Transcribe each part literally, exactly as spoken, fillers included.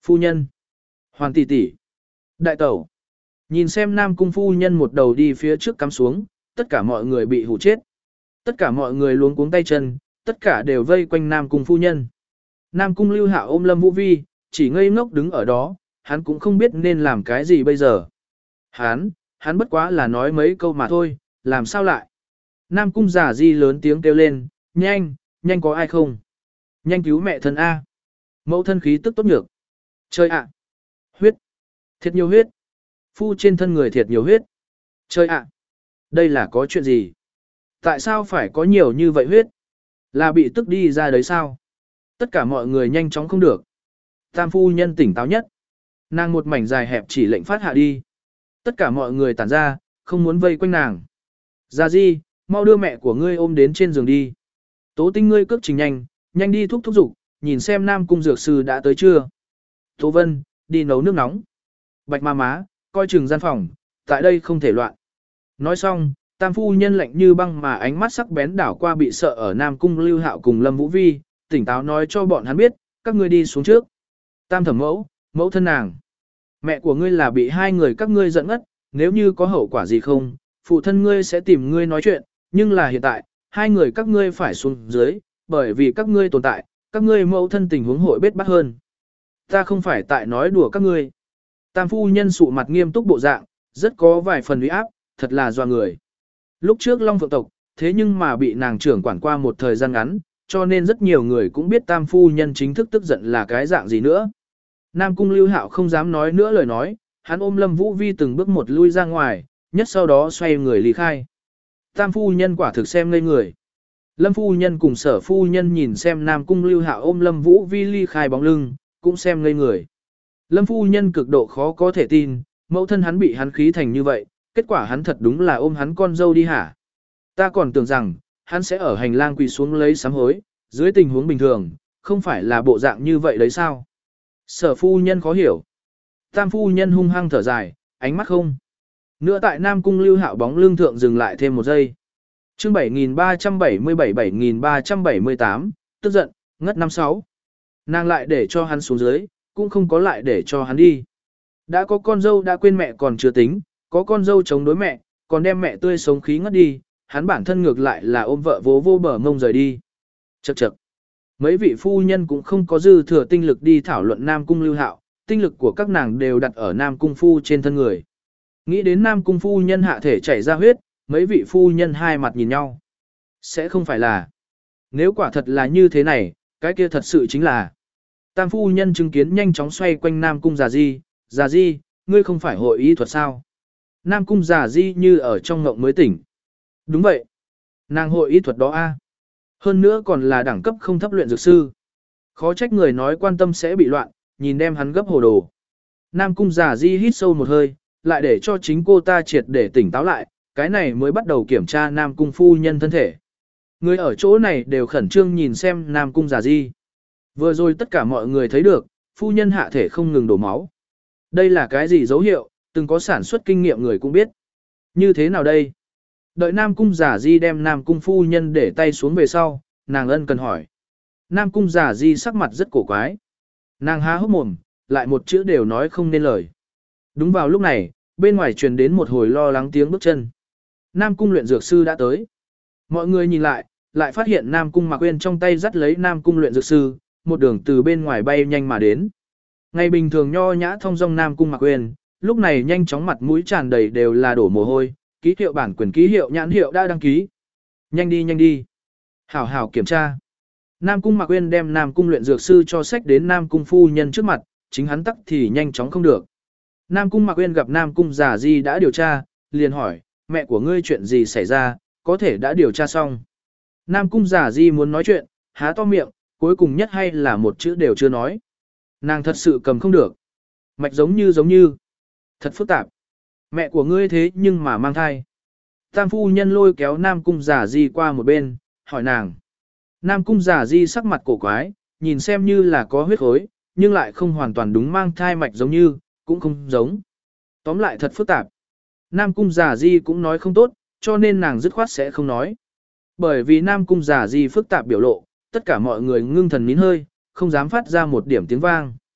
Phu nhân. Hoàn tỷ tỷ. Đại tẩu. Nhìn xem Nam Cung phu nhân một đầu đi phía trước cắm xuống, tất cả mọi người bị hủ chết. Tất cả mọi người luống cuống tay chân, tất cả đều vây quanh Nam Cung phu nhân. Nam Cung Lưu Hạo ôm Lâm Vũ Vi, chỉ ngây ngốc đứng ở đó, hắn cũng không biết nên làm cái gì bây giờ. Hắn, hắn bất quá là nói mấy câu mà thôi, làm sao lại. Nam Cung Giả Di lớn tiếng kêu lên, nhanh, nhanh có ai không? Nhanh cứu mẹ thân A. Mẫu thân khí tức tốt nhược. Chơi ạ. Huyết. Thiệt nhiều huyết. Phu trên thân người thiệt nhiều huyết. Chơi ạ. Đây là có chuyện gì? Tại sao phải có nhiều như vậy huyết? Là bị tức đi ra đấy sao? Tất cả mọi người nhanh chóng không được. Tam phu nhân tỉnh táo nhất. Nàng một mảnh dài hẹp chỉ lệnh phát hạ đi. Tất cả mọi người tản ra, không muốn vây quanh nàng. Gia Di, mau đưa mẹ của ngươi ôm đến trên giường đi. Tố Tinh ngươi cước trình nhanh, nhanh đi thúc thúc giục, nhìn xem Nam Cung dược sư đã tới chưa. Tố Vân, đi nấu nước nóng. Bạch ma má, coi chừng gian phòng, tại đây không thể loạn. Nói xong, tam phu nhân lạnh như băng mà ánh mắt sắc bén đảo qua bị sợ ở Nam Cung Lưu Hạo cùng Lâm Vũ Vi, tỉnh táo nói cho bọn hắn biết, các ngươi đi xuống trước. Tam thẩm mẫu, mẫu thân nàng. Mẹ của ngươi là bị hai người các ngươi giận ngất, nếu như có hậu quả gì không, phụ thân ngươi sẽ tìm ngươi nói chuyện, nhưng là hiện tại, hai người các ngươi phải xuống dưới, bởi vì các ngươi tồn tại, các ngươi mẫu thân tình huống hội bết bắt hơn. Ta không phải tại nói đùa các ngươi. Tam phu nhân sụ mặt nghiêm túc bộ dạng, rất có vài phần uy áp, thật là doa người. Lúc trước Long Phượng tộc, thế nhưng mà bị nàng trưởng quản qua một thời gian ngắn, cho nên rất nhiều người cũng biết tam phu nhân chính thức tức giận là cái dạng gì nữa. Nam Cung Lưu Hạo không dám nói nữa lời nói, hắn ôm Lâm Vũ Vi từng bước một lui ra ngoài, nhất sau đó xoay người lý khai. Tam phu nhân quả thực xem ngây người. Lâm phu nhân cùng Sở phu nhân nhìn xem Nam Cung Lưu Hạo ôm Lâm Vũ Vi ly khai bóng lưng, cũng xem ngây người. Lâm phu nhân cực độ khó có thể tin, mẫu thân hắn bị hắn khí thành như vậy, kết quả hắn thật đúng là ôm hắn con dâu đi hả? Ta còn tưởng rằng, hắn sẽ ở hành lang quỳ xuống lấy sám hối, dưới tình huống bình thường, không phải là bộ dạng như vậy đấy sao? Sở phu nhân khó hiểu. Tam phu nhân hung hăng thở dài, ánh mắt không. Nữa tại Nam Cung Lưu Hạo bóng lưng thượng dừng lại thêm một giây. Chương bảy nghìn ba trăm bảy mươi bảy bảy nghìn ba trăm bảy mươi tám, tức giận, ngất năm sáu. Nàng lại để cho hắn xuống dưới, cũng không có lại để cho hắn đi. Đã có con dâu đã quên mẹ còn chưa tính, có con dâu chống đối mẹ, còn đem mẹ tươi sống khí ngất đi, hắn bản thân ngược lại là ôm vợ vố vô bờ mông rời đi. Chậc chậc. Mấy vị phu nhân cũng không có dư thừa tinh lực đi thảo luận Nam Cung Lưu Hạo, tinh lực của các nàng đều đặt ở Nam Cung phu trên thân người. Nghĩ đến Nam Cung phu nhân hạ thể chảy ra huyết, mấy vị phu nhân hai mặt nhìn nhau. Sẽ không phải là. Nếu quả thật là như thế này, cái kia thật sự chính là. Tam phu nhân chứng kiến nhanh chóng xoay quanh Nam Cung Già Di, Già Di, ngươi không phải hội y thuật sao? Nam Cung Già Di như ở trong ngộng mới tỉnh. Đúng vậy. Nàng hội y thuật đó a. Hơn nữa còn là đẳng cấp không thấp luyện dược sư. Khó trách người nói quan tâm sẽ bị loạn, nhìn đem hắn gấp hồ đồ. Nam Cung Già Di hít sâu một hơi, lại để cho chính cô ta triệt để tỉnh táo lại, cái này mới bắt đầu kiểm tra Nam Cung phu nhân thân thể. Người ở chỗ này đều khẩn trương nhìn xem Nam Cung Già Di. Vừa rồi tất cả mọi người thấy được, phu nhân hạ thể không ngừng đổ máu. Đây là cái gì dấu hiệu, từng có sản xuất kinh nghiệm người cũng biết. Như thế nào đây? Đợi Nam Cung Già Di đem Nam Cung phu nhân để tay xuống về sau, nàng ân cần hỏi. Nam Cung Già Di sắc mặt rất cổ quái. Nàng há hốc mồm, lại một chữ đều nói không nên lời. Đúng vào lúc này, bên ngoài truyền đến một hồi lo lắng tiếng bước chân. Nam Cung luyện dược sư đã tới. Mọi người nhìn lại, lại phát hiện Nam Cung Mạc Uyên trong tay dắt lấy Nam Cung luyện dược sư, một đường từ bên ngoài bay nhanh mà đến. Ngày bình thường nho nhã thông dong Nam Cung Mạc Uyên, lúc này nhanh chóng mặt mũi tràn đầy đều là đổ mồ hôi, ký hiệu bản quyền ký hiệu nhãn hiệu đã đăng ký. Nhanh đi nhanh đi. Hảo hảo kiểm tra. Nam Cung Mạc Uyên đem Nam Cung luyện dược sư cho sách đến Nam Cung phu nhân trước mặt, chính hắn tắc thì nhanh chóng không được. Nam Cung Mạc Uyên gặp Nam Cung Già Di đã điều tra, liền hỏi, mẹ của ngươi chuyện gì xảy ra, có thể đã điều tra xong. Nam Cung Già Di muốn nói chuyện, há to miệng, cuối cùng nhất hay là một chữ đều chưa nói. Nàng thật sự cầm không được. Mạch giống như giống như. Thật phức tạp. Mẹ của ngươi thế nhưng mà mang thai. Tam phu nhân lôi kéo Nam Cung Già Di qua một bên, hỏi nàng. Nam Cung Già Di sắc mặt cổ quái, nhìn xem như là có huyết khối, nhưng lại không hoàn toàn đúng mang thai mạch giống như, cũng không giống. Tóm lại thật phức tạp. Nam Cung Già Di cũng nói không tốt, cho nên nàng dứt khoát sẽ không nói. Bởi vì Nam Cung Già Di phức tạp biểu lộ, tất cả mọi người ngưng thần nín hơi, không dám phát ra một điểm tiếng vang.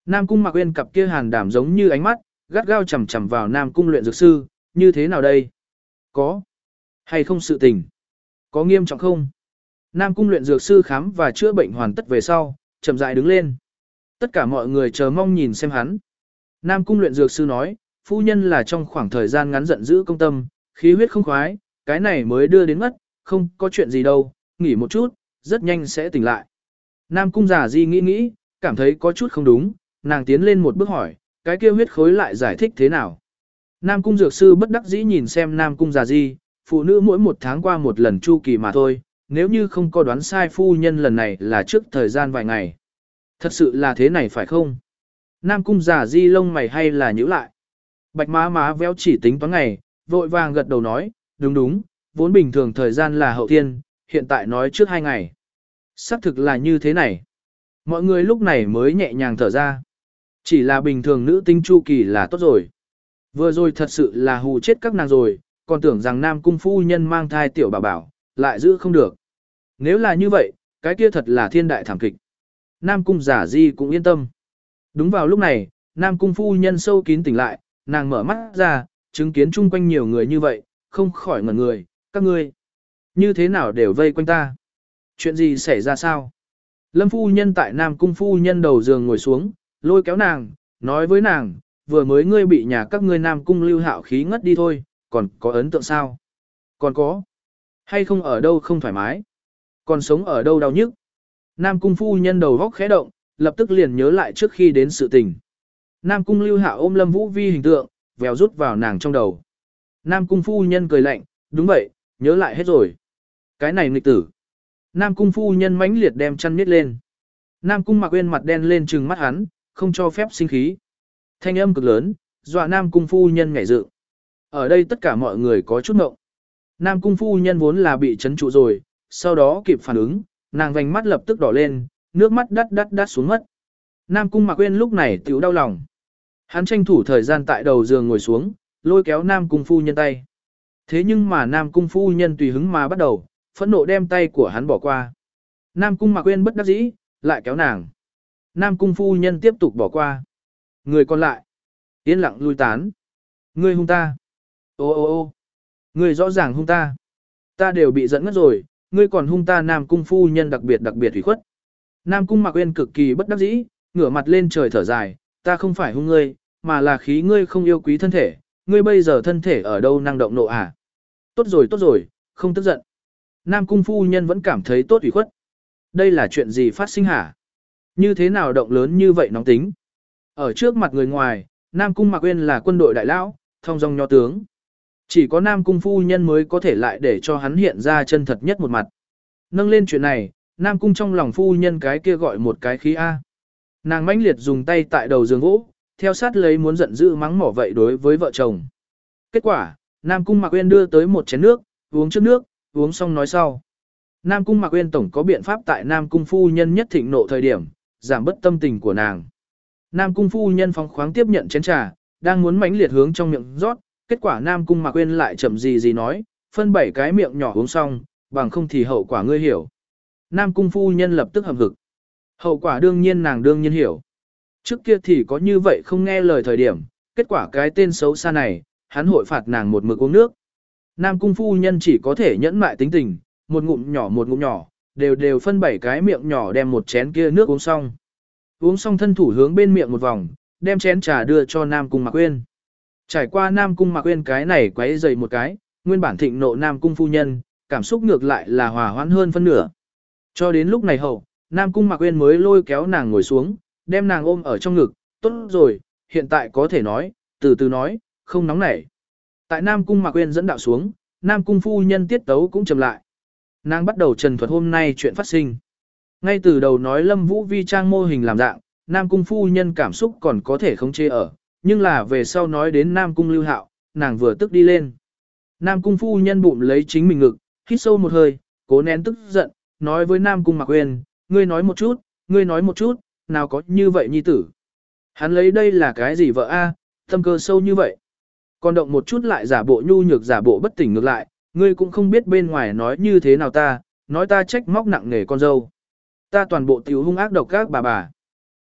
Nam Cung Mạc Uyên cặp kia hàn đảm giống như ánh mắt, gắt gao chằm chằm vào Nam Cung luyện dược sư, như thế nào đây? Có hay không sự tình? Có nghiêm trọng không? Nam Cung luyện dược sư khám và chữa bệnh hoàn tất về sau, chậm rãi đứng lên. Tất cả mọi người chờ mong nhìn xem hắn. Nam Cung luyện dược sư nói, phu nhân là trong khoảng thời gian ngắn giận dữ công tâm, khí huyết không khoái, cái này mới đưa đến mất, không có chuyện gì đâu, nghỉ một chút, rất nhanh sẽ tỉnh lại. Nam Cung giả di nghĩ nghĩ, cảm thấy có chút không đúng, nàng tiến lên một bước hỏi, cái kia huyết khối lại giải thích thế nào? Nam Cung dược sư bất đắc dĩ nhìn xem Nam Cung giả di, phụ nữ mỗi một tháng qua một lần chu kỳ mà thôi, nếu như không có đoán sai phu nhân lần này là trước thời gian vài ngày. Thật sự là thế này phải không? Nam Cung giả di lông mày hay là nhíu lại? Bạch má má véo chỉ tính toán ngày, vội vàng gật đầu nói, đúng đúng, vốn bình thường thời gian là hậu thiên, hiện tại nói trước hai ngày. Xác thực là như thế này. Mọi người lúc này mới nhẹ nhàng thở ra. Chỉ là bình thường nữ tinh chu kỳ là tốt rồi. Vừa rồi thật sự là hù chết các nàng rồi, còn tưởng rằng Nam Cung phu nhân mang thai tiểu bảo bảo, lại giữ không được. Nếu là như vậy, cái kia thật là thiên đại thảm kịch. Nam Cung giả di cũng yên tâm. Đúng vào lúc này, Nam Cung phu nhân sâu kín tỉnh lại, nàng mở mắt ra, chứng kiến chung quanh nhiều người như vậy, không khỏi ngẩn người, các ngươi. Như thế nào đều vây quanh ta? Chuyện gì xảy ra sao? Lâm phu nhân tại Nam Cung phu nhân đầu giường ngồi xuống, lôi kéo nàng, nói với nàng, vừa mới ngươi bị nhà các ngươi Nam Cung lưu hạo khí ngất đi thôi, còn có ấn tượng sao? Còn có? Hay không ở đâu không thoải mái? Còn sống ở đâu đau nhức? Nam Cung phu nhân đầu góc khẽ động, lập tức liền nhớ lại trước khi đến sự tình. Nam Cung lưu hạo ôm Lâm Vũ Vi hình tượng, vèo rút vào nàng trong đầu. Nam Cung phu nhân cười lạnh, đúng vậy, nhớ lại hết rồi. Cái này nghịch tử. Nam Cung phu nhân mãnh liệt đem chăn miết lên. Nam Cung Mạc Uyên mặt đen lên trừng mắt hắn, không cho phép sinh khí. Thanh âm cực lớn, dọa Nam Cung phu nhân nhảy dựng. Ở đây tất cả mọi người có chút ngộng. Nam Cung phu nhân vốn là bị chấn trụ rồi, sau đó kịp phản ứng, nàng vành mắt lập tức đỏ lên, nước mắt đắt đắt đắt xuống mất. Nam Cung Mạc Uyên lúc này tiểu đau lòng. Hắn tranh thủ thời gian tại đầu giường ngồi xuống, lôi kéo Nam Cung phu nhân tay. Thế nhưng mà Nam Cung phu nhân tùy hứng mà bắt đầu, phẫn nộ đem tay của hắn bỏ qua. Nam Cung Mạc Uyên bất đắc dĩ, lại kéo nàng. Nam Cung phu nhân tiếp tục bỏ qua. Người còn lại, yên lặng lui tán. Ngươi hung ta. Ô ô ô ngươi rõ ràng hung ta. Ta đều bị giận ngất rồi, ngươi còn hung ta. Nam Cung phu nhân đặc biệt đặc biệt ủy khuất. Nam Cung Mạc Uyên cực kỳ bất đắc dĩ, ngửa mặt lên trời thở dài, ta không phải hung ngươi, mà là khí ngươi không yêu quý thân thể, ngươi bây giờ thân thể ở đâu năng động nộ à? Tốt rồi tốt rồi, không tức giận. Nam Cung phu nhân vẫn cảm thấy tốt ủy khuất. Đây là chuyện gì phát sinh hả? Như thế nào động lớn như vậy nóng tính? Ở trước mặt người ngoài, Nam Cung Mạc Uyên là quân đội đại lão, thông dong nho tướng. Chỉ có Nam Cung phu nhân mới có thể lại để cho hắn hiện ra chân thật nhất một mặt. Nâng lên chuyện này, Nam Cung trong lòng phu nhân cái kia gọi một cái khí A. Nàng mãnh liệt dùng tay tại đầu giường gỗ, theo sát lấy muốn giận dữ mắng mỏ vậy đối với vợ chồng. Kết quả, Nam Cung Mạc Uyên đưa tới một chén nước, uống trước nước, uống xong nói sau. Nam Cung Mạc Uyên tổng có biện pháp tại Nam Cung phu nhân nhất thịnh nộ thời điểm, giảm bất tâm tình của nàng. Nam Cung phu nhân phóng khoáng tiếp nhận chén trà, đang muốn mãnh liệt hướng trong miệng rót, kết quả Nam Cung Mạc Uyên lại chậm gì gì nói, phân bảy cái miệng nhỏ uống xong, bằng không thì hậu quả ngươi hiểu. Nam Cung phu nhân lập tức hậm hực. Hậu quả đương nhiên nàng đương nhiên hiểu. Trước kia thì có như vậy không nghe lời thời điểm, kết quả cái tên xấu xa này, hắn hội phạt nàng một mực uống nước. Nam Cung phu nhân chỉ có thể nhẫn mại tính tình, một ngụm nhỏ một ngụm nhỏ, đều đều phân bảy cái miệng nhỏ đem một chén kia nước uống xong. Uống xong thân thủ hướng bên miệng một vòng, đem chén trà đưa cho Nam Cung Mạc Uyên. Trải qua Nam Cung Mạc Uyên cái này quấy dày một cái, nguyên bản thịnh nộ Nam Cung phu nhân, cảm xúc ngược lại là hòa hoãn hơn phân nửa. Cho đến lúc này hậu, Nam Cung Mạc Uyên mới lôi kéo nàng ngồi xuống, đem nàng ôm ở trong ngực, tốt rồi, hiện tại có thể nói, từ từ nói, không nóng nảy. Tại Nam Cung Mạc Uyên dẫn đạo xuống, Nam Cung phu nhân tiết tấu cũng chậm lại. Nàng bắt đầu trần thuật hôm nay chuyện phát sinh. Ngay từ đầu nói Lâm Vũ Vi trang mô hình làm dạng, Nam Cung phu nhân cảm xúc còn có thể không chê ở, nhưng là về sau nói đến Nam Cung Lưu Hạo, nàng vừa tức đi lên. Nam Cung phu nhân bụng lấy chính mình ngực, hít sâu một hơi, cố nén tức giận, nói với Nam Cung Mạc Uyên, ngươi nói một chút, ngươi nói một chút, nào có như vậy nhi tử. Hắn lấy đây là cái gì vợ a, tâm cơ sâu như vậy. Còn động một chút lại giả bộ nhu nhược giả bộ bất tỉnh ngược lại, ngươi cũng không biết bên ngoài nói như thế nào ta, nói ta trách móc nặng nề con dâu. Ta toàn bộ tiểu hung ác độc các bà bà.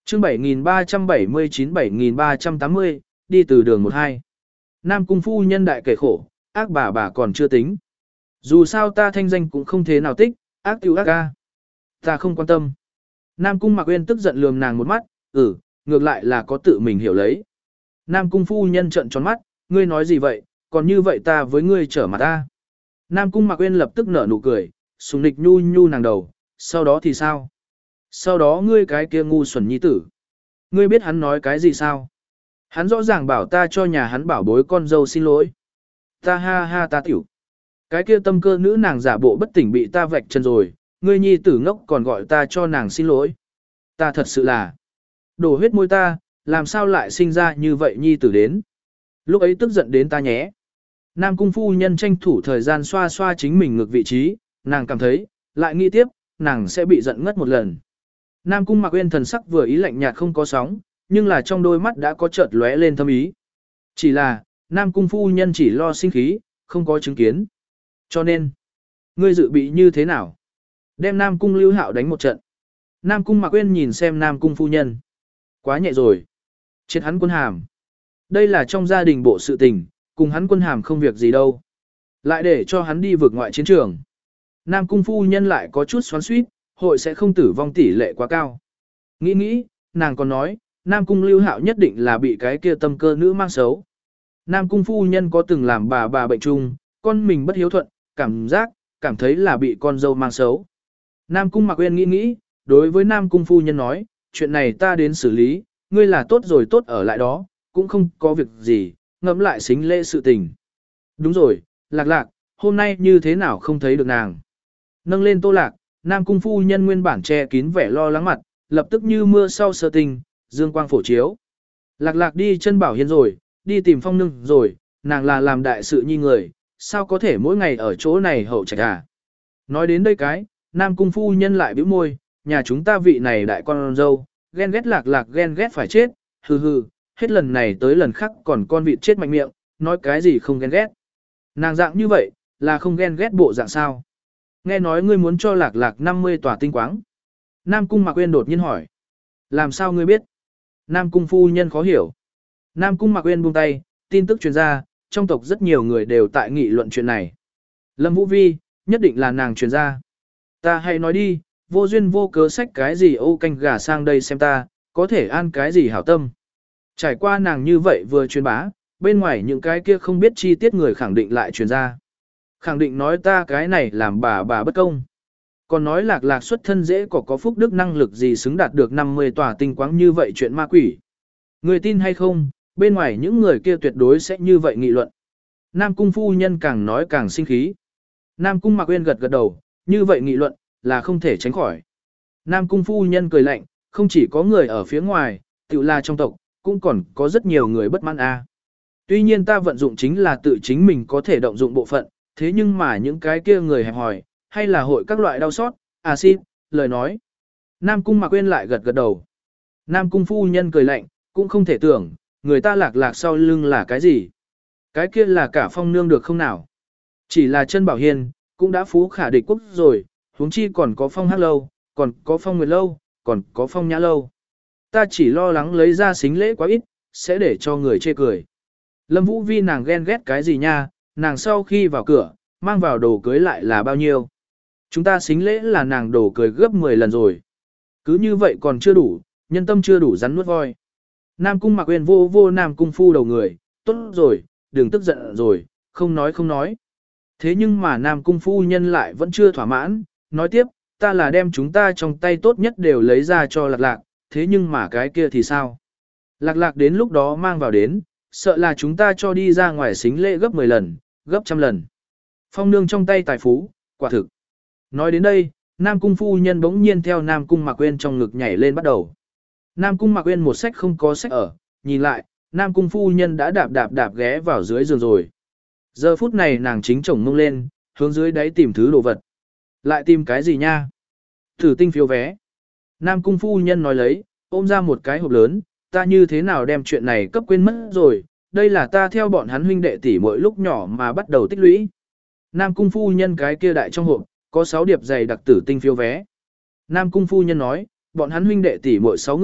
Chương bảy nghìn ba trăm bảy mươi chín bảy nghìn ba trăm tám mươi, đi từ đường một hai. Nam cung phu nhân đại kể khổ, ác bà bà còn chưa tính. Dù sao ta thanh danh cũng không thế nào tích, ác tiêu ác ca. Ta không quan tâm. Nam cung Mạc Uyên tức giận lườm nàng một mắt, ừ, ngược lại là có tự mình hiểu lấy. Nam cung phu nhân trợn tròn mắt, ngươi nói gì vậy, còn như vậy ta với ngươi trở mặt ta. Nam cung Mạc Uyên lập tức nở nụ cười, sùng nịch nhu nhu nàng đầu, sau đó thì sao? Sau đó ngươi cái kia ngu xuẩn nhi tử. Ngươi biết hắn nói cái gì sao? Hắn rõ ràng bảo ta cho nhà hắn bảo bối con dâu xin lỗi. Ta ha ha ta tiểu. Cái kia tâm cơ nữ nàng giả bộ bất tỉnh bị ta vạch chân rồi, ngươi nhi tử ngốc còn gọi ta cho nàng xin lỗi. Ta thật sự là đổ huyết môi ta, làm sao lại sinh ra như vậy nhi tử đến. Lúc ấy tức giận đến ta nhé. Nam cung phu nhân tranh thủ thời gian xoa xoa chính mình ngược vị trí, nàng cảm thấy, lại nghĩ tiếp, nàng sẽ bị giận ngất một lần. Nam cung Mạc Uyên thần sắc vừa ý lạnh nhạt không có sóng, nhưng là trong đôi mắt đã có chợt lóe lên thâm ý. Chỉ là, Nam cung phu nhân chỉ lo sinh khí, không có chứng kiến. Cho nên, ngươi dự bị như thế nào? Đem Nam cung Lưu Hạo đánh một trận. Nam cung Mạc Uyên nhìn xem Nam cung phu nhân. Quá nhẹ rồi. Chết hắn quân hàm. Đây là trong gia đình bộ sự tình, cùng hắn quân hàm không việc gì đâu. Lại để cho hắn đi vượt ngoại chiến trường. Nam cung phu nhân lại có chút xoắn xuýt, hội sẽ không tử vong tỷ lệ quá cao. Nghĩ nghĩ, nàng còn nói, Nam cung Lưu Hạo nhất định là bị cái kia tâm cơ nữ mang xấu. Nam cung phu nhân có từng làm bà bà bệnh chung, con mình bất hiếu thuận, cảm giác, cảm thấy là bị con dâu mang xấu. Nam cung Mạc Uyên nghĩ nghĩ, đối với Nam cung phu nhân nói, chuyện này ta đến xử lý, ngươi là tốt rồi tốt ở lại đó, cũng không có việc gì, ngẫm lại xính lễ sự tình. Đúng rồi, Lạc Lạc, hôm nay như thế nào không thấy được nàng. Nâng lên Tô Lạc, Nam cung phu nhân nguyên bản che kín vẻ lo lắng mặt, lập tức như mưa sau sơ tình, dương quang phổ chiếu. Lạc Lạc đi chân bảo hiên rồi, đi tìm Phong Nương rồi, nàng là làm đại sự nhi người, sao có thể mỗi ngày ở chỗ này hậu trạch à. Nói đến đây cái, Nam cung phu nhân lại bĩu môi, nhà chúng ta vị này đại con dâu, ghen ghét Lạc Lạc ghen ghét phải chết, hừ hừ, hết lần này tới lần khác còn con vịt chết mạnh miệng, nói cái gì không ghen ghét. Nàng dạng như vậy, là không ghen ghét bộ dạng sao. Nghe nói ngươi muốn cho Lạc Lạc năm mươi tòa tinh quáng. Nam cung Mạc Uyên đột nhiên hỏi. Làm sao ngươi biết? Nam cung phu nhân khó hiểu. Nam cung Mạc Uyên buông tay, tin tức truyền ra, trong tộc rất nhiều người đều tại nghị luận chuyện này. Lâm Vũ Vi, nhất định là nàng truyền ra. Ta hãy nói đi, vô duyên vô cớ sách cái gì ô canh gà sang đây xem ta, có thể an cái gì hảo tâm. Trải qua nàng như vậy vừa truyền bá, bên ngoài những cái kia không biết chi tiết người khẳng định lại truyền ra. Khẳng định nói ta cái này làm bà bà bất công. Còn nói Lạc Lạc xuất thân dễ có có phúc đức năng lực gì xứng đạt được năm mươi tòa tinh quáng như vậy chuyện ma quỷ. Người tin hay không, bên ngoài những người kia tuyệt đối sẽ như vậy nghị luận. Nam cung phu nhân càng nói càng sinh khí. Nam cung Mạc Uyên gật gật đầu, như vậy nghị luận, là không thể tránh khỏi. Nam cung phu nhân cười lạnh, không chỉ có người ở phía ngoài, tự là trong tộc, cũng còn có rất nhiều người bất mãn a. Tuy nhiên ta vận dụng chính là tự chính mình có thể động dụng bộ phận, thế nhưng mà những cái kia người hẹp hòi, hay là hội các loại đau xót, à xin, lời nói. Nam cung Mạc Uyên lại gật gật đầu. Nam cung phu nhân cười lạnh, cũng không thể tưởng, người ta Lạc Lạc sau lưng là cái gì. Cái kia là cả Phong Nương được không nào? Chỉ là chân bảo hiên, cũng đã phú khả địch quốc rồi, huống chi còn có Phong Hắc Lâu, còn có Phong Nguyệt Lâu, còn có Phong Nhã Lâu. Ta chỉ lo lắng lấy ra xính lễ quá ít, sẽ để cho người chê cười. Lâm Vũ Vi nàng ghen ghét cái gì nha, nàng sau khi vào cửa, mang vào đồ cưới lại là bao nhiêu. Chúng ta xính lễ là nàng đồ cưới gấp mười lần rồi. Cứ như vậy còn chưa đủ, nhân tâm chưa đủ rắn nuốt voi. Nam cung Mạc Uyên vô vô Nam cung phu đầu người, tốt rồi, đừng tức giận rồi, không nói không nói. Thế nhưng mà Nam cung phu nhân lại vẫn chưa thỏa mãn, nói tiếp, ta là đem chúng ta trong tay tốt nhất đều lấy ra cho Lạc Lạc, thế nhưng mà cái kia thì sao? Lạc Lạc đến lúc đó mang vào đến, sợ là chúng ta cho đi ra ngoài xính lễ gấp mười lần, gấp trăm lần. Phong Nương trong tay tài phú, quả thực. Nói đến đây, Nam cung phu nhân bỗng nhiên theo Nam cung Mạc Uyên trong ngực nhảy lên bắt đầu. Nam cung Mạc Uyên một sách không có sách ở, nhìn lại, Nam cung phu nhân đã đạp đạp đạp ghé vào dưới giường rồi. Giờ phút này nàng chính chồng mông lên, hướng dưới đáy tìm thứ đồ vật. Lại tìm cái gì nha? Thử tinh phiếu vé. Nam cung phu nhân nói lấy, ôm ra một cái hộp lớn, ta như thế nào đem chuyện này cấp quên mất rồi, đây là ta theo bọn hắn huynh đệ tỷ mỗi lúc nhỏ mà bắt đầu tích lũy. Nam cung phu nhân cái kia đại trong hộp, có sáu điệp dày đặc tử tinh phiếu vé. Nam cung phu nhân nói, bọn hắn huynh đệ tỷ mỗi sáu người,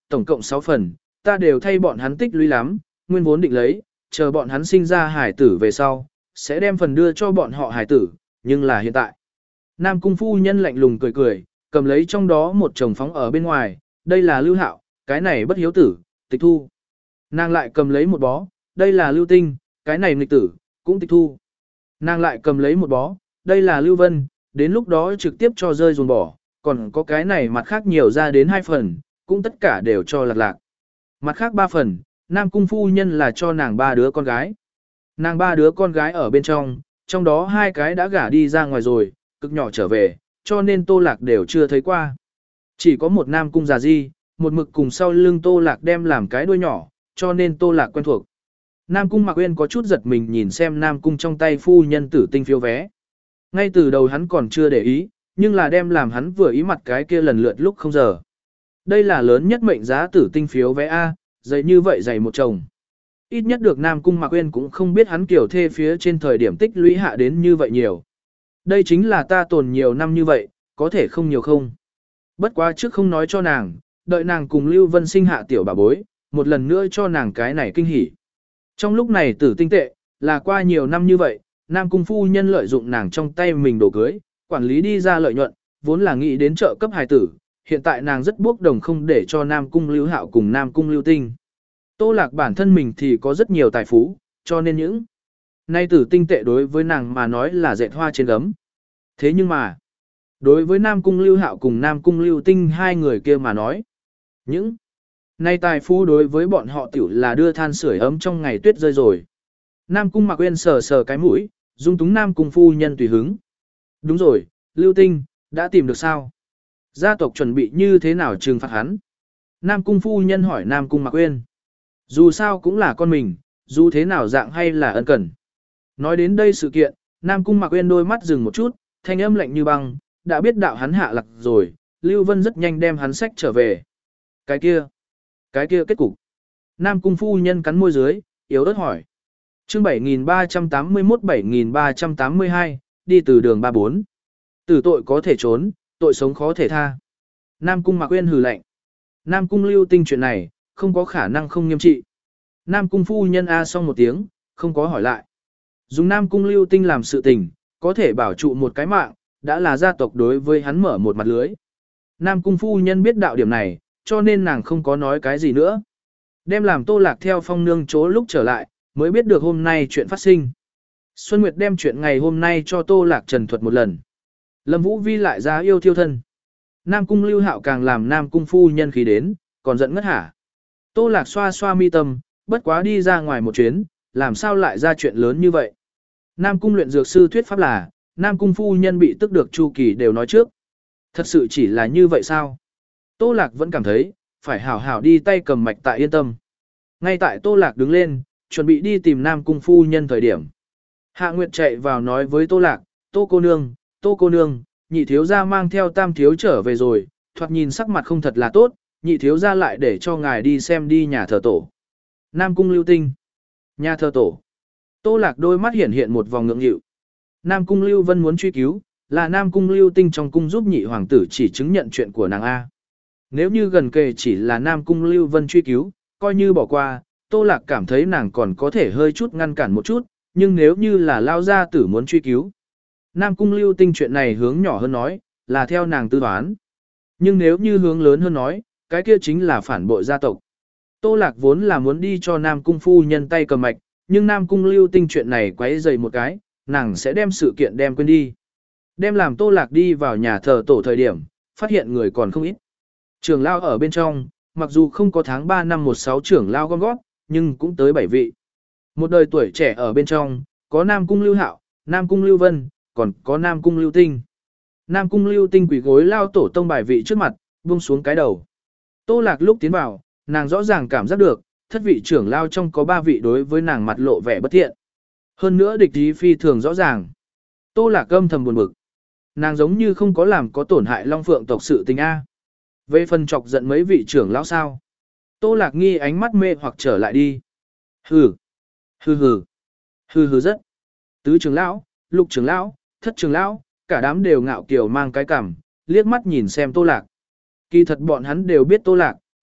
tổng cộng sáu phần, ta đều thay bọn hắn tích lũy lắm, nguyên vốn định lấy, chờ bọn hắn sinh ra hải tử về sau, sẽ đem phần đưa cho bọn họ hải tử, nhưng là hiện tại. Nam cung phu nhân lạnh lùng cười cười, cầm lấy trong đó một chồng phóng ở bên ngoài, đây là Lưu Hạo, cái này bất hiếu tử, tịch thu. Nàng lại cầm lấy một bó, đây là Lưu Tinh, cái này nghịch tử, cũng tịch thu. Nàng lại cầm lấy một bó, đây là Lưu Vân, đến lúc đó trực tiếp cho rơi dồn bỏ, còn có cái này mặt khác nhiều ra đến hai phần, cũng tất cả đều cho lạc lạc. Mặt khác ba phần, Nam cung phu nhân là cho nàng ba đứa con gái. Nàng ba đứa con gái ở bên trong, trong đó hai cái đã gả đi ra ngoài rồi, cực nhỏ trở về, cho nên Tô Lạc đều chưa thấy qua. Chỉ có một Nam cung già di, một mực cùng sau lưng Tô Lạc đem làm cái đuôi nhỏ, cho nên Tô Lạc quen thuộc. Nam cung Mạc Uyên có chút giật mình nhìn xem Nam cung trong tay phu nhân tử tinh phiếu vé. Ngay từ đầu hắn còn chưa để ý, nhưng là đem làm hắn vừa ý mặt cái kia lần lượt lúc không giờ. Đây là lớn nhất mệnh giá tử tinh phiếu vé A, dày như vậy dày một chồng. Ít nhất được Nam cung Mạc Uyên cũng không biết hắn kiểu thê phía trên thời điểm tích lũy hạ đến như vậy nhiều. Đây chính là ta tồn nhiều năm như vậy, có thể không nhiều không. Bất quá trước không nói cho nàng, đợi nàng cùng Lưu Vân sinh hạ tiểu bà bối, một lần nữa cho nàng cái này kinh hỉ. Trong lúc này tử tinh tệ, là qua nhiều năm như vậy, Nam cung phu nhân lợi dụng nàng trong tay mình đồ cưới, quản lý đi ra lợi nhuận, vốn là nghĩ đến trợ cấp hài tử, hiện tại nàng rất bốc đồng không để cho Nam cung Lưu Hạo cùng Nam cung Lưu Tinh. Tô Lạc bản thân mình thì có rất nhiều tài phú, cho nên những nay tử tinh tệ đối với nàng mà nói là dệt hoa trên gấm. Thế nhưng mà, đối với Nam cung Lưu Hạo cùng Nam cung Lưu Tinh hai người kia mà nói, những nay tài phú đối với bọn họ tiểu là đưa than sưởi ấm trong ngày tuyết rơi rồi. Nam cung Mạc Uyên sờ sờ cái mũi, dung túng Nam cung phu nhân tùy hứng. Đúng rồi, Lưu Tinh, đã tìm được sao? Gia tộc chuẩn bị như thế nào trừng phạt hắn? Nam cung phu nhân hỏi Nam cung Mạc Uyên. Dù sao cũng là con mình, dù thế nào dạng hay là ân cần. Nói đến đây sự kiện, Nam cung Mạc Uyên đôi mắt dừng một chút, thanh âm lạnh như băng, đã biết đạo hắn hạ lạc rồi, Lưu Vân rất nhanh đem hắn sách trở về. Cái kia, cái kia kết cục. Nam cung phu nhân cắn môi dưới, yếu ớt hỏi. Chương bảy nghìn ba trăm tám mươi mốt bảy nghìn ba trăm tám mươi hai, đi từ đường ba bốn. Tử tội có thể trốn, tội sống khó thể tha. Nam cung Mạc Uyên hừ lạnh. Nam cung Lưu Tinh chuyện này, không có khả năng không nghiêm trị. Nam cung phu nhân a xong một tiếng, không có hỏi lại. Dùng Nam cung Lưu Tinh làm sự tình, có thể bảo trụ một cái mạng, đã là gia tộc đối với hắn mở một mặt lưới. Nam cung phu nhân biết đạo điểm này, cho nên nàng không có nói cái gì nữa. Đem làm Tô Lạc theo phong nương chỗ lúc trở lại, mới biết được hôm nay chuyện phát sinh. Xuân Nguyệt đem chuyện ngày hôm nay cho Tô Lạc trần thuật một lần. Lâm Vũ Vi lại ra yêu thiêu thân. Nam cung Lưu Hạo càng làm Nam cung phu nhân khí đến, còn giận ngất hả. Tô Lạc xoa xoa mi tâm, bất quá đi ra ngoài một chuyến, làm sao lại ra chuyện lớn như vậy. Nam cung luyện dược sư thuyết pháp là, Nam cung phu nhân bị tức được Chu Kỳ đều nói trước. Thật sự chỉ là như vậy sao? Tô Lạc vẫn cảm thấy, phải hảo hảo đi tay cầm mạch tại yên tâm. Ngay tại Tô Lạc đứng lên, chuẩn bị đi tìm Nam cung phu nhân thời điểm. Hạ Nguyệt chạy vào nói với Tô Lạc, Tô cô nương, Tô cô nương, nhị thiếu gia mang theo tam thiếu trở về rồi, thoạt nhìn sắc mặt không thật là tốt, nhị thiếu gia lại để cho ngài đi xem đi nhà thờ tổ. Nam cung Lưu Tinh. Nhà thờ tổ. Tô Lạc đôi mắt hiện hiện một vòng ngưỡng nghịu. Nam cung Lưu Vân muốn truy cứu, là Nam cung Lưu Tinh trong cung giúp nhị hoàng tử chỉ chứng nhận chuyện của nàng A. Nếu như gần kề chỉ là Nam cung Lưu Vân truy cứu, coi như bỏ qua, Tô Lạc cảm thấy nàng còn có thể hơi chút ngăn cản một chút, nhưng nếu như là lao gia tử muốn truy cứu. Nam cung Lưu Tinh chuyện này hướng nhỏ hơn nói, là theo nàng tư đoán. Nhưng nếu như hướng lớn hơn nói, cái kia chính là phản bội gia tộc. Tô Lạc vốn là muốn đi cho Nam cung phu nhân tay cầm mạch, nhưng Nam cung Lưu Tinh chuyện này quấy dày một cái, nàng sẽ đem sự kiện đem quên đi. Đem làm Tô Lạc đi vào nhà thờ tổ thời điểm, phát hiện người còn không ít. Trưởng lao ở bên trong, mặc dù không có tháng ba năm một sáu trưởng lao gom gót, nhưng cũng tới bảy vị. Một đời tuổi trẻ ở bên trong, có Nam cung Lưu Hạo, Nam cung Lưu Vân, còn có Nam cung Lưu Tinh. Nam cung Lưu Tinh quỳ gối lao tổ tông bài vị trước mặt, buông xuống cái đầu. Tô Lạc lúc tiến vào, nàng rõ ràng cảm giác được, thất vị trưởng lao trong có ba vị đối với nàng mặt lộ vẻ bất thiện. Hơn nữa địch ý phi thường rõ ràng. Tô Lạc âm thầm buồn bực. Nàng giống như không có làm có tổn hại Long Phượng tộc sự tình A. Về phần chọc giận mấy vị trưởng lão sao? Tô Lạc nghi ánh mắt mê hoặc trở lại đi. Hừ, hừ hừ, hừ hừ rất. Tứ trưởng lão, lục trưởng lão, thất trưởng lão, cả đám đều ngạo kiều mang cái cằm, liếc mắt nhìn xem Tô Lạc. Kỳ thật bọn hắn đều biết Tô Lạc,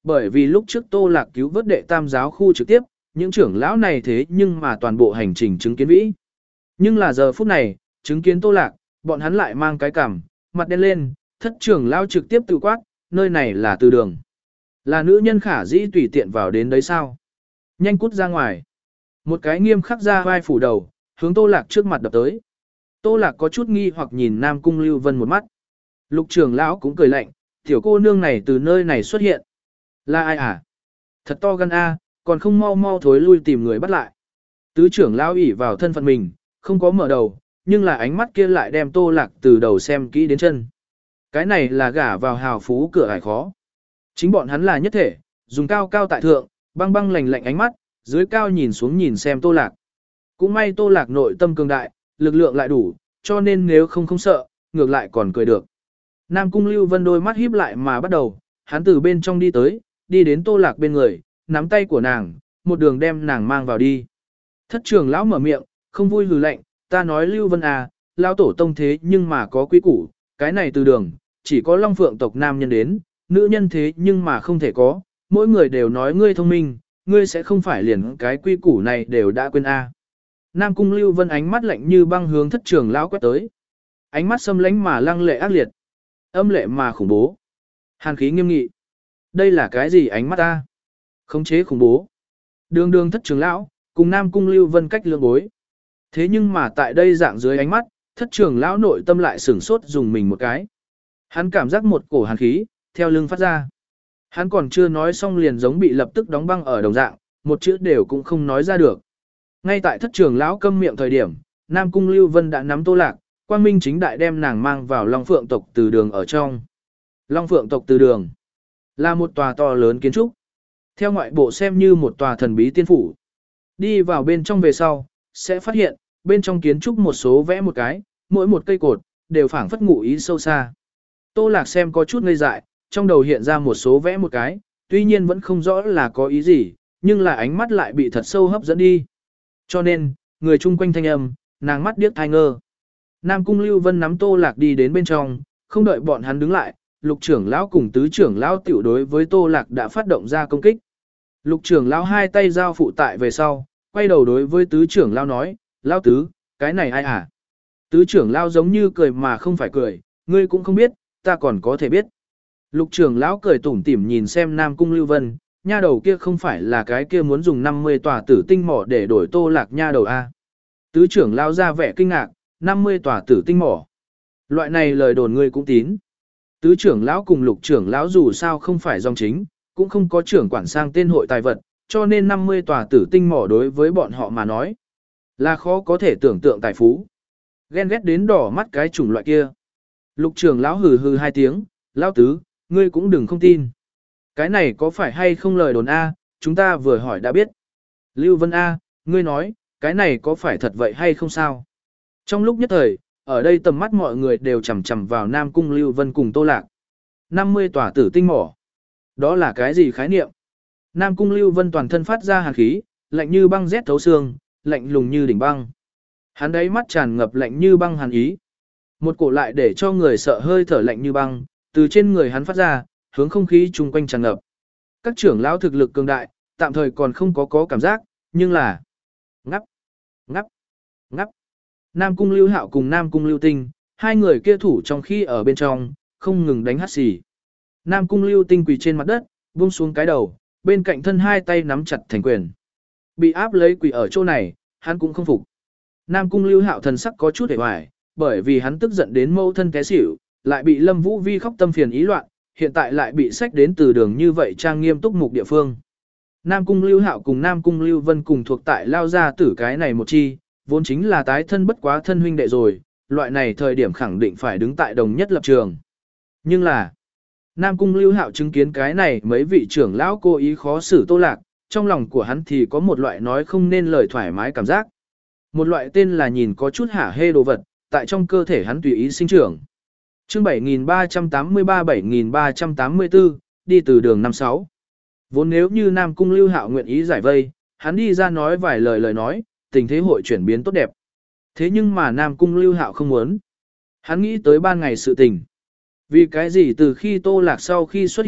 Bởi vì lúc trước Tô Lạc cứu vớt đệ tam giáo khu trực tiếp, những trưởng lão này thế nhưng mà toàn bộ hành trình chứng kiến vĩ. Nhưng là giờ phút này, chứng kiến Tô Lạc, bọn hắn lại mang cái cằm, mặt đen lên, thất trưởng lão trực tiếp tự quát, nơi này là từ đường. Là nữ nhân khả dĩ tùy tiện vào đến đấy sao? Nhanh cút ra ngoài. Một cái nghiêm khắc ra vai phủ đầu, hướng Tô Lạc trước mặt đập tới. Tô Lạc có chút nghi hoặc nhìn Nam Cung Lưu Vân một mắt. Lục trưởng lão cũng cười lạnh, tiểu cô nương này từ nơi này xuất hiện. Là ai à? Thật to gan a, còn không mau mau thối lui tìm người bắt lại. Tứ trưởng lão ỷ vào thân phận mình, không có mở đầu, nhưng là ánh mắt kia lại đem Tô Lạc từ đầu xem kỹ đến chân. Cái này là gả vào hào phú cửa ải khó. Chính bọn hắn là nhất thể, dùng cao cao tại thượng, băng băng lạnh lạnh ánh mắt, dưới cao nhìn xuống nhìn xem Tô Lạc. Cũng may Tô Lạc nội tâm cường đại, lực lượng lại đủ, cho nên nếu không không sợ, ngược lại còn cười được. Nam Cung Lưu Vân đôi mắt híp lại mà bắt đầu, hắn từ bên trong đi tới, đi đến Tô Lạc bên người, nắm tay của nàng, một đường đem nàng mang vào đi. Thất trưởng lão mở miệng, không vui hừ lạnh, ta nói Lưu Vân à, lão tổ tông thế nhưng mà có quý củ, cái này từ đường, chỉ có Long Phượng tộc nam nhân đến, nữ nhân thế nhưng mà không thể có, mỗi người đều nói ngươi thông minh, ngươi sẽ không phải liền cái quy củ này đều đã quên a. À. Nam Cung Lưu Vân ánh mắt lạnh như băng hướng thất trưởng lão quét tới. Ánh mắt xâm lánh mà lăng lệ ác liệt, âm lệ mà khủng bố. Hàn khí nghiêm nghị. Đây là cái gì ánh mắt ta? Khống chế khủng bố. Đường đường thất trưởng lão, cùng Nam Cung Lưu Vân cách lương bối. Thế nhưng mà tại đây dạng dưới ánh mắt, thất trưởng lão nội tâm lại sửng sốt dùng mình một cái. Hắn cảm giác một cổ hàn khí, theo lưng phát ra. Hắn còn chưa nói xong liền giống bị lập tức đóng băng ở đồng dạng, một chữ đều cũng không nói ra được. Ngay tại thất trưởng lão câm miệng thời điểm, Nam Cung Lưu Vân đã nắm Tô Lạc, quang minh chính đại đem nàng mang vào Long Phượng tộc từ đường ở trong. Long Phượng tộc từ đường là một tòa to lớn kiến trúc. Theo ngoại bộ xem như một tòa thần bí tiên phủ. Đi vào bên trong về sau, sẽ phát hiện, bên trong kiến trúc một số vẽ một cái, mỗi một cây cột, đều phảng phất ngụ ý sâu xa. Tô Lạc xem có chút ngây dại, trong đầu hiện ra một số vẽ một cái, tuy nhiên vẫn không rõ là có ý gì, nhưng là ánh mắt lại bị thật sâu hấp dẫn đi. Cho nên, người chung quanh thanh âm, nàng mắt điếc thai ngơ. Nam Cung Lưu Vân nắm Tô Lạc đi đến bên trong, không đợi bọn hắn đứng lại, lục trưởng lão cùng tứ trưởng lão tiểu đối với Tô Lạc đã phát động ra công kích. Lục trưởng lão hai tay giao phụ tại về sau, quay đầu đối với tứ trưởng lão nói, lão tứ, cái này ai à? Tứ trưởng lão giống như cười mà không phải cười, ngươi cũng không biết, ta còn có thể biết. Lục trưởng lão cười tủm tỉm nhìn xem Nam Cung Lưu Vân, nha đầu kia không phải là cái kia muốn dùng năm mươi tòa tử tinh mỏ để đổi Tô Lạc nha đầu a. Tứ trưởng lão ra vẻ kinh ngạc, năm mươi tòa tử tinh mỏ. Loại này lời đồn ngươi cũng tín. Tứ trưởng lão cùng lục trưởng lão dù sao không phải dòng chính, cũng không có trưởng quản sang tên hội tài vật, cho nên năm mươi tòa tử tinh mỏ đối với bọn họ mà nói là khó có thể tưởng tượng tài phú. Ghen ghét đến đỏ mắt cái chủng loại kia. Lục trưởng lão hừ hừ hai tiếng, lão tứ, ngươi cũng đừng không tin. Cái này có phải hay không lời đồn A, chúng ta vừa hỏi đã biết. Lưu Vân A, ngươi nói, cái này có phải thật vậy hay không sao? Trong lúc nhất thời, ở đây tầm mắt mọi người đều chầm chầm vào Nam Cung Lưu Vân cùng Tô Lạc. năm mươi tòa tử tinh mỏ. Đó là cái gì khái niệm? Nam Cung Lưu Vân toàn thân phát ra hàn khí, lạnh như băng rét thấu xương, lạnh lùng như đỉnh băng. Hắn đấy mắt tràn ngập lạnh như băng hàn ý. Một cổ lại để cho người sợ hơi thở lạnh như băng, từ trên người hắn phát ra, hướng không khí chung quanh tràn ngập. Các trưởng lão thực lực cường đại, tạm thời còn không có có cảm giác, nhưng là ngắp, ngắp, ngắp. Nam Cung Lưu Hạo cùng Nam Cung Lưu Tinh, hai người kia thủ trong khi ở bên trong, không ngừng đánh hắt xì. Nam Cung Lưu Tinh quỳ trên mặt đất, buông xuống cái đầu, bên cạnh thân hai tay nắm chặt thành quyền. Bị áp lấy quỳ ở chỗ này, hắn cũng không phục. Nam Cung Lưu Hạo thần sắc có chút hề hoài, bởi vì hắn tức giận đến mâu thân té xỉu, lại bị Lâm Vũ Vi khóc tâm phiền ý loạn, hiện tại lại bị sách đến từ đường như vậy trang nghiêm túc mục địa phương. Nam Cung Lưu Hạo cùng Nam Cung Lưu Vân cùng thuộc tại Lao gia tử cái này một chi, vốn chính là tái thân bất quá thân huynh đệ rồi, loại này thời điểm khẳng định phải đứng tại đồng nhất lập trường. Nhưng là, Nam Cung Lưu Hạo chứng kiến cái này mấy vị trưởng lão cố ý khó xử Tô Lạc, trong lòng của hắn thì có một loại nói không nên lời thoải mái cảm giác. Một loại tên là nhìn có chút hả hê đồ vật, tại trong cơ thể hắn tùy ý sinh trưởng. Chương bảy nghìn ba trăm tám mươi ba bảy nghìn ba trăm tám mươi tư, đi từ đường năm sáu. Vốn nếu như Nam Cung Lưu Hạo nguyện ý giải vây, hắn đi ra nói vài lời lời nói, tình thế hội chuyển biến tốt đẹp. Thế nhưng mà Nam Cung Lưu Hạo không muốn. Hắn nghĩ tới ban ngày sự tình. Vì cái gì từ khi Tô Lạc sau khi xuất hiện,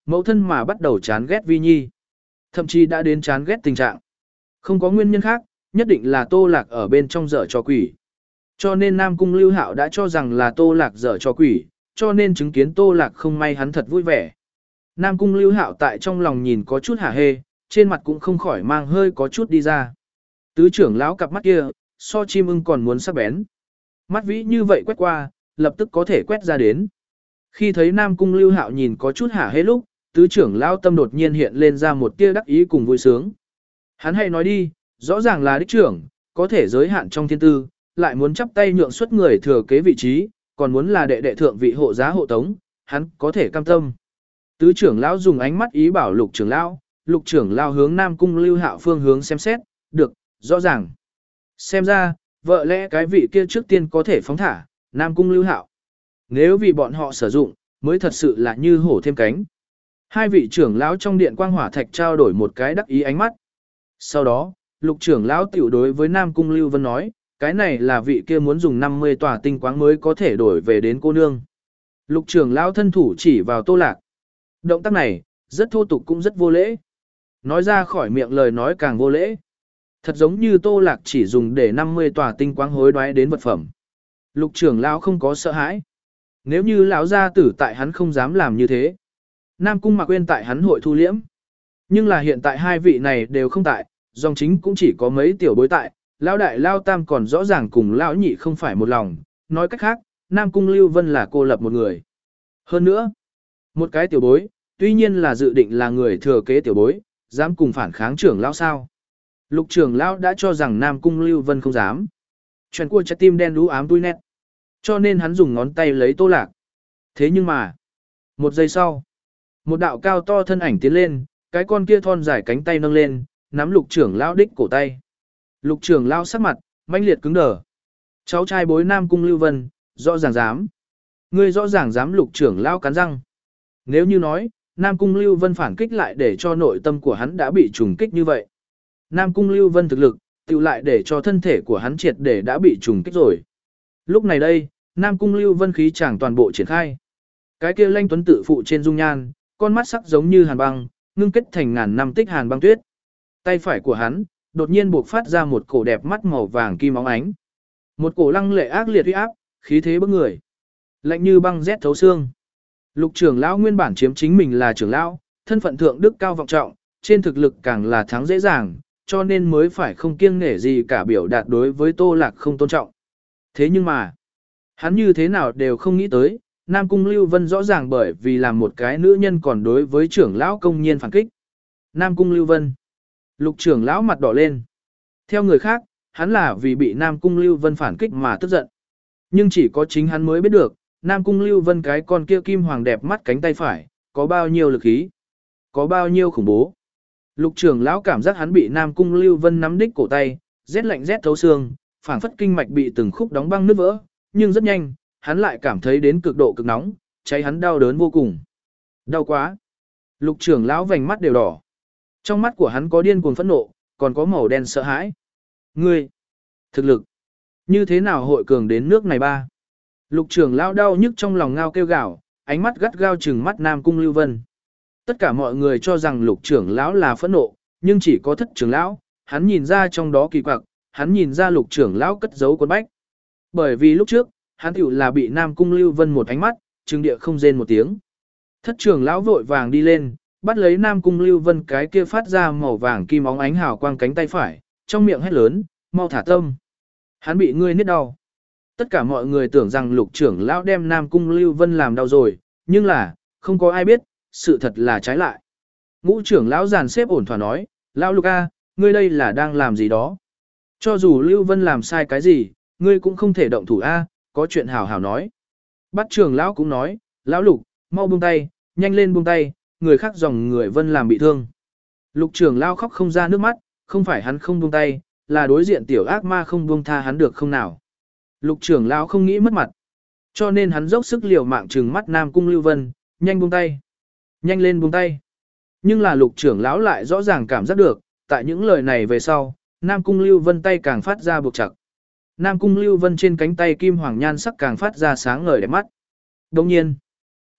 mẫu thân mà bắt đầu chán ghét Vi Nhi. Thậm chí đã đến chán ghét tình trạng. Không có nguyên nhân khác, nhất định là Tô Lạc ở bên trong dở trò quỷ. Cho nên Nam Cung Lưu Hạo đã cho rằng là Tô Lạc dở trò quỷ, cho nên chứng kiến Tô Lạc không may hắn thật vui vẻ. Nam Cung Lưu Hạo tại trong lòng nhìn có chút hả hê, trên mặt cũng không khỏi mang hơi có chút đi ra. Tứ trưởng lão cặp mắt kia, so chim ưng còn muốn sắc bén. Mắt vĩ như vậy quét qua, lập tức có thể quét ra đến. Khi thấy Nam Cung Lưu Hạo nhìn có chút hả hê lúc, tứ trưởng lão tâm đột nhiên hiện lên ra một tia đắc ý cùng vui sướng. Hắn hay nói đi, rõ ràng là đích trưởng, có thể giới hạn trong thiên tư, lại muốn chắp tay nhượng xuất người thừa kế vị trí, còn muốn là đệ đệ thượng vị hộ giá hộ tống, hắn có thể cam tâm. Tứ trưởng lão dùng ánh mắt ý bảo Lục trưởng lão, Lục trưởng lão hướng Nam Cung Lưu Hạo phương hướng xem xét, được, rõ ràng. Xem ra, vợ lẽ cái vị kia trước tiên có thể phóng thả, Nam Cung Lưu Hạo. Nếu vì bọn họ sử dụng, mới thật sự là như hổ thêm cánh. Hai vị trưởng lão trong điện quang hỏa thạch trao đổi một cái đắc ý ánh mắt. Sau đó, Lục trưởng lão tiểu đối với Nam Cung Lưu Vân nói, cái này là vị kia muốn dùng năm mươi tòa tinh quáng mới có thể đổi về đến cô nương. Lục trưởng lão thân thủ chỉ vào Tô Lạc. Động tác này, rất thô tục cũng rất vô lễ. Nói ra khỏi miệng lời nói càng vô lễ. Thật giống như Tô Lạc chỉ dùng để năm mươi tòa tinh quáng hối đoái đến vật phẩm. Lục trưởng lão không có sợ hãi. Nếu như lão gia tử tại hắn không dám làm như thế. Nam Cung Mạc Uyên tại hắn hội thu liễm. Nhưng là hiện tại hai vị này đều không tại, dòng chính cũng chỉ có mấy tiểu bối tại, lão đại lão tam còn rõ ràng cùng lão nhị không phải một lòng, nói cách khác, Nam Cung Lưu Vân là cô lập một người. Hơn nữa, một cái tiểu bối, tuy nhiên là dự định là người thừa kế tiểu bối, dám cùng phản kháng trưởng lão sao? Lục trưởng lão đã cho rằng Nam Cung Lưu Vân không dám. Chuyện của trái tim đen đú ám tui nét. Cho nên hắn dùng ngón tay lấy Tô Lạc. Thế nhưng mà, một giây sau, một đạo cao to thân ảnh tiến lên, cái con kia thon dài cánh tay nâng lên, nắm lục trưởng lão đích cổ tay. Lục trưởng lão sắc mặt, mãnh liệt cứng đờ. Cháu trai bối Nam Cung Lưu Vân, rõ ràng dám. Ngươi rõ ràng dám lục trưởng lão cắn răng. Nếu như nói, Nam Cung Lưu Vân phản kích lại để cho nội tâm của hắn đã bị trùng kích như vậy. Nam Cung Lưu Vân thực lực, tự lại để cho thân thể của hắn triệt để đã bị trùng kích rồi. Lúc này đây, Nam Cung Lưu Vân khí chẳng toàn bộ triển khai. Cái kia lanh tuấn tự phụ trên dung nhan, con mắt sắc giống như hàn băng, ngưng kết thành ngàn năm tích hàn băng tuyết. Tay phải của hắn, đột nhiên buộc phát ra một cổ đẹp mắt màu vàng kim óng ánh. Một cổ lăng lệ ác liệt uy áp, khí thế bức người. Lạnh như băng rét thấu xương. Lục trưởng lão nguyên bản chiếm chính mình là trưởng lão, thân phận thượng đức cao vọng trọng, trên thực lực càng là thắng dễ dàng, cho nên mới phải không kiêng nể gì cả biểu đạt đối với Tô Lạc không tôn trọng. Thế nhưng mà, hắn như thế nào đều không nghĩ tới, Nam Cung Lưu Vân rõ ràng bởi vì làm một cái nữ nhân còn đối với trưởng lão công nhiên phản kích. Nam Cung Lưu Vân. Lục trưởng lão mặt đỏ lên. Theo người khác, hắn là vì bị Nam Cung Lưu Vân phản kích mà tức giận. Nhưng chỉ có chính hắn mới biết được, Nam Cung Lưu Vân cái con kia kim hoàng đẹp mắt cánh tay phải, có bao nhiêu lực khí, có bao nhiêu khủng bố. Lục trưởng lão cảm giác hắn bị Nam Cung Lưu Vân nắm đích cổ tay, rét lạnh rét thấu xương, phảng phất kinh mạch bị từng khúc đóng băng nứt vỡ, nhưng rất nhanh, hắn lại cảm thấy đến cực độ cực nóng, cháy hắn đau đớn vô cùng. Đau quá. Lục trưởng lão vành mắt đều đỏ. Trong mắt của hắn có điên cuồng phẫn nộ, còn có màu đen sợ hãi. Ngươi, thực lực, như thế nào hội cường đến nước này ba? Lục trưởng lão đau nhức trong lòng ngao kêu gào, ánh mắt gắt gao trừng mắt Nam Cung Lưu Vân. Tất cả mọi người cho rằng lục trưởng lão là phẫn nộ, nhưng chỉ có thất trưởng lão, hắn nhìn ra trong đó kỳ quặc, hắn nhìn ra lục trưởng lão cất giấu cuốn bách. Bởi vì lúc trước, hắn tiểu là bị Nam Cung Lưu Vân một ánh mắt, trừng địa không rên một tiếng. Thất trưởng lão vội vàng đi lên, bắt lấy Nam Cung Lưu Vân cái kia phát ra màu vàng kim óng ánh hào quang cánh tay phải, trong miệng hét lớn, mau thả tâm. Hắn bị ngươi niết đau. Tất cả mọi người tưởng rằng lục trưởng lão đem Nam Cung Lưu Vân làm đau rồi, nhưng là, không có ai biết, sự thật là trái lại. Ngũ trưởng lão giàn xếp ổn thỏa nói, lão Lục A, ngươi đây là đang làm gì đó. Cho dù Lưu Vân làm sai cái gì, ngươi cũng không thể động thủ A, có chuyện hảo hảo nói. Bắt trưởng lão cũng nói, lão Lục, mau buông tay, nhanh lên buông tay, người khác dòng người Vân làm bị thương. Lục trưởng lão khóc không ra nước mắt, không phải hắn không buông tay, là đối diện tiểu ác ma không buông tha hắn được không nào. Lục trưởng lão không nghĩ mất mặt, cho nên hắn dốc sức liều mạng trừng mắt Nam Cung Lưu Vân, nhanh buông tay, nhanh lên buông tay. Nhưng là lục trưởng lão lại rõ ràng cảm giác được, tại những lời này về sau, Nam Cung Lưu Vân tay càng phát ra buộc chặt. Nam Cung Lưu Vân trên cánh tay kim hoàng nhan sắc càng phát ra sáng ngời đẹp mắt. Đồng nhiên,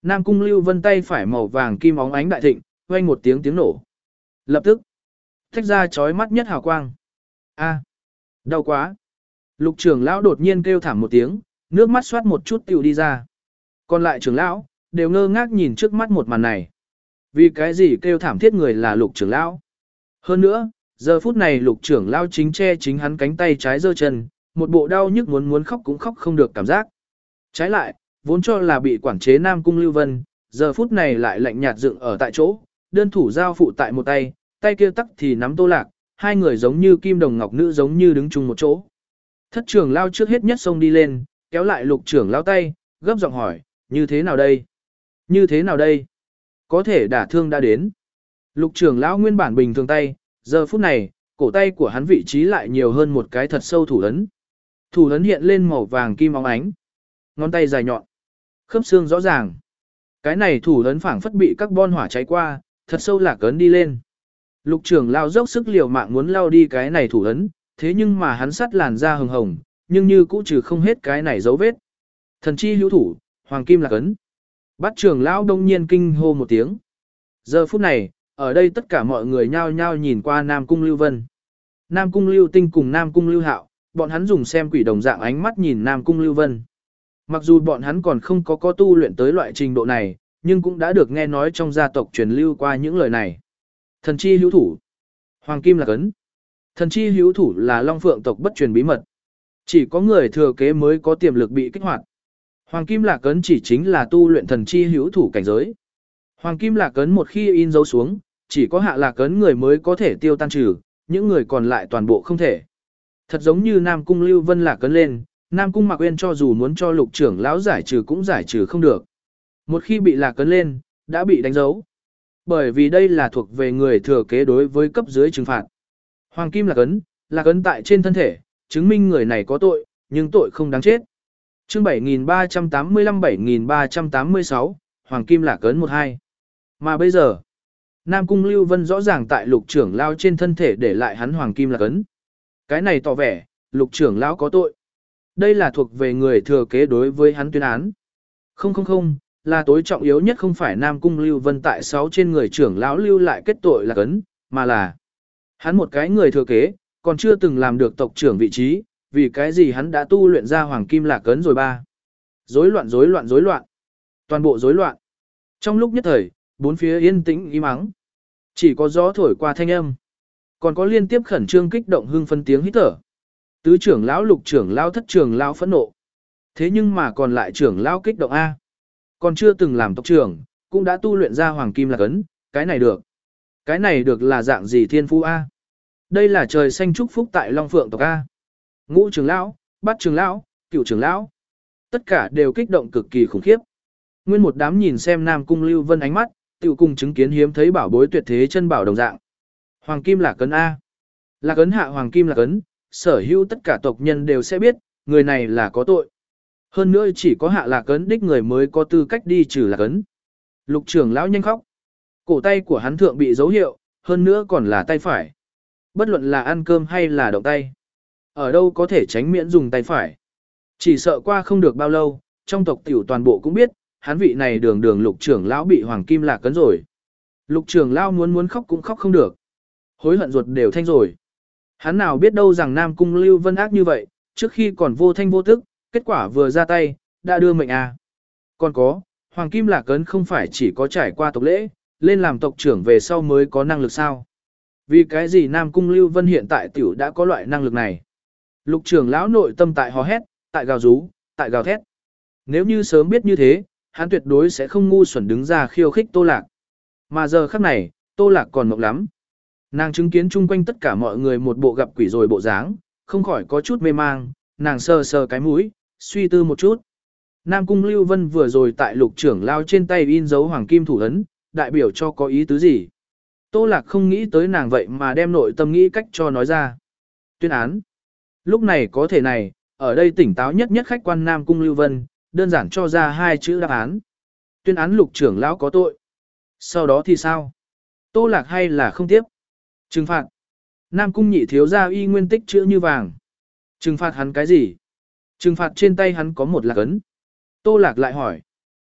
Nam Cung Lưu Vân tay phải màu vàng kim óng ánh đại thịnh, vang một tiếng tiếng nổ. Lập tức, tách ra chói mắt nhất hào quang. A, đau quá. Lục trưởng lão đột nhiên kêu thảm một tiếng, nước mắt xoát một chút tiểu đi ra. Còn lại trưởng lão, đều ngơ ngác nhìn trước mắt một màn này. Vì cái gì kêu thảm thiết người là lục trưởng lão? Hơn nữa, giờ phút này lục trưởng lão chính che chính hắn cánh tay trái giơ chân, một bộ đau nhức muốn muốn khóc cũng khóc không được cảm giác. Trái lại, vốn cho là bị quản chế Nam Cung Lưu Vân, giờ phút này lại lạnh nhạt dựng ở tại chỗ, đơn thủ giao phụ tại một tay, tay kia tắc thì nắm Tô Lạc, hai người giống như kim đồng ngọc nữ giống như đứng chung một chỗ. Thất trưởng lão trước hết nhất xông đi lên, kéo lại lục trưởng lão tay, gấp giọng hỏi, như thế nào đây? Như thế nào đây? Có thể đả thương đã đến. Lục trưởng lão nguyên bản bình thường tay, giờ phút này, cổ tay của hắn vị trí lại nhiều hơn một cái thật sâu thủ ấn. Thủ ấn hiện lên màu vàng kim óng ánh. Ngón tay dài nhọn, khớp xương rõ ràng. Cái này thủ ấn phảng phất bị các bon hỏa cháy qua, thật sâu lạc ấn đi lên. Lục trưởng lão dốc sức liều mạng muốn lao đi cái này thủ ấn, thế nhưng mà hắn sắt làn da hồng hồng, nhưng như cũ trừ không hết cái này dấu vết. Thần chi hữu thủ, hoàng kim lạc ấn. Bát trưởng lão đông nhiên kinh hô một tiếng. Giờ phút này, ở đây tất cả mọi người nhao nhao nhìn qua Nam Cung Lưu Vân. Nam Cung Lưu Tinh cùng Nam Cung Lưu Hạo, bọn hắn dùng xem quỷ đồng dạng ánh mắt nhìn Nam Cung Lưu Vân. Mặc dù bọn hắn còn không có có tu luyện tới loại trình độ này, nhưng cũng đã được nghe nói trong gia tộc truyền lưu qua những lời này. Thần chi hữu thủ, hoàng kim lạc ấn. Thần chi hữu thủ là Long Phượng tộc bất truyền bí mật. Chỉ có người thừa kế mới có tiềm lực bị kích hoạt. Hoàng kim lạc ấn chỉ chính là tu luyện thần chi hữu thủ cảnh giới. Hoàng kim lạc ấn một khi in dấu xuống, chỉ có hạ lạc ấn người mới có thể tiêu tan trừ, những người còn lại toàn bộ không thể. Thật giống như Nam Cung Lưu Vân lạc ấn lên, Nam Cung Mạc Uyên cho dù muốn cho lục trưởng lão giải trừ cũng giải trừ không được. Một khi bị lạc ấn lên, đã bị đánh dấu. Bởi vì đây là thuộc về người thừa kế đối với cấp dưới trừng phạt. Hoàng kim lạc ấn, lạc ấn tại trên thân thể, chứng minh người này có tội, nhưng tội không đáng chết. Chương bảy nghìn ba trăm tám mươi lăm bảy nghìn ba trăm tám mươi sáu, Hoàng kim lạc ấn một hai. Mà bây giờ, Nam Cung Lưu Vân rõ ràng tại lục trưởng lão trên thân thể để lại hắn hoàng kim lạc ấn. Cái này tỏ vẻ, lục trưởng lão có tội. Đây là thuộc về người thừa kế đối với hắn tuyên án. Không không không, là tối trọng yếu nhất không phải Nam Cung Lưu Vân tại sáu trên người trưởng lão lưu lại kết tội lạc ấn, mà là hắn một cái người thừa kế, còn chưa từng làm được tộc trưởng vị trí, vì cái gì hắn đã tu luyện ra hoàng kim lạc ấn rồi ba. Rối loạn rối loạn rối loạn. Toàn bộ rối loạn. Trong lúc nhất thời, bốn phía yên tĩnh im ắng. Chỉ có gió thổi qua thanh âm. Còn có liên tiếp khẩn trương kích động hưng phân tiếng hít thở. Tứ trưởng lão, lục trưởng lão, thất trưởng lão phẫn nộ. Thế nhưng mà còn lại trưởng lão kích động A. Còn chưa từng làm tộc trưởng, cũng đã tu luyện ra hoàng kim lạc ấn, cái này được. Cái này được là dạng gì thiên phú A. Đây là trời xanh chúc phúc tại Long Phượng tộc A. Ngũ trưởng lão, bát trưởng lão, cửu trưởng lão. Tất cả đều kích động cực kỳ khủng khiếp. Nguyên một đám nhìn xem Nam Cung Lưu Vân ánh mắt, tiểu cùng chứng kiến hiếm thấy bảo bối tuyệt thế chân bảo đồng dạng. Hoàng kim lạc ấn A. Lạc ấn hạ hoàng kim lạc ấn, sở hữu tất cả tộc nhân đều sẽ biết, người này là có tội. Hơn nữa chỉ có hạ lạc ấn đích người mới có tư cách đi trừ lạc ấn. Lục trưởng lão nhanh khóc. Cổ tay của hắn thượng bị dấu hiệu, hơn nữa còn là tay phải. Bất luận là ăn cơm hay là động tay. Ở đâu có thể tránh miễn dùng tay phải. Chỉ sợ qua không được bao lâu, trong tộc tiểu toàn bộ cũng biết, hắn vị này đường đường lục trưởng lão bị hoàng kim lạc ấn rồi. Lục trưởng lão muốn muốn khóc cũng khóc không được. Hối hận ruột đều thanh rồi. Hắn nào biết đâu rằng Nam Cung Lưu Vân ác như vậy, trước khi còn vô thanh vô tức, kết quả vừa ra tay, đã đưa mệnh à. Còn có, hoàng kim lạc ấn không phải chỉ có trải qua tộc lễ, lên làm tộc trưởng về sau mới có năng lực sao. Vì cái gì Nam Cung Lưu Vân hiện tại tiểu đã có loại năng lực này. Lục trưởng lão nội tâm tại hò hét, tại gào rú, tại gào thét. Nếu như sớm biết như thế, hắn tuyệt đối sẽ không ngu xuẩn đứng ra khiêu khích Tô Lạc. Mà giờ khắc này, Tô Lạc còn mộng lắm. Nàng chứng kiến chung quanh tất cả mọi người một bộ gặp quỷ rồi bộ dáng, không khỏi có chút mê mang, nàng sờ sờ cái mũi, suy tư một chút. Nam Cung Lưu Vân vừa rồi tại lục trưởng lao trên tay in dấu hoàng kim thủ ấn, đại biểu cho có ý tứ gì. Tô Lạc không nghĩ tới nàng vậy mà đem nội tâm nghĩ cách cho nói ra. Tuyên án. Lúc này có thể này, ở đây tỉnh táo nhất nhất khách quan Nam Cung Lưu Vân, đơn giản cho ra hai chữ đáp án. Tuyên án lục trưởng lão có tội. Sau đó thì sao? Tô Lạc hay là không tiếp? Trừng phạt. Nam Cung nhị thiếu gia y nguyên tích chữ như vàng. Trừng phạt hắn cái gì? Trừng phạt trên tay hắn có một lạc ấn. Tô Lạc lại hỏi.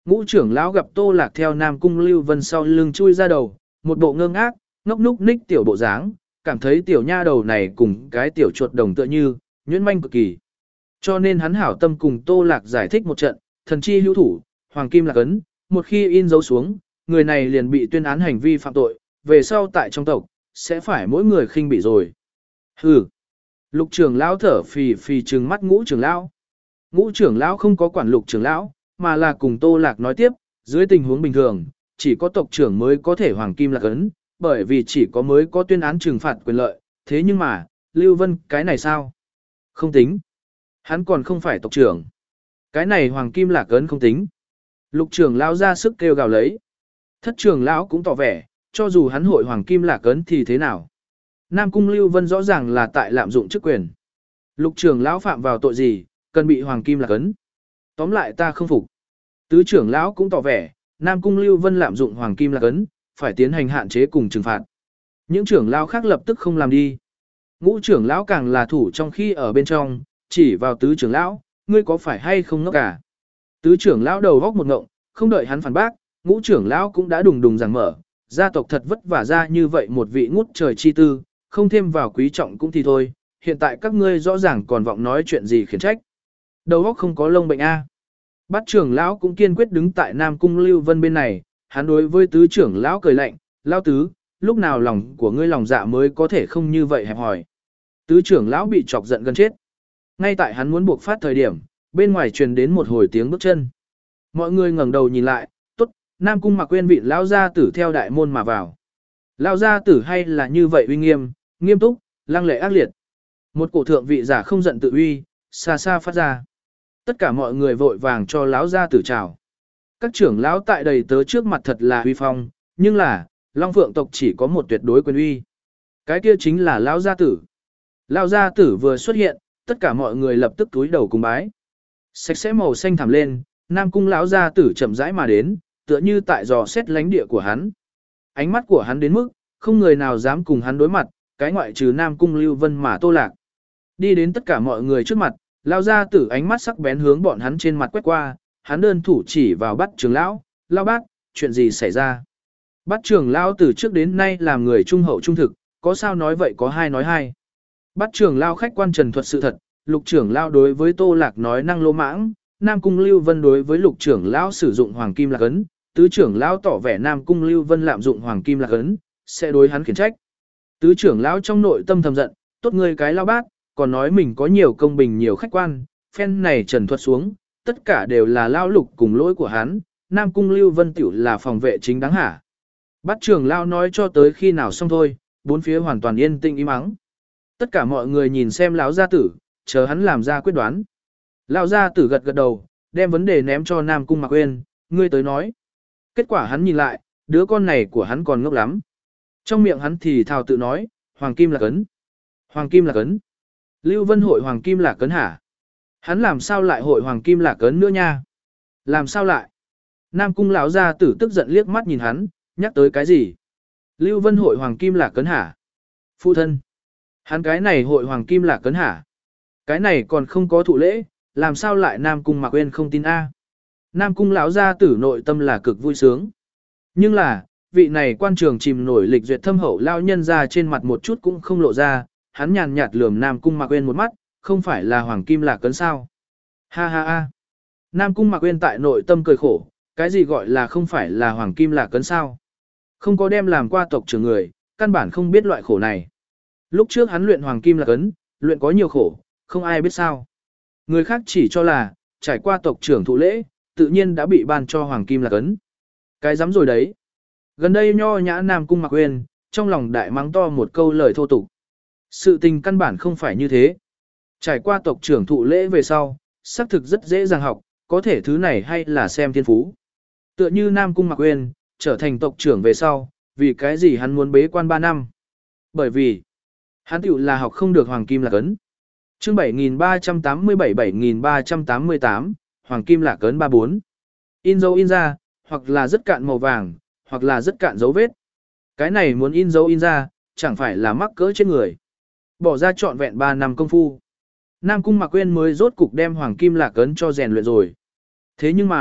Ngũ trưởng lão gặp Tô Lạc theo Nam Cung Lưu Vân sau lưng chui ra đầu, một bộ ngơ ngác, ngốc núc ních tiểu bộ dáng, cảm thấy tiểu nha đầu này cùng cái tiểu chuột đồng tựa như, nhuyễn manh cực kỳ. Cho nên hắn hảo tâm cùng Tô Lạc giải thích một trận, thần chi hữu thủ, hoàng kim lạc ấn, một khi in dấu xuống, người này liền bị tuyên án hành vi phạm tội, về sau tại trong tộc, sẽ phải mỗi người khinh bị rồi. Hừ. Lục trưởng lão thở phì phì trừng mắt ngũ trưởng lão. Ngũ trưởng lão không có quản lục trưởng lão, mà là cùng Tô Lạc nói tiếp, dưới tình huống bình thường, chỉ có tộc trưởng mới có thể hoàng kim lạc ấn, bởi vì chỉ có mới có tuyên án trừng phạt quyền lợi, thế nhưng mà, Lưu Vân cái này sao? Không tính. Hắn còn không phải tộc trưởng. Cái này hoàng kim lạc ấn không tính. Lục trưởng lão ra sức kêu gào lấy. Thất trưởng lão cũng tỏ vẻ, cho dù hắn hội hoàng kim lạc ấn thì thế nào? Nam Cung Lưu Vân rõ ràng là tại lạm dụng chức quyền. Lục trưởng lão phạm vào tội gì, cần bị hoàng kim lạc ấn. Tóm lại ta không phục. Tứ trưởng lão cũng tỏ vẻ, Nam Cung Lưu Vân lạm dụng hoàng kim lạc ấn, phải tiến hành hạn chế cùng trừng phạt. Những trưởng lão khác lập tức không làm đi. Ngũ trưởng lão càng là thủ trong khi ở bên trong, chỉ vào tứ trưởng lão, ngươi có phải hay không ngốc cả? Tứ trưởng lão đầu góc một ngộng, không đợi hắn phản bác, ngũ trưởng lão cũng đã đùng đùng giảng mở, gia tộc thật vất vả ra như vậy một vị ngút trời chi tư, không thêm vào quý trọng cũng thì thôi, hiện tại các ngươi rõ ràng còn vọng nói chuyện gì khiển trách. Đầu óc không có lông bệnh a. Bát trưởng lão cũng kiên quyết đứng tại Nam Cung Lưu Vân bên này, hắn đối với tứ trưởng lão cười lạnh, lão tứ, lúc nào lòng của ngươi lòng dạ mới có thể không như vậy hẹp hòi. Tứ trưởng lão bị chọc giận gần chết. Ngay tại hắn muốn buộc phát thời điểm, bên ngoài truyền đến một hồi tiếng bước chân. Mọi người ngẩng đầu nhìn lại, tốt, Nam Cung Mặc Quyên vị lão gia tử theo đại môn mà vào. Lão gia tử hay là như vậy uy nghiêm, nghiêm túc, lăng lệ ác liệt. Một cổ thượng vị giả không giận tự uy, xa xa phát ra. Tất cả mọi người vội vàng cho lão gia tử chào. Các trưởng lão tại đầy tớ trước mặt thật là uy phong, nhưng là, Long Phượng tộc chỉ có một tuyệt đối quyền uy. Cái kia chính là lão gia tử. Lão gia tử vừa xuất hiện, tất cả mọi người lập tức cúi đầu cùng bái. Sạch sẽ màu xanh thẳm lên, Nam Cung lão gia tử chậm rãi mà đến, tựa như tại dò xét lánh địa của hắn. Ánh mắt của hắn đến mức, không người nào dám cùng hắn đối mặt, cái ngoại trừ Nam Cung Lưu Vân mà Tô Lạc. Đi đến tất cả mọi người trước mặt, lão gia tử ánh mắt sắc bén hướng bọn hắn trên mặt quét qua, hắn đơn thủ chỉ vào Bát trưởng lão, "Lão Bát, chuyện gì xảy ra?" Bát trưởng lão từ trước đến nay làm người trung hậu trung thực, có sao nói vậy có hai nói hai. Bát trưởng lão khách quan trần thuật sự thật, Lục trưởng lão đối với Tô Lạc nói năng lô mãng, Nam Cung Lưu Vân đối với Lục trưởng lão sử dụng hoàng kim lạc ấn, tứ trưởng lão tỏ vẻ Nam Cung Lưu Vân lạm dụng hoàng kim lạc ấn, sẽ đối hắn khiển trách. Tứ trưởng lão trong nội tâm thầm giận, tốt ngươi cái lão Bát, còn nói mình có nhiều công bình nhiều khách quan, phen này trần thuật xuống, tất cả đều là lão Lục cùng lỗi của hắn, Nam Cung Lưu Vân tiểu là phòng vệ chính đáng hả? Bát trưởng lão nói cho tới khi nào xong thôi, bốn phía hoàn toàn yên tĩnh im ắng. Tất cả mọi người nhìn xem lão gia tử, chờ hắn làm ra quyết đoán. Lão gia tử gật gật đầu, đem vấn đề ném cho Nam Cung Mặc Uyên, ngươi tới nói. Kết quả hắn nhìn lại, đứa con này của hắn còn ngốc lắm. Trong miệng hắn thì thào tự nói, Hoàng Kim Lạc Ấn. Hoàng Kim Lạc Ấn. Lưu Vân hội Hoàng Kim Lạc Ấn hả? Hắn làm sao lại hội Hoàng Kim Lạc Ấn nữa nha? Làm sao lại? Nam Cung lão gia tử tức giận liếc mắt nhìn hắn, nhắc tới cái gì? Lưu Vân hội Hoàng Kim Lạc Ấn hả? Phụ thân. Hắn cái này hội Hoàng Kim Lạc Ấn hả? Cái này còn không có thụ lễ, làm sao lại Nam Cung Mặc Uyên không tin a? Nam Cung lão gia tử nội tâm là cực vui sướng. Nhưng là, vị này quan trường chìm nổi lịch duyệt thâm hậu lao nhân ra trên mặt một chút cũng không lộ ra, hắn nhàn nhạt lườm Nam Cung Mặc Uyên một mắt, không phải là Hoàng Kim Lạc Ấn sao? Ha ha ha. Nam Cung Mặc Uyên tại nội tâm cười khổ, cái gì gọi là không phải là Hoàng Kim Lạc Ấn sao? Không có đem làm qua tộc trưởng người, căn bản không biết loại khổ này. Lúc trước hắn luyện Hoàng Kim Lạc Ấn, luyện có nhiều khổ, không ai biết sao. Người khác chỉ cho là, trải qua tộc trưởng thụ lễ, tự nhiên đã bị ban cho Hoàng Kim Lạc Ấn. Cái dám rồi đấy. Gần đây nho nhã Nam Cung Mặc Uyên, trong lòng đại mắng to một câu lời thô tục. Sự tình căn bản không phải như thế. Trải qua tộc trưởng thụ lễ về sau, xác thực rất dễ dàng học, có thể thứ này hay là xem thiên phú. Tựa như Nam Cung Mặc Uyên, trở thành tộc trưởng về sau, vì cái gì hắn muốn bế quan ba năm? Bởi vì, hắn tiểu là học không được Hoàng Kim Lạc Ấn. Chương bảy nghìn ba trăm tám mươi bảy bảy nghìn ba trăm tám mươi tám, Hoàng Kim Lạc Ấn ba bốn. In dấu in ra, hoặc là rất cạn màu vàng, hoặc là rất cạn dấu vết. Cái này muốn in dấu in ra, chẳng phải là mắc cỡ trên người. Bỏ ra trọn vẹn ba năm công phu. Nam Cung Mặc Uyên mới rốt cục đem Hoàng Kim Lạc Ấn cho rèn luyện rồi. Thế nhưng mà,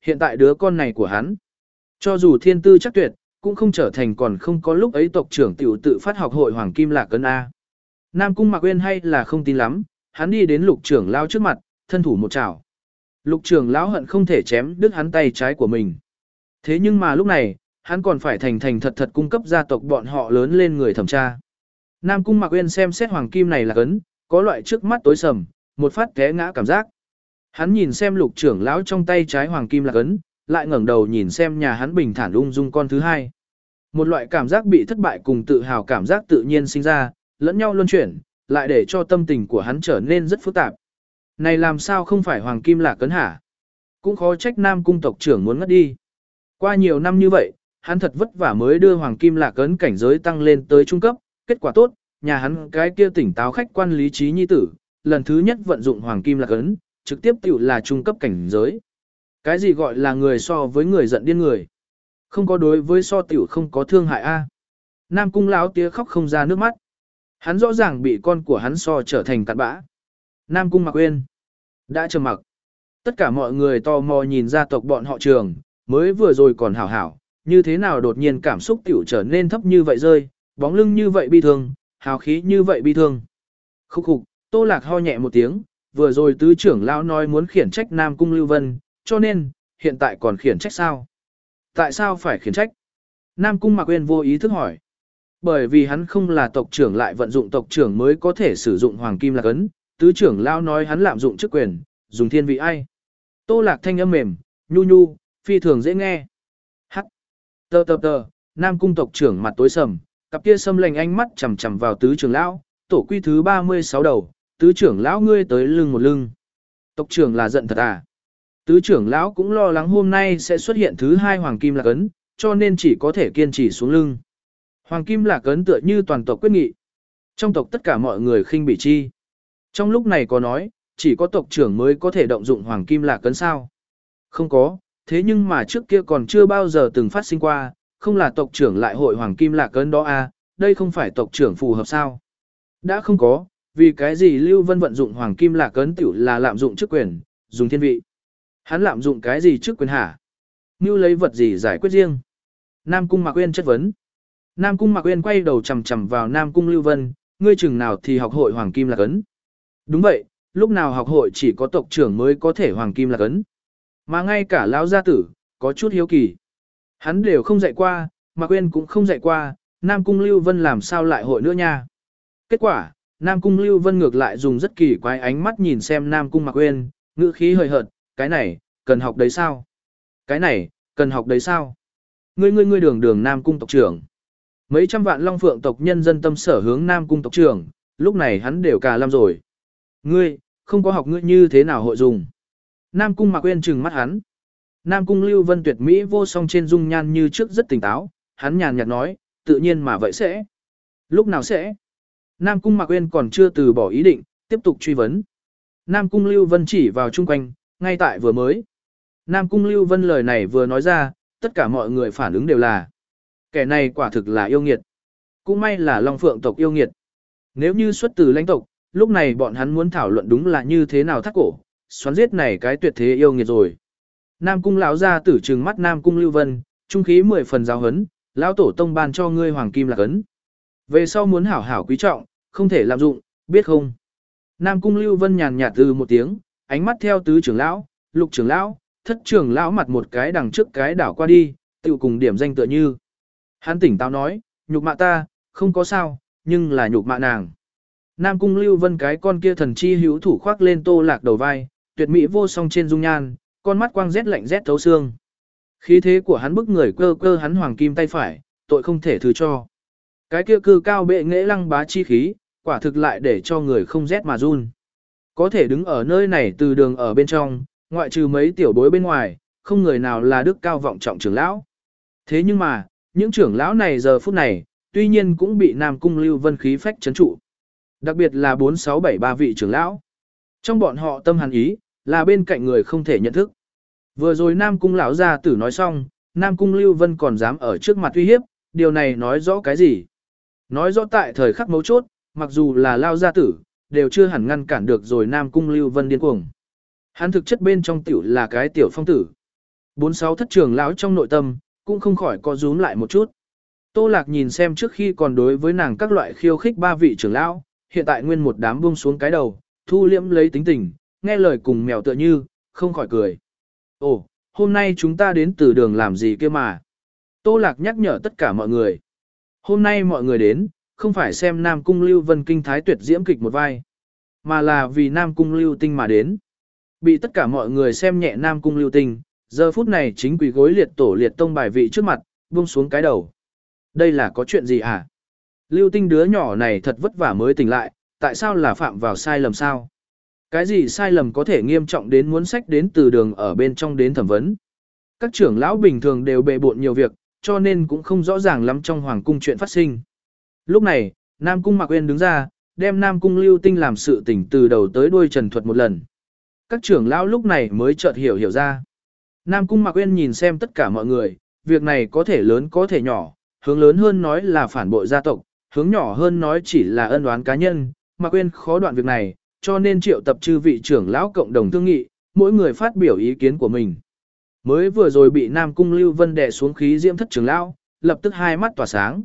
Hiện tại đứa con này của hắn, cho dù thiên tư chắc tuyệt, cũng không trở thành còn không có lúc ấy tộc trưởng tiểu tự phát học hội Hoàng Kim Lạc Cấn A. Nam Cung Mạc Uyên hay là không tin lắm, hắn đi đến lục trưởng lão trước mặt, thân thủ một chảo. Lục trưởng lão hận không thể chém đứt hắn tay trái của mình. Thế nhưng mà lúc này, hắn còn phải thành thành thật thật cung cấp gia tộc bọn họ lớn lên người thẩm tra. Nam Cung Mạc Uyên xem xét Hoàng Kim này là cấn, có loại trước mắt tối sầm, một phát té ngã cảm giác. Hắn nhìn xem lục trưởng lão trong tay trái Hoàng Kim là cấn, lại ngẩng đầu nhìn xem nhà hắn bình thản ung dung con thứ hai. Một loại cảm giác bị thất bại cùng tự hào cảm giác tự nhiên sinh ra, lẫn nhau luân chuyển, lại để cho tâm tình của hắn trở nên rất phức tạp. Này làm sao không phải Hoàng Kim Lạc Cấn hả? Cũng khó trách Nam Cung tộc trưởng muốn ngất đi. Qua nhiều năm như vậy, hắn thật vất vả mới đưa Hoàng Kim Lạc Cấn cảnh giới tăng lên tới trung cấp, kết quả tốt, nhà hắn cái kia tỉnh táo khách quan lý trí nhi tử, lần thứ nhất vận dụng Hoàng Kim Lạc Cấn, trực tiếp tiểu là trung cấp cảnh giới. Cái gì gọi là người so với người giận điên người? Không có đối với so tiểu không có thương hại a. Nam Cung lão tía khóc không ra nước mắt. Hắn rõ ràng bị con của hắn so trở thành cặn bã. Nam Cung Mạc Uyên đã trầm mặc. Tất cả mọi người tò mò nhìn gia tộc bọn họ Trường, mới vừa rồi còn hảo hảo, như thế nào đột nhiên cảm xúc tiểu trở nên thấp như vậy rơi, bóng lưng như vậy bi thương, hào khí như vậy bi thương. Khúc khục, Tô Lạc ho nhẹ một tiếng, vừa rồi tứ trưởng lão nói muốn khiển trách Nam Cung Lưu Vân, cho nên, hiện tại còn khiển trách sao? Tại sao phải khiển trách? Nam Cung Mạc Uyên vô ý thức hỏi. Bởi vì hắn không là tộc trưởng lại vận dụng tộc trưởng mới có thể sử dụng Hoàng Kim Lạc Ấn, tứ trưởng lão nói hắn lạm dụng chức quyền, dùng thiên vị ai. Tô Lạc thanh âm mềm, nhu nhu, phi thường dễ nghe. Hắc. Tờ tờ tờ, Nam Cung tộc trưởng mặt tối sầm, cặp kia xâm lành ánh mắt chằm chằm vào tứ trưởng lão, tổ quy thứ ba mươi sáu đầu, tứ trưởng lão ngươi tới lưng một lưng. Tộc trưởng là giận thật à? Tứ trưởng lão cũng lo lắng hôm nay sẽ xuất hiện thứ hai Hoàng Kim Lạc Ấn, cho nên chỉ có thể kiên trì xuống lưng. Hoàng Kim Lạc Ấn tựa như toàn tộc quyết nghị. Trong tộc tất cả mọi người khinh bỉ chi. Trong lúc này có nói, chỉ có tộc trưởng mới có thể động dụng Hoàng Kim Lạc Ấn sao? Không có, thế nhưng mà trước kia còn chưa bao giờ từng phát sinh qua, không là tộc trưởng lại hội Hoàng Kim Lạc Ấn đó à, đây không phải tộc trưởng phù hợp sao? Đã không có, vì cái gì Lưu Vân vận dụng Hoàng Kim Lạc Ấn tiểu là lạm dụng chức quyền, dùng thiên vị. Hắn lạm dụng cái gì chức quyền hả? Như lấy vật gì giải quyết riêng? Nam Cung Mạc Uyên chất vấn. Nam Cung Mạc Uyên quay đầu chằm chằm vào Nam Cung Lưu Vân, ngươi chừng nào thì học hội Hoàng Kim Lạc Ấn? Đúng vậy, lúc nào học hội chỉ có tộc trưởng mới có thể Hoàng Kim Lạc Ấn. Mà ngay cả lão gia tử, có chút hiếu kỳ. Hắn đều không dạy qua, Mạc Uyên cũng không dạy qua, Nam Cung Lưu Vân làm sao lại hội nữa nha. Kết quả, Nam Cung Lưu Vân ngược lại dùng rất kỳ quái ánh mắt nhìn xem Nam Cung Mạc Uyên, ngữ khí hơi hợt, cái này, cần học đấy sao? Cái này, cần học đấy sao? Ngươi ngươi ngươi đường đường Nam Cung tộc trưởng. Mấy trăm vạn Long Phượng tộc nhân dân tâm sở hướng Nam Cung tộc trưởng, lúc này hắn đều cả lâm rồi. Ngươi, không có học ngươi như thế nào hội dùng. Nam Cung Mạc Uyên trừng mắt hắn. Nam Cung Lưu Vân tuyệt mỹ vô song trên dung nhan như trước rất tỉnh táo, hắn nhàn nhạt nói, tự nhiên mà vậy sẽ. Lúc nào sẽ? Nam Cung Mạc Uyên còn chưa từ bỏ ý định, tiếp tục truy vấn. Nam Cung Lưu Vân chỉ vào chung quanh, ngay tại vừa mới. Nam Cung Lưu Vân lời này vừa nói ra, tất cả mọi người phản ứng đều là. Kẻ này quả thực là yêu nghiệt. Cũng may là Long Phượng tộc yêu nghiệt. Nếu như xuất từ lãnh tộc, lúc này bọn hắn muốn thảo luận đúng là như thế nào thắt cổ, xoắn giết này cái tuyệt thế yêu nghiệt rồi. Nam Cung lão gia tử trừng mắt Nam Cung Lưu Vân, trung khí mười phần giáo huấn, lão tổ tông ban cho ngươi Hoàng Kim Lạc Ấn. Về sau muốn hảo hảo quý trọng, không thể lạm dụng, biết không? Nam Cung Lưu Vân nhàn nhạt từ một tiếng, ánh mắt theo tứ trưởng lão, lục trưởng lão, thất trưởng lão mặt một cái đằng trước cái đảo qua đi, tự cùng điểm danh tựa như. Hắn tỉnh táo nói, nhục mạ ta, không có sao, nhưng là nhục mạ nàng. Nam Cung Lưu Vân cái con kia thần chi hữu thủ khoác lên Tô Lạc đầu vai, tuyệt mỹ vô song trên dung nhan, con mắt quang rét lạnh rét thấu xương. Khí thế của hắn bức người cơ cơ hắn hoàng kim tay phải, tội không thể thứ cho. Cái kia cư cao bệ nghệ lăng bá chi khí, quả thực lại để cho người không rét mà run. Có thể đứng ở nơi này từ đường ở bên trong, ngoại trừ mấy tiểu bối bên ngoài, không người nào là đức cao vọng trọng trưởng lão. Thế nhưng mà, những trưởng lão này giờ phút này, tuy nhiên cũng bị Nam Cung Lưu Vân khí phách chấn trụ. Đặc biệt là bốn sáu bảy ba vị trưởng lão. Trong bọn họ tâm hàn ý, là bên cạnh người không thể nhận thức. Vừa rồi Nam Cung lão gia tử nói xong, Nam Cung Lưu Vân còn dám ở trước mặt uy hiếp, điều này nói rõ cái gì? Nói rõ tại thời khắc mấu chốt, mặc dù là lao gia tử, đều chưa hẳn ngăn cản được rồi Nam Cung Lưu Vân điên cuồng. Hắn thực chất bên trong tiểu là cái tiểu phong tử. Bốn sáu thất trưởng lão trong nội tâm, cũng không khỏi có rúm lại một chút. Tô Lạc nhìn xem trước khi còn đối với nàng các loại khiêu khích ba vị trưởng lão, hiện tại nguyên một đám buông xuống cái đầu, thu liễm lấy tính tình, nghe lời cùng mèo tựa như, không khỏi cười. Ồ, hôm nay chúng ta đến từ đường làm gì kia mà? Tô Lạc nhắc nhở tất cả mọi người. Hôm nay mọi người đến, không phải xem Nam Cung Lưu Vân kinh thái tuyệt diễm kịch một vai, mà là vì Nam Cung Lưu Tinh mà đến. Bị tất cả mọi người xem nhẹ Nam Cung Lưu Tinh, giờ phút này chính quỳ gối liệt tổ liệt tông bài vị trước mặt, buông xuống cái đầu. Đây là có chuyện gì hả? Lưu Tinh đứa nhỏ này thật vất vả mới tỉnh lại, tại sao là phạm vào sai lầm sao? Cái gì sai lầm có thể nghiêm trọng đến muốn sách đến từ đường ở bên trong đến thẩm vấn? Các trưởng lão bình thường đều bề bộn nhiều việc, cho nên cũng không rõ ràng lắm trong hoàng cung chuyện phát sinh. Lúc này, Nam Cung Mạc Uyên đứng ra, đem Nam Cung Lưu Tinh làm sự tỉnh từ đầu tới đuôi trần thuật một lần. Các trưởng lão lúc này mới chợt hiểu hiểu ra. Nam Cung Mạc Uyên nhìn xem tất cả mọi người, việc này có thể lớn có thể nhỏ, hướng lớn hơn nói là phản bội gia tộc, hướng nhỏ hơn nói chỉ là ân oán cá nhân, Mạc Uyên khó đoạn việc này, cho nên triệu tập chư vị trưởng lão cộng đồng thương nghị, mỗi người phát biểu ý kiến của mình. Mới vừa rồi bị Nam Cung Lưu Vân đè xuống khí diễm thất trưởng lão, lập tức hai mắt tỏa sáng.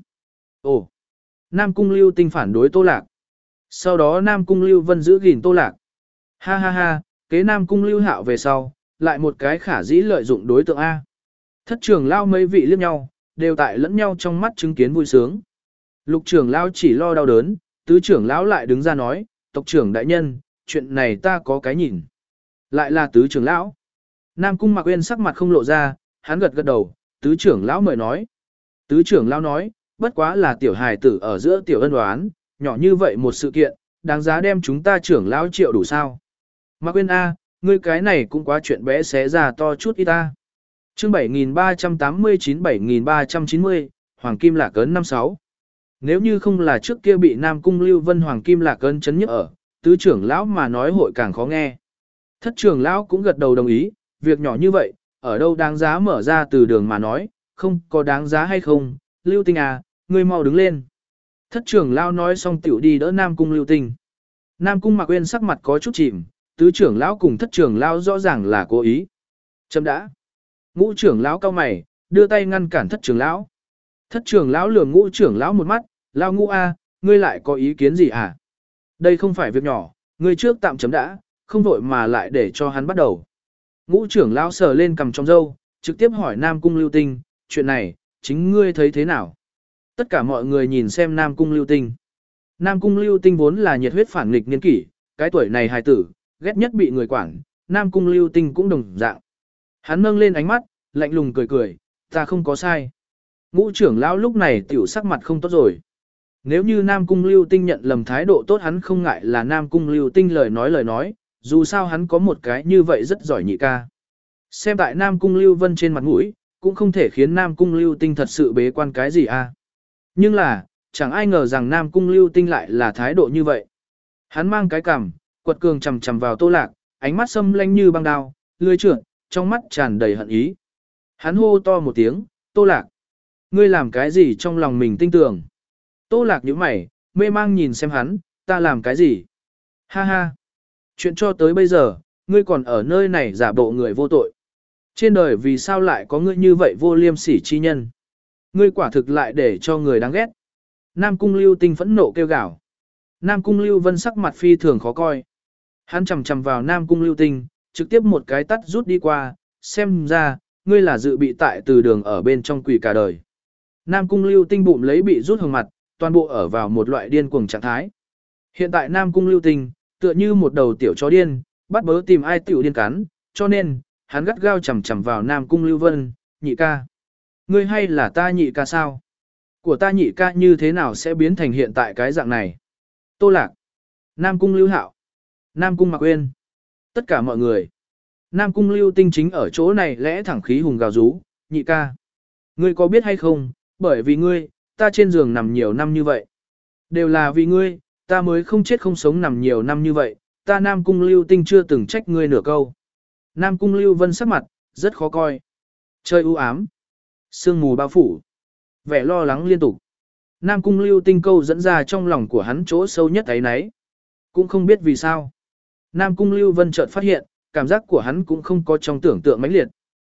Ồ, Nam Cung Lưu Tinh phản đối Tô Lạc. Sau đó Nam Cung Lưu Vân giữ gìn Tô Lạc. Ha ha ha, kế Nam Cung Lưu Hạo về sau, lại một cái khả dĩ lợi dụng đối tượng A. Thất trưởng lão mấy vị liếc nhau, đều tại lẫn nhau trong mắt chứng kiến vui sướng. Lục trưởng lão chỉ lo đau đớn, tứ trưởng lão lại đứng ra nói, tộc trưởng đại nhân, chuyện này ta có cái nhìn. Lại là tứ trưởng lão. Nam Cung Mạc Uyên sắc mặt không lộ ra, hắn gật gật đầu, tứ trưởng lão mời nói. Tứ trưởng lão nói, bất quá là tiểu hài tử ở giữa tiểu ân oán, nhỏ như vậy một sự kiện, đáng giá đem chúng ta trưởng lão triệu đủ sao. Mạc Uyên A, ngươi cái này cũng quá chuyện bé xé ra to chút ít ta. Chương bảy nghìn ba trăm tám mươi chín bảy nghìn ba trăm chín mươi, Hoàng Kim Lạc Ấn năm sáu. Nếu như không là trước kia bị Nam Cung Lưu Vân Hoàng Kim Lạc Ấn chấn nhức ở, tứ trưởng lão mà nói hội càng khó nghe. Thất trưởng lão cũng gật đầu đồng ý, việc nhỏ như vậy, ở đâu đáng giá mở ra từ đường mà nói, không có đáng giá hay không, Lưu Tinh à, ngươi mau đứng lên. Thất trưởng lão nói xong tiểu đi đỡ Nam Cung Lưu Tinh. Nam Cung Mạc Uyên sắc mặt có chút chìm, tứ trưởng lão cùng thất trưởng lão rõ ràng là cố ý. Chấm đã. Ngũ trưởng lão cao mày, đưa tay ngăn cản thất trưởng lão. Thất trưởng lão lườm ngũ trưởng lão một mắt, lão ngũ a, ngươi lại có ý kiến gì à? Đây không phải việc nhỏ, ngươi trước tạm chấm đã, không vội mà lại để cho hắn bắt đầu. Ngũ trưởng lão sờ lên cầm trong râu, trực tiếp hỏi Nam Cung Lưu Tinh, chuyện này, chính ngươi thấy thế nào? Tất cả mọi người nhìn xem Nam Cung Lưu Tinh. Nam Cung Lưu Tinh vốn là nhiệt huyết phản nghịch niên kỷ, cái tuổi này hài tử, ghét nhất bị người quản, Nam Cung Lưu Tinh cũng đồng dạng. Hắn nâng lên ánh mắt, lạnh lùng cười cười, ta không có sai. Ngũ trưởng lão lúc này tiểu sắc mặt không tốt rồi. Nếu như Nam Cung Lưu Tinh nhận lầm thái độ tốt hắn không ngại là Nam Cung Lưu Tinh lời nói lời nói, dù sao hắn có một cái như vậy rất giỏi nhị ca. Xem tại Nam Cung Lưu Vân trên mặt mũi, cũng không thể khiến Nam Cung Lưu Tinh thật sự bế quan cái gì à. Nhưng là, chẳng ai ngờ rằng Nam Cung Lưu Tinh lại là thái độ như vậy. Hắn mang cái cằm, quật cường chầm chầm vào Tô Lạc, ánh mắt xâm lanh như băng đao, lưỡi trượt, trong mắt tràn đầy hận ý. Hắn hô to một tiếng, Tô Lạc. Ngươi làm cái gì trong lòng mình tinh tưởng? Tô Lạc nhíu mày, mê mang nhìn xem hắn, ta làm cái gì? Ha ha. Chuyện cho tới bây giờ, ngươi còn ở nơi này giả bộ người vô tội. Trên đời vì sao lại có ngươi như vậy vô liêm sỉ chi nhân? Ngươi quả thực lại để cho người đáng ghét. Nam Cung Lưu Tinh phẫn nộ kêu gào. Nam Cung Lưu Vân sắc mặt phi thường khó coi. Hắn chầm chầm vào Nam Cung Lưu Tinh, trực tiếp một cái tắt rút đi qua, xem ra, ngươi là dự bị tại từ đường ở bên trong quỷ cả đời. Nam Cung Lưu Tinh bụng lấy bị rút hồng mặt, toàn bộ ở vào một loại điên cuồng trạng thái. Hiện tại Nam Cung Lưu Tinh, tựa như một đầu tiểu chó điên, bắt bớ tìm ai tiểu điên cắn, cho nên, hắn gắt gao chầm chầm vào Nam Cung Lưu Vân, nhị ca. Ngươi hay là ta nhị ca sao? Của ta nhị ca như thế nào sẽ biến thành hiện tại cái dạng này? Tô Lạc, Nam Cung Lưu Hạo, Nam Cung Mạc Uyên, tất cả mọi người. Nam Cung Lưu Tinh chính ở chỗ này lẽ thẳng khí hùng gào rú, nhị ca. Ngươi có biết hay không, bởi vì ngươi, ta trên giường nằm nhiều năm như vậy. Đều là vì ngươi, ta mới không chết không sống nằm nhiều năm như vậy, ta Nam Cung Lưu Tinh chưa từng trách ngươi nửa câu. Nam Cung Lưu Vân sắc mặt, rất khó coi. Trời u ám, sương mù bao phủ, vẻ lo lắng liên tục. Nam Cung Lưu Tinh câu dẫn ra trong lòng của hắn chỗ sâu nhất ấy nấy. Cũng không biết vì sao. Nam Cung Lưu Vân chợt phát hiện, cảm giác của hắn cũng không có trong tưởng tượng mãnh liệt.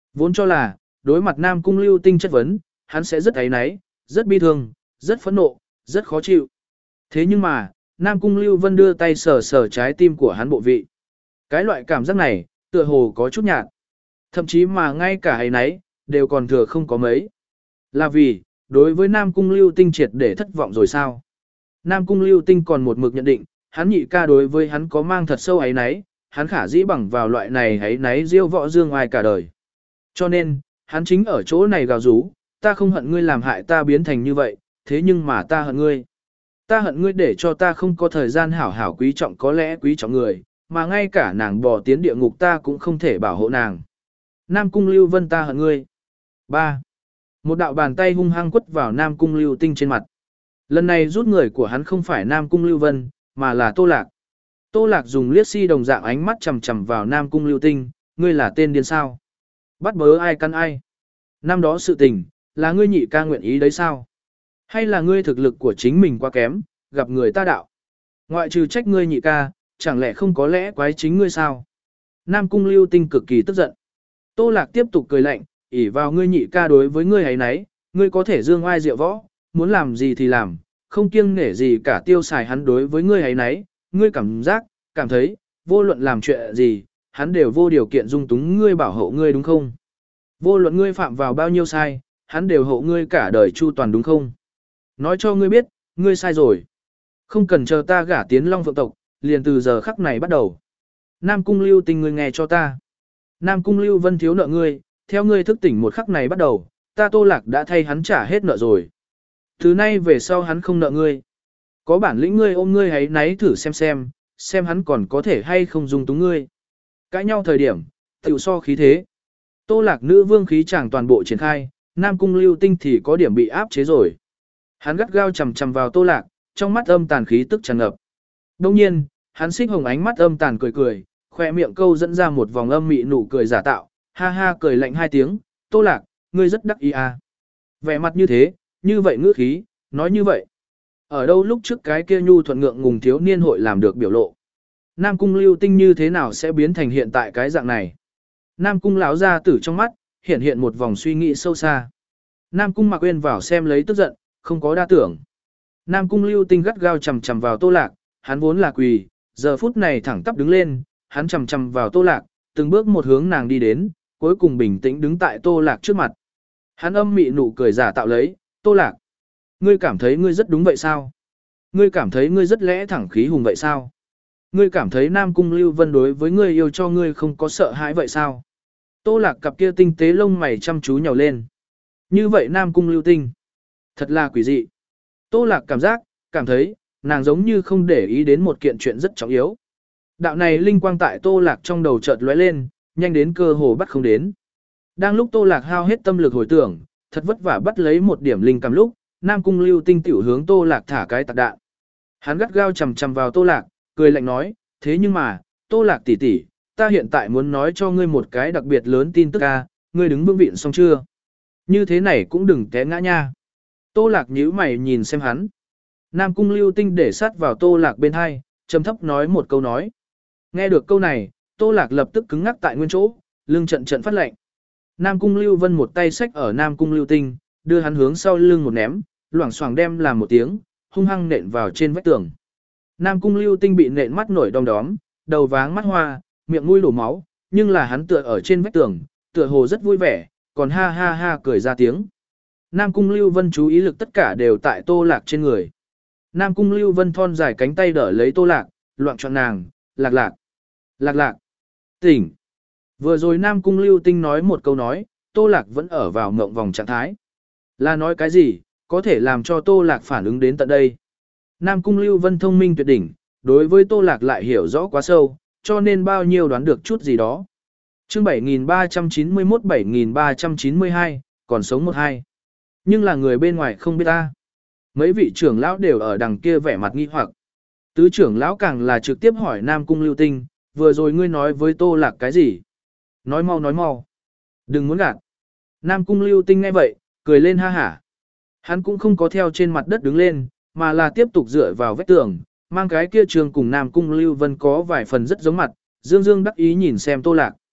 Vốn cho là, đối mặt Nam Cung Lưu Tinh chất vấn, hắn sẽ rất áy náy, rất bi thương, rất phẫn nộ, rất khó chịu. Thế nhưng mà, Nam Cung Lưu Vân đưa tay sờ sờ trái tim của hắn bộ vị. Cái loại cảm giác này, tựa hồ có chút nhạt. Thậm chí mà ngay cả áy náy, đều còn thừa không có mấy. Là vì, đối với Nam Cung Lưu Tinh triệt để thất vọng rồi sao? Nam Cung Lưu Tinh còn một mực nhận định, hắn nhị ca đối với hắn có mang thật sâu áy náy, hắn khả dĩ bằng vào loại này áy náy diêu võ dương ngoài cả đời. Cho nên, hắn chính ở chỗ này gào rú, ta không hận ngươi làm hại ta biến thành như vậy, thế nhưng mà ta hận ngươi. Ta hận ngươi để cho ta không có thời gian hảo hảo quý trọng có lẽ quý trọng người, mà ngay cả nàng bò tiến địa ngục ta cũng không thể bảo hộ nàng. Nam Cung Lưu Vân ta hận ngươi. ba. Một đạo bàn tay hung hăng quất vào Nam Cung Lưu Tinh trên mặt. Lần này rút người của hắn không phải Nam Cung Lưu Vân, mà là Tô Lạc. Tô Lạc dùng liếc si đồng dạng ánh mắt chằm chằm vào Nam Cung Lưu Tinh, ngươi là tên điên sao? Bắt bớ ai căn ai? Năm đó sự tình, là ngươi nhị ca nguyện ý đấy sao? Hay là ngươi thực lực của chính mình quá kém, gặp người ta đạo? Ngoại trừ trách ngươi nhị ca, chẳng lẽ không có lẽ quái chính ngươi sao? Nam Cung Lưu Tinh cực kỳ tức giận. Tô Lạc tiếp tục cười lạnh, ỷ vào ngươi nhị ca đối với ngươi ấy nấy, ngươi có thể dương oai diệu võ, muốn làm gì thì làm, không kiêng nể gì cả tiêu xài hắn đối với ngươi ấy nấy, ngươi cảm giác, cảm thấy, vô luận làm chuyện gì, hắn đều vô điều kiện dung túng ngươi bảo hộ ngươi đúng không? Vô luận ngươi phạm vào bao nhiêu sai, hắn đều hộ ngươi cả đời chu toàn đúng không? Nói cho ngươi biết, ngươi sai rồi. Không cần chờ ta gả tiến Long Phượng tộc, liền từ giờ khắc này bắt đầu. Nam Cung Lưu Tinh ngươi nghe cho ta. Nam Cung Lưu Vân thiếu nợ ngươi, theo ngươi thức tỉnh một khắc này bắt đầu, ta Tô Lạc đã thay hắn trả hết nợ rồi. Từ nay về sau hắn không nợ ngươi. Có bản lĩnh ngươi ôm ngươi hãy náy thử xem xem, xem hắn còn có thể hay không dung túng ngươi. Cãi nhau thời điểm, tiểu so khí thế. Tô Lạc nữ vương khí chẳng toàn bộ triển khai, Nam Cung Lưu Tinh thì có điểm bị áp chế rồi. Hắn gắt gao chầm chầm vào Tô Lạc, trong mắt âm tàn khí tức tràn ngập. Đồng nhiên, hắn xích hồng ánh mắt âm tàn cười cười, khoe miệng câu dẫn ra một vòng âm mị nụ cười giả tạo, ha ha cười lạnh hai tiếng, Tô Lạc, ngươi rất đắc ý à. Vẻ mặt như thế, như vậy ngữ khí, nói như vậy. Ở đâu lúc trước cái kia nhu thuận ngượng ngùng thiếu niên hội làm được biểu lộ. Nam Cung Lưu Tinh như thế nào sẽ biến thành hiện tại cái dạng này. Nam Cung lão ra tử trong mắt, hiện hiện một vòng suy nghĩ sâu xa. Nam Cung Mạc Quyên vào xem lấy tức giận, không có đa tưởng. Nam Cung Lưu Tinh gắt gao chầm chầm vào Tô Lạc, hắn vốn là quỳ, giờ phút này thẳng tắp đứng lên, hắn chầm chầm vào Tô Lạc, từng bước một hướng nàng đi đến, cuối cùng bình tĩnh đứng tại Tô Lạc trước mặt. Hắn âm mị nụ cười giả tạo lấy, Tô Lạc, ngươi cảm thấy ngươi rất đúng vậy sao? Ngươi cảm thấy ngươi rất lẽ thẳng khí hùng vậy sao? Ngươi cảm thấy Nam Cung Lưu Vân đối với ngươi yêu cho ngươi không có sợ hãi vậy sao? Tô Lạc cặp kia tinh tế lông mày chăm chú nhào lên. Như vậy Nam Cung Lưu Tinh, thật là quỷ dị. Tô Lạc cảm giác, cảm thấy, nàng giống như không để ý đến một kiện chuyện rất trọng yếu. Đạo này linh quang tại Tô Lạc trong đầu chợt lóe lên, nhanh đến cơ hồ bắt không đến. Đang lúc Tô Lạc hao hết tâm lực hồi tưởng, thật vất vả bắt lấy một điểm linh cảm lúc, Nam Cung Lưu Tinh tiểu hướng Tô Lạc thả cái tạc đạn. Hắn gắt gao chầm chầm vào Tô Lạc, cười lạnh nói, thế nhưng mà, Tô Lạc tỷ tỷ, ta hiện tại muốn nói cho ngươi một cái đặc biệt lớn tin tức a, ngươi đứng vững vịn xong chưa? Như thế này cũng đừng té ngã nha. Tô Lạc nhíu mày nhìn xem hắn. Nam Cung Lưu Tinh để sát vào Tô Lạc bên hai, trầm thấp nói một câu nói. Nghe được câu này, Tô Lạc lập tức cứng ngắc tại nguyên chỗ, lưng trận trận phát lạnh. Nam Cung Lưu Vân một tay xách ở Nam Cung Lưu Tinh, đưa hắn hướng sau lưng một ném, loảng xoảng đem làm một tiếng, hung hăng nện vào trên vách tường. Nam Cung Lưu Tinh bị nện mắt nổi đom đóm, đầu váng mắt hoa, miệng mũi đổ máu, nhưng là hắn tựa ở trên vách tường, tựa hồ rất vui vẻ, còn ha ha ha cười ra tiếng. Nam Cung Lưu Vân chú ý lực tất cả đều tại Tô Lạc trên người. Nam Cung Lưu Vân thon dài cánh tay đỡ lấy Tô Lạc, loạn trọn nàng, lạc lạc, lạc lạc, tỉnh. Vừa rồi Nam Cung Lưu Tinh nói một câu nói, Tô Lạc vẫn ở vào mộng vòng trạng thái. Là nói cái gì, có thể làm cho Tô Lạc phản ứng đến tận đây. Nam Cung Lưu Vân thông minh tuyệt đỉnh, đối với Tô Lạc lại hiểu rõ quá sâu, cho nên bao nhiêu đoán được chút gì đó. Chương bảy nghìn ba trăm chín mươi mốt bảy nghìn ba trăm chín mươi hai, còn sống một hai. Nhưng là người bên ngoài không biết ta. Mấy vị trưởng lão đều ở đằng kia vẻ mặt nghi hoặc. Tứ trưởng lão càng là trực tiếp hỏi Nam Cung Lưu Tinh, vừa rồi ngươi nói với Tô Lạc cái gì? Nói mau nói mau. Đừng muốn gạt. Nam Cung Lưu Tinh nghe vậy, cười lên ha hả. Hắn cũng không có theo trên mặt đất đứng lên, mà là tiếp tục dựa vào vách tường, mang cái kia trường cùng Nam Cung Lưu Vân có vài phần rất giống mặt, dương dương đắc ý nhìn xem Tô Lạc.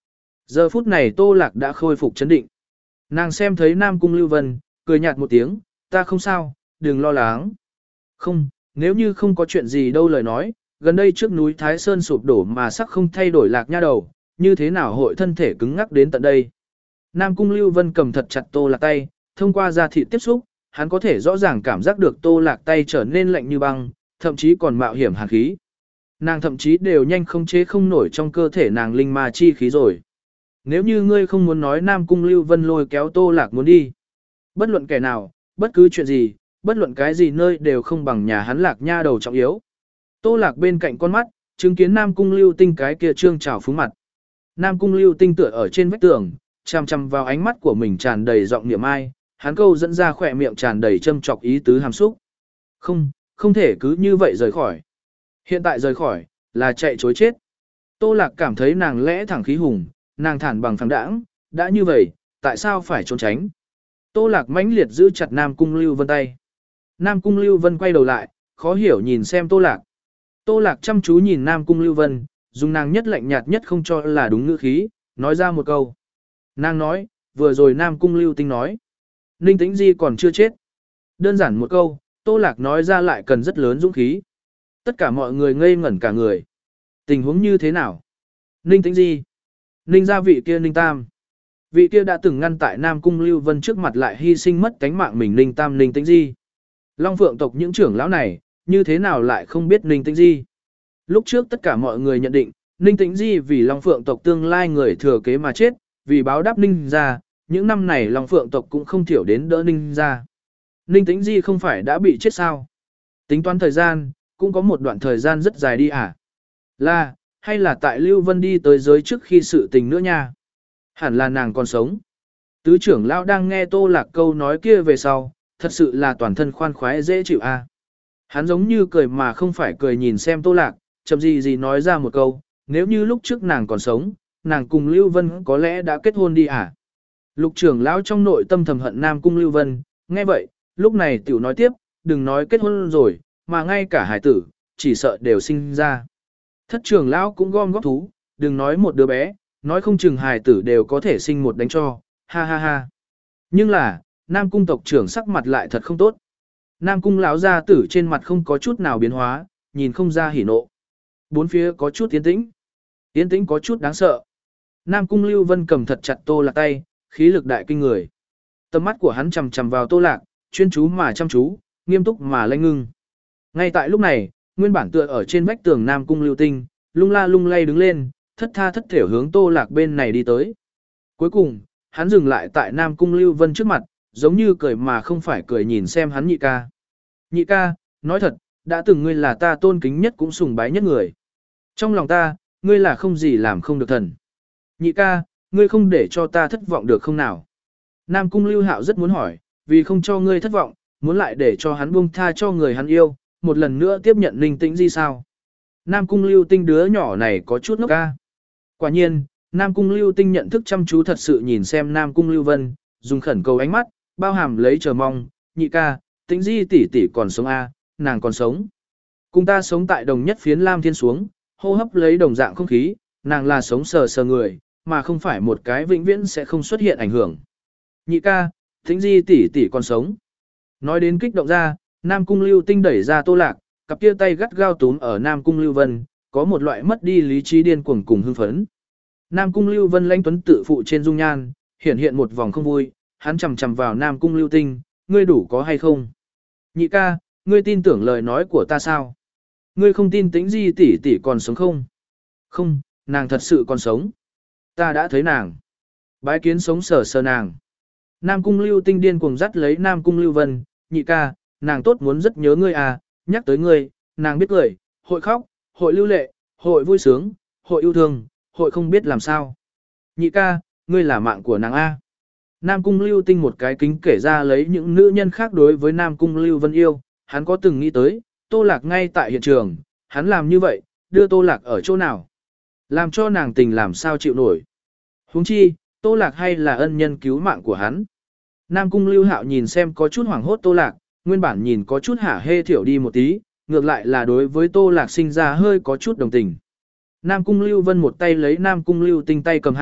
Giờ phút này Tô Lạc đã khôi phục chấn định. Nàng xem thấy Nam Cung Lưu Vân, cười nhạt một tiếng, ta không sao, đừng lo lắng. Không, nếu như không có chuyện gì đâu lời nói, gần đây trước núi Thái Sơn sụp đổ mà sắc không thay đổi Lạc nha đầu, như thế nào hội thân thể cứng ngắc đến tận đây. Nam Cung Lưu Vân cầm thật chặt Tô Lạc tay, thông qua da thịt tiếp xúc, hắn có thể rõ ràng cảm giác được Tô Lạc tay trở nên lạnh như băng, thậm chí còn mạo hiểm hàn khí. Nàng thậm chí đều nhanh không chế không nổi trong cơ thể nàng linh ma chi khí rồi. Nếu như ngươi không muốn nói Nam Cung Lưu Vân lôi kéo Tô Lạc muốn đi. Bất luận kẻ nào, bất cứ chuyện gì, bất luận cái gì nơi đều không bằng nhà hắn Lạc nha đầu trọng yếu. Tô Lạc bên cạnh con mắt, chứng kiến Nam Cung Lưu Tinh cái kia trương trào phúng mặt. Nam Cung Lưu Tinh tựa ở trên vách tường, chằm chằm vào ánh mắt của mình tràn đầy giọng niệm ai, hắn câu dẫn ra khỏe miệng tràn đầy châm chọc ý tứ hàm xúc. Không, không thể cứ như vậy rời khỏi. Hiện tại rời khỏi, là chạy chối chết. Tô Lạc cảm thấy nàng lẽ thẳng khí hùng, nàng thản bằng phẳng đãng, đã như vậy, tại sao phải trốn tránh? Tô Lạc mãnh liệt giữ chặt Nam Cung Lưu Vân tay. Nam Cung Lưu Vân quay đầu lại, khó hiểu nhìn xem Tô Lạc. Tô Lạc chăm chú nhìn Nam Cung Lưu Vân, dùng nàng nhất lạnh nhạt nhất không cho là đúng ngữ khí, nói ra một câu. Nàng nói, vừa rồi Nam Cung Lưu Tinh nói. Ninh Tĩnh Di còn chưa chết. Đơn giản một câu, Tô Lạc nói ra lại cần rất lớn dũng khí. Tất cả mọi người ngây ngẩn cả người. Tình huống như thế nào? Ninh Tĩnh Di. Ninh gia vị kia Ninh Tam. Vị kia đã từng ngăn tại Nam Cung Lưu Vân trước mặt lại hy sinh mất cánh mạng mình Ninh Tam Ninh Tĩnh Di. Long Phượng tộc những trưởng lão này, như thế nào lại không biết Ninh Tĩnh Di? Lúc trước tất cả mọi người nhận định, Ninh Tĩnh Di vì Long Phượng tộc tương lai người thừa kế mà chết, vì báo đáp Ninh gia, những năm này Long Phượng tộc cũng không thiểu đến đỡ Ninh gia. Ninh Tĩnh Di không phải đã bị chết sao? Tính toán thời gian, cũng có một đoạn thời gian rất dài đi à? Là, hay là tại Lưu Vân đi tới giới trước khi sự tình nữa nha? Hẳn là nàng còn sống. Tứ trưởng lão đang nghe Tô Lạc câu nói kia về sau, thật sự là toàn thân khoan khoái dễ chịu a. À? Hắn giống như cười mà không phải cười nhìn xem Tô Lạc, chậm gì gì nói ra một câu, nếu như lúc trước nàng còn sống, nàng cùng Lưu Vân có lẽ đã kết hôn đi à? Lục trưởng lão trong nội tâm thầm hận Nam Cung Lưu Vân, nghe vậy, lúc này tiểu nói tiếp, đừng nói kết hôn rồi, mà ngay cả hải tử, chỉ sợ đều sinh ra. Thất trưởng lão cũng gom góp thú, đừng nói một đứa bé, nói không chừng hải tử đều có thể sinh một đánh cho, ha ha ha. Nhưng là, Nam Cung tộc trưởng sắc mặt lại thật không tốt. Nam Cung lão gia tử trên mặt không có chút nào biến hóa, nhìn không ra hỉ nộ. Bốn phía có chút tiến tĩnh. Tiến tĩnh có chút đáng sợ. Nam Cung Lưu Vân cầm thật chặt Tô Lạc tay, khí lực đại kinh người. Tầm mắt của hắn chằm chằm vào Tô Lạc, chuyên chú mà chăm chú, nghiêm túc mà lanh ngưng. Ngay tại lúc này, nguyên bản tựa ở trên vách tường Nam Cung Lưu Tinh, lung la lung lay đứng lên, thất tha thất thểu hướng Tô Lạc bên này đi tới. Cuối cùng, hắn dừng lại tại Nam Cung Lưu Vân trước mặt, giống như cười mà không phải cười nhìn xem hắn nhị ca. Nhị ca, nói thật, đã từng ngươi là ta tôn kính nhất cũng sùng bái nhất người. Trong lòng ta, ngươi là không gì làm không được thần. Nhị ca, ngươi không để cho ta thất vọng được không nào? Nam Cung Lưu Hạo rất muốn hỏi, vì không cho ngươi thất vọng, muốn lại để cho hắn buông tha cho người hắn yêu, một lần nữa tiếp nhận Ninh Tĩnh Di sao? Nam Cung Lưu Tinh đứa nhỏ này có chút ngốc ca. Quả nhiên, Nam Cung Lưu Tinh nhận thức chăm chú thật sự nhìn xem Nam Cung Lưu Vân, dùng khẩn cầu ánh mắt, bao hàm lấy chờ mong, nhị ca, Tĩnh Di tỷ tỷ còn sống a, à, nàng còn sống. Cùng ta sống tại đồng nhất phiến Lam Thiên xuống, hô hấp lấy đồng dạng không khí, nàng là sống sờ sờ người, mà không phải một cái vĩnh viễn sẽ không xuất hiện ảnh hưởng. Nhị ca, Tĩnh Di tỷ tỷ còn sống. Nói đến kích động ra, Nam Cung Lưu Tinh đẩy ra Tô Lạc, cặp kia tay gắt gao túm ở Nam Cung Lưu Vân, có một loại mất đi lý trí điên cuồng cùng hưng phấn. Nam Cung Lưu Vân lãnh tuấn tự phụ trên dung nhan, hiện hiện một vòng không vui, hắn chầm chầm vào Nam Cung Lưu Tinh, ngươi đủ có hay không? Nhị ca, ngươi tin tưởng lời nói của ta sao? Ngươi không tin Tĩnh Di tỷ tỷ còn sống không? Không, nàng thật sự còn sống. Ta đã thấy nàng. Bái kiến sống sờ sờ nàng. Nam Cung Lưu Tinh điên cuồng dắt lấy Nam Cung Lưu Vân, nhị ca, nàng tốt muốn rất nhớ ngươi à, nhắc tới ngươi, nàng biết cười, hội khóc, hội lưu lệ, hội vui sướng, hội yêu thương, hội không biết làm sao. Nhị ca, ngươi là mạng của nàng A. Nam Cung Lưu Tinh một cái kính kể ra lấy những nữ nhân khác đối với Nam Cung Lưu Vân yêu, hắn có từng nghĩ tới, Tô Lạc ngay tại hiện trường, hắn làm như vậy, đưa Tô Lạc ở chỗ nào? Làm cho nàng tình làm sao chịu nổi. Huống chi, Tô Lạc hay là ân nhân cứu mạng của hắn. Nam Cung Lưu Hạo nhìn xem có chút hoảng hốt Tô Lạc, nguyên bản nhìn có chút hả hê thiểu đi một tí, ngược lại là đối với Tô Lạc sinh ra hơi có chút đồng tình. Nam Cung Lưu Vân một tay lấy Nam Cung Lưu Tinh tay cầm hạ,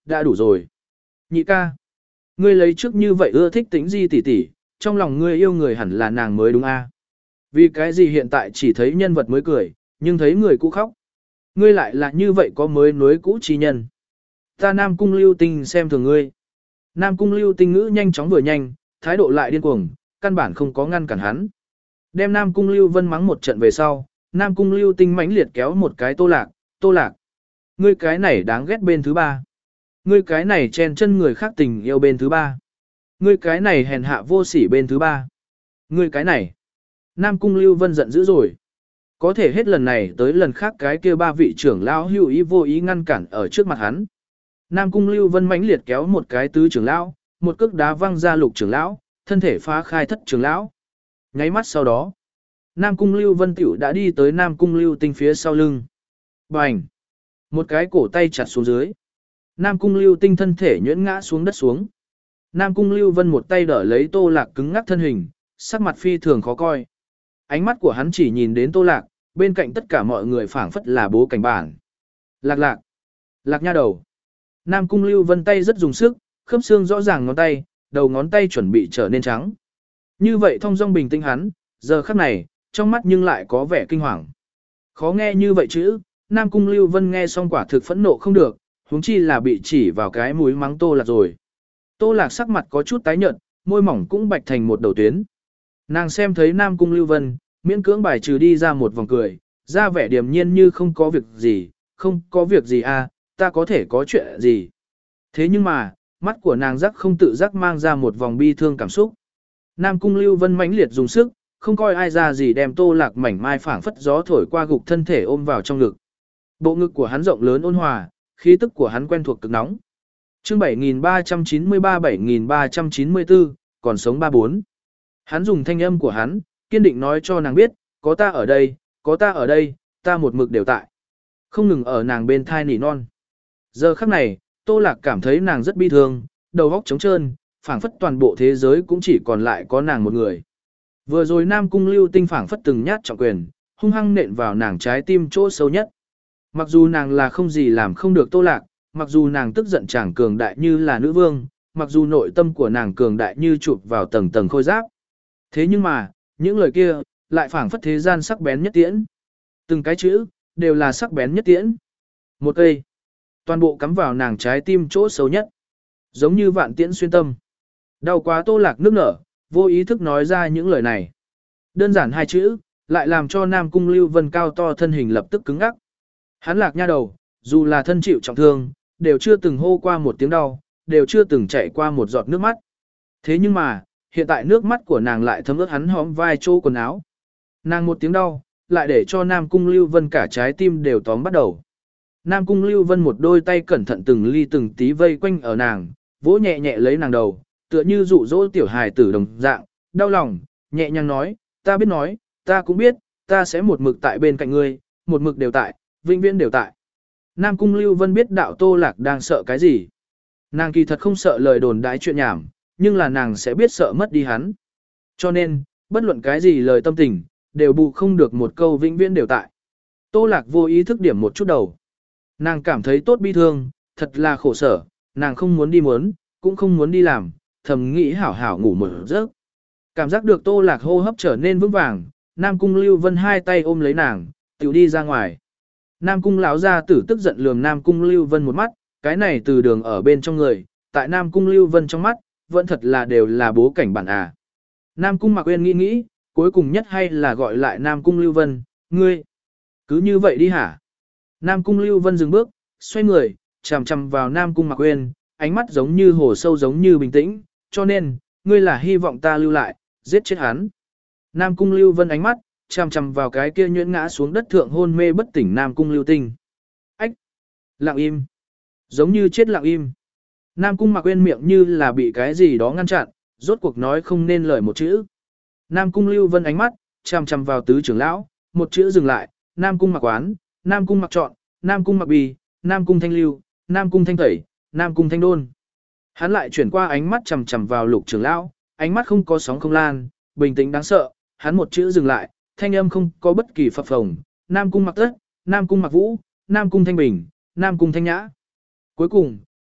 đã đủ rồi. Nhị ca, ngươi lấy trước như vậy ưa thích Tĩnh Di tỷ tỷ, trong lòng ngươi yêu người hẳn là nàng mới đúng a. Vì cái gì hiện tại chỉ thấy nhân vật mới cười, nhưng thấy người cũ khóc. Ngươi lại là như vậy có mới nối cũ chi nhân. Ta Nam Cung Lưu Tinh xem thường ngươi. Nam Cung Lưu Tinh ngữ nhanh chóng vừa nhanh, thái độ lại điên cuồng, căn bản không có ngăn cản hắn. Đem Nam Cung Lưu Vân mắng một trận về sau, Nam Cung Lưu Tinh mãnh liệt kéo một cái Tô Lạc, Tô Lạc. Ngươi cái này đáng ghét bên thứ ba. Ngươi cái này chen chân người khác tình yêu bên thứ ba. Ngươi cái này hèn hạ vô sỉ bên thứ ba. Ngươi cái này. Nam Cung Lưu Vân giận dữ rồi. Có thể hết lần này tới lần khác cái kia ba vị trưởng lão hữu ý vô ý ngăn cản ở trước mặt hắn. Nam Cung Lưu Vân mãnh liệt kéo một cái tứ trưởng lão, một cước đá văng ra lục trưởng lão, thân thể phá khai thất trưởng lão. Nháy mắt sau đó, Nam Cung Lưu Vân tiểu đã đi tới Nam Cung Lưu Tinh phía sau lưng. Bành! Một cái cổ tay chặt xuống dưới. Nam Cung Lưu Tinh thân thể nhuyễn ngã xuống đất xuống. Nam Cung Lưu Vân một tay đỡ lấy Tô Lạc cứng ngắc thân hình, sắc mặt phi thường khó coi. Ánh mắt của hắn chỉ nhìn đến Tô Lạc, bên cạnh tất cả mọi người phảng phất là bố cảnh bản. Lạc lạc! Lạc nha đầu! Nam Cung Lưu Vân tay rất dùng sức, khớp xương rõ ràng ngón tay, đầu ngón tay chuẩn bị trở nên trắng. Như vậy thong dong bình tĩnh hắn, giờ khắc này, trong mắt nhưng lại có vẻ kinh hoàng. Khó nghe như vậy chứ, Nam Cung Lưu Vân nghe xong quả thực phẫn nộ không được, huống chi là bị chỉ vào cái mũi mắng Tô Lạc rồi. Tô Lạc sắc mặt có chút tái nhợt, môi mỏng cũng bạch thành một đầu tuyến. Nàng xem thấy Nam Cung Lưu Vân, miễn cưỡng bài trừ đi ra một vòng cười, ra vẻ điềm nhiên như không có việc gì, không có việc gì à, ta có thể có chuyện gì. Thế nhưng mà, mắt của nàng giác không tự giác mang ra một vòng bi thương cảm xúc. Nam Cung Lưu Vân mãnh liệt dùng sức, không coi ai ra gì đem Tô Lạc mảnh mai phảng phất gió thổi qua gục thân thể ôm vào trong ngực. Bộ ngực của hắn rộng lớn ôn hòa, khí tức của hắn quen thuộc cực nóng. Chương bảy nghìn ba trăm chín mươi ba bảy nghìn ba trăm chín mươi tư, còn sống ba bốn. Hắn dùng thanh âm của hắn, kiên định nói cho nàng biết, có ta ở đây, có ta ở đây, ta một mực đều tại. Không ngừng ở nàng bên thai nỉ non. Giờ khắc này, Tô Lạc cảm thấy nàng rất bi thương, đầu óc trống trơn, phảng phất toàn bộ thế giới cũng chỉ còn lại có nàng một người. Vừa rồi Nam Cung Lưu Tinh phảng phất từng nhát trọng quyền, hung hăng nện vào nàng trái tim chỗ sâu nhất. Mặc dù nàng là không gì làm không được Tô Lạc, mặc dù nàng tức giận chẳng cường đại như là nữ vương, mặc dù nội tâm của nàng cường đại như chụp vào tầng tầng khôi giáp. Thế nhưng mà, những lời kia, lại phảng phất thế gian sắc bén nhất tiễn. Từng cái chữ, đều là sắc bén nhất tiễn. Một cây, toàn bộ cắm vào nàng trái tim chỗ sâu nhất. Giống như vạn tiễn xuyên tâm. Đau quá Tô Lạc nước nở, vô ý thức nói ra những lời này. Đơn giản hai chữ, lại làm cho Nam Cung Lưu Vân cao to thân hình lập tức cứng ngắc. Hắn Lạc nha đầu, dù là thân chịu trọng thương, đều chưa từng hô qua một tiếng đau, đều chưa từng chảy qua một giọt nước mắt. Thế nhưng mà, hiện tại nước mắt của nàng lại thấm ướt hắn hõm vai chỗ quần áo. Nàng một tiếng đau, lại để cho Nam Cung Lưu Vân cả trái tim đều tóm bắt đầu. Nam Cung Lưu Vân một đôi tay cẩn thận từng ly từng tí vây quanh ở nàng, vỗ nhẹ nhẹ lấy nàng đầu, tựa như dụ dỗ tiểu hài tử đồng dạng, đau lòng, nhẹ nhàng nói, ta biết nói, ta cũng biết, ta sẽ một mực tại bên cạnh ngươi, một mực đều tại, vĩnh viễn đều tại. Nam Cung Lưu Vân biết đạo Tô Lạc đang sợ cái gì. Nàng kỳ thật không sợ lời đồn đãi chuyện nhảm, nhưng là nàng sẽ biết sợ mất đi hắn. Cho nên, bất luận cái gì lời tâm tình, đều bù không được một câu vĩnh viễn đều tại. Tô Lạc vô ý thức điểm một chút đầu. Nàng cảm thấy tốt bi thương, thật là khổ sở, nàng không muốn đi muốn, cũng không muốn đi làm, thầm nghĩ hảo hảo ngủ một giấc. Cảm giác được Tô Lạc hô hấp trở nên vững vàng, Nam Cung Lưu Vân hai tay ôm lấy nàng, tiểu đi ra ngoài. Nam Cung lão gia tử tức giận lườm Nam Cung Lưu Vân một mắt, cái này từ đường ở bên trong người, tại Nam Cung Lưu Vân trong mắt, vẫn thật là đều là bố cảnh bản à. Nam Cung Mạc Uyên nghĩ nghĩ, cuối cùng nhất hay là gọi lại Nam Cung Lưu Vân, ngươi, cứ như vậy đi hả? Nam Cung Lưu Vân dừng bước, xoay người, chằm chằm vào Nam Cung Mạc Uyên, ánh mắt giống như hồ sâu giống như bình tĩnh, cho nên, ngươi là hy vọng ta lưu lại, giết chết hắn. Nam Cung Lưu Vân ánh mắt, chằm chằm vào cái kia nhuyễn ngã xuống đất thượng hôn mê bất tỉnh Nam Cung Lưu Tinh. Ách! Lặng im! Giống như chết lặng im. Nam Cung Mạc Uyên miệng như là bị cái gì đó ngăn chặn, rốt cuộc nói không nên lời một chữ. Nam Cung Lưu Vân ánh mắt, chằm chằm vào tứ trưởng lão, một chữ dừng lại, Nam Cung Mạc Quán, Nam Cung Mạc Trọn, Nam Cung Mạc Bì, Nam Cung Thanh Lưu, Nam Cung Thanh Tẩy, Nam Cung Thanh Đôn. Hắn lại chuyển qua ánh mắt chằm chằm vào Lục trưởng lão, ánh mắt không có sóng không lan, bình tĩnh đáng sợ, hắn một chữ dừng lại, thanh âm không có bất kỳ phập phồng, Nam Cung Mạc Tất, Nam Cung Mạc Vũ, Nam Cung Thanh Bình, Nam Cung Thanh Nhã. Cuối cùng,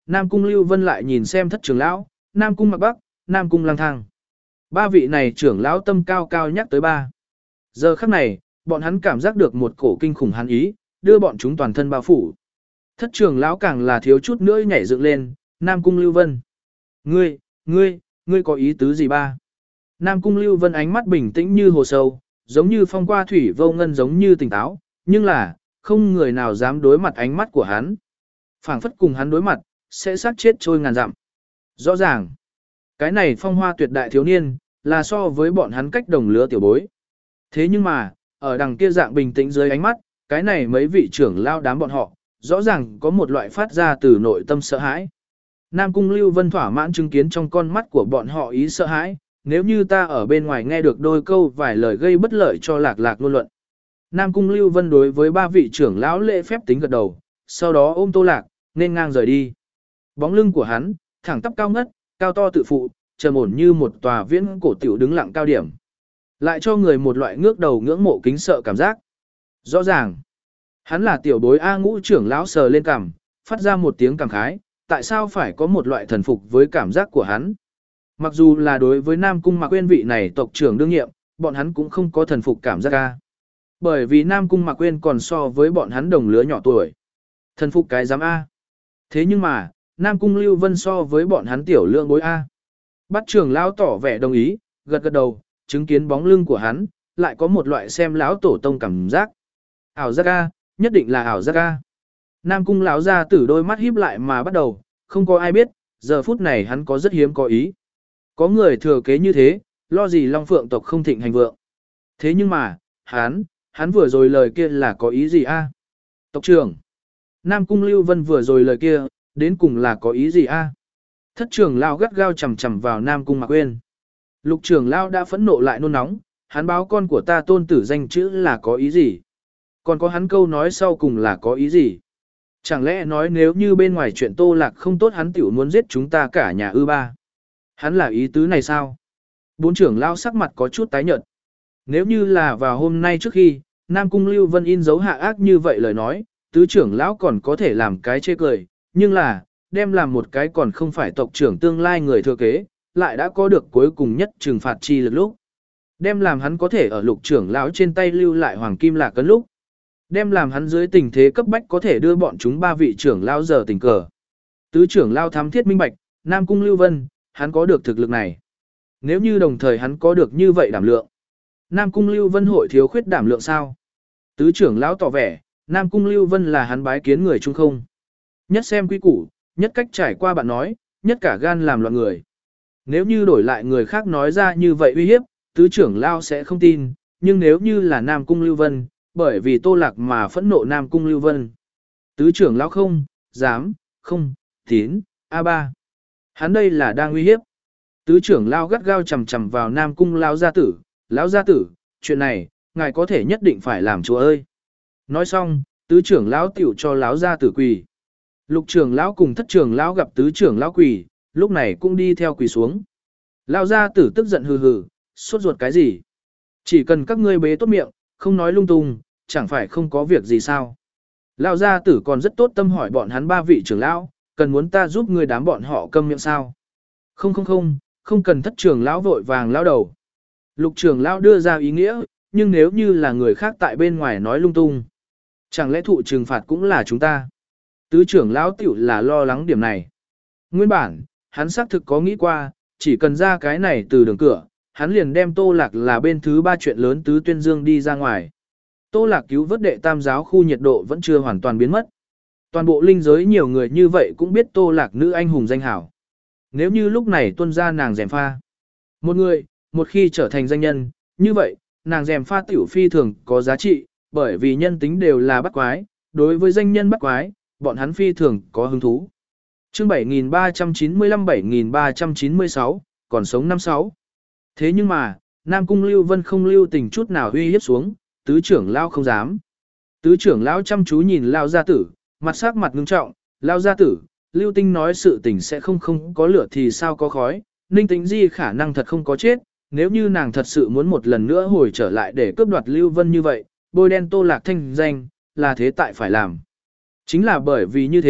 Nam Cung Lưu Vân lại nhìn xem thất trưởng lão, Nam Cung Mặc Bắc, Nam Cung Lang Thang. Ba vị này trưởng lão tâm cao cao nhắc tới ba. Giờ khắc này, bọn hắn cảm giác được một cổ kinh khủng hắn ý, đưa bọn chúng toàn thân bao phủ. Thất trưởng lão càng là thiếu chút nữa nhảy dựng lên, Nam Cung Lưu Vân. Ngươi, ngươi, ngươi có ý tứ gì ba? Nam Cung Lưu Vân ánh mắt bình tĩnh như hồ sâu, giống như phong qua thủy vô ngân giống như tỉnh táo, nhưng là, không người nào dám đối mặt ánh mắt của hắn. Phảng phất cùng hắn đối mặt, sẽ sát chết trôi ngàn dặm. Rõ ràng, cái này phong hoa tuyệt đại thiếu niên, là so với bọn hắn cách đồng lứa tiểu bối. Thế nhưng mà, ở đằng kia dạng bình tĩnh dưới ánh mắt, cái này mấy vị trưởng lao đám bọn họ, rõ ràng có một loại phát ra từ nội tâm sợ hãi. Nam Cung Lưu Vân thỏa mãn chứng kiến trong con mắt của bọn họ ý sợ hãi, nếu như ta ở bên ngoài nghe được đôi câu vài lời gây bất lợi cho lạc lạc ngôn luận. Nam Cung Lưu Vân đối với ba vị trưởng lão lễ phép tính gật đầu, sau đó ôm Tô Lạc, nên ngang rời đi. Bóng lưng của hắn, thẳng tắp cao ngất, cao to tự phụ, trầm ổn như một tòa viễn cổ tiểu đứng lặng cao điểm. Lại cho người một loại ngước đầu ngưỡng mộ kính sợ cảm giác. Rõ ràng, hắn là tiểu bối A Ngũ trưởng lão sờ lên cằm, phát ra một tiếng cảm khái, tại sao phải có một loại thần phục với cảm giác của hắn. Mặc dù là đối với Nam Cung Mạc Quyên vị này tộc trưởng đương nhiệm, bọn hắn cũng không có thần phục cảm giác ca. Bởi vì Nam Cung Mạc Quyên còn so với bọn hắn đồng lứa nhỏ tuổi. Thần phục cái giám A. Thế nhưng mà, Nam Cung Lưu Vân so với bọn hắn tiểu lượng bối A. Bắt trưởng lão tỏ vẻ đồng ý, gật gật đầu, chứng kiến bóng lưng của hắn, lại có một loại xem lão tổ tông cảm giác. Ảo giác A, nhất định là ảo giác A. Nam Cung lão ra tử đôi mắt híp lại mà bắt đầu, không có ai biết, giờ phút này hắn có rất hiếm có ý. Có người thừa kế như thế, lo gì Long Phượng tộc không thịnh hành vượng. Thế nhưng mà, hắn, hắn vừa rồi lời kia là có ý gì a? Tộc trưởng. Nam Cung Lưu Vân vừa rồi lời kia, đến cùng là có ý gì a? Thất trưởng lao gắt gao chầm chầm vào Nam Cung Mạc Quyên. Lục trưởng lao đã phẫn nộ lại nôn nóng, hắn báo con của ta tôn tử danh chữ là có ý gì? Còn có hắn câu nói sau cùng là có ý gì? Chẳng lẽ nói nếu như bên ngoài chuyện Tô Lạc không tốt hắn tiểu muốn giết chúng ta cả nhà ư ba? Hắn là ý tứ này sao? Bốn trưởng lao sắc mặt có chút tái nhợt. Nếu như là vào hôm nay trước khi, Nam Cung Lưu Vân in dấu hạ ác như vậy lời nói, tứ trưởng lão còn có thể làm cái chê cười, nhưng là, đem làm một cái còn không phải tộc trưởng tương lai người thừa kế, lại đã có được cuối cùng nhất trừng phạt chi lực lúc. Đem làm hắn có thể ở lục trưởng lão trên tay lưu lại hoàng kim lạc cấn lúc. Đem làm hắn dưới tình thế cấp bách có thể đưa bọn chúng ba vị trưởng lão giờ tình cờ. Tứ trưởng lão thám thiết minh bạch, Nam Cung Lưu Vân, hắn có được thực lực này. Nếu như đồng thời hắn có được như vậy đảm lượng. Nam Cung Lưu Vân hội thiếu khuyết đảm lượng sao? Tứ trưởng lão tỏ vẻ, Nam Cung Lưu Vân là hắn bái kiến người trung không. Nhất xem quy củ, nhất cách trải qua bạn nói, nhất cả gan làm loạn người. Nếu như đổi lại người khác nói ra như vậy uy hiếp, tứ trưởng lão sẽ không tin, nhưng nếu như là Nam Cung Lưu Vân, bởi vì Tô Lạc mà phẫn nộ Nam Cung Lưu Vân. Tứ trưởng lão không, dám, không, tín, a ba. Hắn đây là đang uy hiếp. Tứ trưởng lão gắt gao chầm chầm vào Nam Cung lão gia tử, lão gia tử, chuyện này, ngài có thể nhất định phải làm chúa ơi. Nói xong, tứ trưởng lão tiểu cho lão gia tử quỳ. Lục trưởng lão cùng thất trưởng lão gặp tứ trưởng lão quỳ, lúc này cũng đi theo quỳ xuống. Lão gia tử tức giận hừ hừ, sốt ruột cái gì? Chỉ cần các ngươi bế tốt miệng, không nói lung tung, chẳng phải không có việc gì sao? Lão gia tử còn rất tốt tâm hỏi bọn hắn ba vị trưởng lão, cần muốn ta giúp ngươi đám bọn họ câm miệng sao? Không không không, không cần thất trưởng lão vội vàng lao đầu. Lục trưởng lão đưa ra ý nghĩa, nhưng nếu như là người khác tại bên ngoài nói lung tung, chẳng lẽ thụ trừng phạt cũng là chúng ta? Tứ trưởng lão tiểu là lo lắng điểm này. Nguyên bản, hắn xác thực có nghĩ qua, chỉ cần ra cái này từ đường cửa, hắn liền đem Tô Lạc là bên thứ ba chuyện lớn tứ tuyên dương đi ra ngoài. Tô Lạc cứu vớt đệ tam giáo khu nhiệt độ vẫn chưa hoàn toàn biến mất. Toàn bộ linh giới nhiều người như vậy cũng biết Tô Lạc nữ anh hùng danh hảo. Nếu như lúc này tuân ra nàng rèm pha. Một người, một khi trở thành danh nhân, như vậy, nàng rèm pha tiểu phi thường có giá trị, bởi vì nhân tính đều là bắt quái, đối với danh nhân bắt quái, bọn hắn phi thường có hứng thú. Chương bảy nghìn ba trăm chín mươi lăm bảy nghìn ba trăm chín mươi sáu, còn sống năm sáu. Thế nhưng mà, Nam Cung Lưu Vân không lưu tình chút nào uy hiếp xuống, tứ trưởng lão không dám. Tứ trưởng lão chăm chú nhìn Lão gia tử, mặt sắc mặt ngưng trọng, Lão gia tử, Lưu Tinh nói sự tình sẽ không không có lửa thì sao có khói, Ninh Tĩnh Di khả năng thật không có chết, nếu như nàng thật sự muốn một lần nữa hồi trở lại để cướp đoạt Lưu Vân như vậy, bôi đen Tô Lạc thanh danh, là thế tại phải làm. Chính là bởi vì như thế,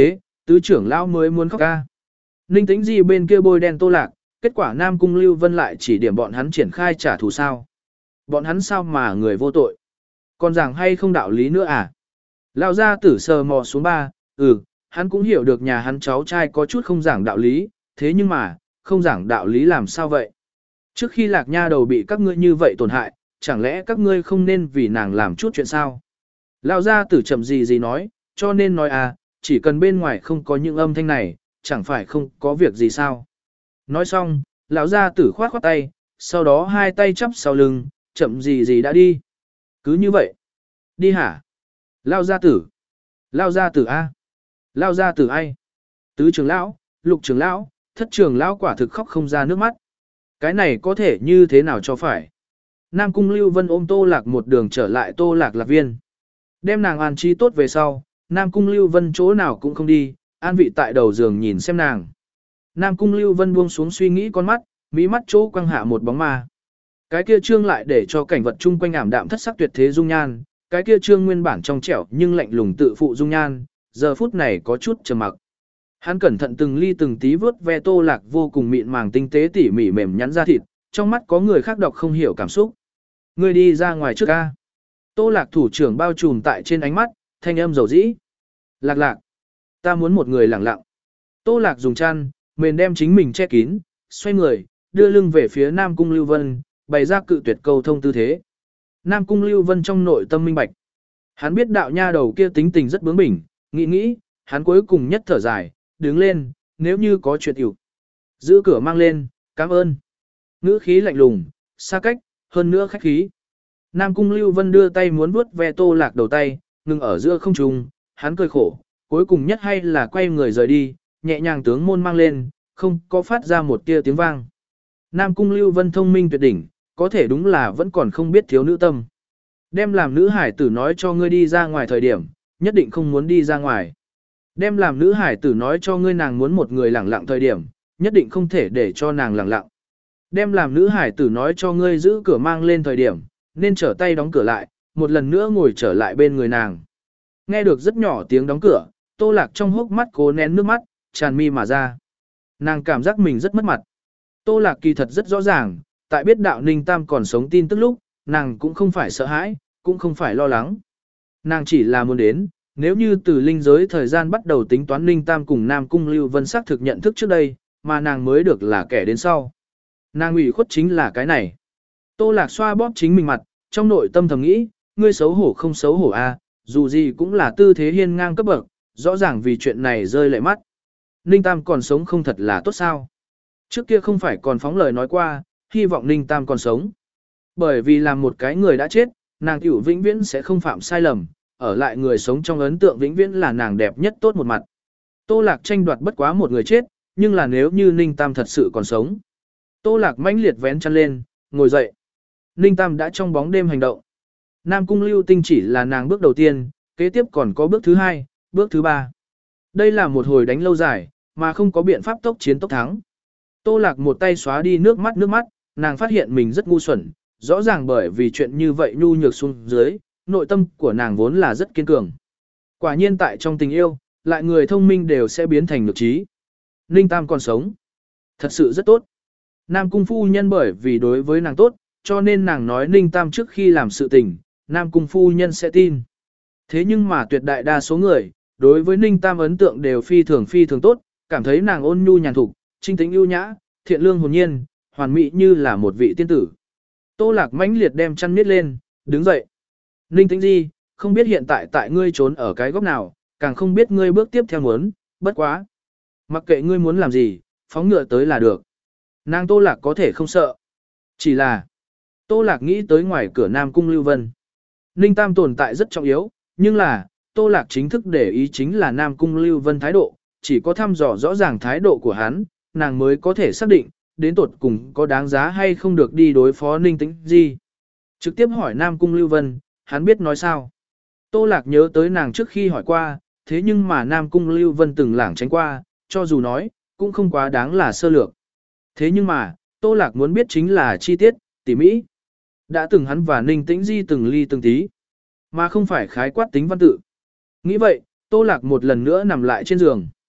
tứ trưởng lão mới muốn khóc ca. Ninh Tĩnh Di bên kia bôi đen Tô Lạc, kết quả Nam Cung Lưu Vân lại chỉ điểm bọn hắn triển khai trả thù sao. Bọn hắn sao mà người vô tội. Còn rằng hay không đạo lý nữa à? Lão gia tử sờ mò xuống ba, ừ, hắn cũng hiểu được nhà hắn cháu trai có chút không giảng đạo lý, thế nhưng mà, không giảng đạo lý làm sao vậy? Trước khi Lạc Nha đầu bị các ngươi như vậy tổn hại, chẳng lẽ các ngươi không nên vì nàng làm chút chuyện sao? Lão gia tử chậm gì gì nói, cho nên nói à, chỉ cần bên ngoài không có những âm thanh này, chẳng phải không có việc gì sao? Nói xong, lão gia tử khoát khoát tay, sau đó hai tay chắp sau lưng, chậm gì gì đã đi. Cứ như vậy. Đi hả? Lão gia tử. Lão gia tử a. Lão gia tử ai? Tứ trưởng lão, lục trưởng lão, thất trưởng lão quả thực khóc không ra nước mắt. Cái này có thể như thế nào cho phải? Nam Cung Lưu Vân ôm Tô Lạc một đường trở lại Tô Lạc Lạc Viên. Đem nàng an trí tốt về sau, Nam Cung Lưu Vân chỗ nào cũng không đi, an vị tại đầu giường nhìn xem nàng. Nam Cung Lưu Vân buông xuống suy nghĩ con mắt, mí mắt chỗ quăng hạ một bóng ma. Cái kia trương lại để cho cảnh vật chung quanh ảm đạm thất sắc tuyệt thế dung nhan, cái kia trương nguyên bản trong trẻo nhưng lạnh lùng tự phụ dung nhan, giờ phút này có chút trầm mặc. Hắn cẩn thận từng ly từng tí vớt ve Tô Lạc vô cùng mịn màng tinh tế tỉ mỉ mềm nhắn ra thịt, trong mắt có người khác đọc không hiểu cảm xúc. Ngươi đi ra ngoài trước ca. Tô Lạc thủ trưởng bao trùm tại trên ánh mắt, thanh âm dầu dĩ. Lạc lạc. Ta muốn một người lặng lặng. Tô Lạc dùng chăn, mền đem chính mình che kín, xoay người, đưa lưng về phía Nam Cung Lưu Vân, bày ra cự tuyệt cầu thông tư thế. Nam Cung Lưu Vân trong nội tâm minh bạch. Hắn biết đạo nha đầu kia tính tình rất bướng bỉnh, nghĩ nghĩ, hắn cuối cùng nhất thở dài, đứng lên, nếu như có chuyện hiểu. Giữ cửa mang lên, cảm ơn. Ngữ khí lạnh lùng, xa cách, hơn nữa khách khí. Nam Cung Lưu Vân đưa tay muốn vuốt ve Tô Lạc đầu tay, ngừng ở giữa không trung, hắn cười khổ, cuối cùng nhất hay là quay người rời đi, nhẹ nhàng tướng môn mang lên, không có phát ra một tia tiếng vang. Nam Cung Lưu Vân thông minh tuyệt đỉnh, có thể đúng là vẫn còn không biết thiếu nữ tâm. Đem làm nữ hải tử nói cho ngươi đi ra ngoài thời điểm, nhất định không muốn đi ra ngoài. Đem làm nữ hải tử nói cho ngươi nàng muốn một người lặng lặng thời điểm, nhất định không thể để cho nàng lặng lặng. Đem làm nữ hải tử nói cho ngươi giữ cửa mang lên thời điểm, nên trở tay đóng cửa lại, một lần nữa ngồi trở lại bên người nàng. Nghe được rất nhỏ tiếng đóng cửa, Tô Lạc trong hốc mắt cố nén nước mắt, tràn mi mà ra. Nàng cảm giác mình rất mất mặt. Tô Lạc kỳ thật rất rõ ràng, tại biết đạo Ninh Tam còn sống tin tức lúc, nàng cũng không phải sợ hãi, cũng không phải lo lắng. Nàng chỉ là muốn đến, nếu như từ linh giới thời gian bắt đầu tính toán Ninh Tam cùng Nam Cung Lưu Vân xác thực nhận thức trước đây, mà nàng mới được là kẻ đến sau. Nàng ủy khuất chính là cái này. Tô Lạc xoa bóp chính mình mặt, trong nội tâm thầm nghĩ, ngươi xấu hổ không xấu hổ a, dù gì cũng là tư thế hiên ngang cấp bậc, rõ ràng vì chuyện này rơi lệ mắt. Ninh Tam còn sống không thật là tốt sao? Trước kia không phải còn phóng lời nói qua, hy vọng Ninh Tam còn sống. Bởi vì làm một cái người đã chết, nàng tiểu vĩnh viễn sẽ không phạm sai lầm, ở lại người sống trong ấn tượng vĩnh viễn là nàng đẹp nhất tốt một mặt. Tô Lạc tranh đoạt bất quá một người chết, nhưng là nếu như Ninh Tam thật sự còn sống. Tô Lạc mãnh liệt vén chăn lên, ngồi dậy. Ninh Tam đã trong bóng đêm hành động. Nam Cung Lưu Tinh chỉ là nàng bước đầu tiên, kế tiếp còn có bước thứ hai, bước thứ ba. Đây là một hồi đánh lâu dài, mà không có biện pháp tốc chiến tốc thắng. Tô Lạc một tay xóa đi nước mắt nước mắt, nàng phát hiện mình rất ngu xuẩn, rõ ràng bởi vì chuyện như vậy nhu nhược xuống dưới, nội tâm của nàng vốn là rất kiên cường. Quả nhiên tại trong tình yêu, lại người thông minh đều sẽ biến thành nhược trí. Ninh Tam còn sống. Thật sự rất tốt. Nam Cung phu nhân bởi vì đối với nàng tốt, cho nên nàng nói Ninh Tam trước khi làm sự tình, Nam Cung phu nhân sẽ tin. Thế nhưng mà tuyệt đại đa số người, đối với Ninh Tam ấn tượng đều phi thường phi thường tốt, cảm thấy nàng ôn nhu nhàn thục, trinh tĩnh ưu nhã, thiện lương hồn nhiên, hoàn mỹ như là một vị tiên tử. Tô Lạc mãnh liệt đem chăn miết lên, đứng dậy. Ninh Tĩnh Di, không biết hiện tại tại ngươi trốn ở cái góc nào, càng không biết ngươi bước tiếp theo muốn, bất quá. Mặc kệ ngươi muốn làm gì, phóng ngựa tới là được. Nàng Tô Lạc có thể không sợ. Chỉ là, Tô Lạc nghĩ tới ngoài cửa Nam Cung Lưu Vân. Ninh Tam tồn tại rất trọng yếu, nhưng là, Tô Lạc chính thức để ý chính là Nam Cung Lưu Vân thái độ, chỉ có thăm dò rõ ràng thái độ của hắn, nàng mới có thể xác định, đến tột cùng có đáng giá hay không được đi đối phó Ninh Tĩnh Di. Trực tiếp hỏi Nam Cung Lưu Vân, hắn biết nói sao. Tô Lạc nhớ tới nàng trước khi hỏi qua, thế nhưng mà Nam Cung Lưu Vân từng lảng tránh qua, cho dù nói, cũng không quá đáng là sơ lược. Thế nhưng mà, Tô Lạc muốn biết chính là chi tiết, tỉ mỹ. Đã từng hắn và Ninh Tĩnh Di từng ly từng tí, mà không phải khái quát tính văn tự. Nghĩ vậy, Tô Lạc một lần nữa nằm lại trên giường.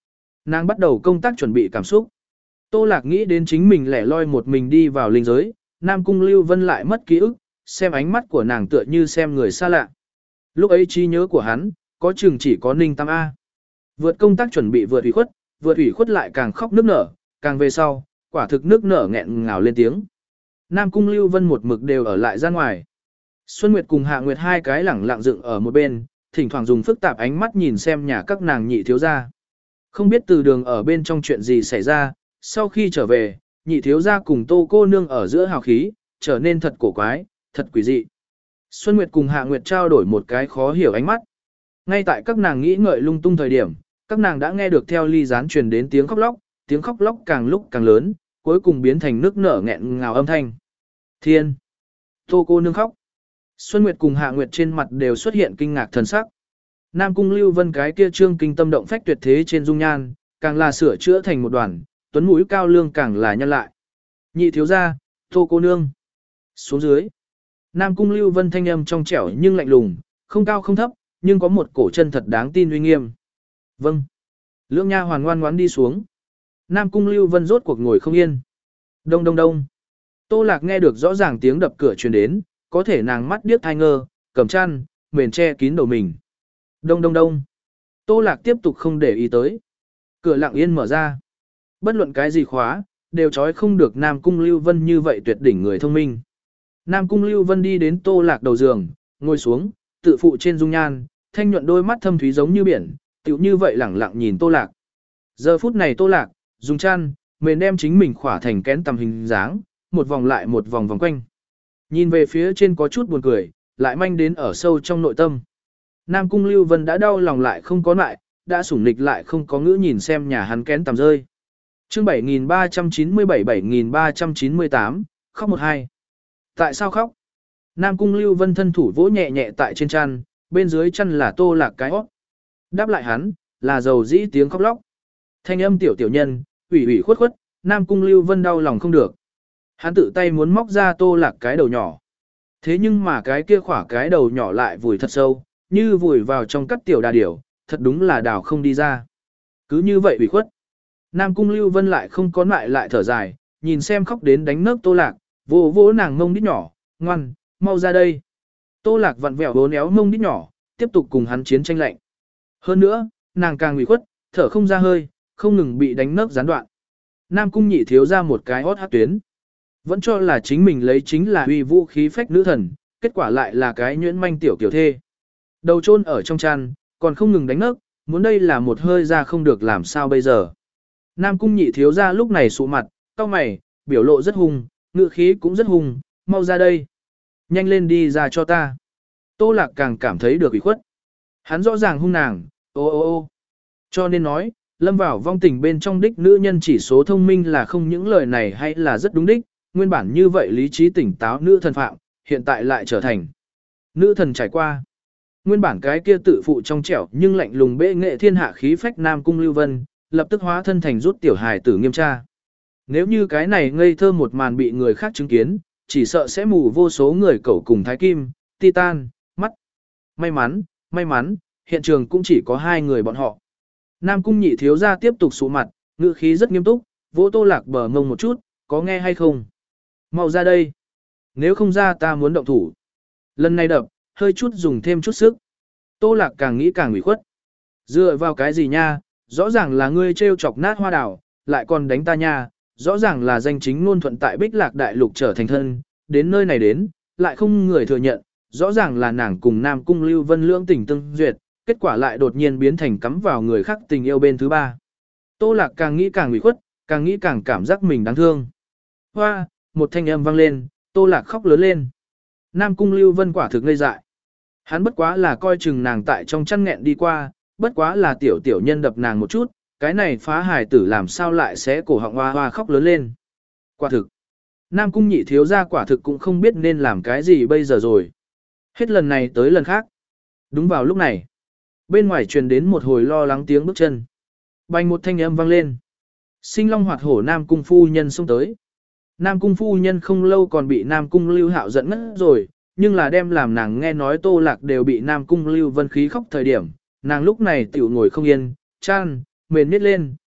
Nàng bắt đầu công tác chuẩn bị cảm xúc. Tô Lạc nghĩ đến chính mình lẻ loi một mình đi vào linh giới, Nam Cung Lưu Vân lại mất ký ức, xem ánh mắt của nàng tựa như xem người xa lạ. Lúc ấy trí nhớ của hắn, có chừng chỉ có Ninh Tam A. Vượt công tác chuẩn bị vượt ủy khuất, vượt ủy khuất lại càng khóc nước nở, càng về sau, quả thực nước nở nghẹn ngào lên tiếng. Nam Cung Lưu Vân một mực đều ở lại ra ngoài. Xuân Nguyệt cùng Hạ Nguyệt hai cái lẳng lặng dựng ở một bên, thỉnh thoảng dùng phức tạp ánh mắt nhìn xem nhà các nàng nhị thiếu gia. Không biết từ đường ở bên trong chuyện gì xảy ra, sau khi trở về, nhị thiếu gia cùng Tô cô nương ở giữa hào khí, trở nên thật cổ quái, thật quỷ dị. Xuân Nguyệt cùng Hạ Nguyệt trao đổi một cái khó hiểu ánh mắt. Ngay tại các nàng nghĩ ngợi lung tung thời điểm, các nàng đã nghe được theo ly gián truyền đến tiếng khóc lóc, tiếng khóc lóc càng lúc càng lớn, cuối cùng biến thành nước nở nghẹn ngào âm thanh. Thiên! Tô cô nương khóc. Xuân Nguyệt cùng Hạ Nguyệt trên mặt đều xuất hiện kinh ngạc thần sắc. Nam Cung Lưu Vân cái kia trương kinh tâm động phách tuyệt thế trên dung nhan, càng là sửa chữa thành một đoàn, tuấn mũi cao lương càng là nhân lại. Nhị thiếu gia, Tô cô nương. Xuống dưới. Nam Cung Lưu Vân thanh âm trong trẻo nhưng lạnh lùng, không cao không thấp, nhưng có một cổ chân thật đáng tin uy nghiêm. Vâng. Lưỡng nha hoàn ngoan ngoãn đi xuống. Nam Cung Lưu Vân rốt cuộc ngồi không yên. Đông đông đông. Tô Lạc nghe được rõ ràng tiếng đập cửa truyền đến, có thể nàng mắt điếc thai ngơ, cầm chăn, mền che kín đầu mình. Đông đông đông. Tô Lạc tiếp tục không để ý tới. Cửa lặng yên mở ra. Bất luận cái gì khóa, đều trói không được Nam Cung Lưu Vân như vậy tuyệt đỉnh người thông minh. Nam Cung Lưu Vân đi đến Tô Lạc đầu giường, ngồi xuống, tự phụ trên dung nhan, thanh nhuận đôi mắt thâm thúy giống như biển, tựu như vậy lẳng lặng nhìn Tô Lạc. Giờ phút này Tô Lạc, dùng chăn, mền đem chính mình khỏa thành kén tầm hình dáng, một vòng lại một vòng vòng quanh. Nhìn về phía trên có chút buồn cười, lại manh đến ở sâu trong nội tâm. Nam Cung Lưu Vân đã đau lòng lại không có lại, đã sủng nịch lại không có ngữ nhìn xem nhà hắn kén tầm rơi. Chương bảy nghìn ba trăm chín mươi bảy bảy nghìn ba trăm chín mươi tám, khóc một hai. Tại sao khóc? Nam Cung Lưu Vân thân thủ vỗ nhẹ nhẹ tại trên chăn, bên dưới chăn là Tô Lạc cái hót. Đáp lại hắn, là dầu dĩ tiếng khóc lóc. Thanh âm tiểu tiểu nhân, ủy ủy khuất khuất, Nam Cung Lưu Vân đau lòng không được. Hắn tự tay muốn móc ra Tô Lạc cái đầu nhỏ. Thế nhưng mà cái kia khỏa cái đầu nhỏ lại vùi thật sâu, như vùi vào trong cắt tiểu đà điểu, thật đúng là đào không đi ra. Cứ như vậy ủy khuất. Nam Cung Lưu Vân lại không có lại lại thở dài, nhìn xem khóc đến đánh nấc Tô Lạc, vỗ vỗ nàng mông đít nhỏ, ngoan, mau ra đây. Tô Lạc vặn vẹo bốn éo mông đít nhỏ, tiếp tục cùng hắn chiến tranh lạnh. Hơn nữa, nàng càng ủy khuất, thở không ra hơi, không ngừng bị đánh nấc gián đoạn. Nam Cung nhị thiếu ra một cái hót hát tuyến. Vẫn cho là chính mình lấy chính là uy vũ khí phách nữ thần, kết quả lại là cái nhuyễn manh tiểu kiểu thê. Đầu chôn ở trong chăn, còn không ngừng đánh nấc, muốn đây là một hơi ra không được làm sao bây giờ. Nam Cung nhị thiếu ra lúc này sụ mặt, cau mày, biểu lộ rất hung, ngữ khí cũng rất hung, mau ra đây. Nhanh lên đi ra cho ta. Tô Lạc càng cảm thấy được ủy khuất. Hắn rõ ràng hung nàng, ô ô ô. Cho nên nói, lâm vào vong tình bên trong đích nữ nhân chỉ số thông minh là không những lời này hay là rất đúng đích, nguyên bản như vậy lý trí tỉnh táo nữ thần phạm, hiện tại lại trở thành nữ thần trải qua. Nguyên bản cái kia tự phụ trong trẻo nhưng lạnh lùng bệ nghệ thiên hạ khí phách Nam Cung Lưu Vân, lập tức hóa thân thành rút tiểu hài tử nghiêm tra. Nếu như cái này ngây thơ một màn bị người khác chứng kiến, chỉ sợ sẽ mù vô số người cẩu cùng Thái Kim, Titan, mắt. May mắn, may mắn, hiện trường cũng chỉ có hai người bọn họ. Nam Cung nhị thiếu ra tiếp tục sụ mặt, ngữ khí rất nghiêm túc, vỗ Tô Lạc bờ ngông một chút, có nghe hay không? Mau ra đây. Nếu không ra ta muốn động thủ. Lần này đập, hơi chút dùng thêm chút sức. Tô Lạc càng nghĩ càng ủy khuất. Dựa vào cái gì nha, rõ ràng là ngươi trêu chọc nát hoa đào, lại còn đánh ta nha, rõ ràng là danh chính ngôn thuận tại Bích Lạc Đại Lục trở thành thân, đến nơi này đến, lại không người thừa nhận, rõ ràng là nàng cùng Nam Cung Lưu Vân lưỡng tình tương duyệt, kết quả lại đột nhiên biến thành cắm vào người khác tình yêu bên thứ ba. Tô Lạc càng nghĩ càng ủy khuất, càng nghĩ càng cảm giác mình đáng thương. Hoa, một thanh âm vang lên, Tô Lạc khóc lớn lên. Nam Cung Lưu Vân quả thực ngây dại. Hắn bất quá là coi chừng nàng tại trong chăn nghẹn đi qua, bất quá là tiểu tiểu nhân đập nàng một chút, cái này phá hài tử làm sao lại sẽ cổ họng hoa hoa khóc lớn lên. Quả thực, Nam Cung nhị thiếu ra quả thực cũng không biết nên làm cái gì bây giờ rồi. Hết lần này tới lần khác. Đúng vào lúc này, bên ngoài truyền đến một hồi lo lắng tiếng bước chân. Bành một thanh âm vang lên. Sinh long hoạt hổ Nam Cung phu nhân xông tới. Nam Cung phu nhân không lâu còn bị Nam Cung Lưu Hạo giận ngất rồi, nhưng là đem làm nàng nghe nói Tô Lạc đều bị Nam Cung Lưu Vân khí khóc thời điểm, nàng lúc này tiểu ngồi không yên, chan, mền miết lên,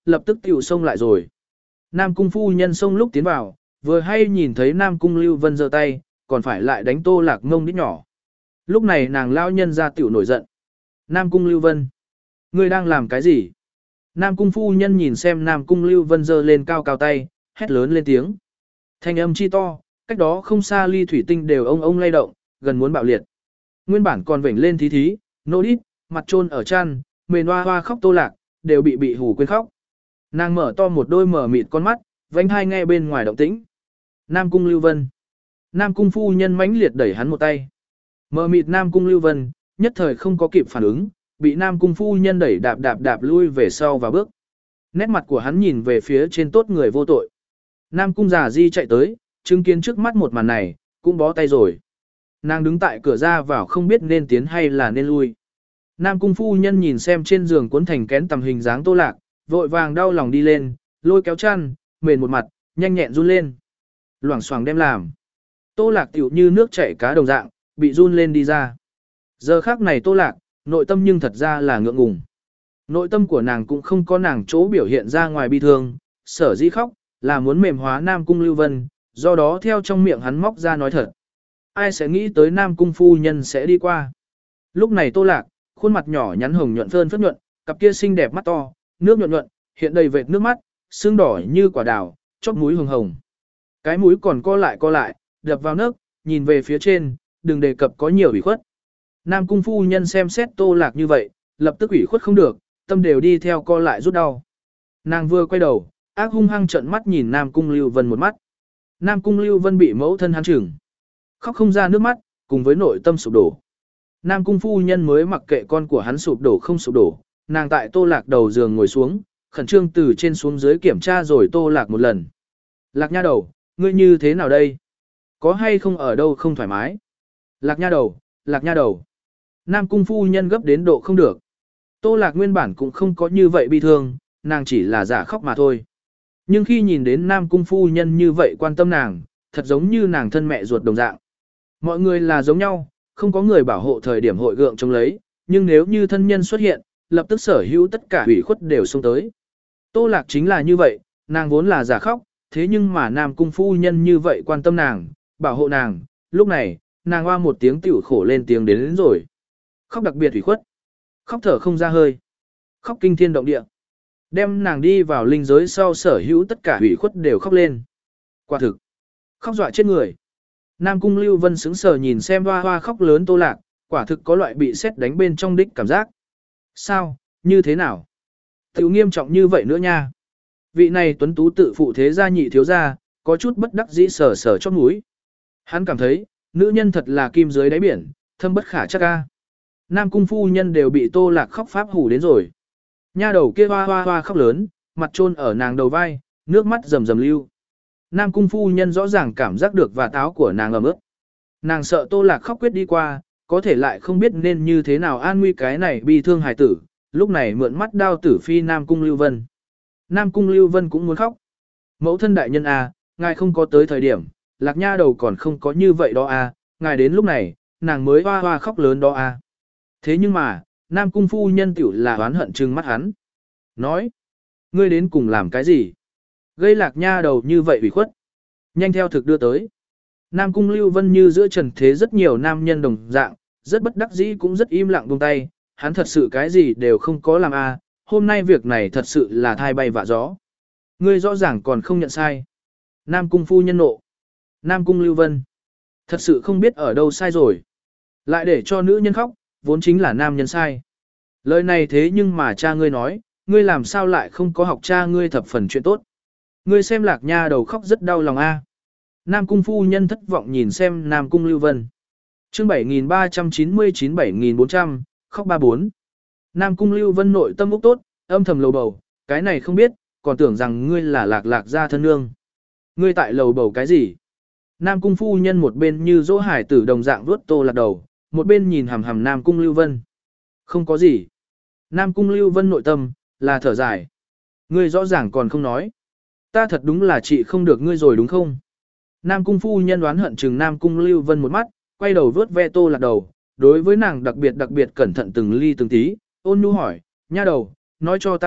lập tức tiểu xông lại rồi. Nam cung phu nhân xông lúc tiến vào, vừa hay nhìn thấy Nam cung Lưu Vân giơ tay, còn phải lại đánh Tô Lạc ngông đít nhỏ. Lúc này nàng lao nhân ra tiểu nổi giận. Nam cung Lưu Vân, ngươi đang làm cái gì? Nam cung phu nhân nhìn xem Nam cung Lưu Vân giơ lên cao cao tay, hét lớn lên tiếng. Thanh âm chi to, cách đó không xa ly thủy tinh đều ông ông lay động, gần muốn bạo liệt. Nguyên bản còn vểnh lên thí thí, nô đít, mặt trôn ở chăn, mền hoa hoa khóc Tô Lạc, đều bị bị hù quên khóc. Nàng mở to một đôi mở mịt con mắt, vánh hai nghe bên ngoài động tĩnh. Nam cung Lưu Vân. Nam cung phu nhân mãnh liệt đẩy hắn một tay. Mở mịt Nam cung Lưu Vân, nhất thời không có kịp phản ứng, bị Nam cung phu nhân đẩy đạp đạp đạp lui về sau và bước. Nét mặt của hắn nhìn về phía trên tốt người vô tội. Nam cung già di chạy tới, chứng kiến trước mắt một màn này, cũng bó tay rồi. Nàng đứng tại cửa ra vào không biết nên tiến hay là nên lui. Nam cung phu nhân nhìn xem trên giường cuốn thành kén tầm hình dáng Tô Lạc, vội vàng đau lòng đi lên, lôi kéo chăn, mền một mặt, nhanh nhẹn run lên. Loảng xoảng đem làm. Tô Lạc tiểu như nước chảy cá đồng dạng, bị run lên đi ra. Giờ khác này Tô Lạc, nội tâm nhưng thật ra là ngượng ngùng. Nội tâm của nàng cũng không có nàng chỗ biểu hiện ra ngoài bi thương, sở dĩ khóc, là muốn mềm hóa Nam cung Lưu Vân, do đó theo trong miệng hắn móc ra nói thật. Ai sẽ nghĩ tới Nam cung phu nhân sẽ đi qua. Lúc này Tô Lạc, khuôn mặt nhỏ nhắn hồng nhuận phơn phất nhuận, cặp kia xinh đẹp mắt to, nước nhuận nhuận, hiện đầy vệt nước mắt, xương đỏ như quả đào, chóp mũi hồng hồng. Cái mũi còn co lại co lại, đập vào nấc, nhìn về phía trên, đừng đề cập có nhiều ủy khuất. Nam cung phu nhân xem xét Tô Lạc như vậy, lập tức ủy khuất không được, tâm đều đi theo co lại rút đau. Nàng vừa quay đầu, ác hung hăng trợn mắt nhìn Nam cung Lưu Vân một mắt. Nam cung Lưu Vân bị mẫu thân hắn chửng, khóc không ra nước mắt, cùng với nội tâm sụp đổ. Nam cung phu nhân mới mặc kệ con của hắn sụp đổ không sụp đổ, nàng tại Tô Lạc đầu giường ngồi xuống, khẩn trương từ trên xuống dưới kiểm tra rồi Tô Lạc một lần. Lạc nha đầu, ngươi như thế nào đây? Có hay không ở đâu không thoải mái? Lạc nha đầu, Lạc nha đầu. Nam cung phu nhân gấp đến độ không được. Tô Lạc nguyên bản cũng không có như vậy bi thương, nàng chỉ là giả khóc mà thôi. Nhưng khi nhìn đến Nam cung phu nhân như vậy quan tâm nàng, thật giống như nàng thân mẹ ruột đồng dạng. Mọi người là giống nhau, không có người bảo hộ thời điểm hội gượng chống lấy, nhưng nếu như thân nhân xuất hiện, lập tức sở hữu tất cả ủy khuất đều xông tới. Tô Lạc chính là như vậy, nàng vốn là giả khóc, thế nhưng mà Nam cung phu nhân như vậy quan tâm nàng, bảo hộ nàng, lúc này, nàng hoa một tiếng tiểu khổ lên tiếng đến, đến rồi. Khóc đặc biệt ủy khuất, khóc thở không ra hơi, khóc kinh thiên động địa. Đem nàng đi vào linh giới sau sở hữu tất cả ủy khuất đều khóc lên. Quả thực, khóc dọa chết người. Nam cung Lưu Vân sững sờ nhìn xem hoa hoa khóc lớn Tô Lạc, quả thực có loại bị sét đánh bên trong đích cảm giác. Sao, như thế nào? Tiểu nghiêm trọng như vậy nữa nha. Vị này tuấn tú tự phụ thế gia nhị thiếu gia, có chút bất đắc dĩ sờ sờ chóp mũi. Hắn cảm thấy, nữ nhân thật là kim dưới đáy biển, thâm bất khả chắc ca. Nam cung phu nhân đều bị Tô Lạc khóc pháp hủ đến rồi. Nha đầu kia hoa hoa hoa khóc lớn, mặt trôn ở nàng đầu vai, nước mắt rầm rầm lưu. Nam cung phu nhân rõ ràng cảm giác được và táo của nàng ẩm ướt. Nàng sợ Tô Lạc khóc quyết đi qua, có thể lại không biết nên như thế nào an nguy cái này bi thương hài tử, lúc này mượn mắt đao tử phi Nam cung Lưu Vân. Nam cung Lưu Vân cũng muốn khóc. Mẫu thân đại nhân à, ngài không có tới thời điểm, Lạc nha đầu còn không có như vậy đó à, ngài đến lúc này, nàng mới hoa hoa khóc lớn đó à. Thế nhưng mà, Nam cung phu nhân tiểu là oán hận trừng mắt hắn. Nói, ngươi đến cùng làm cái gì? Gây Lạc nha đầu như vậy ủy khuất. Nhanh theo thực đưa tới. Nam cung Lưu Vân như giữa trần thế rất nhiều nam nhân đồng dạng, rất bất đắc dĩ cũng rất im lặng buông tay, hắn thật sự cái gì đều không có làm a, hôm nay việc này thật sự là thai bay vạ gió. Ngươi rõ ràng còn không nhận sai. Nam cung phu nhân nộ. Nam cung Lưu Vân. Thật sự không biết ở đâu sai rồi. Lại để cho nữ nhân khóc, vốn chính là nam nhân sai. Lời này thế nhưng mà cha ngươi nói, ngươi làm sao lại không có học cha ngươi thập phần chuyện tốt. Ngươi xem Lạc nha đầu khóc rất đau lòng a. Nam cung phu nhân thất vọng nhìn xem Nam cung Lưu Vân. Chương bảy nghìn ba trăm chín mươi chín bảy nghìn bốn trăm, khóc ba bốn. Nam cung Lưu Vân nội tâm úc tốt, âm thầm lầu bầu, cái này không biết, còn tưởng rằng ngươi là Lạc Lạc gia thân nương. Ngươi tại lầu bầu cái gì? Nam cung phu nhân một bên như dỗ hải tử đồng dạng vuốt Tô Lạc đầu, một bên nhìn hằm hằm Nam cung Lưu Vân. Không có gì. Nam cung Lưu Vân nội tâm, là thở dài. Ngươi rõ ràng còn không nói. Ta thật đúng là chị không được ngươi rồi đúng không? Nam cung phu nhân đoán hận chừng Nam cung Lưu Vân một mắt, quay đầu vớt ve Tô Lạc đầu, đối với nàng đặc biệt đặc biệt cẩn thận từng ly từng tí, ôn nhu hỏi, nha đầu, nói cho ta biết,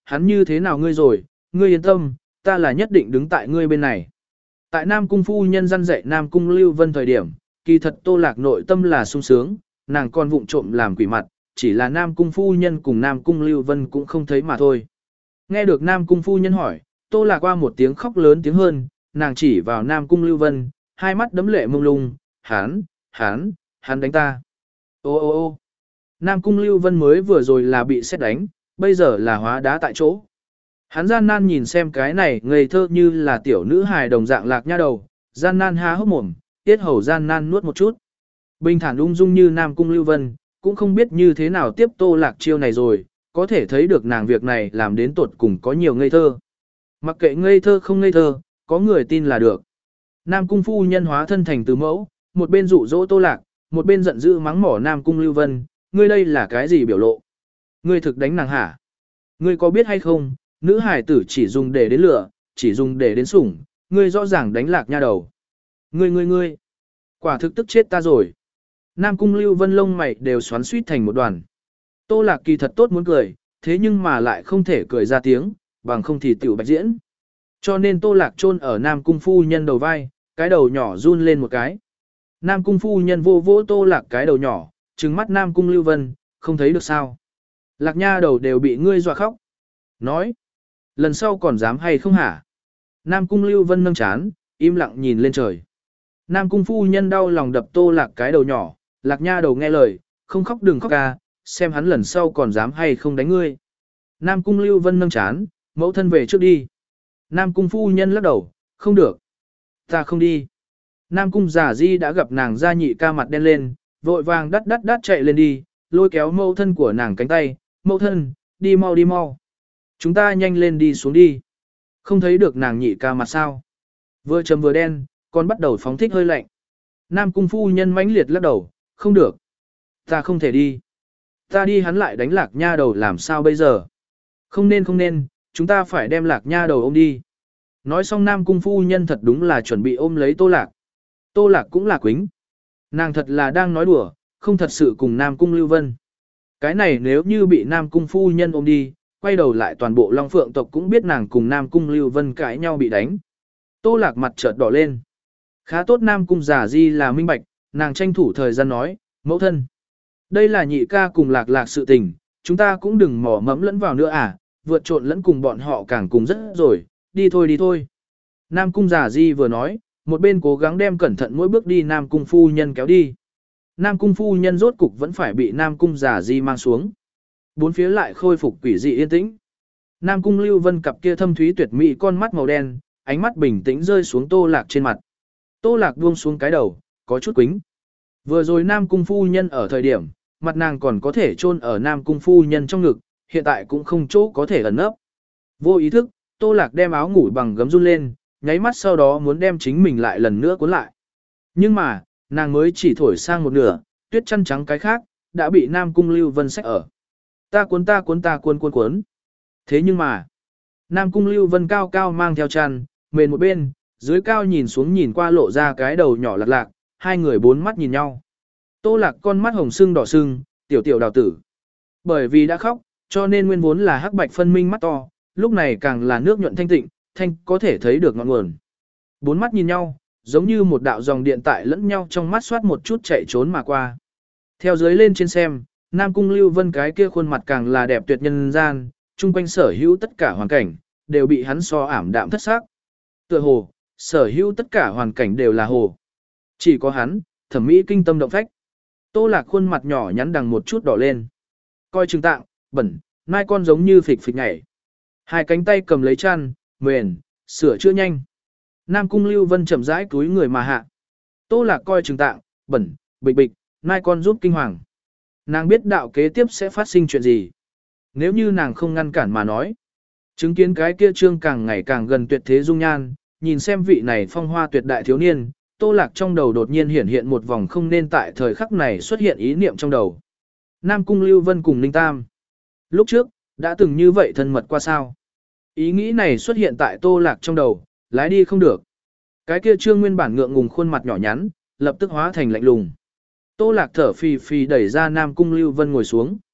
hắn như thế nào ngươi rồi, ngươi yên tâm, ta là nhất định đứng tại ngươi bên này. Tại Nam Cung phu nhân răn dạy Nam Cung Lưu Vân thời điểm, kỳ thật Tô Lạc nội tâm là sung sướng, nàng còn vụng trộm làm quỷ mặt, chỉ là Nam Cung phu nhân cùng Nam Cung Lưu Vân cũng không thấy mà thôi. Nghe được Nam Cung phu nhân hỏi, Tô Lạc qua một tiếng khóc lớn tiếng hơn, nàng chỉ vào Nam Cung Lưu Vân, hai mắt đấm lệ mông lung, hắn, hắn, hắn đánh ta. Ô ô ô Nam Cung Lưu Vân mới vừa rồi là bị xét đánh, bây giờ là hóa đá tại chỗ. Hắn gian nan nhìn xem cái này ngây thơ như là tiểu nữ hài đồng dạng Lạc Nha đầu, gian nan há hốc mồm, tiết hầu gian nan nuốt một chút. Bình thản ung dung như Nam Cung Lưu Vân, cũng không biết như thế nào tiếp Tô Lạc chiêu này rồi, có thể thấy được nàng việc này làm đến tột cùng có nhiều ngây thơ. Mặc kệ ngây thơ không ngây thơ, có người tin là được. Nam Cung phu nhân hóa thân thành từ mẫu, một bên dụ dỗ Tô Lạc, một bên giận dữ mắng mỏ Nam Cung Lưu Vân, ngươi đây là cái gì biểu lộ? Ngươi thực đánh nàng hả? Ngươi có biết hay không, nữ hải tử chỉ dùng để đến lửa, chỉ dùng để đến sủng, ngươi rõ ràng đánh Lạc Nha đầu. Ngươi ngươi ngươi, quả thực tức chết ta rồi. Nam Cung Lưu Vân lông mày đều xoắn suýt thành một đoàn. Tô Lạc kỳ thật tốt muốn cười, thế nhưng mà lại không thể cười ra tiếng, bằng không thì tiểu bạch diễn. Cho nên Tô Lạc chôn ở Nam Cung phu nhân đầu vai, cái đầu nhỏ run lên một cái. Nam Cung phu nhân vô vỗ Tô Lạc cái đầu nhỏ, trừng mắt Nam Cung Lưu Vân, không thấy được sao. Lạc Nha đầu đều bị ngươi dọa khóc. Nói, lần sau còn dám hay không hả? Nam Cung Lưu Vân nâng chán, im lặng nhìn lên trời. Nam Cung phu nhân đau lòng đập Tô Lạc cái đầu nhỏ, Lạc Nha đầu nghe lời, không khóc đừng khóc ca, xem hắn lần sau còn dám hay không đánh ngươi. Nam Cung Lưu Vân nâng chán, mẫu thân về trước đi. Nam Cung phu nhân lắc đầu, không được. Ta không đi. Nam Cung giả di đã gặp nàng ra nhị ca mặt đen lên, vội vàng đắt đắt đắt chạy lên đi, lôi kéo mẫu thân của nàng cánh tay, mẫu thân, đi mau đi mau. Chúng ta nhanh lên đi xuống đi. Không thấy được nàng nhị ca mặt sao. Vừa trầm vừa đen, còn bắt đầu phóng thích hơi lạnh. Nam Cung phu nhân mãnh liệt lắc đầu, không được. Ta không thể đi. Ta đi hắn lại đánh Lạc Nha đầu làm sao bây giờ. Không nên không nên, chúng ta phải đem Lạc Nha đầu ôm đi. Nói xong Nam Cung phu nhân thật đúng là chuẩn bị ôm lấy Tô Lạc. Tô Lạc cũng là quính. Nàng thật là đang nói đùa, không thật sự cùng Nam Cung Lưu Vân. Cái này nếu như bị Nam Cung phu nhân ôm đi, quay đầu lại toàn bộ Long Phượng tộc cũng biết nàng cùng Nam Cung Lưu Vân cãi nhau bị đánh. Tô Lạc mặt chợt đỏ lên. Khá tốt Nam Cung giả di là minh bạch, nàng tranh thủ thời gian nói, mẫu thân. Đây là nhị ca cùng Lạc Lạc sự tình, chúng ta cũng đừng mò mẫm lẫn vào nữa à, vượt trộn lẫn cùng bọn họ càng cùng rất rồi, đi thôi đi thôi. Nam Cung giả di vừa nói, một bên cố gắng đem cẩn thận mỗi bước đi Nam Cung phu nhân kéo đi. Nam Cung phu nhân rốt cục vẫn phải bị Nam Cung giả di mang xuống. Bốn phía lại khôi phục quỷ dị yên tĩnh. Nam Cung Lưu Vân cặp kia thâm thúy tuyệt mỹ con mắt màu đen, ánh mắt bình tĩnh rơi xuống Tô Lạc trên mặt. Tô Lạc buông xuống cái đầu, có chút quính. Vừa rồi Nam Cung phu nhân ở thời điểm, mặt nàng còn có thể chôn ở Nam Cung phu nhân trong ngực, hiện tại cũng không chỗ có thể ẩn nấp. Vô ý thức, Tô Lạc đem áo ngủ bằng gấm run lên, nháy mắt sau đó muốn đem chính mình lại lần nữa cuốn lại. Nhưng mà, nàng mới chỉ thổi sang một nửa, tuyết chăn trắng cái khác, đã bị Nam Cung Lưu Vân xách ở. Ta cuốn ta cuốn ta cuốn cuốn cuốn. Thế nhưng mà, Nam Cung Lưu Vân cao cao mang theo chăn, mền một bên, dưới cao nhìn xuống nhìn qua lộ ra cái đầu nhỏ Lạc Lạc, hai người bốn mắt nhìn nhau. Tô Lạc con mắt hồng sưng đỏ sưng, tiểu tiểu đào tử. Bởi vì đã khóc, cho nên nguyên vốn là hắc bạch phân minh mắt to, lúc này càng là nước nhuận thanh tịnh, thanh có thể thấy được ngọn nguồn. Bốn mắt nhìn nhau, giống như một đạo dòng điện tại lẫn nhau trong mắt xoát một chút chạy trốn mà qua. Theo dưới lên trên xem, Nam Cung Lưu Vân cái kia khuôn mặt càng là đẹp tuyệt nhân gian, chung quanh sở hữu tất cả hoàn cảnh, đều bị hắn so ảm đạm thất sắc. Tựa hồ, sở hữu tất cả hoàn cảnh đều là hồ. Chỉ có hắn, thẩm mỹ kinh tâm động phách. Tô Lạc khuôn mặt nhỏ nhắn đằng một chút đỏ lên. Coi chừng tạng, bẩn, mai con giống như phịch phịch nhảy. Hai cánh tay cầm lấy chăn, mền, sửa chữa nhanh. Nam Cung Lưu Vân chậm rãi túi người mà hạ. Tô Lạc coi chừng tạng, bẩn, bịch bịch, mai con giúp kinh hoàng. Nàng biết đạo kế tiếp sẽ phát sinh chuyện gì. Nếu như nàng không ngăn cản mà nói. Chứng kiến cái kia trương càng ngày càng gần tuyệt thế dung nhan, nhìn xem vị này phong hoa tuyệt đại thiếu niên, Tô Lạc trong đầu đột nhiên hiện hiện một vòng không nên tại thời khắc này xuất hiện ý niệm trong đầu. Nam Cung Lưu Vân cùng Ninh Tam. Lúc trước, đã từng như vậy thân mật qua sao. Ý nghĩ này xuất hiện tại Tô Lạc trong đầu, lái đi không được. Cái kia trương nguyên bản ngượng ngùng khuôn mặt nhỏ nhắn, lập tức hóa thành lạnh lùng. Tô Lạc thở phì phì đẩy ra Nam Cung Lưu Vân ngồi xuống.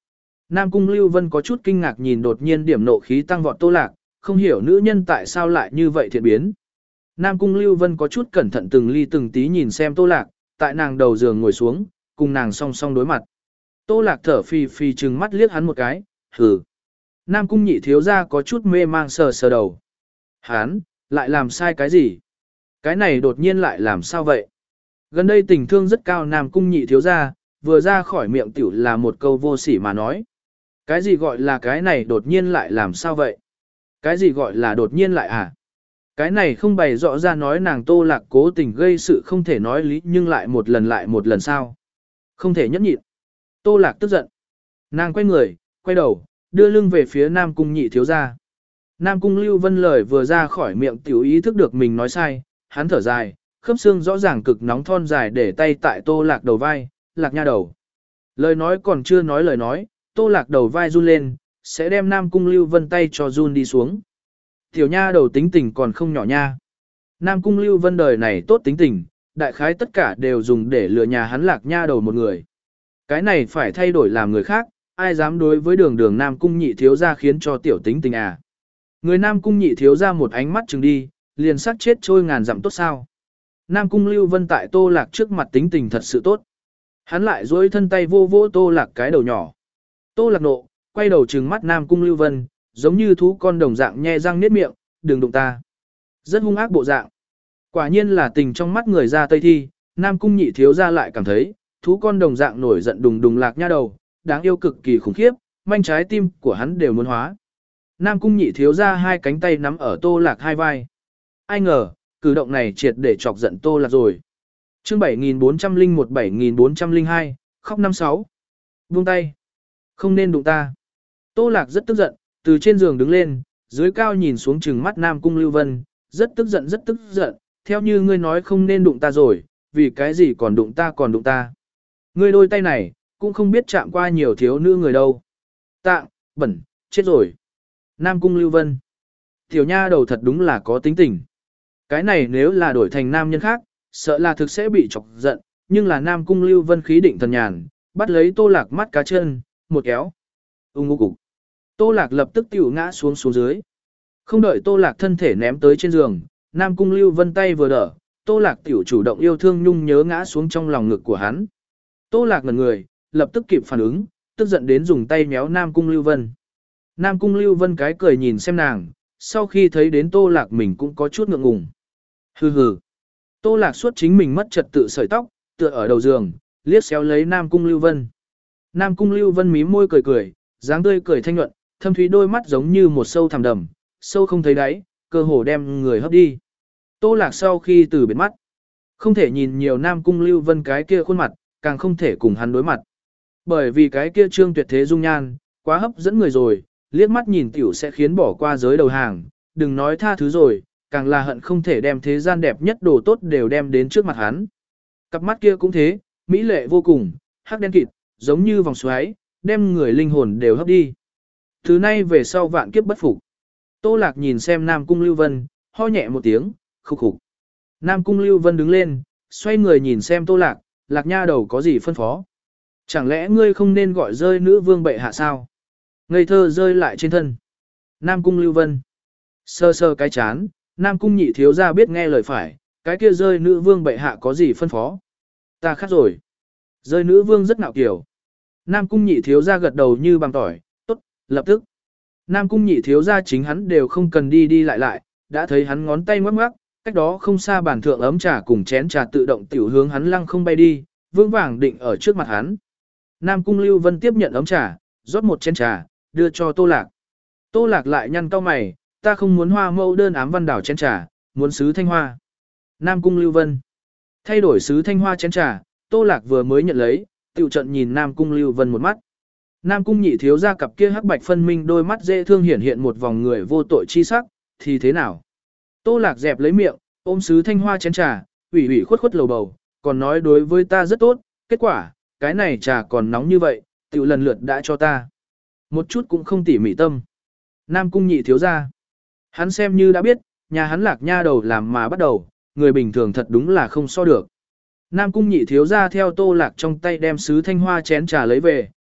Nam Cung Lưu Vân có chút kinh ngạc nhìn đột nhiên điểm nộ khí tăng vọt Tô Lạc, không hiểu nữ nhân tại sao lại như vậy thiện biến. Nam Cung Lưu Vân có chút cẩn thận từng ly từng tí nhìn xem Tô Lạc, tại nàng đầu giường ngồi xuống, cùng nàng song song đối mặt. Tô Lạc thở phì phì trừng mắt liếc hắn một cái, hừ. Nam Cung nhị thiếu ra có chút mê mang sờ sờ đầu. Hắn, lại làm sai cái gì? Cái này đột nhiên lại làm sao vậy? Gần đây tình thương rất cao Nam Cung nhị thiếu ra, vừa ra khỏi miệng tiểu là một câu vô sỉ mà nói. Cái gì gọi là cái này đột nhiên lại làm sao vậy? Cái gì gọi là đột nhiên lại à? Cái này không bày rõ ra nói nàng Tô Lạc cố tình gây sự không thể nói lý nhưng lại một lần lại một lần sao? Không thể nhẫn nhịn. Tô Lạc tức giận. Nàng quay người, quay đầu, đưa lưng về phía Nam Cung nhị thiếu gia. Nam Cung Lưu Vân lời vừa ra khỏi miệng tiểu ý thức được mình nói sai, hắn thở dài, khớp xương rõ ràng cực nóng thon dài để tay tại Tô Lạc đầu vai, Lạc nha đầu. Lời nói còn chưa nói lời nói, Tô Lạc đầu vai run lên, sẽ đem Nam Cung Lưu Vân tay cho run đi xuống. Tiểu nha đầu tính tình còn không nhỏ nha. Nam Cung Lưu Vân đời này tốt tính tình, đại khái tất cả đều dùng để lừa nhà hắn Lạc nha đầu một người. Cái này phải thay đổi làm người khác, ai dám đối với đường đường Nam Cung nhị thiếu gia khiến cho tiểu tính tình à. Người Nam Cung nhị thiếu gia một ánh mắt chừng đi, liền sát chết trôi ngàn dặm tốt sao. Nam Cung Lưu Vân tại Tô Lạc trước mặt tính tình thật sự tốt. Hắn lại duỗi thân tay vô vỗ Tô Lạc cái đầu nhỏ. Tô Lạc nộ, quay đầu trừng mắt Nam Cung Lưu Vân, giống như thú con đồng dạng nhe răng niết miệng, đừng đụng ta. Rất hung ác bộ dạng. Quả nhiên là tình trong mắt người ra Tây Thi, Nam Cung nhị thiếu gia lại cảm thấy, thú con đồng dạng nổi giận đùng đùng Lạc nha đầu, đáng yêu cực kỳ khủng khiếp, manh trái tim của hắn đều muốn hóa. Nam Cung nhị thiếu gia hai cánh tay nắm ở Tô Lạc hai vai. Ai ngờ, cử động này triệt để chọc giận Tô Lạc rồi. Chương bảy nghìn bốn trăm lẻ một bảy nghìn bốn trăm lẻ hai, khóc năm sáu. Buông tay. Không nên đụng ta. Tô Lạc rất tức giận, từ trên giường đứng lên, dưới cao nhìn xuống trừng mắt Nam Cung Lưu Vân, rất tức giận rất tức giận, theo như ngươi nói không nên đụng ta rồi, vì cái gì còn đụng ta còn đụng ta. Ngươi đôi tay này, cũng không biết chạm qua nhiều thiếu nữ người đâu. Tạng, bẩn, chết rồi. Nam Cung Lưu Vân. Tiểu nha đầu thật đúng là có tính tình. Cái này nếu là đổi thành nam nhân khác, sợ là thực sẽ bị chọc giận, nhưng là Nam Cung Lưu Vân khí định thần nhàn, bắt lấy Tô Lạc mắt cá chân, một kéo. Ung ung cục. Tô Lạc lập tức tiểu ngã xuống xuống dưới. Không đợi Tô Lạc thân thể ném tới trên giường, Nam Cung Lưu Vân tay vừa đỡ, Tô Lạc tiểu chủ động yêu thương nhung nhớ ngã xuống trong lòng ngực của hắn. Tô Lạc ngẩn người, lập tức kịp phản ứng, tức giận đến dùng tay méo Nam Cung Lưu Vân. Nam Cung Lưu Vân cái cười nhìn xem nàng, sau khi thấy đến Tô Lạc mình cũng có chút ngượng ngùng. Hừ hừ. Tô Lạc suốt chính mình mất trật tự sợi tóc, tựa ở đầu giường, liếc xéo lấy Nam Cung Lưu Vân. Nam Cung Lưu Vân mím môi cười cười, dáng tươi cười thanh nhuận, thâm thúy đôi mắt giống như một sâu thẳm đầm, sâu không thấy đáy, cơ hồ đem người hấp đi. Tô Lạc sau khi từ biệt mắt, không thể nhìn nhiều Nam Cung Lưu Vân cái kia khuôn mặt, càng không thể cùng hắn đối mặt. Bởi vì cái kia trương tuyệt thế dung nhan, quá hấp dẫn người rồi, liếc mắt nhìn tiểu sẽ khiến bỏ qua giới đầu hàng, đừng nói tha thứ rồi, càng là hận không thể đem thế gian đẹp nhất đồ tốt đều đem đến trước mặt hắn. Cặp mắt kia cũng thế, mỹ lệ vô cùng, hắc đen kịt, giống như vòng xoáy, đem người linh hồn đều hấp đi. Từ nay về sau vạn kiếp bất phục. Tô Lạc nhìn xem Nam Cung Lưu Vân, ho nhẹ một tiếng, khục khục. Nam Cung Lưu Vân đứng lên, xoay người nhìn xem Tô Lạc, Lạc nha đầu có gì phân phó. Chẳng lẽ ngươi không nên gọi rơi nữ vương bệ hạ sao? Ngây thơ rơi lại trên thân. Nam Cung Lưu Vân. Sơ sơ cái chán, Nam Cung nhị thiếu ra biết nghe lời phải, cái kia rơi nữ vương bệ hạ có gì phân phó. Ta khát rồi. Rơi nữ vương rất nạo kiểu. Nam Cung nhị thiếu ra gật đầu như bằng tỏi, tốt, lập tức. Nam Cung nhị thiếu ra chính hắn đều không cần đi đi lại lại, đã thấy hắn ngón tay ngoắc ngoắc, cách đó không xa bàn thượng ấm trà cùng chén trà tự động tiểu hướng hắn lăng không bay đi, vương vàng định ở trước mặt hắn. Nam Cung Lưu Vân tiếp nhận ấm trà, rót một chén trà, đưa cho Tô Lạc. Tô Lạc lại nhăn cau mày, ta không muốn hoa mẫu đơn ám văn đảo chén trà, muốn sứ thanh hoa. Nam Cung Lưu Vân. Thay đổi sứ thanh hoa chén trà, Tô Lạc vừa mới nhận lấy, tiểu trận nhìn Nam Cung Lưu Vân một mắt. Nam Cung nhị thiếu ra cặp kia hắc bạch phân minh đôi mắt dễ thương hiển hiện một vòng người vô tội chi sắc, thì thế nào? Tô Lạc dẹp lấy miệng, ôm sứ thanh hoa chén trà, ủy ủy khuất khuất lầu bầu, còn nói đối với ta rất tốt, kết quả, cái này trà còn nóng như vậy, tiểu lần lượt đã cho ta. Một chút cũng không tỉ mỉ tâm. Nam Cung nhị thiếu ra. Hắn xem như đã biết, nhà hắn Lạc nha đầu làm mà bắt đầu, người bình thường thật đúng là không so được. Nam Cung nhị thiếu ra theo Tô Lạc trong tay đem sứ thanh hoa chén trà lấy về,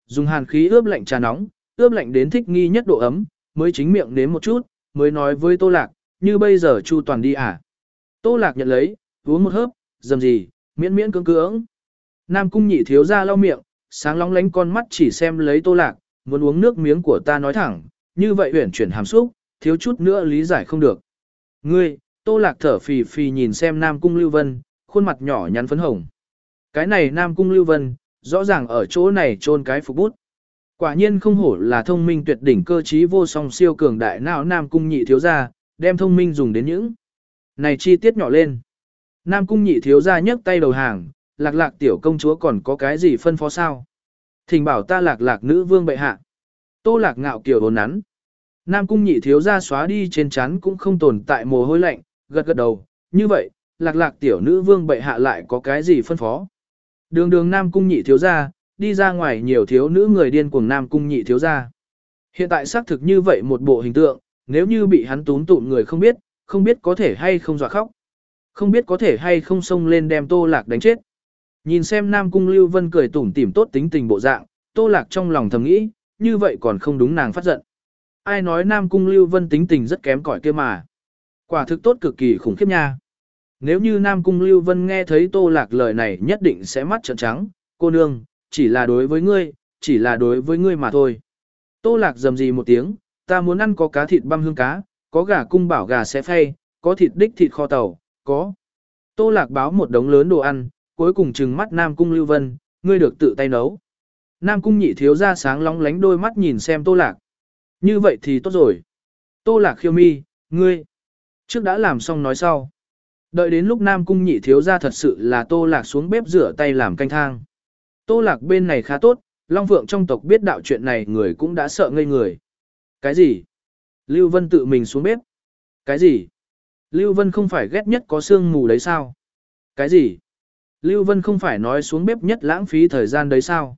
dùng hàn khí ướp lạnh trà nóng, ướp lạnh đến thích nghi nhất độ ấm, mới chính miệng nếm một chút, mới nói với Tô Lạc, như bây giờ chu toàn đi à. Tô Lạc nhận lấy, uống một hớp, dầm gì, miễn miễn cưỡng cưỡng. Nam Cung Nhị thiếu ra lau miệng, sáng lóng lánh con mắt chỉ xem lấy Tô Lạc, muốn uống nước miếng của ta nói thẳng, như vậy huyển chuyển hàm xúc, thiếu chút nữa lý giải không được. Ngươi, Tô Lạc thở phì phì nhìn xem Nam Cung Lưu Vân, khuôn mặt nhỏ nhắn phấn hồng. Cái này Nam Cung Lưu Vân, rõ ràng ở chỗ này trôn cái phục bút. Quả nhiên không hổ là thông minh tuyệt đỉnh cơ trí vô song siêu cường đại não Nam Cung Nhị thiếu gia, đem thông minh dùng đến những này chi tiết nhỏ lên. Nam Cung Nhị thiếu gia nhấc tay đầu hàng, Lạc Lạc tiểu công chúa còn có cái gì phân phó sao? Thỉnh bảo ta Lạc Lạc nữ vương bệ hạ. Tô Lạc ngạo kiều hồn nắn. Nam Cung Nhị thiếu gia xóa đi trên trán cũng không tồn tại mồ hôi lạnh, gật gật đầu, như vậy, Lạc Lạc tiểu nữ vương bệ hạ lại có cái gì phân phó? Đường đường Nam Cung Nhị thiếu gia, đi ra ngoài nhiều thiếu nữ người điên cuồng Nam Cung Nhị thiếu gia. Hiện tại xác thực như vậy một bộ hình tượng, nếu như bị hắn túm tụm người không biết, không biết có thể hay không dọa khóc. Không biết có thể hay không xông lên đem Tô Lạc đánh chết. Nhìn xem Nam Cung Lưu Vân cười tủm tỉm tốt tính tình bộ dạng, Tô Lạc trong lòng thầm nghĩ, như vậy còn không đúng nàng phát giận. Ai nói Nam Cung Lưu Vân tính tình rất kém cỏi kia mà. Quả thực tốt cực kỳ khủng khiếp nha. Nếu như Nam Cung Lưu Vân nghe thấy Tô Lạc lời này nhất định sẽ mắt trợn trắng, cô nương, chỉ là đối với ngươi, chỉ là đối với ngươi mà thôi. Tô Lạc rầm rì một tiếng, ta muốn ăn có cá thịt băm hương cá, có gà cung bảo gà xé phay, có thịt đích thịt kho tàu, có. Tô Lạc báo một đống lớn đồ ăn, cuối cùng trừng mắt Nam Cung Lưu Vân, ngươi được tự tay nấu. Nam Cung Nhị thiếu ra sáng lóng lánh đôi mắt nhìn xem Tô Lạc. Như vậy thì tốt rồi. Tô Lạc khiêu mi, ngươi. Trước đã làm xong nói sau. Đợi đến lúc Nam Cung Nhị thiếu ra thật sự là Tô Lạc xuống bếp rửa tay làm canh thang. Tô Lạc bên này khá tốt, Long Phượng trong tộc biết đạo chuyện này người cũng đã sợ ngây người. Cái gì? Lưu Vân tự mình xuống bếp. Cái gì? Lưu Vân không phải ghét nhất có sương mù đấy sao? Cái gì? Lưu Vân không phải nói xuống bếp nhất lãng phí thời gian đấy sao?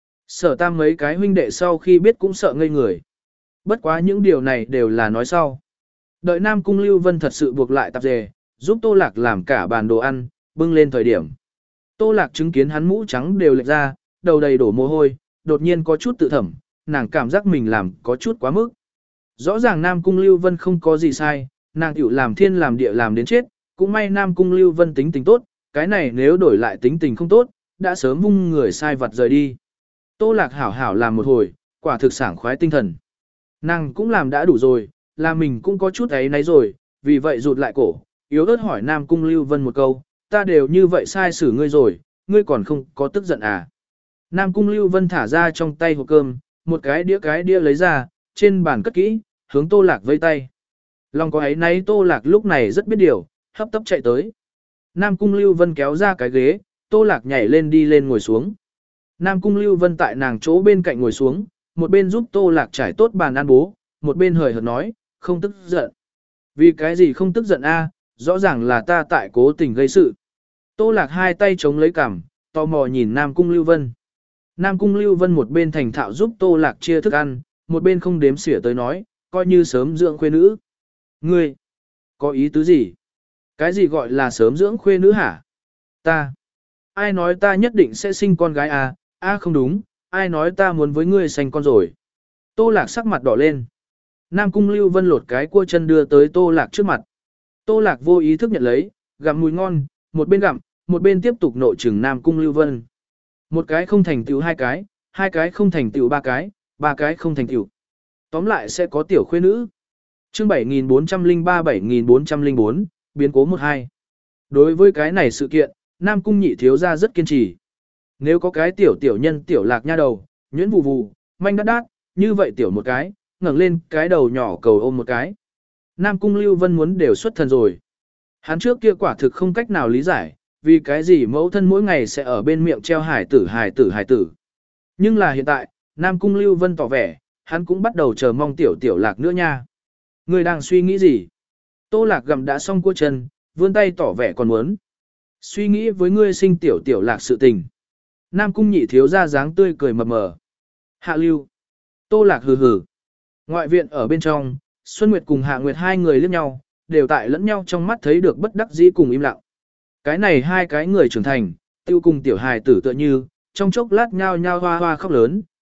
Sở Tam mấy cái huynh đệ sau khi biết cũng sợ ngây người. Bất quá những điều này đều là nói sau. Đợi Nam Cung Lưu Vân thật sự buộc lại tạp dề, giúp Tô Lạc làm cả bàn đồ ăn, bưng lên thời điểm. Tô Lạc chứng kiến hắn mũ trắng đều lệch ra, đầu đầy đổ mồ hôi, đột nhiên có chút tự thẩm, nàng cảm giác mình làm có chút quá mức. Rõ ràng Nam Cung Lưu Vân không có gì sai, nàng tiểu làm thiên làm địa làm đến chết, cũng may Nam Cung Lưu Vân tính tình tốt, cái này nếu đổi lại tính tình không tốt, đã sớm vung người sai vật rời đi. Tô Lạc hảo hảo làm một hồi, quả thực sảng khoái tinh thần. Nàng cũng làm đã đủ rồi, là mình cũng có chút ấy nấy rồi, vì vậy rụt lại cổ, yếu ớt hỏi Nam Cung Lưu Vân một câu, ta đều như vậy sai xử ngươi rồi, ngươi còn không có tức giận à. Nam Cung Lưu Vân thả ra trong tay hộp cơm, một cái đĩa cái đĩa lấy ra, trên bàn cất kỹ, hướng Tô Lạc vây tay. Lòng có ấy nấy Tô Lạc lúc này rất biết điều, hấp tấp chạy tới. Nam Cung Lưu Vân kéo ra cái ghế, Tô Lạc nhảy lên đi lên ngồi xuống. Nam Cung Lưu Vân tại nàng chỗ bên cạnh ngồi xuống, một bên giúp Tô Lạc trải tốt bàn ăn bố, một bên hời hợt nói, không tức giận. Vì cái gì không tức giận a? Rõ ràng là ta tại cố tình gây sự. Tô Lạc hai tay chống lấy cằm, tò mò nhìn Nam Cung Lưu Vân. Nam Cung Lưu Vân một bên thành thạo giúp Tô Lạc chia thức ăn, một bên không đếm xỉa tới nói, coi như sớm dưỡng khuê nữ. Ngươi, có ý tứ gì? Cái gì gọi là sớm dưỡng khuê nữ hả? Ta. Ai nói ta nhất định sẽ sinh con gái à? À không đúng, ai nói ta muốn với ngươi sinh con rồi? Tô Lạc sắc mặt đỏ lên. Nam Cung Lưu Vân lột cái cua chân đưa tới Tô Lạc trước mặt. Tô Lạc vô ý thức nhận lấy, gặm mùi ngon, một bên gặm, một bên tiếp tục nội trừng Nam Cung Lưu Vân. Một cái không thành tựu hai cái, hai cái không thành tựu ba cái, ba cái không thành tựu. Tóm lại sẽ có tiểu khuê nữ. Chương bảy nghìn bốn trăm lẻ ba bảy nghìn bốn trăm lẻ bốn, biến cố một hai. Đối với cái này sự kiện, Nam Cung Nhị thiếu gia rất kiên trì. Nếu có cái tiểu tiểu nhân tiểu Lạc nha đầu, nhuyễn vù vù, manh đát đát, như vậy tiểu một cái, ngẩng lên cái đầu nhỏ cầu ôm một cái. Nam Cung Lưu Vân muốn đều xuất thần rồi. Hắn trước kia quả thực không cách nào lý giải, vì cái gì mẫu thân mỗi ngày sẽ ở bên miệng treo hải tử hải tử hải tử. Nhưng là hiện tại, Nam Cung Lưu Vân tỏ vẻ, hắn cũng bắt đầu chờ mong tiểu tiểu Lạc nữa nha. Ngươi đang suy nghĩ gì? Tô Lạc gặm đã xong cua chân, vươn tay tỏ vẻ còn muốn. Suy nghĩ với ngươi sinh tiểu tiểu Lạc sự tình. Nam Cung Nhị thiếu ra dáng tươi cười mập mờ. Hạ lưu. Tô Lạc hừ hừ. Ngoại viện ở bên trong, Xuân Nguyệt cùng Hạ Nguyệt hai người liếc nhau, đều tại lẫn nhau trong mắt thấy được bất đắc dĩ cùng im lặng. Cái này hai cái người trưởng thành, tiêu cùng tiểu hài tử tựa như, trong chốc lát nhao nhao hoa hoa khóc lớn,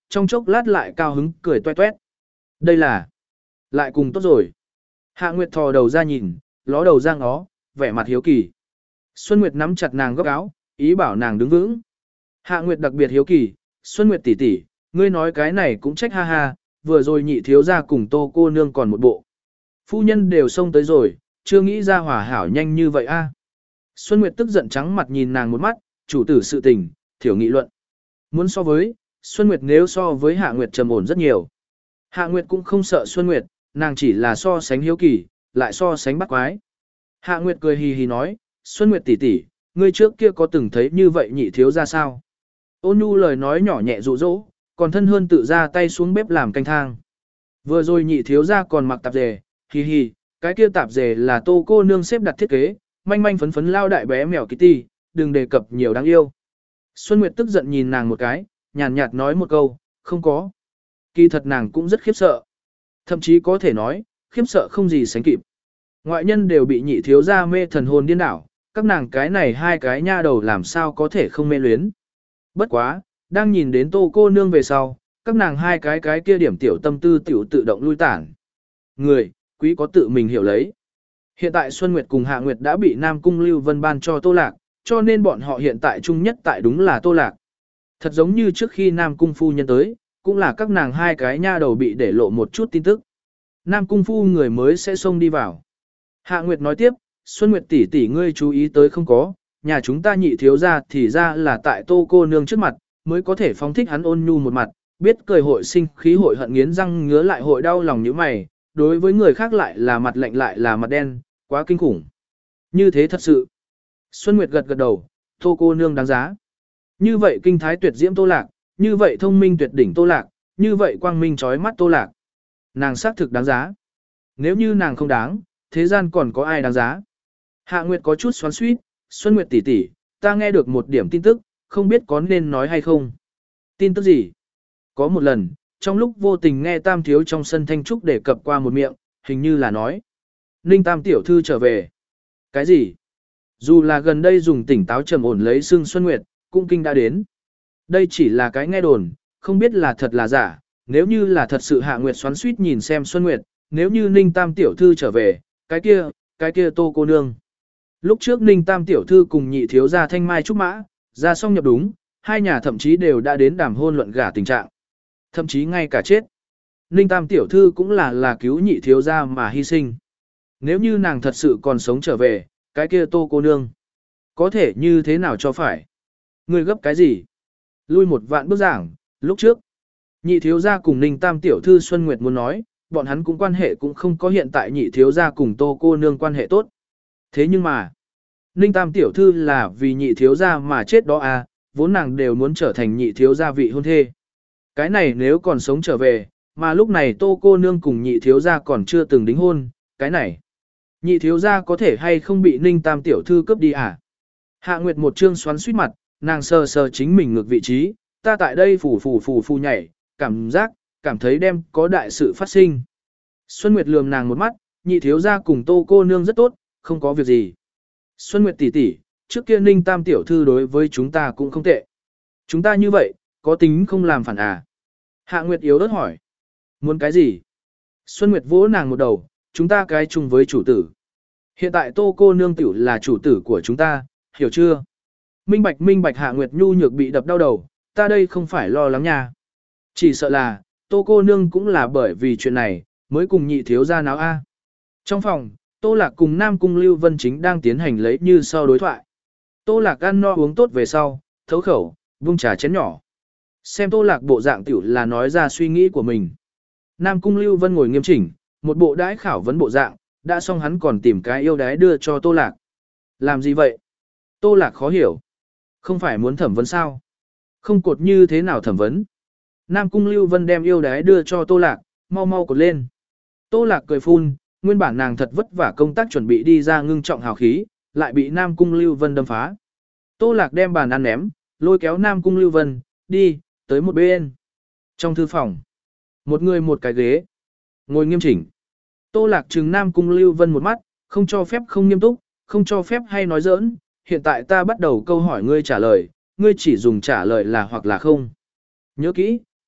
trong chốc lát lại cao hứng cười toe toét. Đây là, lại cùng tốt rồi. Hạ Nguyệt thò đầu ra nhìn, ló đầu ra ngó, vẻ mặt hiếu kỳ. Xuân Nguyệt nắm chặt nàng góc áo, ý bảo nàng đứng vững. Hạ Nguyệt đặc biệt hiếu kỳ, Xuân Nguyệt tỷ tỷ, ngươi nói cái này cũng trách ha ha, vừa rồi nhị thiếu gia cùng Tô cô nương còn một bộ. Phu nhân đều xông tới rồi, chưa nghĩ ra hòa hảo nhanh như vậy a. Xuân Nguyệt tức giận trắng mặt nhìn nàng một mắt, chủ tử sự tình, thiểu nghị luận. Muốn so với, Xuân Nguyệt nếu so với Hạ Nguyệt trầm ổn rất nhiều. Hạ Nguyệt cũng không sợ Xuân Nguyệt, nàng chỉ là so sánh hiếu kỳ, lại so sánh bắt quái. Hạ Nguyệt cười hì hì nói, Xuân Nguyệt tỷ tỷ, ngươi trước kia có từng thấy như vậy nhị thiếu gia sao? Ôn nhu lời nói nhỏ nhẹ dụ dỗ, còn thân hơn tự ra tay xuống bếp làm canh thang. Vừa rồi nhị thiếu gia còn mặc tạp dề, hì hì, cái kia tạp dề là Tô cô nương xếp đặt thiết kế, manh manh phấn phấn lao đại bé mèo Kitty, đừng đề cập nhiều đáng yêu. Xuân Nguyệt tức giận nhìn nàng một cái, nhàn nhạt nói một câu, không có. Kỳ thật nàng cũng rất khiếp sợ. Thậm chí có thể nói, khiếp sợ không gì sánh kịp. Ngoại nhân đều bị nhị thiếu gia mê thần hồn điên đảo, các nàng cái này hai cái nha đầu làm sao có thể không mê luyến. Bất quá, đang nhìn đến Tô cô nương về sau, các nàng hai cái cái kia điểm tiểu tâm tư tiểu tự động lui tản. Người, quý có tự mình hiểu lấy. Hiện tại Xuân Nguyệt cùng Hạ Nguyệt đã bị Nam Cung Lưu Vân ban cho Tô Lạc, cho nên bọn họ hiện tại chung nhất tại đúng là Tô Lạc. Thật giống như trước khi Nam Cung phu nhân tới, cũng là các nàng hai cái nha đầu bị để lộ một chút tin tức. Nam Cung phu người mới sẽ xông đi vào. Hạ Nguyệt nói tiếp, Xuân Nguyệt tỷ tỷ ngươi chú ý tới không có, nhà chúng ta nhị thiếu ra thì ra là tại Tô cô nương trước mặt, mới có thể phóng thích hắn ôn nhu một mặt, biết cười hội sinh khí hội hận nghiến răng ngứa lại hội đau lòng như mày, đối với người khác lại là mặt lạnh lại là mặt đen, quá kinh khủng. Như thế thật sự. Xuân Nguyệt gật gật đầu, Tô cô nương đáng giá. Như vậy kinh thái tuyệt diễm Tô Lạc, như vậy thông minh tuyệt đỉnh Tô Lạc, như vậy quang minh trói mắt Tô Lạc. Nàng xác thực đáng giá. Nếu như nàng không đáng, thế gian còn có ai đáng giá. Hạ Nguyệt có chút xoắn xuýt, Xuân Nguyệt tỷ tỷ, ta nghe được một điểm tin tức, không biết có nên nói hay không. Tin tức gì? Có một lần, trong lúc vô tình nghe Tam thiếu trong sân thanh trúc đề cập qua một miệng, hình như là nói. Ninh Tam tiểu thư trở về. Cái gì? Dù là gần đây dùng tỉnh táo trầm ổn lấy xương Xuân Nguyệt, cũng kinh đã đến. Đây chỉ là cái nghe đồn, không biết là thật là giả, nếu như là thật sự Hạ Nguyệt xoắn xuýt nhìn xem Xuân Nguyệt, nếu như Ninh Tam tiểu thư trở về, cái kia, cái kia Tô cô nương. Lúc trước Ninh Tam tiểu thư cùng nhị thiếu gia Thanh Mai trúc mã, ra xong nhập đúng, hai nhà thậm chí đều đã đến đàm hôn luận gả tình trạng. Thậm chí ngay cả chết. Ninh Tam tiểu thư cũng là là cứu nhị thiếu gia mà hy sinh. Nếu như nàng thật sự còn sống trở về, cái kia Tô cô nương, có thể như thế nào cho phải? Ngươi gấp cái gì? Lui một vạn bước giảng, lúc trước, nhị thiếu gia cùng Ninh Tam tiểu thư Xuân Nguyệt muốn nói, bọn hắn cũng quan hệ cũng không có hiện tại nhị thiếu gia cùng Tô cô nương quan hệ tốt. Thế nhưng mà, Ninh Tam tiểu thư là vì nhị thiếu gia mà chết đó à, vốn nàng đều muốn trở thành nhị thiếu gia vị hôn thê. Cái này nếu còn sống trở về, mà lúc này Tô cô nương cùng nhị thiếu gia còn chưa từng đính hôn, cái này, nhị thiếu gia có thể hay không bị Ninh Tam tiểu thư cướp đi à? Hạ Nguyệt một trương xoắn suýt mặt, nàng sờ sờ chính mình ngược vị trí, ta tại đây phủ phủ phủ phủ nhảy, cảm giác, cảm thấy đem có đại sự phát sinh. Xuân Nguyệt lườm nàng một mắt, nhị thiếu gia cùng Tô cô nương rất tốt, không có việc gì. Xuân Nguyệt tỷ tỷ, trước kia Ninh Tam tiểu thư đối với chúng ta cũng không tệ. Chúng ta như vậy, có tính không làm phản à? Hạ Nguyệt yếu ớt hỏi. Muốn cái gì? Xuân Nguyệt vỗ nàng một đầu, chúng ta cái chung với chủ tử. Hiện tại Tô cô nương tiểu là chủ tử của chúng ta, hiểu chưa? Minh bạch minh bạch. Hạ Nguyệt nhu nhược bị đập đau đầu, ta đây không phải lo lắng nha. Chỉ sợ là, Tô cô nương cũng là bởi vì chuyện này, mới cùng nhị thiếu gia náo a. Trong phòng, Tô Lạc cùng Nam Cung Lưu Vân chính đang tiến hành lấy như sau đối thoại. Tô Lạc ăn no uống tốt về sau, thấu khẩu, vung trà chén nhỏ. Xem Tô Lạc bộ dạng tiểu là nói ra suy nghĩ của mình. Nam Cung Lưu Vân ngồi nghiêm chỉnh, một bộ đãi khảo vấn bộ dạng, đã xong hắn còn tìm cái yêu đái đưa cho Tô Lạc. Làm gì vậy? Tô Lạc khó hiểu. Không phải muốn thẩm vấn sao? Không cột như thế nào thẩm vấn? Nam Cung Lưu Vân đem yêu đái đưa cho Tô Lạc, mau mau cột lên. Tô Lạc cười phun, nguyên bản nàng thật vất vả công tác chuẩn bị đi ra ngưng trọng hào khí, lại bị Nam Cung Lưu Vân đâm phá. Tô Lạc đem bàn ăn ném, lôi kéo Nam Cung Lưu Vân, đi, tới một bên. Trong thư phòng, một người một cái ghế, ngồi nghiêm chỉnh. Tô Lạc trừng Nam Cung Lưu Vân một mắt, không cho phép không nghiêm túc, không cho phép hay nói giỡn, hiện tại ta bắt đầu câu hỏi ngươi trả lời, ngươi chỉ dùng trả lời là hoặc là không. Nhớ kỹ,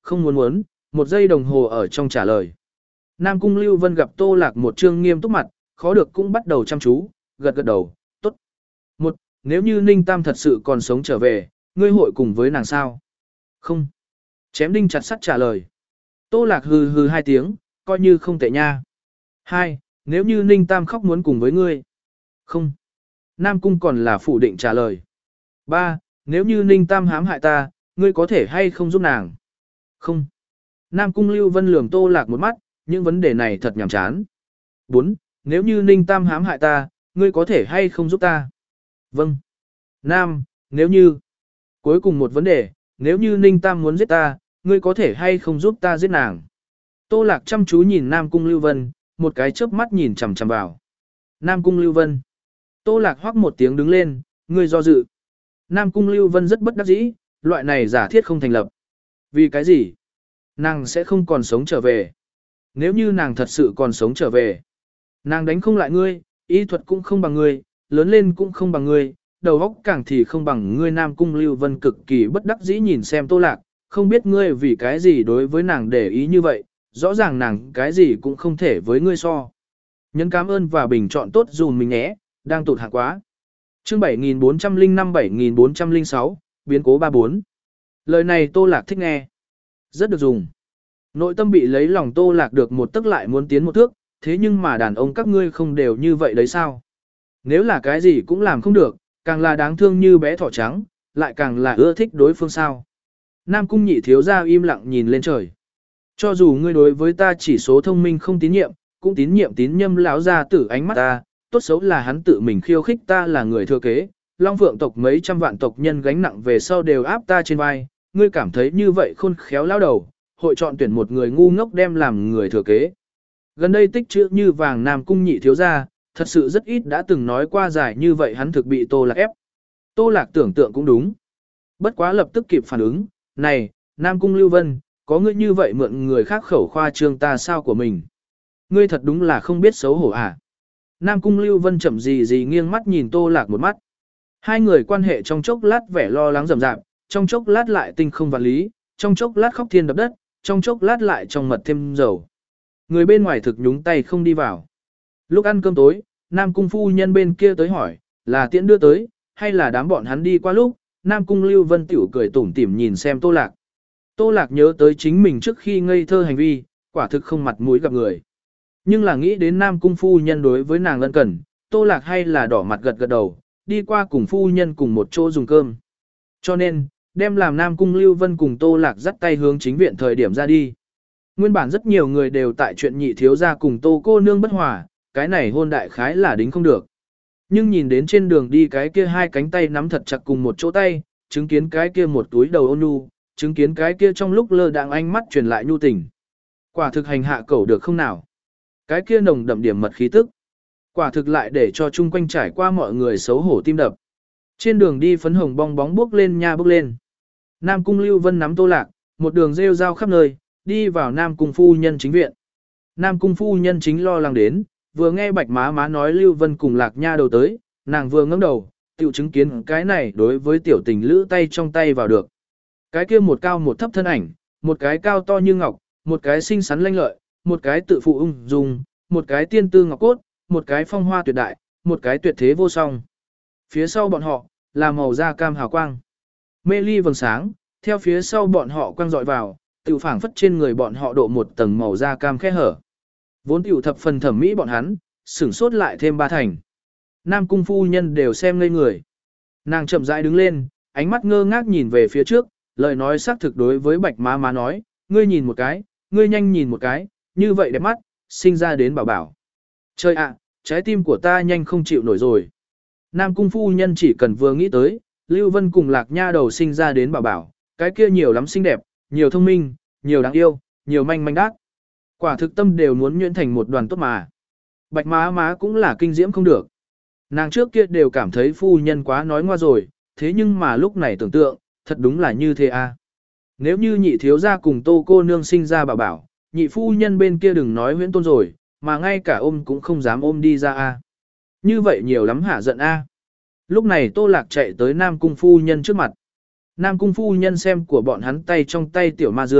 Không muốn muốn, một giây đồng hồ ở trong trả lời. Nam Cung Lưu Vân gặp Tô Lạc một trương nghiêm túc mặt, khó được cũng bắt đầu chăm chú, gật gật đầu, tốt. Một, nếu như Ninh Tam thật sự còn sống trở về, ngươi hội cùng với nàng sao? Không. Chém đinh chặt sắt trả lời. Tô Lạc hừ hừ hai tiếng, coi như không tệ nha. Hai, nếu như Ninh Tam khóc muốn cùng với ngươi. Không. Nam Cung còn là phủ định trả lời. Ba, nếu như Ninh Tam hãm hại ta, ngươi có thể hay không giúp nàng? Không. Nam Cung Lưu Vân lườm Tô Lạc một mắt, những vấn đề này thật nhàm chán. Bốn, nếu như Ninh Tam hãm hại ta, ngươi có thể hay không giúp ta? Vâng. Nam, nếu như. Cuối cùng một vấn đề, nếu như Ninh Tam muốn giết ta, ngươi có thể hay không giúp ta giết nàng? Tô Lạc chăm chú nhìn Nam Cung Lưu Vân, một cái chớp mắt nhìn chằm chằm vào. Nam Cung Lưu Vân. Tô Lạc hoắc một tiếng đứng lên, ngươi do dự. Nam Cung Lưu Vân rất bất đắc dĩ, loại này giả thiết không thành lập. Vì cái gì? Nàng sẽ không còn sống trở về. Nếu như nàng thật sự còn sống trở về, nàng đánh không lại ngươi, y thuật cũng không bằng ngươi, lớn lên cũng không bằng ngươi, đầu óc càng thì không bằng ngươi. Nam Cung Lưu Vân cực kỳ bất đắc dĩ nhìn xem Tô Lạc, không biết ngươi vì cái gì đối với nàng để ý như vậy, rõ ràng nàng cái gì cũng không thể với ngươi so. Nhấn cảm ơn và bình chọn tốt dùm mình nhé, đang tụt hạng quá. Chương bảy nghìn bốn trăm lẻ năm bảy nghìn bốn trăm lẻ sáu, biến cố ba bốn. Lời này Tô Lạc thích nghe. Rất được dùng. Nội tâm bị lấy lòng Tô Lạc được một tức lại muốn tiến một thước, thế nhưng mà đàn ông các ngươi không đều như vậy đấy sao? Nếu là cái gì cũng làm không được, càng là đáng thương như bé thỏ trắng, lại càng là ưa thích đối phương sao. Nam Cung Nhị thiếu gia im lặng nhìn lên trời. Cho dù ngươi đối với ta chỉ số thông minh không tín nhiệm, cũng tín nhiệm tín nhâm lão gia tử ánh mắt ta, tốt xấu là hắn tự mình khiêu khích ta là người thừa kế, Long Phượng tộc mấy trăm vạn tộc nhân gánh nặng về sau đều áp ta trên vai, ngươi cảm thấy như vậy khôn khéo lão đầu, hội chọn tuyển một người ngu ngốc đem làm người thừa kế. Gần đây tích trữ như vàng Nam Cung Nhị thiếu gia, thật sự rất ít đã từng nói qua giải như vậy hắn thực bị Tô Lạc ép. Tô Lạc tưởng tượng cũng đúng. Bất quá lập tức kịp phản ứng, này, Nam Cung Lưu Vân, có ngươi như vậy mượn người khác khẩu khoa trương ta sao của mình. Ngươi thật đúng là không biết xấu hổ à. Nam Cung Lưu Vân chậm gì gì nghiêng mắt nhìn Tô Lạc một mắt. Hai người quan hệ trong chốc lát vẻ lo lắng rầm rạp, trong chốc lát lại tinh không vạn lý, trong chốc lát khóc thiên đập đất, trong chốc lát lại trong mật thêm dầu. Người bên ngoài thực nhúng tay không đi vào. Lúc ăn cơm tối, Nam Cung phu nhân bên kia tới hỏi, là tiễn đưa tới, hay là đám bọn hắn đi qua lúc, Nam Cung Lưu Vân tiểu cười tủm tỉm nhìn xem Tô Lạc. Tô Lạc nhớ tới chính mình trước khi ngây thơ hành vi, quả thực không mặt mũi gặp người. Nhưng là nghĩ đến Nam Cung phu nhân đối với nàng ân cần, Tô Lạc hay là đỏ mặt gật gật đầu, đi qua cùng phu nhân cùng một chỗ dùng cơm. Cho nên, đem làm Nam Cung Lưu Vân cùng Tô Lạc dắt tay hướng chính viện thời điểm ra đi. Nguyên bản rất nhiều người đều tại chuyện nhị thiếu gia cùng Tô cô nương bất hòa, cái này hôn đại khái là đính không được. Nhưng nhìn đến trên đường đi cái kia hai cánh tay nắm thật chặt cùng một chỗ tay, chứng kiến cái kia một túi đầu ôn nhu, chứng kiến cái kia trong lúc lơ đãng ánh mắt truyền lại nhu tình. Quả thực hành hạ cẩu được không nào? Cái kia nồng đậm điểm mật khí tức. Quả thực lại để cho chung quanh trải qua mọi người xấu hổ tim đập. Trên đường đi phấn hồng bong bóng bước lên nha bước lên. Nam Cung Lưu Vân nắm Tô Lạc, một đường rêu rao khắp nơi, đi vào Nam Cung phu nhân chính viện. Nam Cung phu nhân chính lo lắng đến, vừa nghe Bạch Má Má nói Lưu Vân cùng Lạc Nha đầu tới, nàng vừa ngẩng đầu, tiểu chứng kiến cái này đối với tiểu tình lữ tay trong tay vào được. Cái kia một cao một thấp thân ảnh, một cái cao to như ngọc, một cái xinh xắn lanh lợi, một cái tự phụ ung dung, một cái tiên tư ngọc cốt, một cái phong hoa tuyệt đại, một cái tuyệt thế vô song. Phía sau bọn họ, là màu da cam hào quang. Mê ly vầng sáng, theo phía sau bọn họ quang dọi vào, tiểu phảng phất trên người bọn họ độ một tầng màu da cam khe hở. Vốn tiểu thập phần thẩm mỹ bọn hắn, sửng sốt lại thêm ba thành. Nam Cung phu nhân đều xem ngây người. Nàng chậm rãi đứng lên, ánh mắt ngơ ngác nhìn về phía trước, lời nói xác thực đối với Bạch Má Má nói, ngươi nhìn một cái, ngươi nhanh nhìn một cái, như vậy đẹp mắt, sinh ra đến bảo bảo. Trời ạ, trái tim của ta nhanh không chịu nổi rồi. Nam Cung phu nhân chỉ cần vừa nghĩ tới, Lưu Vân cùng Lạc Nha đầu sinh ra đến bảo bảo, cái kia nhiều lắm xinh đẹp, nhiều thông minh, nhiều đáng yêu, nhiều manh manh đát. Quả thực tâm đều muốn nhuyễn thành một đoàn tốt mà. Bạch Má Má cũng là kinh diễm không được. Nàng trước kia đều cảm thấy phu nhân quá nói ngoa rồi, thế nhưng mà lúc này tưởng tượng, thật đúng là như thế a. Nếu như nhị thiếu gia cùng Tô cô nương sinh ra bảo bảo, nhị phu nhân bên kia đừng nói huyễn tôn rồi, mà ngay cả ôm cũng không dám ôm đi ra a. Như vậy nhiều lắm hả giận a. Lúc này Tô Lạc chạy tới Nam Cung phu nhân trước mặt. Nam Cung phu nhân xem của bọn hắn tay trong tay tiểu ma dương,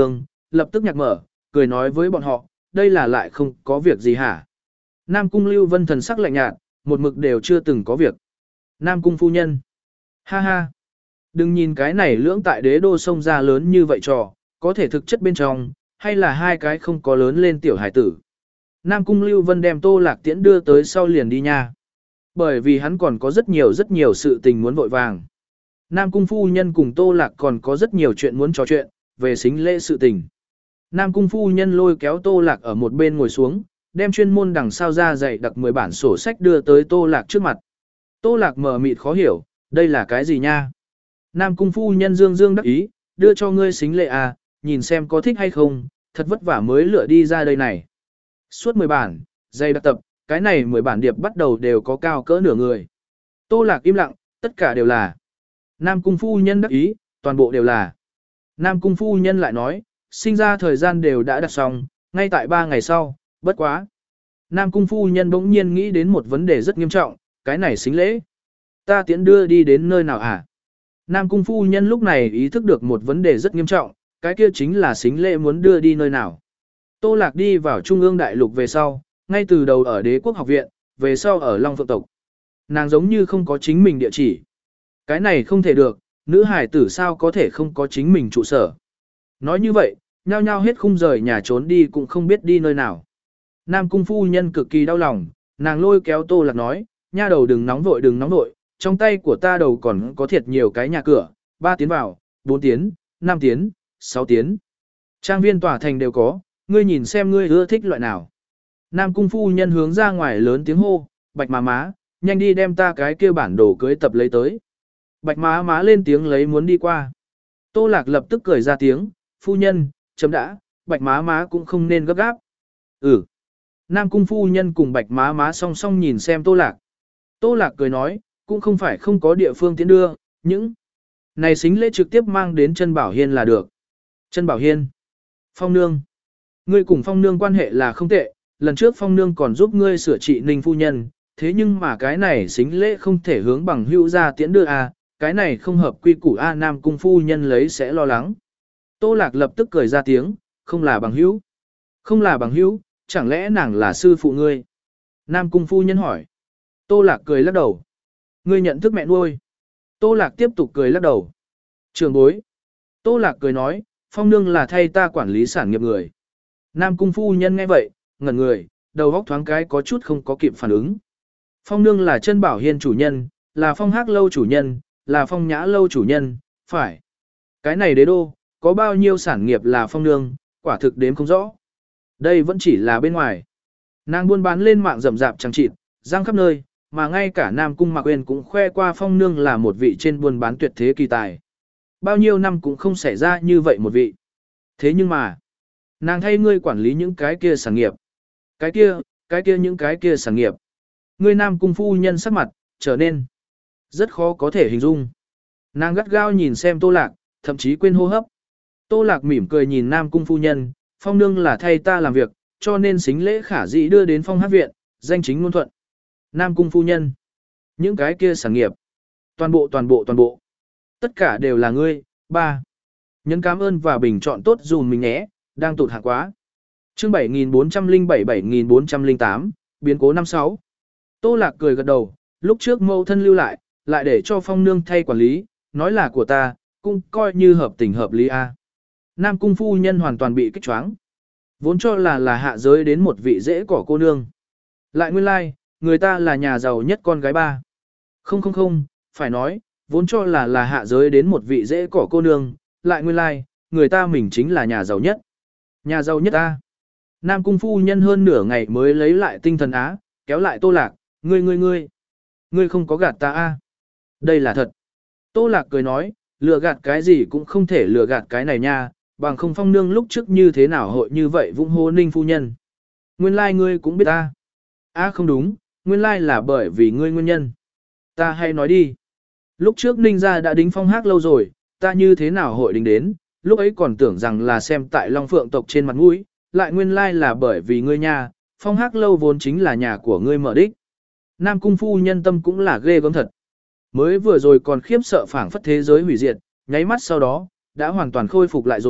lập tức nhạc mở, cười nói với bọn họ, đây là lại không có việc gì hả? Nam Cung Lưu Vân thần sắc lạnh nhạt, một mực đều chưa từng có việc. Nam Cung phu nhân. Ha ha. Đừng nhìn cái này lưỡng tại đế đô sông ra lớn như vậy trò, có thể thực chất bên trong, hay là hai cái không có lớn lên tiểu hải tử. Nam Cung Lưu Vân đem Tô Lạc Tiễn đưa tới sau liền đi nha. Bởi vì hắn còn có rất nhiều rất nhiều sự tình muốn vội vàng. Nam Cung phu nhân cùng Tô Lạc còn có rất nhiều chuyện muốn trò chuyện, về xính lễ sự tình. Nam Cung phu nhân lôi kéo Tô Lạc ở một bên ngồi xuống, đem chuyên môn đằng sau ra dạy đặc mười bản sổ sách đưa tới Tô Lạc trước mặt. Tô Lạc mờ mịt khó hiểu, đây là cái gì nha? Nam Cung phu nhân dương dương đắc ý, đưa cho ngươi xính lễ à, nhìn xem có thích hay không, thật vất vả mới lựa đi ra đây này. Suốt mười bản, dày đặc tập, cái này mười bản điệp bắt đầu đều có cao cỡ nửa người. Tô Lạc im lặng, tất cả đều là. Nam Cung phu nhân đắc ý, toàn bộ đều là. Nam Cung phu nhân lại nói, sinh ra thời gian đều đã đặt xong, ngay tại ba ngày sau, bất quá. Nam Cung phu nhân bỗng nhiên nghĩ đến một vấn đề rất nghiêm trọng, cái này xính lễ. Ta tiễn đưa đi đến nơi nào hả? Nam Cung phu nhân lúc này ý thức được một vấn đề rất nghiêm trọng, cái kia chính là xính lễ muốn đưa đi nơi nào. Tô Lạc đi vào Trung ương Đại Lục về sau, ngay từ đầu ở Đế quốc học viện, về sau ở Long Phượng tộc. Nàng giống như không có chính mình địa chỉ. Cái này không thể được, nữ hải tử sao có thể không có chính mình trụ sở. Nói như vậy, nhao nhao hết khung rời nhà trốn đi cũng không biết đi nơi nào. Nam Cung phu nhân cực kỳ đau lòng, nàng lôi kéo Tô Lạc nói, nha đầu đừng nóng vội đừng nóng vội, trong tay của ta đầu còn có thiệt nhiều cái nhà cửa, ba tiến vào, bốn tiến, năm tiến, sáu tiến. Trang viên tòa thành đều có, ngươi nhìn xem ngươi ưa thích loại nào. Nam Cung phu nhân hướng ra ngoài lớn tiếng hô, Bạch má má, nhanh đi đem ta cái kia bản đồ cưới tập lấy tới. Bạch má má lên tiếng lấy muốn đi qua. Tô Lạc lập tức cười ra tiếng, phu nhân, chấm đã, Bạch má má cũng không nên gấp gáp. Ừ. Nam Cung phu nhân cùng Bạch má má song song nhìn xem Tô Lạc. Tô Lạc cười nói, cũng không phải không có địa phương tiến đưa, những này xính lễ trực tiếp mang đến chân Bảo Hiên là được. Chân Bảo Hiên. Phong nương. Ngươi cùng Phong nương quan hệ là không tệ, lần trước Phong nương còn giúp ngươi sửa trị Ninh phu nhân, thế nhưng mà cái này xính lễ không thể hướng bằng hữu ra tiễn đưa à, cái này không hợp quy củ a. Nam Cung phu nhân lấy sẽ lo lắng. Tô Lạc lập tức cười ra tiếng, không là bằng hữu. Không là bằng hữu, chẳng lẽ nàng là sư phụ ngươi? Nam Cung phu nhân hỏi. Tô Lạc cười lắc đầu. Ngươi nhận thức mẹ nuôi. Tô Lạc tiếp tục cười lắc đầu. Trường bối. Tô Lạc cười nói, Phong nương là thay ta quản lý sản nghiệp người. Nam Cung phu nhân nghe vậy, ngẩn người, đầu óc thoáng cái có chút không có kịp phản ứng. Phong nương là chân Bảo Hiên chủ nhân, là Phong Hác lâu chủ nhân, là Phong Nhã lâu chủ nhân, phải. Cái này đế đô, có bao nhiêu sản nghiệp là Phong nương, quả thực đếm không rõ. Đây vẫn chỉ là bên ngoài. Nàng buôn bán lên mạng rậm rạp chẳng chịt, giang khắp nơi, mà ngay cả Nam Cung Mạc Uyên cũng khoe qua Phong nương là một vị trên buôn bán tuyệt thế kỳ tài. Bao nhiêu năm cũng không xảy ra như vậy một vị. Thế nhưng mà, nàng thay ngươi quản lý những cái kia sản nghiệp. Cái kia, cái kia những cái kia sản nghiệp. Ngươi Nam Cung phu nhân sắc mặt, trở nên rất khó có thể hình dung. Nàng gắt gao nhìn xem Tô Lạc, thậm chí quên hô hấp. Tô Lạc mỉm cười nhìn Nam Cung phu nhân, Phong nương là thay ta làm việc, cho nên xính lễ khả dĩ đưa đến Phong Hát viện, danh chính ngôn thuận. Nam Cung phu nhân, những cái kia sản nghiệp, toàn bộ toàn bộ toàn bộ, tất cả đều là ngươi. Ba. Nhấn cảm ơn và bình chọn tốt dùm mình nhé, đang tụt hạng quá. Chương bảy nghìn bốn trăm lẻ bảy bảy nghìn bốn trăm lẻ tám, biến cố năm sáu. Tô Lạc cười gật đầu, lúc trước mâu thân lưu lại, lại để cho Phong nương thay quản lý, nói là của ta, cũng coi như hợp tình hợp lý a. Nam Cung phu nhân hoàn toàn bị kích choáng. Vốn cho là là hạ giới đến một vị dễ cỏ cô nương. Lại nguyên lai, like, người ta là nhà giàu nhất con gái ba. Không không không, phải nói, vốn cho là là hạ giới đến một vị dễ cỏ cô nương, lại nguyên lai, like, người ta mình chính là nhà giàu nhất. Nhà giàu nhất a. Nam Cung phu nhân hơn nửa ngày mới lấy lại tinh thần á, kéo lại Tô Lạc, ngươi ngươi ngươi, ngươi không có gạt ta a. Đây là thật. Tô Lạc cười nói, lừa gạt cái gì cũng không thể lừa gạt cái này nha, bằng không Phong nương lúc trước như thế nào hội như vậy vung hô Ninh phu nhân. Nguyên lai like ngươi cũng biết ta. À không đúng, nguyên lai like là bởi vì ngươi nguyên nhân. Ta hay nói đi. Lúc trước Ninh gia đã đính Phong Hác lâu rồi, ta như thế nào hội đính đến, lúc ấy còn tưởng rằng là xem tại Long Phượng tộc trên mặt mũi, lại nguyên lai like là bởi vì ngươi nha, Phong Hác lâu vốn chính là nhà của ngươi mở đích. Nam Cung phu nhân tâm cũng là ghê gớm thật. Mới vừa rồi còn khiếp sợ phảng phất thế giới hủy diệt, nháy mắt sau đó, đã hoàn toàn khôi phục lại rồi,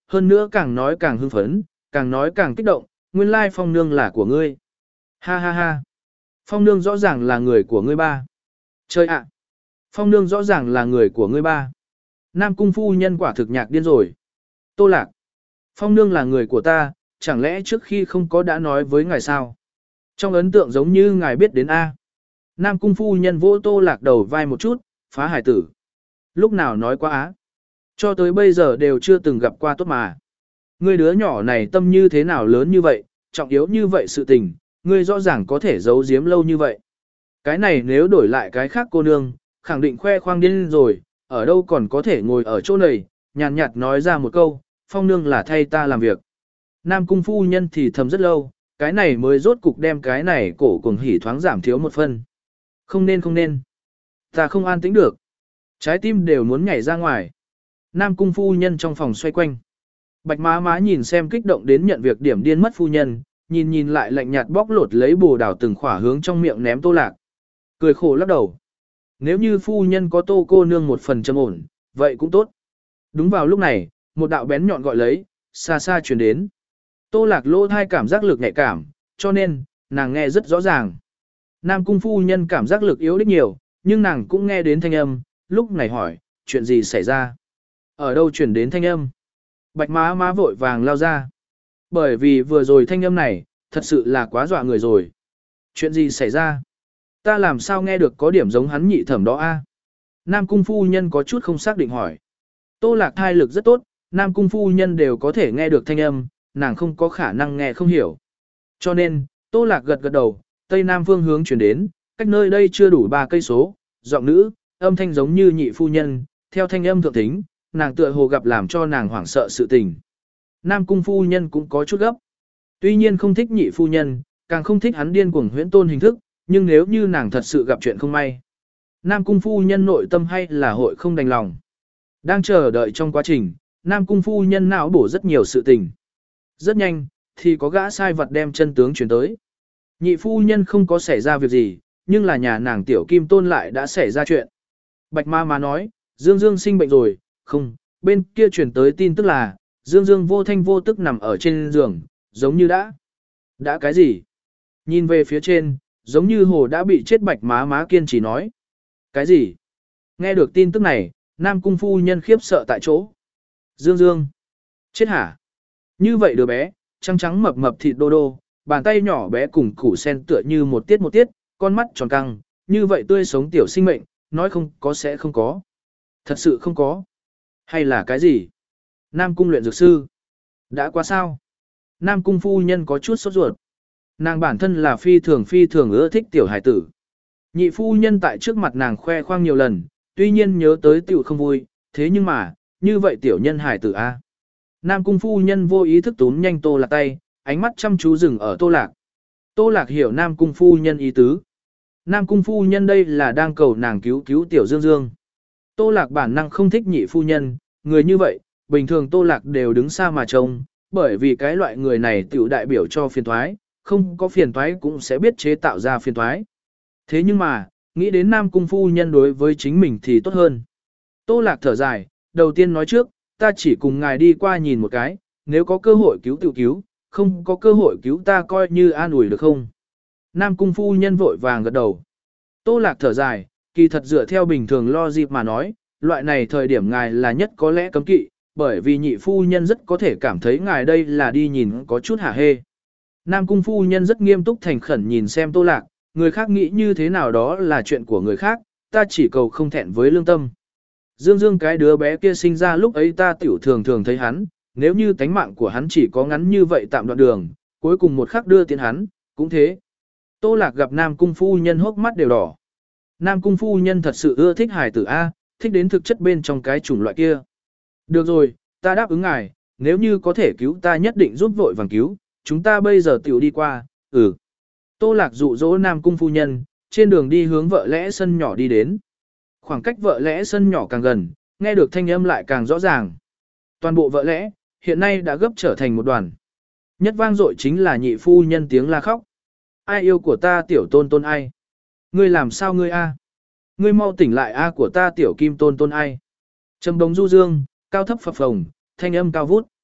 hơn nữa càng nói càng hưng phấn, càng nói càng kích động, nguyên lai Phong nương là của ngươi. Ha ha ha. Phong nương rõ ràng là người của ngươi ba. Chơi ạ. Phong nương rõ ràng là người của ngươi ba. Nam cung phu nhân quả thực nhạc điên rồi. Tô Lạc. Phong nương là người của ta, chẳng lẽ trước khi không có đã nói với ngài sao? Trong ấn tượng giống như ngài biết đến A. Nam cung phu nhân vỗ Tô Lạc đầu vai một chút, phá hải tử. Lúc nào nói quá á? Cho tới bây giờ đều chưa từng gặp qua tốt mà. Ngươi đứa nhỏ này tâm như thế nào lớn như vậy, trọng yếu như vậy sự tình, ngươi rõ ràng có thể giấu giếm lâu như vậy. Cái này nếu đổi lại cái khác cô nương, khẳng định khoe khoang điên rồi, ở đâu còn có thể ngồi ở chỗ này, nhàn nhạt nói ra một câu, Phong nương là thay ta làm việc. Nam cung phu nhân thì thầm rất lâu, cái này mới rốt cục đem cái này cổ cuồng hỉ thoáng giảm thiếu một phân. Không nên không nên. Ta không an tĩnh được. Trái tim đều muốn nhảy ra ngoài. Nam cung phu nhân trong phòng xoay quanh. Bạch má má nhìn xem kích động đến nhận việc điểm điên mất phu nhân, nhìn nhìn lại lạnh nhạt bóc lột lấy bồ đào từng khỏa hướng trong miệng ném Tô Lạc. Cười khổ lắc đầu. Nếu như phu nhân có Tô cô nương một phần trầm ổn, vậy cũng tốt. Đúng vào lúc này, một đạo bén nhọn gọi lấy, xa xa truyền đến. Tô Lạc lỗ thai cảm giác lực nhạy cảm, cho nên, nàng nghe rất rõ ràng. Nam cung phu nhân cảm giác lực yếu đích nhiều, nhưng nàng cũng nghe đến thanh âm, lúc này hỏi, chuyện gì xảy ra? Ở đâu chuyển đến thanh âm? Bạch má má vội vàng lao ra. Bởi vì vừa rồi thanh âm này, thật sự là quá dọa người rồi. Chuyện gì xảy ra? Ta làm sao nghe được có điểm giống hắn nhị thẩm đó a? Nam cung phu nhân có chút không xác định hỏi. Tô Lạc thai lực rất tốt, Nam cung phu nhân đều có thể nghe được thanh âm, nàng không có khả năng nghe không hiểu. Cho nên, Tô Lạc gật gật đầu, tây nam phương hướng chuyển đến, cách nơi đây chưa đủ ba cây số, giọng nữ, âm thanh giống như nhị phu nhân, theo thanh âm thượng tính, nàng tựa hồ gặp làm cho nàng hoảng sợ sự tình. Nam cung phu nhân cũng có chút gấp. Tuy nhiên không thích nhị phu nhân, càng không thích hắn điên cuồng huyễn tôn hình thức, nhưng nếu như nàng thật sự gặp chuyện không may, Nam cung phu nhân nội tâm hay là hội không đành lòng. Đang chờ đợi trong quá trình, Nam cung phu nhân não bổ rất nhiều sự tình. Rất nhanh, thì có gã sai vật đem chân tướng chuyển tới. Nhị phu nhân không có xảy ra việc gì, nhưng là nhà nàng tiểu kim tôn lại đã xảy ra chuyện. Bạch ma ma nói, Dương Dương sinh bệnh rồi, không, bên kia chuyển tới tin tức là, Dương Dương vô thanh vô tức nằm ở trên giường, giống như đã. Đã cái gì? Nhìn về phía trên, giống như hồ đã bị chết bạch má má kiên trì nói. Cái gì? Nghe được tin tức này, Nam cung phu nhân khiếp sợ tại chỗ. Dương Dương. Chết hả? Như vậy đứa bé, trắng trắng mập mập thịt đô đô, bàn tay nhỏ bé cùng củ sen tựa như một tiết một tiết, con mắt tròn căng, như vậy tươi sống tiểu sinh mệnh, nói không có sẽ không có. Thật sự không có. Hay là cái gì? Nam cung luyện dược sư. Đã quá sao? Nam cung phu nhân có chút sốt ruột. Nàng bản thân là phi thường phi thường ưa thích tiểu hải tử. Nhị phu nhân tại trước mặt nàng khoe khoang nhiều lần, tuy nhiên nhớ tới tiểu không vui, thế nhưng mà, như vậy tiểu nhân hải tử a. Nam cung phu nhân vô ý thức túm nhanh Tô Lạc tay, ánh mắt chăm chú dừng ở Tô Lạc. Tô Lạc hiểu Nam cung phu nhân ý tứ. Nam cung phu nhân đây là đang cầu nàng cứu cứu tiểu Dương Dương. Tô Lạc bản năng không thích nhị phu nhân, người như vậy, bình thường Tô Lạc đều đứng xa mà trông, bởi vì cái loại người này tiểu đại biểu cho phiền toái, không có phiền toái cũng sẽ biết chế tạo ra phiền toái. Thế nhưng mà, nghĩ đến Nam cung phu nhân đối với chính mình thì tốt hơn. Tô Lạc thở dài, đầu tiên nói trước, ta chỉ cùng ngài đi qua nhìn một cái, nếu có cơ hội cứu tự cứu, không có cơ hội cứu ta coi như an ủi được không? Nam cung phu nhân vội vàng gật đầu. Tô Lạc thở dài, kỳ thật dựa theo bình thường lo dịp mà nói, loại này thời điểm ngài là nhất có lẽ cấm kỵ, bởi vì nhị phu nhân rất có thể cảm thấy ngài đây là đi nhìn có chút hả hê. Nam cung phu nhân rất nghiêm túc thành khẩn nhìn xem Tô Lạc, người khác nghĩ như thế nào đó là chuyện của người khác, ta chỉ cầu không thẹn với lương tâm. Dương Dương cái đứa bé kia sinh ra lúc ấy ta tiểu thường thường thấy hắn, nếu như tánh mạng của hắn chỉ có ngắn như vậy tạm đoạn đường, cuối cùng một khắc đưa tiến hắn, cũng thế. Tô Lạc gặp Nam cung phu nhân hốc mắt đều đỏ. Nam cung phu nhân thật sự ưa thích hài tử A, thích đến thực chất bên trong cái chủng loại kia. Được rồi, ta đáp ứng ngài, nếu như có thể cứu ta nhất định giúp vội vàng cứu, chúng ta bây giờ tiểu đi qua, ừ. Tô Lạc dụ dỗ Nam cung phu nhân, trên đường đi hướng vợ lẽ sân nhỏ đi đến. Khoảng cách vợ lẽ sân nhỏ càng gần, nghe được thanh âm lại càng rõ ràng. Toàn bộ vợ lẽ, hiện nay đã gấp trở thành một đoàn. Nhất vang dội chính là nhị phu nhân tiếng la khóc. Ai yêu của ta tiểu tôn tôn ai? Ngươi làm sao ngươi a? Ngươi mau tỉnh lại a của ta tiểu kim tôn tôn ai? Trầm bóng du dương, cao thấp phập phồng, thanh âm cao vút.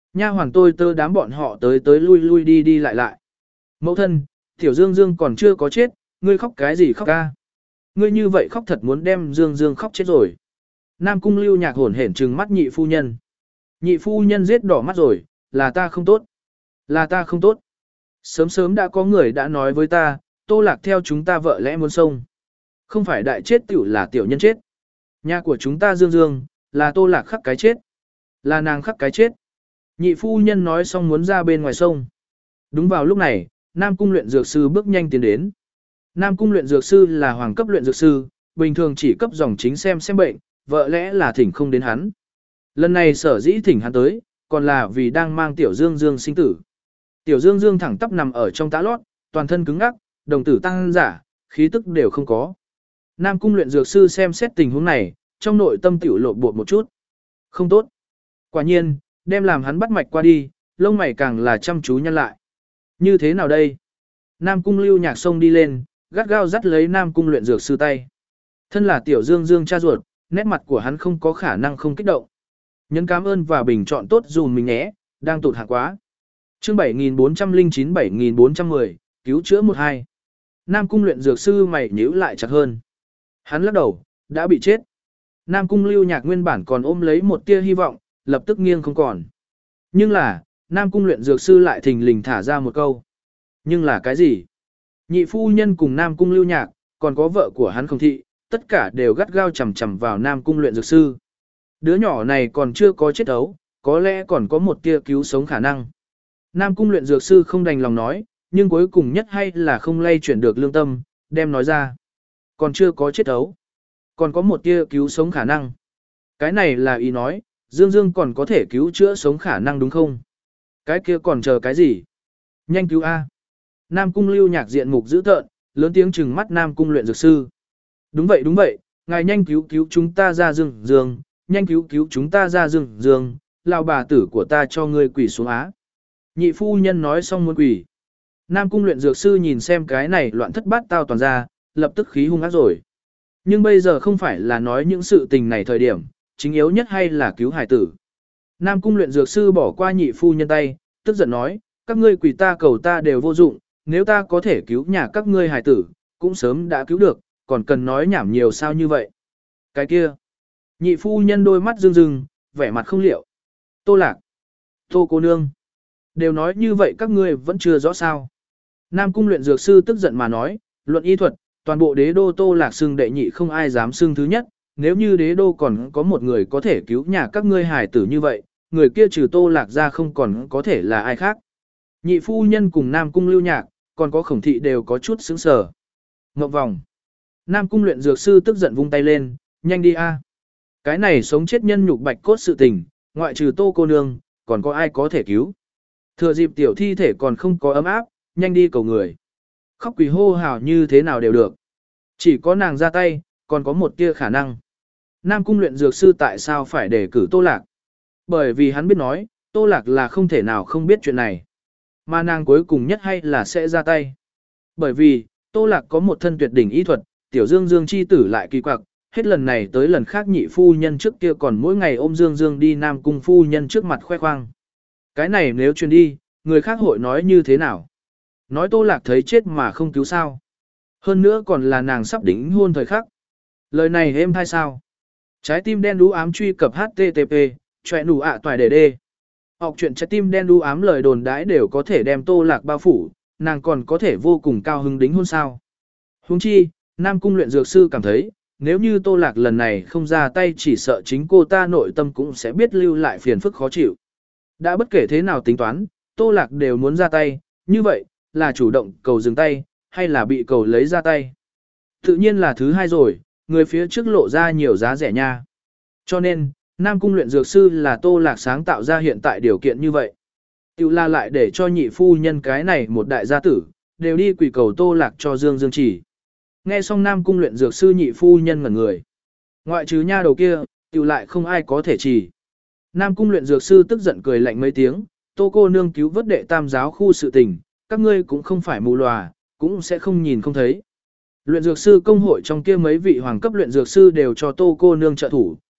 Nha hoàn tôi tớ đám bọn họ tới tới lui lui đi đi lại lại. Mẫu thân, tiểu Dương Dương còn chưa có chết, ngươi khóc cái gì khóc ca? Ngươi như vậy khóc thật muốn đem Dương Dương khóc chết rồi. Nam Cung Lưu Nhạc hổn hển trừng mắt nhị phu nhân. Nhị phu nhân giết đỏ mắt rồi, là ta không tốt. Là ta không tốt. Sớm sớm đã có người đã nói với ta, Tô Lạc theo chúng ta vợ lẽ muốn sông. Không phải đại chết tiểu là tiểu nhân chết. Nhà của chúng ta Dương Dương, là Tô Lạc khắc cái chết. Là nàng khắc cái chết. Nhị phu nhân nói xong muốn ra bên ngoài sông. Đúng vào lúc này, Nam Cung luyện dược sư bước nhanh tiến đến. Nam Cung luyện dược sư là hoàng cấp luyện dược sư, bình thường chỉ cấp dòng chính xem xem bệnh, vợ lẽ là thỉnh không đến hắn. Lần này sở dĩ thỉnh hắn tới, còn là vì đang mang Tiểu Dương Dương sinh tử. Tiểu Dương Dương thẳng tắp nằm ở trong tã lót, toàn thân cứng ngắc, đồng tử tăng giả, khí tức đều không có. Nam Cung luyện dược sư xem xét tình huống này, trong nội tâm tiểu lộ bột một chút. Không tốt. Quả nhiên, đem làm hắn bắt mạch qua đi, lông mày càng là chăm chú nhăn lại. Như thế nào đây? Nam Cung Lưu Nhạc xông đi lên, gắt gao dắt lấy Nam Cung luyện dược sư tay. Thân là Tiểu Dương Dương cha ruột, nét mặt của hắn không có khả năng không kích động. Nhấn cảm ơn và bình chọn tốt dùm mình nhé, đang tụt hạng quá. Chương bảy nghìn bốn trăm lẻ chín bảy nghìn bốn trăm mười, cứu chữa một hai. Nam Cung luyện dược sư mày nhíu lại chặt hơn. Hắn lắc đầu, đã bị chết. Nam Cung Lưu Nhạc nguyên bản còn ôm lấy một tia hy vọng, lập tức nghiêng không còn. Nhưng là, Nam Cung luyện dược sư lại thình lình thả ra một câu. Nhưng là cái gì? Nhị phu nhân cùng Nam Cung Lưu Nhạc, còn có vợ của hắn Không Thị, tất cả đều gắt gao chầm chầm vào Nam Cung luyện dược sư. Đứa nhỏ này còn chưa có chết ấu, có lẽ còn có một tia cứu sống khả năng. Nam Cung luyện dược sư không đành lòng nói, nhưng cuối cùng nhất hay là không lay chuyển được lương tâm, đem nói ra. Còn chưa có chết ấu, còn có một tia cứu sống khả năng. Cái này là ý nói, Dương Dương còn có thể cứu chữa sống khả năng đúng không? Cái kia còn chờ cái gì? Nhanh cứu A. Nam Cung Lưu Nhạc diện mục dữ tợn, lớn tiếng trừng mắt Nam Cung luyện dược sư. Đúng vậy đúng vậy, ngài nhanh cứu cứu chúng ta ra Dương Dương, nhanh cứu cứu chúng ta ra Dương Dương, lão bà tử của ta cho ngươi quỳ xuống á. Nhị phu nhân nói xong muốn quỳ. Nam Cung luyện dược sư nhìn xem cái này loạn thất bát tao toàn ra, lập tức khí hung ác rồi. Nhưng bây giờ không phải là nói những sự tình này thời điểm, chính yếu nhất hay là cứu hải tử. Nam Cung luyện dược sư bỏ qua nhị phu nhân tay, tức giận nói, các ngươi quỳ ta cầu ta đều vô dụng, nếu ta có thể cứu nhà các ngươi hải tử, cũng sớm đã cứu được, còn cần nói nhảm nhiều sao như vậy. Cái kia, nhị phu nhân đôi mắt rưng rưng, vẻ mặt không liệu. Tô Lạc, Tô cô nương, đều nói như vậy các ngươi vẫn chưa rõ sao. Nam Cung luyện dược sư tức giận mà nói, luận y thuật, toàn bộ đế đô Tô Lạc xưng đệ nhị không ai dám xưng thứ nhất, nếu như đế đô còn có một người có thể cứu nhà các ngươi hài tử như vậy, người kia trừ Tô Lạc ra không còn có thể là ai khác. Nhị phu nhân cùng Nam Cung Lưu Nhạc, còn có Khổng Thị đều có chút sững sờ. Ngọc vòng. Nam Cung luyện dược sư tức giận vung tay lên, nhanh đi a. Cái này sống chết nhân nhục bạch cốt sự tình, ngoại trừ Tô cô nương, còn có ai có thể cứu. Thừa dịp tiểu thi thể còn không có ấm áp, nhanh đi cầu người. Khóc quỳ hô hào như thế nào đều được. Chỉ có nàng ra tay, còn có một tia khả năng. Nam Cung luyện dược sư tại sao phải đề cử Tô Lạc? Bởi vì hắn biết nói, Tô Lạc là không thể nào không biết chuyện này. Mà nàng cuối cùng nhất hay là sẽ ra tay. Bởi vì, Tô Lạc có một thân tuyệt đỉnh y thuật, tiểu Dương Dương chi tử lại kỳ quặc, hết lần này tới lần khác nhị phu nhân trước kia còn mỗi ngày ôm Dương Dương đi Nam Cung phu nhân trước mặt khoe khoang. Cái này nếu truyền đi, người khác hội nói như thế nào? Nói Tô Lạc thấy chết mà không cứu sao? Hơn nữa còn là nàng sắp đính hôn thời khắc. Lời này êm hay sao? Trái tim đen đú ám truy cập http, choẹ nụ ạ toài đề đê. Học chuyện trái tim đen đú ám lời đồn đãi đều có thể đem Tô Lạc bao phủ, nàng còn có thể vô cùng cao hứng đính hôn sao. Huống chi, Nam Cung luyện dược sư cảm thấy, nếu như Tô Lạc lần này không ra tay chỉ sợ chính cô ta nội tâm cũng sẽ biết lưu lại phiền phức khó chịu. Đã bất kể thế nào tính toán, Tô Lạc đều muốn ra tay, như vậy, là chủ động cầu dừng tay, hay là bị cầu lấy ra tay. Tự nhiên là thứ hai rồi, người phía trước lộ ra nhiều giá rẻ nha. Cho nên, Nam Cung luyện dược sư là Tô Lạc sáng tạo ra hiện tại điều kiện như vậy. Tiểu la lại để cho nhị phu nhân cái này một đại gia tử, đều đi quỳ cầu Tô Lạc cho Dương Dương chỉ. Nghe xong Nam Cung luyện dược sư nhị phu nhân ngẩn người. Ngoại trừ nha đầu kia, tiểu lại không ai có thể chỉ. Nam Cung luyện dược sư tức giận cười lạnh mấy tiếng, Tô cô nương cứu vớt đệ tam giáo khu sự tình, các ngươi cũng không phải mù lòa, cũng sẽ không nhìn không thấy. Luyện dược sư công hội trong kia mấy vị hoàng cấp luyện dược sư đều cho Tô cô nương trợ thủ,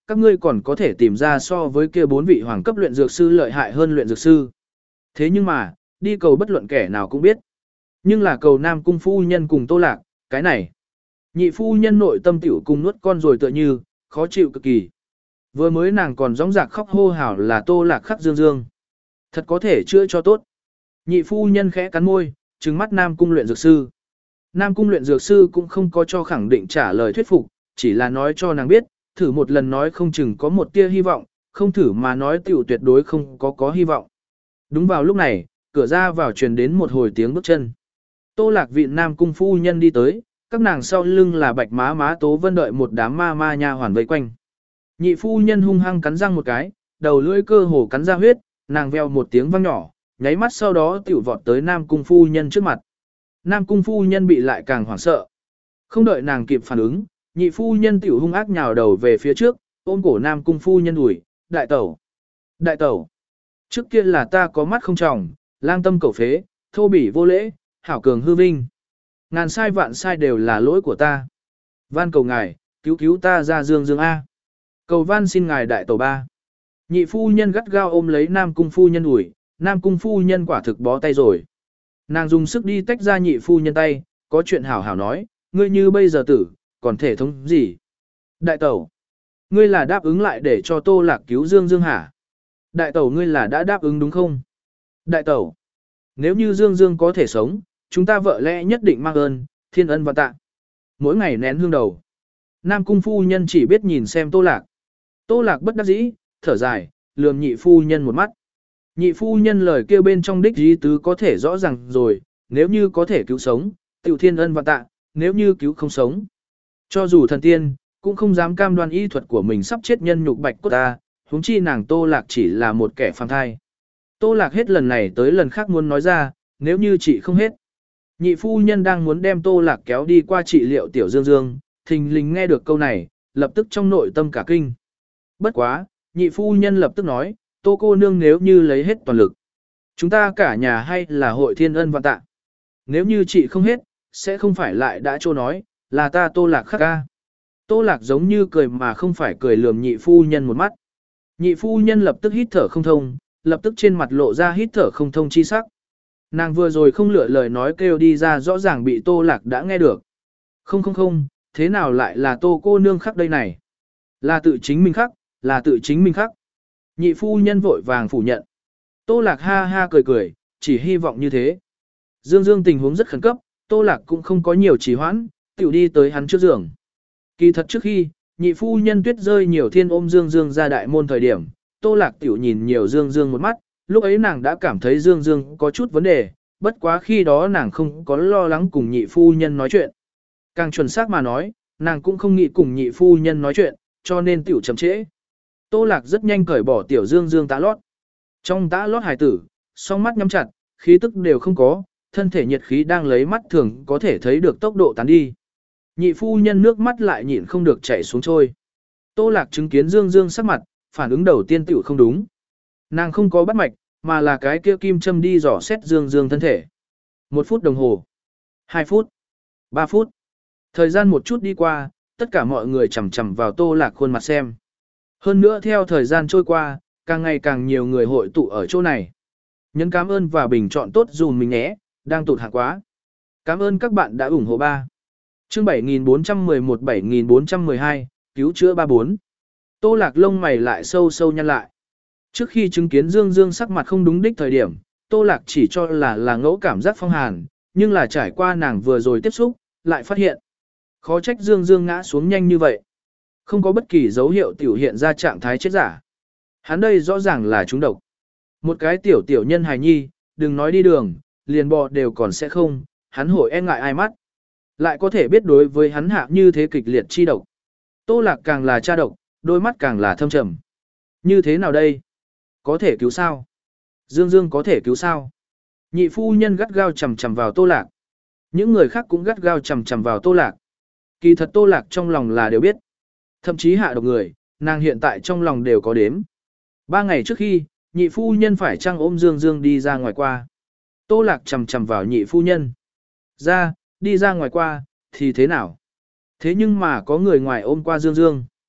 các ngươi còn có thể tìm ra so với kia bốn vị hoàng cấp luyện dược sư lợi hại hơn luyện dược sư. Thế nhưng mà, đi cầu bất luận kẻ nào cũng biết. Nhưng là cầu Nam Cung phu nhân cùng Tô Lạc, cái này. Nhị phu nhân nội tâm tiểu cùng nuốt con rồi tựa như, khó chịu cực kỳ. Vừa mới nàng còn rõng rạc khóc hô hào là Tô Lạc khắc dương dương. Thật có thể chữa cho tốt. Nhị phu nhân khẽ cắn môi, trừng mắt Nam Cung luyện dược sư. Nam Cung luyện dược sư cũng không có cho khẳng định trả lời thuyết phục, chỉ là nói cho nàng biết, thử một lần nói không chừng có một tia hy vọng, không thử mà nói tiểu tuyệt đối không có có hy vọng. Đúng vào lúc này, cửa ra vào truyền đến một hồi tiếng bước chân. Tô Lạc vịn Nam Cung phu nhân đi tới, các nàng sau lưng là Bạch Má Má Tố Vân đợi một đám ma ma nha hoàn vây quanh. Nhị phu nhân hung hăng cắn răng một cái, đầu lưỡi cơ hồ cắn ra huyết, nàng veo một tiếng vang nhỏ, nháy mắt sau đó tiểu vọt tới Nam Cung phu nhân trước mặt. Nam Cung phu nhân bị lại càng hoảng sợ. Không đợi nàng kịp phản ứng, nhị phu nhân tiểu hung ác nhào đầu về phía trước, ôm cổ Nam Cung phu nhân ủi, đại tẩu, đại tẩu. Trước kia là ta có mắt không tròng, lang tâm cầu phế, thô bỉ vô lễ, hảo cường hư vinh. Ngàn sai vạn sai đều là lỗi của ta. Van cầu ngài, cứu cứu ta ra dương dương A. Cầu van xin ngài đại tẩu ba. Nhị phu nhân gắt gao ôm lấy Nam Cung phu nhân ủi, Nam Cung phu nhân quả thực bó tay rồi. Nàng dùng sức đi tách ra nhị phu nhân tay, có chuyện hảo hảo nói, ngươi như bây giờ tử, còn thể thống gì? Đại tẩu, ngươi là đáp ứng lại để cho Tô Lạc cứu Dương Dương hả? Đại tẩu ngươi là đã đáp ứng đúng không? Đại tẩu, nếu như Dương Dương có thể sống, chúng ta vợ lẽ nhất định mang ơn, thiên ân và tạ. Mỗi ngày nén hương đầu. Nam Cung phu nhân chỉ biết nhìn xem Tô Lạc. Tô Lạc bất đắc dĩ, thở dài, lườm nhị phu nhân một mắt. Nhị phu nhân lời kêu bên trong đích ý tứ có thể rõ ràng rồi, nếu như có thể cứu sống, tiểu thiên ân và tạ, nếu như cứu không sống. Cho dù thần tiên, cũng không dám cam đoan y thuật của mình sắp chết nhân nhục bạch cốt ta, huống chi nàng Tô Lạc chỉ là một kẻ phàm thai. Tô Lạc hết lần này tới lần khác muốn nói ra, nếu như chị không hết. Nhị phu nhân đang muốn đem Tô Lạc kéo đi qua trị liệu tiểu Dương Dương, thình lình nghe được câu này, lập tức trong nội tâm cả kinh. Bất quá, nhị phu nhân lập tức nói, Tô cô nương nếu như lấy hết toàn lực. Chúng ta cả nhà hay là hội thiên ân vạn tạ. Nếu như chị không hết, sẽ không phải lại đã trô nói, là ta Tô Lạc khắc ca. Tô Lạc giống như cười mà không phải cười lườm nhị phu nhân một mắt. Nhị phu nhân lập tức hít thở không thông, lập tức trên mặt lộ ra hít thở không thông chi sắc. Nàng vừa rồi không lựa lời nói kêu đi ra rõ ràng bị Tô Lạc đã nghe được. Không không không, thế nào lại là Tô cô nương khắc đây này? Là tự chính mình khắc, là tự chính mình khắc. Nhị phu nhân vội vàng phủ nhận. Tô Lạc ha ha cười cười, chỉ hy vọng như thế. Dương Dương tình huống rất khẩn cấp, Tô Lạc cũng không có nhiều trì hoãn, tiểu đi tới hắn trước giường. Kỳ thật trước khi, nhị phu nhân tuyết rơi nhiều thiên ôm Dương Dương ra đại môn thời điểm, Tô Lạc tiểu nhìn nhiều Dương Dương một mắt, lúc ấy nàng đã cảm thấy Dương Dương có chút vấn đề, bất quá khi đó nàng không có lo lắng cùng nhị phu nhân nói chuyện. Càng chuẩn xác mà nói, nàng cũng không nghĩ cùng nhị phu nhân nói chuyện, cho nên tiểu chậm trễ. Tô Lạc rất nhanh cởi bỏ tiểu Dương Dương tã lót. Trong tã lót hài tử, song mắt nhắm chặt, khí tức đều không có, thân thể nhiệt khí đang lấy mắt thường có thể thấy được tốc độ tán đi. Nhị phu nhân nước mắt lại nhịn không được chảy xuống trôi. Tô Lạc chứng kiến Dương Dương sắc mặt, phản ứng đầu tiên tiểu không đúng. Nàng không có bắt mạch, mà là cái kia kim châm đi dò xét Dương Dương thân thể. Một phút đồng hồ, hai phút, ba phút. Thời gian một chút đi qua, tất cả mọi người chầm chầm vào Tô Lạc khuôn mặt xem. Hơn nữa theo thời gian trôi qua, càng ngày càng nhiều người hội tụ ở chỗ này. Nhấn cảm ơn và bình chọn tốt dùm mình nhé, đang tụt hạng quá. Cảm ơn các bạn đã ủng hộ ba. Chương bảy nghìn bốn trăm mười một bảy nghìn bốn trăm mười hai, cứu chữa ba bốn. Tô Lạc lông mày lại sâu sâu nhăn lại. Trước khi chứng kiến Dương Dương sắc mặt không đúng đích thời điểm, Tô Lạc chỉ cho là là ngẫu cảm giác phong hàn, nhưng là trải qua nàng vừa rồi tiếp xúc, lại phát hiện. Khó trách Dương Dương ngã xuống nhanh như vậy. Không có bất kỳ dấu hiệu tiểu hiện ra trạng thái chết giả. Hắn đây rõ ràng là trúng độc. Một cái tiểu tiểu nhân hài nhi, đừng nói đi đường, liền bò đều còn sẽ không, hắn hội e ngại ai mắt. Lại có thể biết đối với hắn hạ như thế kịch liệt chi độc. Tô Lạc càng là cha độc, đôi mắt càng là thâm trầm. Như thế nào đây? Có thể cứu sao? Dương Dương có thể cứu sao? Nhị phu nhân gắt gao chầm chầm vào Tô Lạc. Những người khác cũng gắt gao chầm chầm vào Tô Lạc. Kỳ thật Tô Lạc trong lòng là đều biết. Thậm chí hạ độc người, nàng hiện tại trong lòng đều có đếm. Ba ngày trước khi, nhị phu nhân phải chăng ôm Dương Dương đi ra ngoài qua. Tô Lạc chầm chầm vào nhị phu nhân. Ra, đi ra ngoài qua, thì thế nào? Thế nhưng mà có người ngoài ôm qua Dương Dương.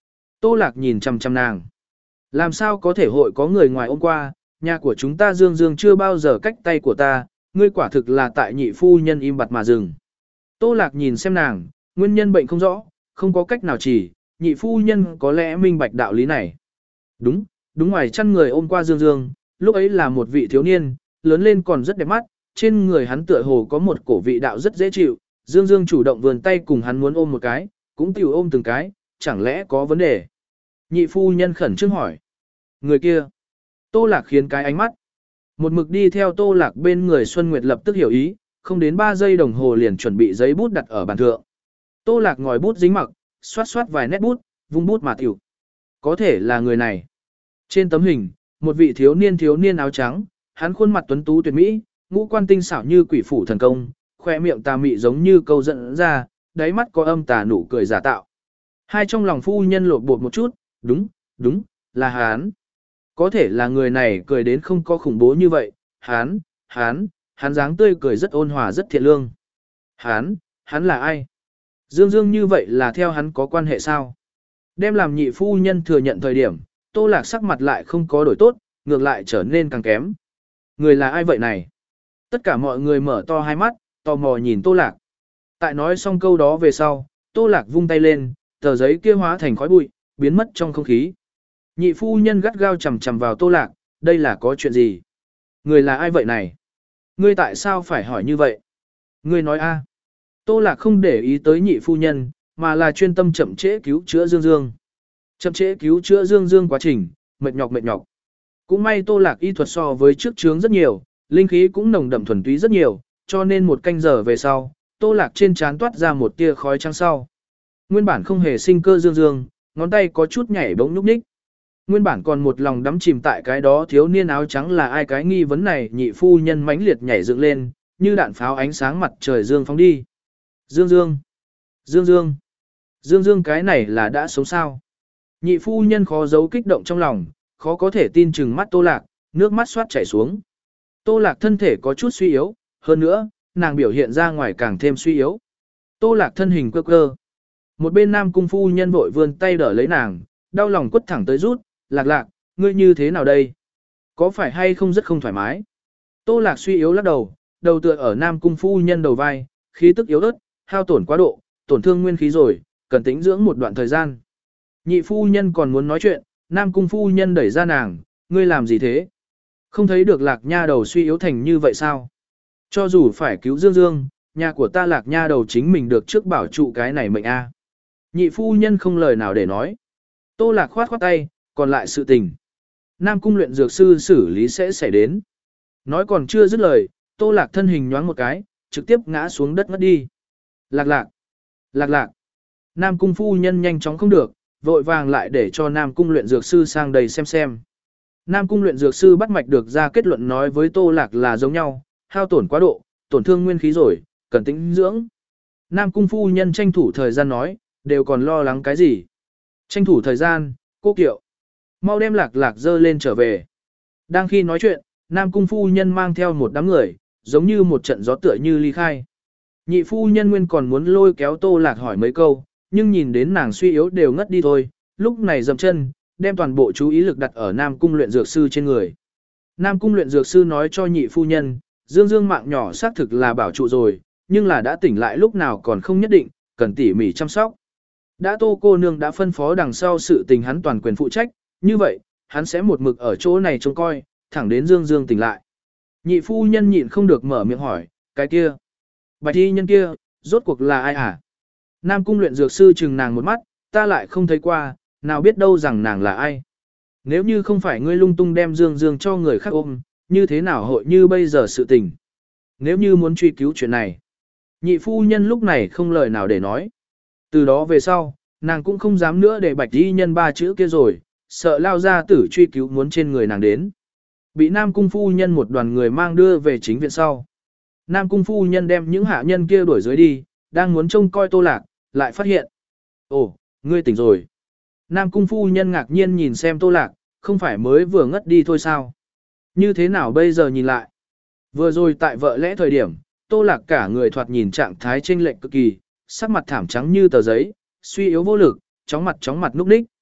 Tô Lạc nhìn chằm chằm nàng. Làm sao có thể hội có người ngoài ôm qua, nhà của chúng ta Dương Dương chưa bao giờ cách tay của ta, ngươi quả thực là tại nhị phu nhân im bặt mà dừng. Tô Lạc nhìn xem nàng, nguyên nhân bệnh không rõ, không có cách nào chỉ, nhị phu nhân có lẽ minh bạch đạo lý này. Đúng, đúng ngoài chăn người ôm qua Dương Dương, lúc ấy là một vị thiếu niên, lớn lên còn rất đẹp mắt, trên người hắn tựa hồ có một cổ vị đạo rất dễ chịu, Dương Dương chủ động vườn tay cùng hắn muốn ôm một cái, cũng tiểu ôm từng cái, chẳng lẽ có vấn đề. Nhị phu nhân khẩn trương hỏi. Người kia. Tô Lạc khiến cái ánh mắt. Một mực đi theo Tô Lạc bên người Xuân Nguyệt lập tức hiểu ý, không đến ba giây đồng hồ liền chuẩn bị giấy bút đặt ở bàn thượng. Tô Lạc ngòi bút dính mặc, xoát xoát vài nét bút, vung bút mà tiểu. Có thể là người này. Trên tấm hình, một vị thiếu niên thiếu niên áo trắng, hắn khuôn mặt tuấn tú tuyệt mỹ, ngũ quan tinh xảo như quỷ phủ thần công, khoe miệng tà mị giống như câu giận ra, đáy mắt có âm tà nụ cười giả tạo. Hai trong lòng phu nhân lột bột một chút, đúng, đúng, là hắn. Có thể là người này cười đến không có khủng bố như vậy, hắn, hắn, hắn dáng tươi cười rất ôn hòa rất thiện lương. Hắn, hắn là ai? Dương Dương như vậy là theo hắn có quan hệ sao? Đem làm nhị phu nhân thừa nhận thời điểm, Tô Lạc sắc mặt lại không có đổi tốt, ngược lại trở nên càng kém. Người là ai vậy này? Tất cả mọi người mở to hai mắt, tò mò nhìn Tô Lạc. Tại nói xong câu đó về sau, Tô Lạc vung tay lên, tờ giấy kia hóa thành khói bụi, biến mất trong không khí. Nhị phu nhân gắt gao chầm chầm vào Tô Lạc, đây là có chuyện gì? Người là ai vậy này? Ngươi tại sao phải hỏi như vậy? Ngươi nói a? Tô Lạc không để ý tới nhị phu nhân, mà là chuyên tâm chậm trễ cứu chữa Dương Dương. Chậm trễ cứu chữa Dương Dương quá trình, mệt nhọc mệt nhọc. Cũng may Tô Lạc y thuật so với trước chướng rất nhiều, linh khí cũng nồng đậm thuần túy rất nhiều, cho nên một canh giờ về sau, Tô Lạc trên trán toát ra một tia khói trắng sau. Nguyên bản không hề sinh cơ Dương Dương, ngón tay có chút nhảy bỗng nhúc nhích. Nguyên bản còn một lòng đắm chìm tại cái đó thiếu niên áo trắng là ai cái nghi vấn này, nhị phu nhân mãnh liệt nhảy dựng lên, như đạn pháo ánh sáng mặt trời dương phóng đi. Dương Dương, Dương Dương, Dương Dương cái này là đã sống sao? Nhị phu nhân khó giấu kích động trong lòng, khó có thể tin chừng mắt Tô Lạc, nước mắt xoát chảy xuống. Tô Lạc thân thể có chút suy yếu, hơn nữa, nàng biểu hiện ra ngoài càng thêm suy yếu. Tô Lạc thân hình quơ quơ. Một bên Nam Cung phu nhân vội vươn tay đỡ lấy nàng, đau lòng quất thẳng tới rút, Lạc Lạc, ngươi như thế nào đây? Có phải hay không rất không thoải mái? Tô Lạc suy yếu lắc đầu, đầu tựa ở Nam Cung phu nhân đầu vai, khí tức yếu ớt, hao tổn quá độ, tổn thương nguyên khí rồi, cần tĩnh dưỡng một đoạn thời gian. Nhị phu nhân còn muốn nói chuyện, Nam Cung phu nhân đẩy ra nàng, ngươi làm gì thế? Không thấy được Lạc nha đầu suy yếu thành như vậy sao? Cho dù phải cứu Dương Dương, nhà của ta Lạc nha đầu chính mình được trước bảo trụ cái này mệnh a. Nhị phu nhân không lời nào để nói. Tô Lạc khoát khoát tay, còn lại sự tình. Nam Cung luyện dược sư xử lý sẽ xảy đến. Nói còn chưa dứt lời, Tô Lạc thân hình nhoáng một cái, trực tiếp ngã xuống đất ngất đi. Lạc lạc, lạc lạc. Nam Cung phu nhân nhanh chóng không được, vội vàng lại để cho Nam Cung luyện dược sư sang đây xem xem. Nam Cung luyện dược sư bắt mạch được ra kết luận nói với Tô Lạc là giống nhau, hao tổn quá độ, tổn thương nguyên khí rồi, cần tĩnh dưỡng. Nam Cung phu nhân tranh thủ thời gian nói, đều còn lo lắng cái gì. Tranh thủ thời gian, cô Kiệu. Mau đem Lạc Lạc dơ lên trở về. Đang khi nói chuyện, Nam Cung phu nhân mang theo một đám người, giống như một trận gió tựa như ly khai. Nhị phu nhân nguyên còn muốn lôi kéo Tô Lạc hỏi mấy câu, nhưng nhìn đến nàng suy yếu đều ngất đi thôi, lúc này dậm chân, đem toàn bộ chú ý lực đặt ở Nam Cung luyện dược sư trên người. Nam Cung luyện dược sư nói cho nhị phu nhân, Dương Dương mạng nhỏ xác thực là bảo trụ rồi, nhưng là đã tỉnh lại lúc nào còn không nhất định, cần tỉ mỉ chăm sóc. Đã Tô cô nương đã phân phó đằng sau sự tình hắn toàn quyền phụ trách, như vậy, hắn sẽ một mực ở chỗ này trông coi, thẳng đến Dương Dương tỉnh lại. Nhị phu nhân nhịn không được mở miệng hỏi, cái kia, bạch y nhân kia, rốt cuộc là ai hả? Nam Cung luyện dược sư chừng nàng một mắt, ta lại không thấy qua, nào biết đâu rằng nàng là ai. Nếu như không phải ngươi lung tung đem Dương Dương cho người khác ôm, như thế nào hội như bây giờ sự tình. Nếu như muốn truy cứu chuyện này, nhị phu nhân lúc này không lời nào để nói. Từ đó về sau, nàng cũng không dám nữa để bạch y nhân ba chữ kia rồi, sợ lao ra tử truy cứu muốn trên người nàng đến. Bị Nam Cung phu nhân một đoàn người mang đưa về chính viện sau. Nam Cung phu nhân đem những hạ nhân kia đuổi dưới đi, đang muốn trông coi Tô Lạc, lại phát hiện. Ồ, ngươi tỉnh rồi. Nam Cung phu nhân ngạc nhiên nhìn xem Tô Lạc, không phải mới vừa ngất đi thôi sao? Như thế nào bây giờ nhìn lại? Vừa rồi tại vợ lẽ thời điểm, Tô Lạc cả người thoạt nhìn trạng thái chênh lệch cực kỳ, sắc mặt thảm trắng như tờ giấy, suy yếu vô lực, chóng mặt chóng mặt núc ních.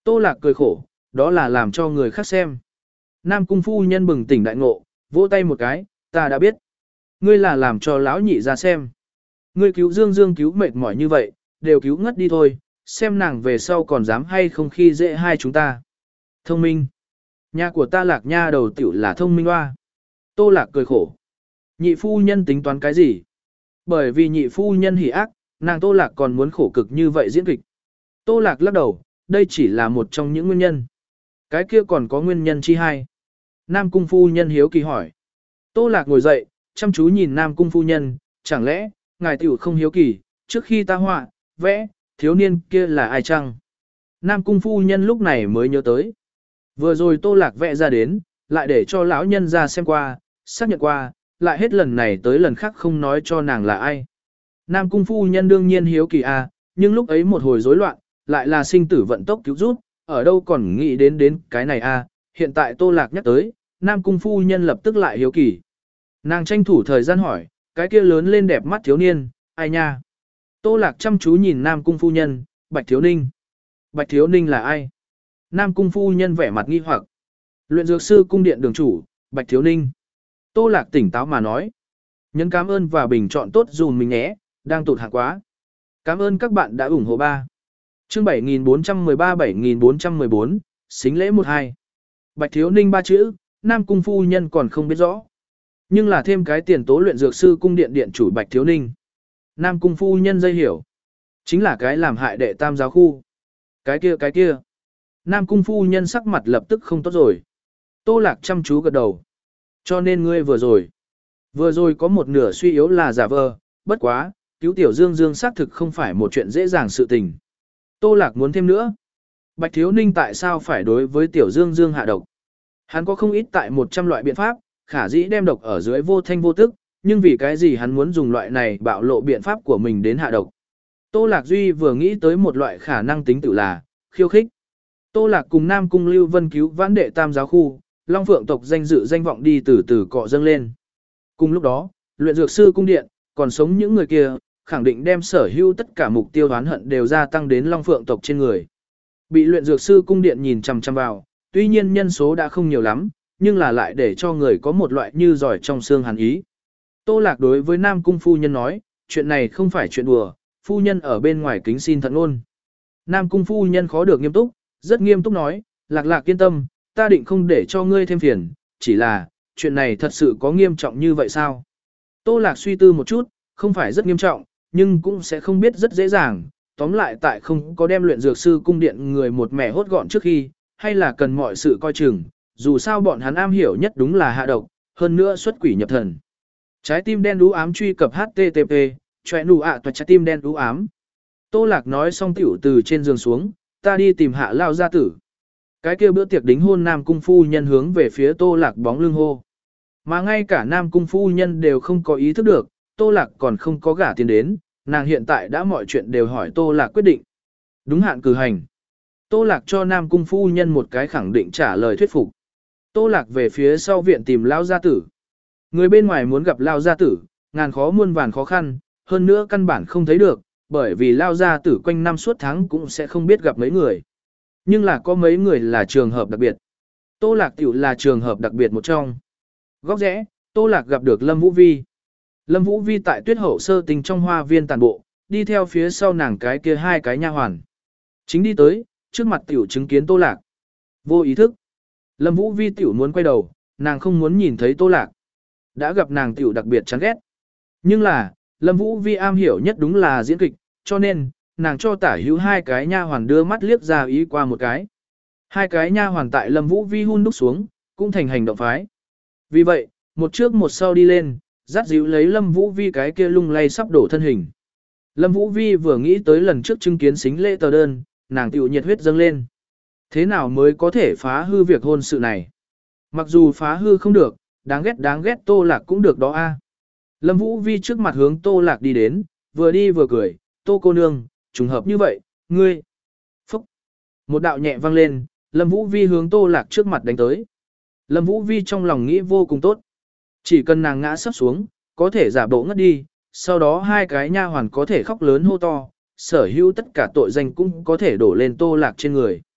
Tô Lạc cười khổ, đó là làm cho người khác xem. Nam cung phu nhân bừng tỉnh đại ngộ, vỗ tay một cái, ta đã biết. Ngươi là làm cho lão nhị ra xem. Ngươi cứu Dương Dương cứu mệt mỏi như vậy, đều cứu ngất đi thôi, xem nàng về sau còn dám hay không khi dễ hai chúng ta. Thông minh. Nhà của ta Lạc nha đầu tiểu là thông minh hoa. Tô Lạc cười khổ. Nhị phu nhân tính toán cái gì? Bởi vì nhị phu nhân hỉ ác, nàng Tô Lạc còn muốn khổ cực như vậy diễn kịch. Tô Lạc lắc đầu, đây chỉ là một trong những nguyên nhân. Cái kia còn có nguyên nhân chi hai. Nam cung phu nhân hiếu kỳ hỏi. Tô Lạc ngồi dậy, chăm chú nhìn Nam cung phu nhân, chẳng lẽ, ngài tiểu không hiếu kỳ, trước khi ta họa, vẽ, thiếu niên kia là ai chăng? Nam cung phu nhân lúc này mới nhớ tới. Vừa rồi Tô Lạc vẽ ra đến, lại để cho lão nhân ra xem qua, xác nhận qua, lại hết lần này tới lần khác không nói cho nàng là ai. Nam cung phu nhân đương nhiên hiếu kỳ à, nhưng lúc ấy một hồi rối loạn, lại là sinh tử vận tốc cứu giúp, ở đâu còn nghĩ đến đến cái này à, hiện tại Tô Lạc nhắc tới, Nam cung phu nhân lập tức lại hiếu kỳ. Nàng tranh thủ thời gian hỏi, cái kia lớn lên đẹp mắt thiếu niên, ai nha? Tô Lạc chăm chú nhìn Nam cung phu nhân, Bạch Thiếu Ninh. Bạch Thiếu Ninh là ai? Nam cung phu nhân vẻ mặt nghi hoặc. Luyện dược sư cung điện đường chủ, Bạch Thiếu Ninh. Tô Lạc tỉnh táo mà nói. Nhấn cảm ơn và bình chọn tốt dùm mình nhé, đang tụt hạng quá. Cảm ơn các bạn đã ủng hộ ba. Chương bảy nghìn bốn trăm mười ba bảy nghìn bốn trăm mười bốn, xính lễ một hai. Bạch Thiếu Ninh ba chữ, Nam cung phu nhân còn không biết rõ. Nhưng là thêm cái tiền tố luyện dược sư cung điện điện chủ Bạch Thiếu Ninh. Nam cung phu nhân dây hiểu. Chính là cái làm hại đệ tam giáo khu. Cái kia cái kia. Nam cung phu nhân sắc mặt lập tức không tốt rồi. Tô Lạc chăm chú gật đầu. Cho nên ngươi vừa rồi. Vừa rồi có một nửa suy yếu là giả vờ, bất quá, cứu tiểu Dương Dương xác thực không phải một chuyện dễ dàng sự tình. Tô Lạc muốn thêm nữa. Bạch Thiếu Ninh tại sao phải đối với tiểu Dương Dương hạ độc? Hắn có không ít tại một trăm loại biện pháp, khả dĩ đem độc ở dưới vô thanh vô tức, nhưng vì cái gì hắn muốn dùng loại này bạo lộ biện pháp của mình đến hạ độc? Tô Lạc Duy vừa nghĩ tới một loại khả năng tính tự là khiêu khích. Tô Lạc cùng Nam Cung Lưu Vân cứu vãn đệ tam giáo khu, Long Phượng tộc danh dự danh vọng đi từ từ cọ dâng lên. Cùng lúc đó, luyện dược sư cung điện, còn sống những người kia, khẳng định đem sở hữu tất cả mục tiêu oán hận đều gia tăng đến Long Phượng tộc trên người. Bị luyện dược sư cung điện nhìn chằm chằm vào, tuy nhiên nhân số đã không nhiều lắm, nhưng là lại để cho người có một loại như giỏi trong xương hàn ý. Tô Lạc đối với Nam Cung phu nhân nói, chuyện này không phải chuyện đùa, phu nhân ở bên ngoài kính xin thận ngôn. Nam Cung phu nhân khó được nghiêm túc, rất nghiêm túc nói, Lạc Lạc yên tâm, ta định không để cho ngươi thêm phiền, chỉ là, chuyện này thật sự có nghiêm trọng như vậy sao? Tô Lạc suy tư một chút, không phải rất nghiêm trọng, nhưng cũng sẽ không biết rất dễ dàng, tóm lại tại không có đem luyện dược sư cung điện người một mẻ hốt gọn trước khi, hay là cần mọi sự coi chừng, dù sao bọn hắn am hiểu nhất đúng là hạ độc, hơn nữa xuất quỷ nhập thần. Trái tim đen đú ám truy cập hát tê tê pê, chòe nụ ạ toa trái tim đen đú ám. Tô Lạc nói xong tiểu từ trên giường xuống, ta đi tìm hạ lao gia tử. Cái kia bữa tiệc đính hôn Nam Cung phu nhân hướng về phía Tô Lạc bóng lưng hô. Mà ngay cả Nam Cung phu nhân đều không có ý thức được, Tô Lạc còn không có gả tiền đến, nàng hiện tại đã mọi chuyện đều hỏi Tô Lạc quyết định. Đúng hạn cử hành. Tô Lạc cho Nam Cung phu nhân một cái khẳng định trả lời thuyết phục. Tô Lạc về phía sau viện tìm Lao gia tử. Người bên ngoài muốn gặp Lao gia tử, ngàn khó muôn vàn khó khăn, hơn nữa căn bản không thấy được, bởi vì Lao gia tử quanh năm suốt tháng cũng sẽ không biết gặp mấy người. Nhưng là có mấy người là trường hợp đặc biệt. Tô Lạc tiểu là trường hợp đặc biệt một trong. Góc rẽ, Tô Lạc gặp được Lâm Vũ Vi. Lâm Vũ Vi tại Tuyết Hậu sơ tình trong hoa viên tàn bộ, đi theo phía sau nàng cái kia hai cái nha hoàn. Chính đi tới, trước mặt tiểu chứng kiến Tô Lạc. Vô ý thức. Lâm Vũ Vi tiểu muốn quay đầu, nàng không muốn nhìn thấy Tô Lạc. Đã gặp nàng tiểu đặc biệt chán ghét. Nhưng là, Lâm Vũ Vi am hiểu nhất đúng là diễn kịch, cho nên, nàng cho tả hữu hai cái nha hoàn đưa mắt liếc ra ý qua một cái. Hai cái nha hoàn tại Lâm Vũ Vi hun đúc xuống, cũng thành hành động phái. Vì vậy, một trước một sau đi lên, dắt dịu lấy Lâm Vũ Vi cái kia lung lay sắp đổ thân hình. Lâm Vũ Vi vừa nghĩ tới lần trước chứng kiến xính lễ tờ đơn, nàng tiểu nhiệt huyết dâng lên. Thế nào mới có thể phá hư việc hôn sự này? Mặc dù phá hư không được, đáng ghét đáng ghét Tô Lạc cũng được đó a. Lâm Vũ Vi trước mặt hướng Tô Lạc đi đến, vừa đi vừa cười, Tô cô nương, trùng hợp như vậy, ngươi. Phúc. Một đạo nhẹ vang lên, Lâm Vũ Vi hướng Tô Lạc trước mặt đánh tới. Lâm Vũ Vi trong lòng nghĩ vô cùng tốt. Chỉ cần nàng ngã sắp xuống, có thể giả bộ ngất đi, sau đó hai cái nha hoàn có thể khóc lớn hô to, sở hữu tất cả tội danh cũng có thể đổ lên Tô Lạc trên người.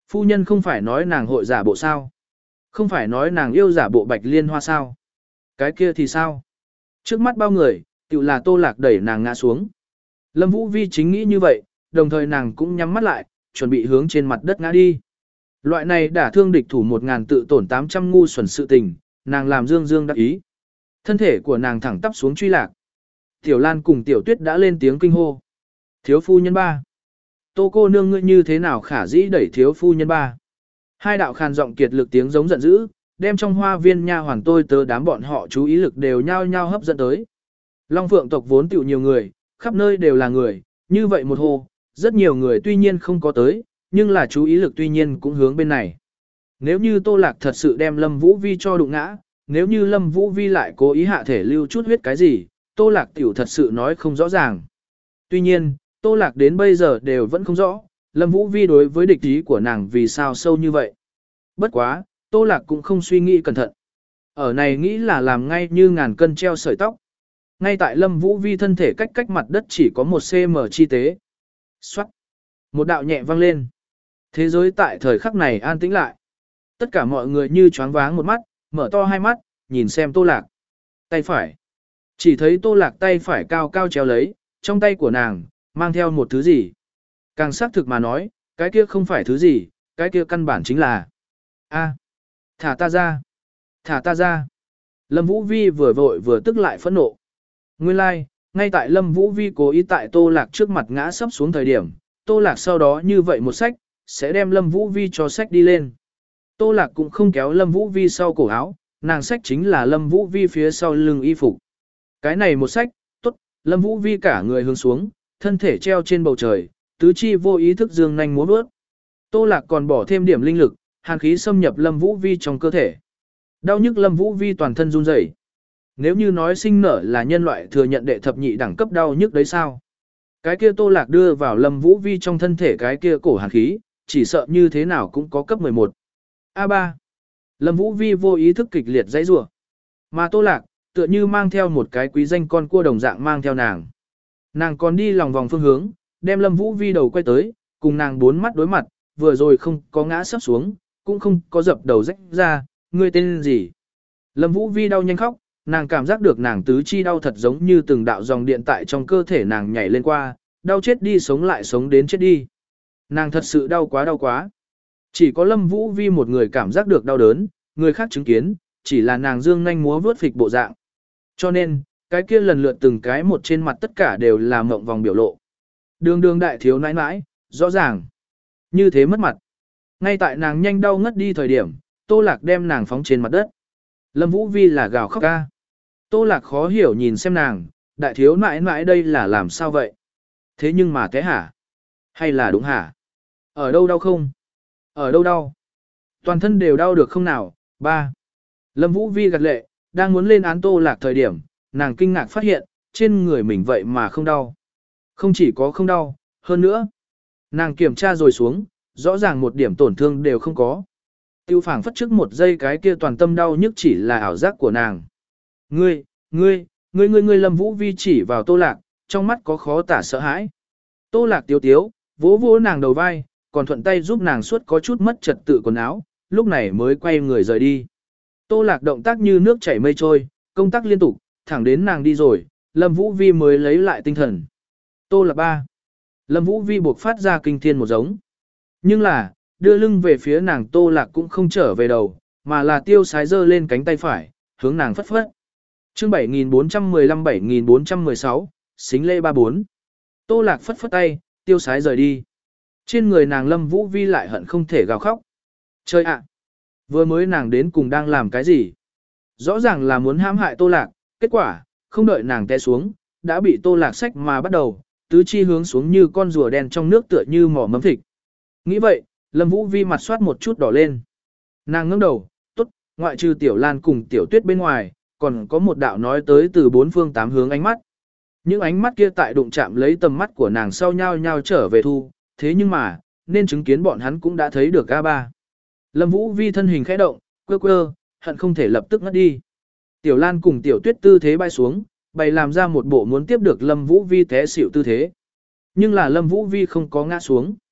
Phu nhân không phải nói nàng hội giả bộ sao? Không phải nói nàng yêu giả bộ bạch liên hoa sao? Cái kia thì sao? Trước mắt bao người, tự là Tô Lạc đẩy nàng ngã xuống. Lâm Vũ Vi chính nghĩ như vậy, đồng thời nàng cũng nhắm mắt lại, chuẩn bị hướng trên mặt đất ngã đi. Loại này đả thương địch thủ một ngàn tự tổn tám trăm ngu xuẩn sự tình, nàng làm dương dương đắc ý. Thân thể của nàng thẳng tắp xuống truy lạc. Tiểu Lan cùng Tiểu Tuyết đã lên tiếng kinh hô. Thiếu phu nhân ba. Tô cô nương ngươi như thế nào khả dĩ đẩy thiếu phu nhân ba. Hai đạo khàn giọng kiệt lực tiếng giống giận dữ, đem trong hoa viên nha hoàn tôi tớ đám bọn họ chú ý lực đều nhao nhao hấp dẫn tới. Long Phượng tộc vốn tiểu nhiều người, khắp nơi đều là người, như vậy một hồ, rất nhiều người tuy nhiên không có tới, nhưng là chú ý lực tuy nhiên cũng hướng bên này. Nếu như Tô Lạc thật sự đem Lâm Vũ Vi cho đụng ngã, nếu như Lâm Vũ Vi lại cố ý hạ thể lưu chút huyết cái gì, Tô Lạc tiểu thật sự nói không rõ ràng. Tuy nhiên, Tô Lạc đến bây giờ đều vẫn không rõ, Lâm Vũ Vi đối với địch ý của nàng vì sao sâu như vậy. Bất quá, Tô Lạc cũng không suy nghĩ cẩn thận. Ở này nghĩ là làm ngay như ngàn cân treo sợi tóc. Ngay tại Lâm Vũ Vi thân thể cách cách mặt đất chỉ có một xăng ti mét chi tế. Xoát. Một đạo nhẹ vang lên. Thế giới tại thời khắc này an tĩnh lại. Tất cả mọi người như choáng váng một mắt, mở to hai mắt, nhìn xem Tô Lạc. Tay phải. Chỉ thấy Tô Lạc tay phải cao cao treo lấy, trong tay của nàng, mang theo một thứ gì. Càng xác thực mà nói, cái kia không phải thứ gì, cái kia căn bản chính là a thả ta ra, thả ta ra. Lâm Vũ Vi vừa vội vừa tức lại phẫn nộ. Nguyên lai, like, ngay tại Lâm Vũ Vi cố ý tại Tô Lạc trước mặt ngã sấp xuống thời điểm, Tô Lạc sau đó như vậy một sách, sẽ đem Lâm Vũ Vi cho sách đi lên. Tô Lạc cũng không kéo Lâm Vũ Vi sau cổ áo, nàng sách chính là Lâm Vũ Vi phía sau lưng y phục. Cái này một sách, tốt, Lâm Vũ Vi cả người hướng xuống, thân thể treo trên bầu trời, tứ chi vô ý thức dương nhanh múa bước. Tô Lạc còn bỏ thêm điểm linh lực, hàn khí xâm nhập Lâm Vũ Vi trong cơ thể. Đau nhức Lâm Vũ Vi toàn thân run rẩy. Nếu như nói sinh nở là nhân loại thừa nhận đệ thập nhị đẳng cấp đau nhức đấy sao? Cái kia Tô Lạc đưa vào Lâm Vũ Vi trong thân thể cái kia cổ hàn khí, chỉ sợ như thế nào cũng có cấp mười một. a ba. Lâm Vũ Vi vô ý thức kịch liệt dãy rủa. Mà Tô Lạc, tựa như mang theo một cái quý danh con cua đồng dạng mang theo nàng. Nàng còn đi lòng vòng phương hướng, đem Lâm Vũ Vi đầu quay tới, cùng nàng bốn mắt đối mặt, vừa rồi không có ngã sắp xuống, cũng không có dập đầu rách ra, ngươi tên gì? Lâm Vũ Vi đau nhanh khóc, nàng cảm giác được nàng tứ chi đau thật giống như từng đạo dòng điện tại trong cơ thể nàng nhảy lên qua, đau chết đi sống lại sống đến chết đi. Nàng thật sự đau quá đau quá. Chỉ có Lâm Vũ Vi một người cảm giác được đau đớn, người khác chứng kiến, chỉ là nàng dương nhanh múa vướt phịch bộ dạng. Cho nên, cái kia lần lượt từng cái một trên mặt tất cả đều là mộng vòng biểu lộ. Đường đường đại thiếu nãi nãi, rõ ràng. Như thế mất mặt. Ngay tại nàng nhanh đau ngất đi thời điểm, Tô Lạc đem nàng phóng trên mặt đất. Lâm Vũ Vi là gào khóc ca. Tô Lạc khó hiểu nhìn xem nàng, đại thiếu nãi nãi đây là làm sao vậy? Thế nhưng mà thế hả? Hay là đúng hả? Ở đâu đau không? Ở đâu đau? Toàn thân đều đau được không nào? Ba. Lâm Vũ Vi gật lệ, đang muốn lên án Tô Lạc thời điểm, nàng kinh ngạc phát hiện, trên người mình vậy mà không đau. Không chỉ có không đau, hơn nữa. Nàng kiểm tra rồi xuống, rõ ràng một điểm tổn thương đều không có. Tiêu phảng phất trước một giây cái kia toàn tâm đau nhức chỉ là ảo giác của nàng. Ngươi, ngươi, ngươi ngươi ngươi Lâm Vũ Vi chỉ vào Tô Lạc, trong mắt có khó tả sợ hãi. Tô Lạc tiếu tiếu, vỗ vỗ nàng đầu vai, còn thuận tay giúp nàng suốt có chút mất trật tự quần áo, lúc này mới quay người rời đi. Tô Lạc động tác như nước chảy mây trôi, công tác liên tục, thẳng đến nàng đi rồi, Lâm Vũ Vi mới lấy lại tinh thần. Tô Lạc ba. Lâm Vũ Vi buộc phát ra kinh thiên một giống. Nhưng là, đưa lưng về phía nàng Tô Lạc cũng không trở về đầu, mà là tiêu sái giơ lên cánh tay phải, hướng nàng phất phất. Chương bảy nghìn bốn trăm mười lăm bảy nghìn bốn trăm mười sáu, xính lê ba bốn. Tô Lạc phất phất tay, tiêu sái rời đi. Trên người nàng Lâm Vũ Vi lại hận không thể gào khóc. Trời ạ! Vừa mới nàng đến cùng đang làm cái gì? Rõ ràng là muốn hãm hại Tô Lạc, kết quả, không đợi nàng té xuống, đã bị Tô Lạc xách mà bắt đầu, tứ chi hướng xuống như con rùa đen trong nước tựa như mỏ mấm thịt. Nghĩ vậy, Lâm Vũ Vi mặt soát một chút đỏ lên. Nàng ngẩng đầu, tốt, ngoại trừ Tiểu Lan cùng Tiểu Tuyết bên ngoài, còn có một đạo nói tới từ bốn phương tám hướng ánh mắt. Những ánh mắt kia tại đụng chạm lấy tầm mắt của nàng sau nhau nhau trở về thu, thế nhưng mà, nên chứng kiến bọn hắn cũng đã thấy được a ba. Lâm Vũ Vi thân hình khẽ động, quơ quơ, hận không thể lập tức ngất đi. Tiểu Lan cùng Tiểu Tuyết tư thế bay xuống, bày làm ra một bộ muốn tiếp được Lâm Vũ Vi té xỉu tư thế. Nhưng là Lâm Vũ Vi không có ngã xuống.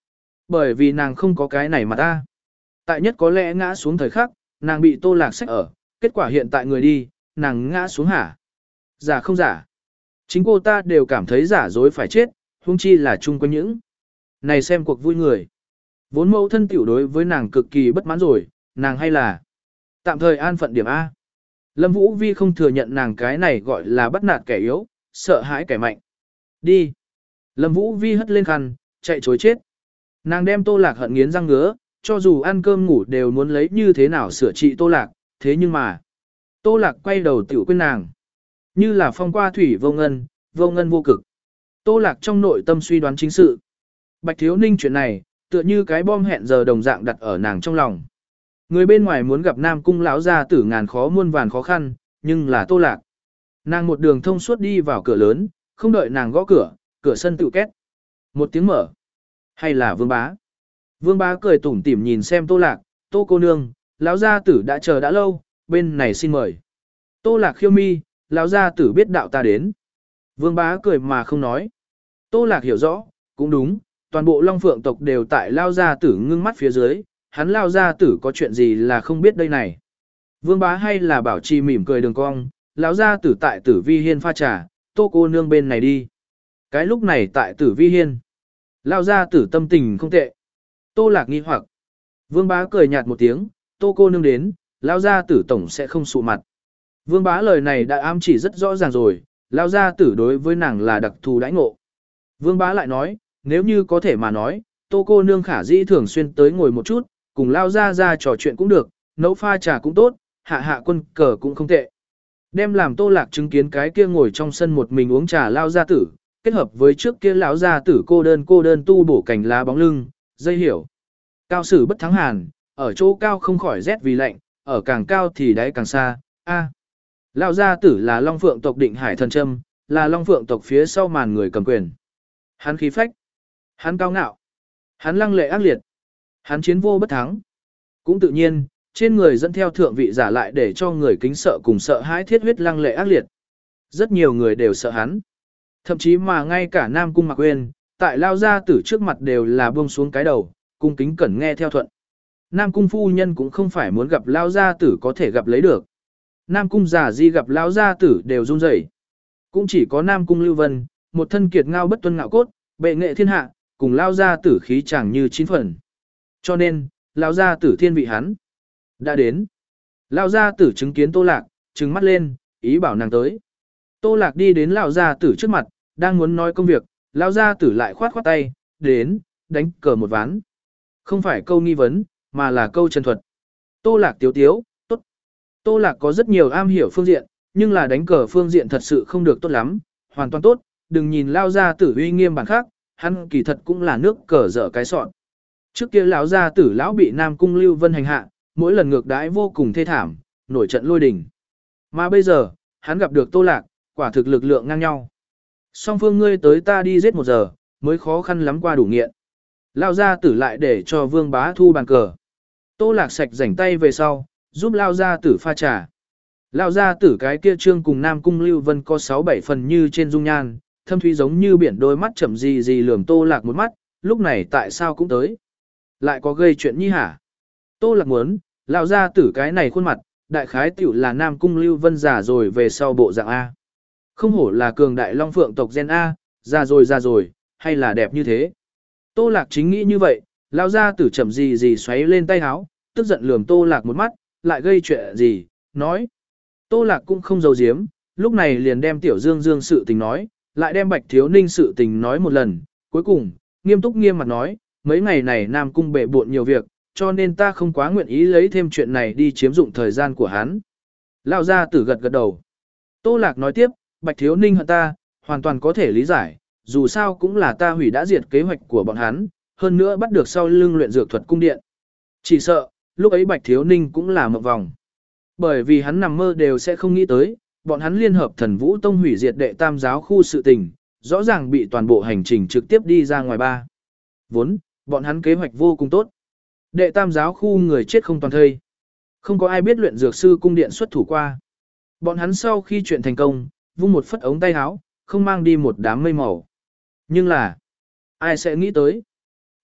Bởi vì nàng không có cái này mà ta. Tại nhất có lẽ ngã xuống thời khắc, nàng bị Tô Lạc xách ở, kết quả hiện tại người đi, nàng ngã xuống hả? Giả không giả? Chính cô ta đều cảm thấy giả dối phải chết, huống chi là chung quanh những. Này xem cuộc vui người. Vốn mẫu thân tiểu đối với nàng cực kỳ bất mãn rồi, nàng hay là tạm thời an phận điểm A. Lâm Vũ Vi không thừa nhận nàng cái này gọi là bắt nạt kẻ yếu, sợ hãi kẻ mạnh. Đi. Lâm Vũ Vi hất lên khăn, chạy chối chết. Nàng đem Tô Lạc hận nghiến răng ngứa, cho dù ăn cơm ngủ đều muốn lấy như thế nào sửa trị Tô Lạc, thế nhưng mà. Tô Lạc quay đầu tiểu quên nàng. Như là phong qua thủy vô ngân, vô ngân vô cực. Tô Lạc trong nội tâm suy đoán chính sự. Bạch Thiếu Ninh chuyện này, tựa như cái bom hẹn giờ đồng dạng đặt ở nàng trong lòng. Người bên ngoài muốn gặp Nam Cung lão gia tử ngàn khó muôn vàn khó khăn, nhưng là Tô Lạc. Nàng một đường thông suốt đi vào cửa lớn, không đợi nàng gõ cửa, cửa sân tự két. Một tiếng mở. Hay là Vương Bá? Vương Bá cười tủm tỉm nhìn xem Tô Lạc, Tô cô nương, lão gia tử đã chờ đã lâu, bên này xin mời. Tô Lạc khiêu mi, lão gia tử biết đạo ta đến. Vương Bá cười mà không nói. Tô Lạc hiểu rõ, cũng đúng, toàn bộ Long Phượng tộc đều tại lao gia tử ngưng mắt phía dưới, hắn lao gia tử có chuyện gì là không biết đây này. Vương Bá hay là bảo trì mỉm cười đường cong, lão gia tử tại Tử Vi Hiên pha trà, Tô cô nương bên này đi. Cái lúc này tại Tử Vi Hiên, lao gia tử tâm tình không tệ. Tô Lạc nghi hoặc. Vương Bá cười nhạt một tiếng, Tô cô nương đến, lao gia tử tổng sẽ không sụ mặt. Vương Bá lời này đã ám chỉ rất rõ ràng rồi, lao gia tử đối với nàng là đặc thù đãi ngộ. Vương Bá lại nói, nếu như có thể mà nói, Tô cô nương khả dĩ thường xuyên tới ngồi một chút, cùng lao ra ra trò chuyện cũng được, nấu pha trà cũng tốt, hạ hạ quân cờ cũng không tệ. Đem làm Tô Lạc chứng kiến cái kia ngồi trong sân một mình uống trà lao gia tử, kết hợp với trước kia lão gia tử cô đơn cô đơn tu bổ cành lá bóng lưng, dây hiểu. Cao sử bất thắng hàn, ở chỗ cao không khỏi rét vì lạnh, ở càng cao thì đáy càng xa. A. Lão gia tử là Long Phượng tộc Định Hải thần châm, là Long Phượng tộc phía sau màn người cầm quyền. Hắn khí phách, hắn cao ngạo, hắn lăng lệ ác liệt, hắn chiến vô bất thắng. Cũng tự nhiên, trên người dẫn theo thượng vị giả lại để cho người kính sợ cùng sợ hãi thiết huyết lăng lệ ác liệt. Rất nhiều người đều sợ hắn. Thậm chí mà ngay cả Nam Cung Mạc Uyên, tại lao gia tử trước mặt đều là buông xuống cái đầu, cung kính cẩn nghe theo thuận. Nam Cung phu nhân cũng không phải muốn gặp lao gia tử có thể gặp lấy được. Nam Cung giả di gặp lao gia tử đều run rẩy. Cũng chỉ có Nam Cung Lưu Vân, một thân kiệt ngao bất tuân ngạo cốt, bệ nghệ thiên hạ, cùng lao gia tử khí chẳng như chín phần. Cho nên, lao gia tử thiên vị hắn đã đến. Lao gia tử chứng kiến Tô Lạc, trừng mắt lên, ý bảo nàng tới. Tô Lạc đi đến lao gia tử trước mặt, đang muốn nói công việc, lao gia tử lại khoát khoát tay, đến, đánh cờ một ván. Không phải câu nghi vấn, mà là câu chân thuật. Tô Lạc tiếu tiếu, tốt. Tô Lạc có rất nhiều am hiểu phương diện, nhưng là đánh cờ phương diện thật sự không được tốt lắm, hoàn toàn tốt, đừng nhìn lao gia tử uy nghiêm bản khác, hắn kỳ thật cũng là nước cờ dở cái sọn. Trước kia lão gia tử lão bị Nam Cung Lưu Vân hành hạ, mỗi lần ngược đãi vô cùng thê thảm, nổi trận lôi đình. Mà bây giờ, hắn gặp được Tô Lạc, quả thực lực lượng ngang nhau. Song phương ngươi tới ta đi giết một giờ, mới khó khăn lắm qua đủ nghiện. Lao gia tử lại để cho Vương Bá thu bàn cờ. Tô Lạc sạch rảnh tay về sau, giúp Lao gia tử pha trà. Lao gia tử cái kia trương cùng Nam Cung Lưu Vân có sáu bảy phần như trên dung nhan, thâm thúy giống như biển, đôi mắt chậm gì gì lườm Tô Lạc một mắt, lúc này tại sao cũng tới. Lại có gây chuyện nhi hả? Tô Lạc muốn, Lao gia tử cái này khuôn mặt, đại khái tiểu là Nam Cung Lưu Vân già rồi về sau bộ dạng A. Không hổ là cường đại Long Phượng tộc gen A, già rồi già rồi, hay là đẹp như thế. Tô Lạc chính nghĩ như vậy, Lao gia tử chậm gì gì xoáy lên tay háo, tức giận lườm Tô Lạc một mắt, lại gây chuyện gì, nói. Tô Lạc cũng không giấu giếm, lúc này liền đem Tiểu Dương Dương sự tình nói, lại đem Bạch Thiếu Ninh sự tình nói một lần, cuối cùng, nghiêm túc nghiêm mặt nói, mấy ngày này Nam Cung bệ bộn nhiều việc, cho nên ta không quá nguyện ý lấy thêm chuyện này đi chiếm dụng thời gian của hắn. Lao gia tử gật gật đầu. Tô Lạc nói tiếp, Bạch Thiếu Ninh hận ta, hoàn toàn có thể lý giải, dù sao cũng là ta hủy đã diệt kế hoạch của bọn hắn, hơn nữa bắt được sau lưng luyện dược thuật cung điện. Chỉ sợ, lúc ấy Bạch Thiếu Ninh cũng là một vòng. Bởi vì hắn nằm mơ đều sẽ không nghĩ tới, bọn hắn liên hợp Thần Vũ Tông hủy diệt đệ tam giáo khu sự tình, rõ ràng bị toàn bộ hành trình trực tiếp đi ra ngoài ba. Vốn, bọn hắn kế hoạch vô cùng tốt. Đệ tam giáo khu người chết không toàn thây. Không có ai biết luyện dược sư cung điện xuất thủ qua. Bọn hắn sau khi chuyện thành công, vung một phất ống tay áo, không mang đi một đám mây màu. Nhưng là, ai sẽ nghĩ tới?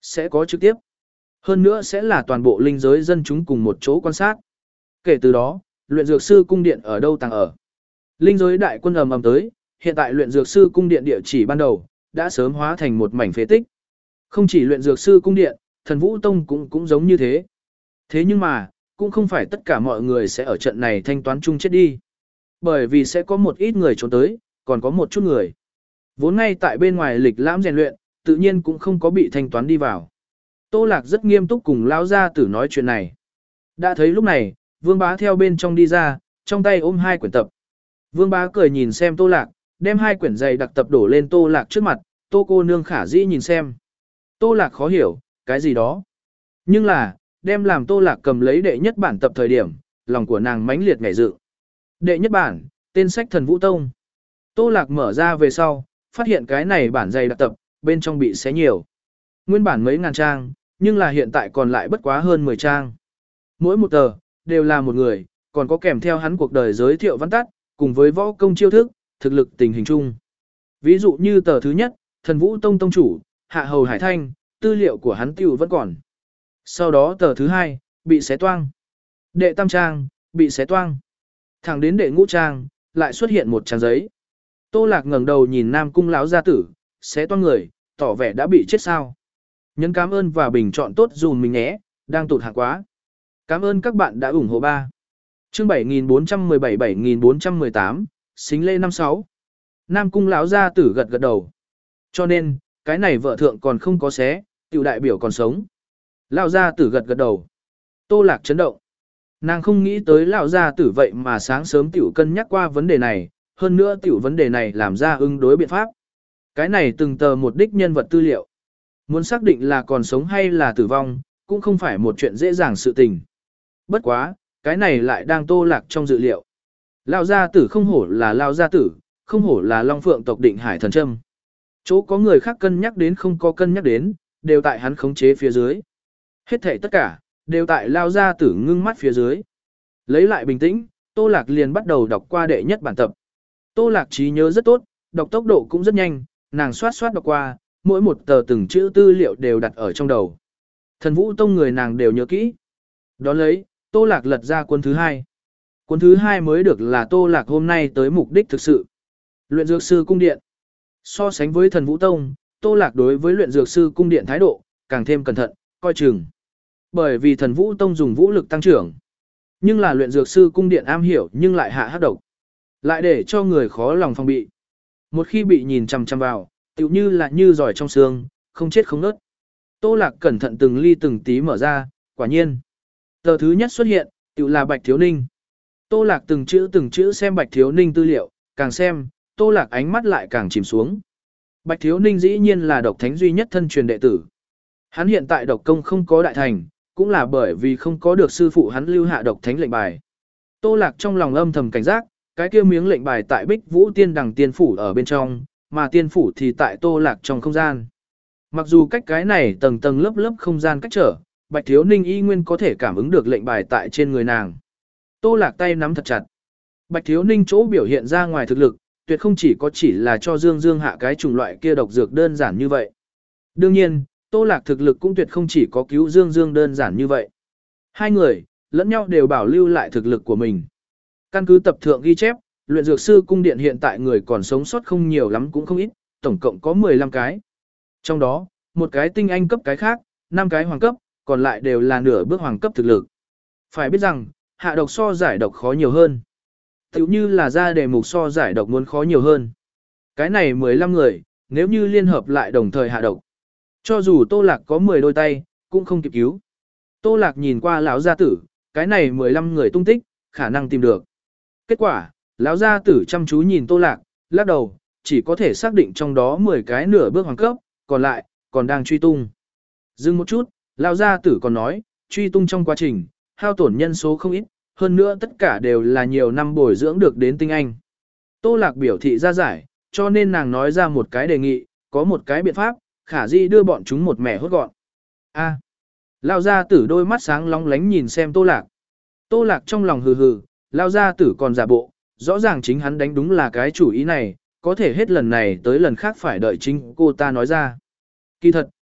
Sẽ có trực tiếp. Hơn nữa sẽ là toàn bộ linh giới dân chúng cùng một chỗ quan sát. Kể từ đó, luyện dược sư cung điện ở đâu tàng ở. Linh giới đại quân ầm ầm tới, hiện tại luyện dược sư cung điện địa chỉ ban đầu, đã sớm hóa thành một mảnh phế tích. Không chỉ luyện dược sư cung điện, thần vũ tông cũng cũng giống như thế. Thế nhưng mà, cũng không phải tất cả mọi người sẽ ở trận này thanh toán chung chết đi. Bởi vì sẽ có một ít người trốn tới, còn có một chút người. Vốn ngay tại bên ngoài lịch lãm rèn luyện, tự nhiên cũng không có bị thanh toán đi vào. Tô Lạc rất nghiêm túc cùng lão gia tử nói chuyện này. Đã thấy lúc này, Vương Bá theo bên trong đi ra, trong tay ôm hai quyển tập. Vương Bá cười nhìn xem Tô Lạc, đem hai quyển dày đặc tập đổ lên Tô Lạc trước mặt, Tô cô nương khả dĩ nhìn xem. Tô Lạc khó hiểu, cái gì đó. Nhưng là, đem làm Tô Lạc cầm lấy đệ nhất bản tập thời điểm, lòng của nàng mãnh liệt ngảy dự. Đệ nhất bản, tên sách Thần Vũ Tông. Tô Lạc mở ra về sau, phát hiện cái này bản dày đặc tập, bên trong bị xé nhiều. Nguyên bản mấy ngàn trang, nhưng là hiện tại còn lại bất quá hơn mười trang. Mỗi một tờ, đều là một người, còn có kèm theo hắn cuộc đời giới thiệu văn tắt, cùng với võ công chiêu thức, thực lực tình hình chung. Ví dụ như tờ thứ nhất, Thần Vũ Tông Tông Chủ, Hạ Hầu Hải Thanh, tư liệu của hắn tiêu vẫn còn. Sau đó tờ thứ hai, bị xé toang. Đệ tam trang, bị xé toang. Thẳng đến đệ ngũ trang, lại xuất hiện một trang giấy. Tô Lạc ngẩng đầu nhìn Nam Cung lão gia tử, xé toang người, tỏ vẻ đã bị chết sao. Nhấn cảm ơn và bình chọn tốt dùm mình nhé, đang tụt hạng quá. Cảm ơn các bạn đã ủng hộ ba. Chương bảy nghìn bốn trăm mười bảy bảy nghìn bốn trăm mười tám, Xính lê năm sáu. Nam Cung lão gia tử gật gật đầu. Cho nên, cái này vợ thượng còn không có xé, tiểu đại biểu còn sống. Lão gia tử gật gật đầu. Tô Lạc chấn động. Nàng không nghĩ tới lão gia tử vậy mà sáng sớm tiểu cân nhắc qua vấn đề này, hơn nữa tiểu vấn đề này làm ra ứng đối biện pháp. Cái này từng tờ một đích nhân vật tư liệu. Muốn xác định là còn sống hay là tử vong, cũng không phải một chuyện dễ dàng sự tình. Bất quá, cái này lại đang Tô Lạc trong dự liệu. Lão gia tử không hổ là lão gia tử, không hổ là Long Phượng tộc Định Hải thần châm. Chỗ có người khác cân nhắc đến không có cân nhắc đến, đều tại hắn khống chế phía dưới. Hết thảy tất cả, đều tại lão gia tử ngưng mắt phía dưới. Lấy lại bình tĩnh, Tô Lạc liền bắt đầu đọc qua đệ nhất bản tập. Tô Lạc trí nhớ rất tốt, đọc tốc độ cũng rất nhanh, nàng xoát xoát đọc qua, mỗi một tờ từng chữ tư liệu đều đặt ở trong đầu. Thần Vũ Tông người nàng đều nhớ kỹ. Đón lấy, Tô Lạc lật ra cuốn thứ hai. Cuốn thứ hai mới được là Tô Lạc hôm nay tới mục đích thực sự. Luyện dược sư cung điện. So sánh với Thần Vũ Tông, Tô Lạc đối với luyện dược sư cung điện thái độ, càng thêm cẩn thận, coi chừng. Bởi vì Thần Vũ Tông dùng vũ lực tăng trưởng. Nhưng là luyện dược sư cung điện am hiểu nhưng lại hạ hắc độc. Lại để cho người khó lòng phòng bị. Một khi bị nhìn chằm chằm vào, tựu như là như giỏi trong xương, không chết không nớt. Tô Lạc cẩn thận từng ly từng tí mở ra, quả nhiên. Tờ thứ nhất xuất hiện, tựu là Bạch Thiếu Ninh. Tô Lạc từng chữ từng chữ xem Bạch Thiếu Ninh tư liệu, càng xem, Tô Lạc ánh mắt lại càng chìm xuống. Bạch Thiếu Ninh dĩ nhiên là độc thánh duy nhất thân truyền đệ tử. Hắn hiện tại độc công không có đại thành, cũng là bởi vì không có được sư phụ hắn lưu hạ độc thánh lệnh bài. Tô Lạc trong lòng âm thầm cảnh giác, cái kia miếng lệnh bài tại Bích Vũ Tiên Đằng Tiên phủ ở bên trong, mà tiên phủ thì tại Tô Lạc trong không gian. Mặc dù cách cái này tầng tầng lớp lớp không gian cách trở, Bạch Thiếu Ninh y nguyên có thể cảm ứng được lệnh bài tại trên người nàng. Tô Lạc tay nắm thật chặt. Bạch Thiếu Ninh chỗ biểu hiện ra ngoài thực lực, tuyệt không chỉ có chỉ là cho Dương Dương hạ cái chủng loại kia độc dược đơn giản như vậy. Đương nhiên, Tô Lạc thực lực cũng tuyệt không chỉ có cứu Dương Dương đơn giản như vậy. Hai người, lẫn nhau đều bảo lưu lại thực lực của mình. Căn cứ tập thượng ghi chép, luyện dược sư cung điện hiện tại người còn sống sót không nhiều lắm cũng không ít, tổng cộng có mười lăm cái. Trong đó, một cái tinh anh cấp cái khác, năm cái hoàng cấp, còn lại đều là nửa bước hoàng cấp thực lực. Phải biết rằng, hạ độc so giải độc khó nhiều hơn. Tiểu như là ra đề mục so giải độc muốn khó nhiều hơn. Cái này mười lăm người, nếu như liên hợp lại đồng thời hạ độc. Cho dù Tô Lạc có mười đôi tay, cũng không kịp cứu. Tô Lạc nhìn qua lão gia tử, cái này mười lăm người tung tích, khả năng tìm được. Kết quả, lão gia tử chăm chú nhìn Tô Lạc, lắc đầu, chỉ có thể xác định trong đó mười cái nửa bước hoàng cấp, còn lại, còn đang truy tung. Dừng một chút, lão gia tử còn nói, truy tung trong quá trình, hao tổn nhân số không ít, hơn nữa tất cả đều là nhiều năm bồi dưỡng được đến tinh anh. Tô Lạc biểu thị ra giải, cho nên nàng nói ra một cái đề nghị, có một cái biện pháp, khả di đưa bọn chúng một mẻ hốt gọn. A. Lão gia tử đôi mắt sáng long lánh nhìn xem Tô Lạc. Tô Lạc trong lòng hừ hừ, lão gia tử còn giả bộ, rõ ràng chính hắn đánh đúng là cái chủ ý này, có thể hết lần này tới lần khác phải đợi chính cô ta nói ra. Kỳ thật,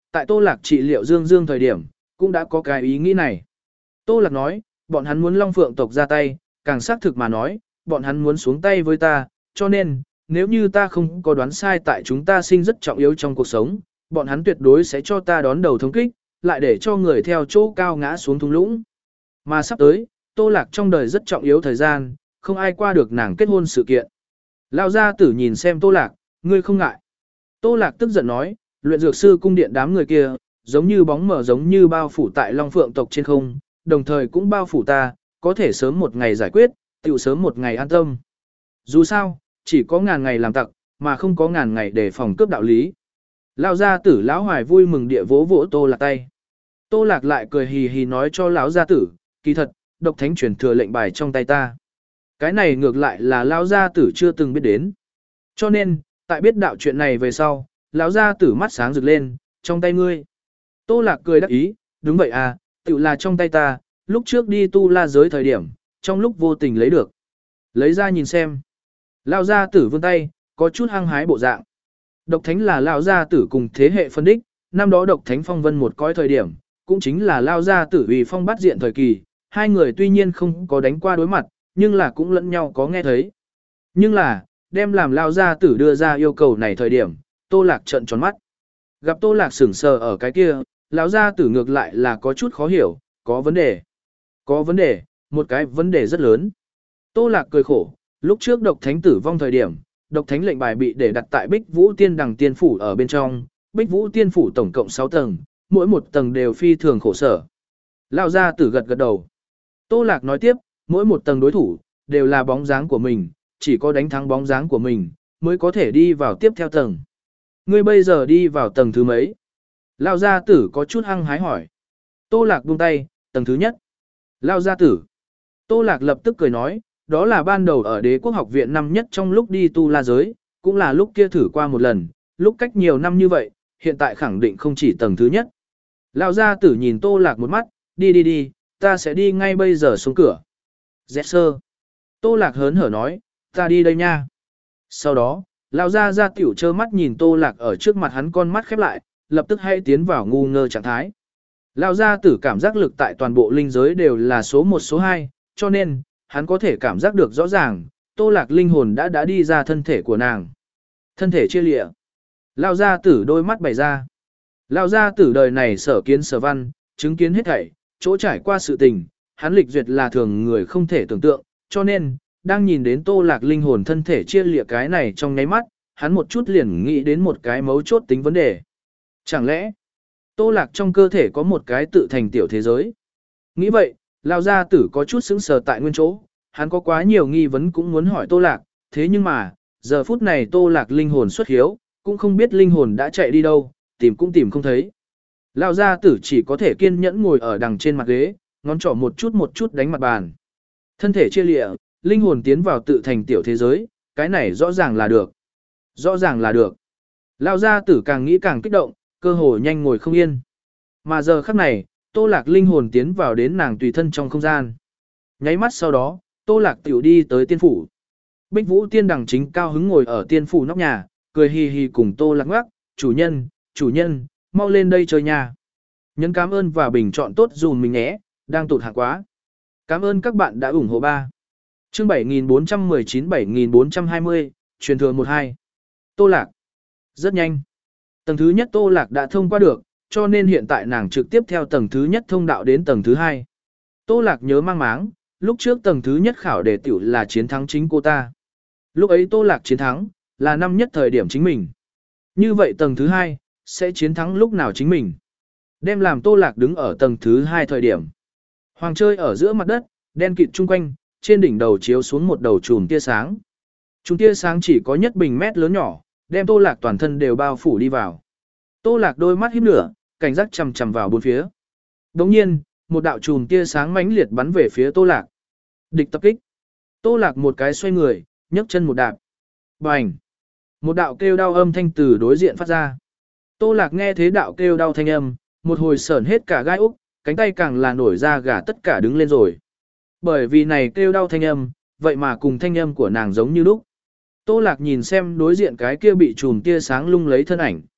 Tại Tô Lạc trị liệu Dương Dương thời điểm, cũng đã có cái ý nghĩ này. Tô Lạc nói, bọn hắn muốn Long Phượng tộc ra tay, càng xác thực mà nói, bọn hắn muốn xuống tay với ta, cho nên, nếu như ta không có đoán sai tại chúng ta sinh rất trọng yếu trong cuộc sống, bọn hắn tuyệt đối sẽ cho ta đón đầu thống kích, lại để cho người theo chỗ cao ngã xuống thung lũng. Mà sắp tới, Tô Lạc trong đời rất trọng yếu thời gian, không ai qua được nàng kết hôn sự kiện. Lão gia tử nhìn xem Tô Lạc, ngươi không ngại. Tô Lạc tức giận nói, luyện dược sư cung điện đám người kia, giống như bóng mờ giống như bao phủ tại Long Phượng tộc trên không, đồng thời cũng bao phủ ta, có thể sớm một ngày giải quyết, tiểu sớm một ngày an tâm. Dù sao, chỉ có ngàn ngày làm tặc, mà không có ngàn ngày để phòng cướp đạo lý. Lão gia tử lão Hoài vui mừng địa vỗ vỗ Tô Lạc tay. Tô Lạc lại cười hì hì nói cho lão gia tử, kỳ thật, độc thánh truyền thừa lệnh bài trong tay ta. Cái này ngược lại là lão gia tử chưa từng biết đến. Cho nên, tại biết đạo chuyện này về sau, lão gia tử mắt sáng rực lên, trong tay ngươi. Tô Lạc cười đắc ý, đúng vậy à, tự là trong tay ta, lúc trước đi tu la giới thời điểm, trong lúc vô tình lấy được. Lấy ra nhìn xem. Lão gia tử vươn tay, có chút hăng hái bộ dạng. Độc thánh là lão gia tử cùng thế hệ phân đích, năm đó độc thánh phong vân một cõi thời điểm, cũng chính là lão gia tử vì phong bắt diện thời kỳ, hai người tuy nhiên không có đánh qua đối mặt, nhưng là cũng lẫn nhau có nghe thấy. Nhưng là, đem làm lão gia tử đưa ra yêu cầu này thời điểm, Tô Lạc trợn tròn mắt. Gặp Tô Lạc sững sờ ở cái kia, lão gia tử ngược lại là có chút khó hiểu, có vấn đề. Có vấn đề, một cái vấn đề rất lớn. Tô Lạc cười khổ, lúc trước độc thánh tử vong thời điểm, độc thánh lệnh bài bị để đặt tại Bích Vũ Tiên Đằng Tiên Phủ ở bên trong, Bích Vũ Tiên Phủ tổng cộng sáu tầng, mỗi một tầng đều phi thường khổ sở. Lão gia tử gật gật đầu. Tô Lạc nói tiếp, mỗi một tầng đối thủ, đều là bóng dáng của mình, chỉ có đánh thắng bóng dáng của mình, mới có thể đi vào tiếp theo tầng. Ngươi bây giờ đi vào tầng thứ mấy? Lão gia tử có chút hăng hái hỏi. Tô Lạc buông tay, tầng thứ nhất. Lão gia tử. Tô Lạc lập tức cười nói, đó là ban đầu ở Đế Quốc Học viện năm nhất trong lúc đi tu la giới, cũng là lúc kia thử qua một lần, lúc cách nhiều năm như vậy, hiện tại khẳng định không chỉ tầng thứ nhất. Lão gia tử nhìn Tô Lạc một mắt, đi đi đi, ta sẽ đi ngay bây giờ xuống cửa. Dẹt sơ. Tô Lạc hớn hở nói, ta đi đây nha. Sau đó, lão gia gia tiểu trơ mắt nhìn Tô Lạc ở trước mặt hắn con mắt khép lại, lập tức hay tiến vào ngu ngơ trạng thái. Lão gia tử cảm giác lực tại toàn bộ linh giới đều là số một số hai, cho nên, hắn có thể cảm giác được rõ ràng, Tô Lạc linh hồn đã đã đi ra thân thể của nàng. Thân thể chia lịa. Lão gia tử đôi mắt bày ra. Lão gia tử đời này sở kiến sở văn, chứng kiến hết thảy, chỗ trải qua sự tình, hắn lịch duyệt là thường người không thể tưởng tượng, cho nên, đang nhìn đến Tô Lạc linh hồn thân thể chia lịa cái này trong nháy mắt, hắn một chút liền nghĩ đến một cái mấu chốt tính vấn đề. Chẳng lẽ, Tô Lạc trong cơ thể có một cái tự thành tiểu thế giới? Nghĩ vậy, Lão gia tử có chút sững sờ tại nguyên chỗ, hắn có quá nhiều nghi vấn cũng muốn hỏi Tô Lạc, thế nhưng mà, giờ phút này Tô Lạc linh hồn xuất hiếu, cũng không biết linh hồn đã chạy đi đâu, tìm cũng tìm không thấy. Lão gia tử chỉ có thể kiên nhẫn ngồi ở đằng trên mặt ghế, ngón trỏ một chút một chút đánh mặt bàn. Thân thể chia lịa, linh hồn tiến vào tự thành tiểu thế giới, cái này rõ ràng là được. Rõ ràng là được. Lão gia tử càng nghĩ càng kích động, cơ hồ nhanh ngồi không yên. Mà giờ khắc này, Tô Lạc linh hồn tiến vào đến nàng tùy thân trong không gian. Nháy mắt sau đó, Tô Lạc tiểu đi tới tiên phủ. Bích Vũ Tiên Đằng chính cao hứng ngồi ở tiên phủ nóc nhà, cười hì hì cùng Tô Lạc ngoắc, chủ nhân, chủ nhân, mau lên đây chơi nha. Nhấn cảm ơn và bình chọn tốt dùm mình nhé, đang tụt hạng quá. Cảm ơn các bạn đã ủng hộ ba. Chương bảy nghìn bốn trăm mười chín bảy nghìn bốn trăm hai mươi, truyền thừa một hai. Tô Lạc. Rất nhanh. Tầng thứ nhất Tô Lạc đã thông qua được, cho nên hiện tại nàng trực tiếp theo tầng thứ nhất thông đạo đến tầng thứ hai. Tô Lạc nhớ mang máng, lúc trước tầng thứ nhất khảo đề tiểu là chiến thắng chính cô ta. Lúc ấy Tô Lạc chiến thắng, là năm nhất thời điểm chính mình. Như vậy tầng thứ hai, sẽ chiến thắng lúc nào chính mình. Đem làm Tô Lạc đứng ở tầng thứ hai thời điểm. Hoàng chơi ở giữa mặt đất, đen kịt chung quanh, trên đỉnh đầu chiếu xuống một đầu chùm tia sáng. Chùm tia sáng chỉ có nhất bình mét lớn nhỏ, đem Tô Lạc toàn thân đều bao phủ đi vào. Tô Lạc đôi mắt híp lửa, cảnh giác chằm chằm vào bốn phía. Đồng nhiên, một đạo chùm tia sáng mãnh liệt bắn về phía Tô Lạc. Địch tập kích. Tô Lạc một cái xoay người, nhấc chân một đạp. Bành! Một đạo kêu đau âm thanh từ đối diện phát ra. Tô Lạc nghe thế đạo kêu đau thanh âm, một hồi sởn hết cả gai úc, cánh tay càng là nổi ra gà tất cả đứng lên rồi. Bởi vì này kêu đau thanh âm, vậy mà cùng thanh âm của nàng giống như lúc. Tô Lạc nhìn xem đối diện cái kia bị chùm tia sáng lung lấy thân ảnh.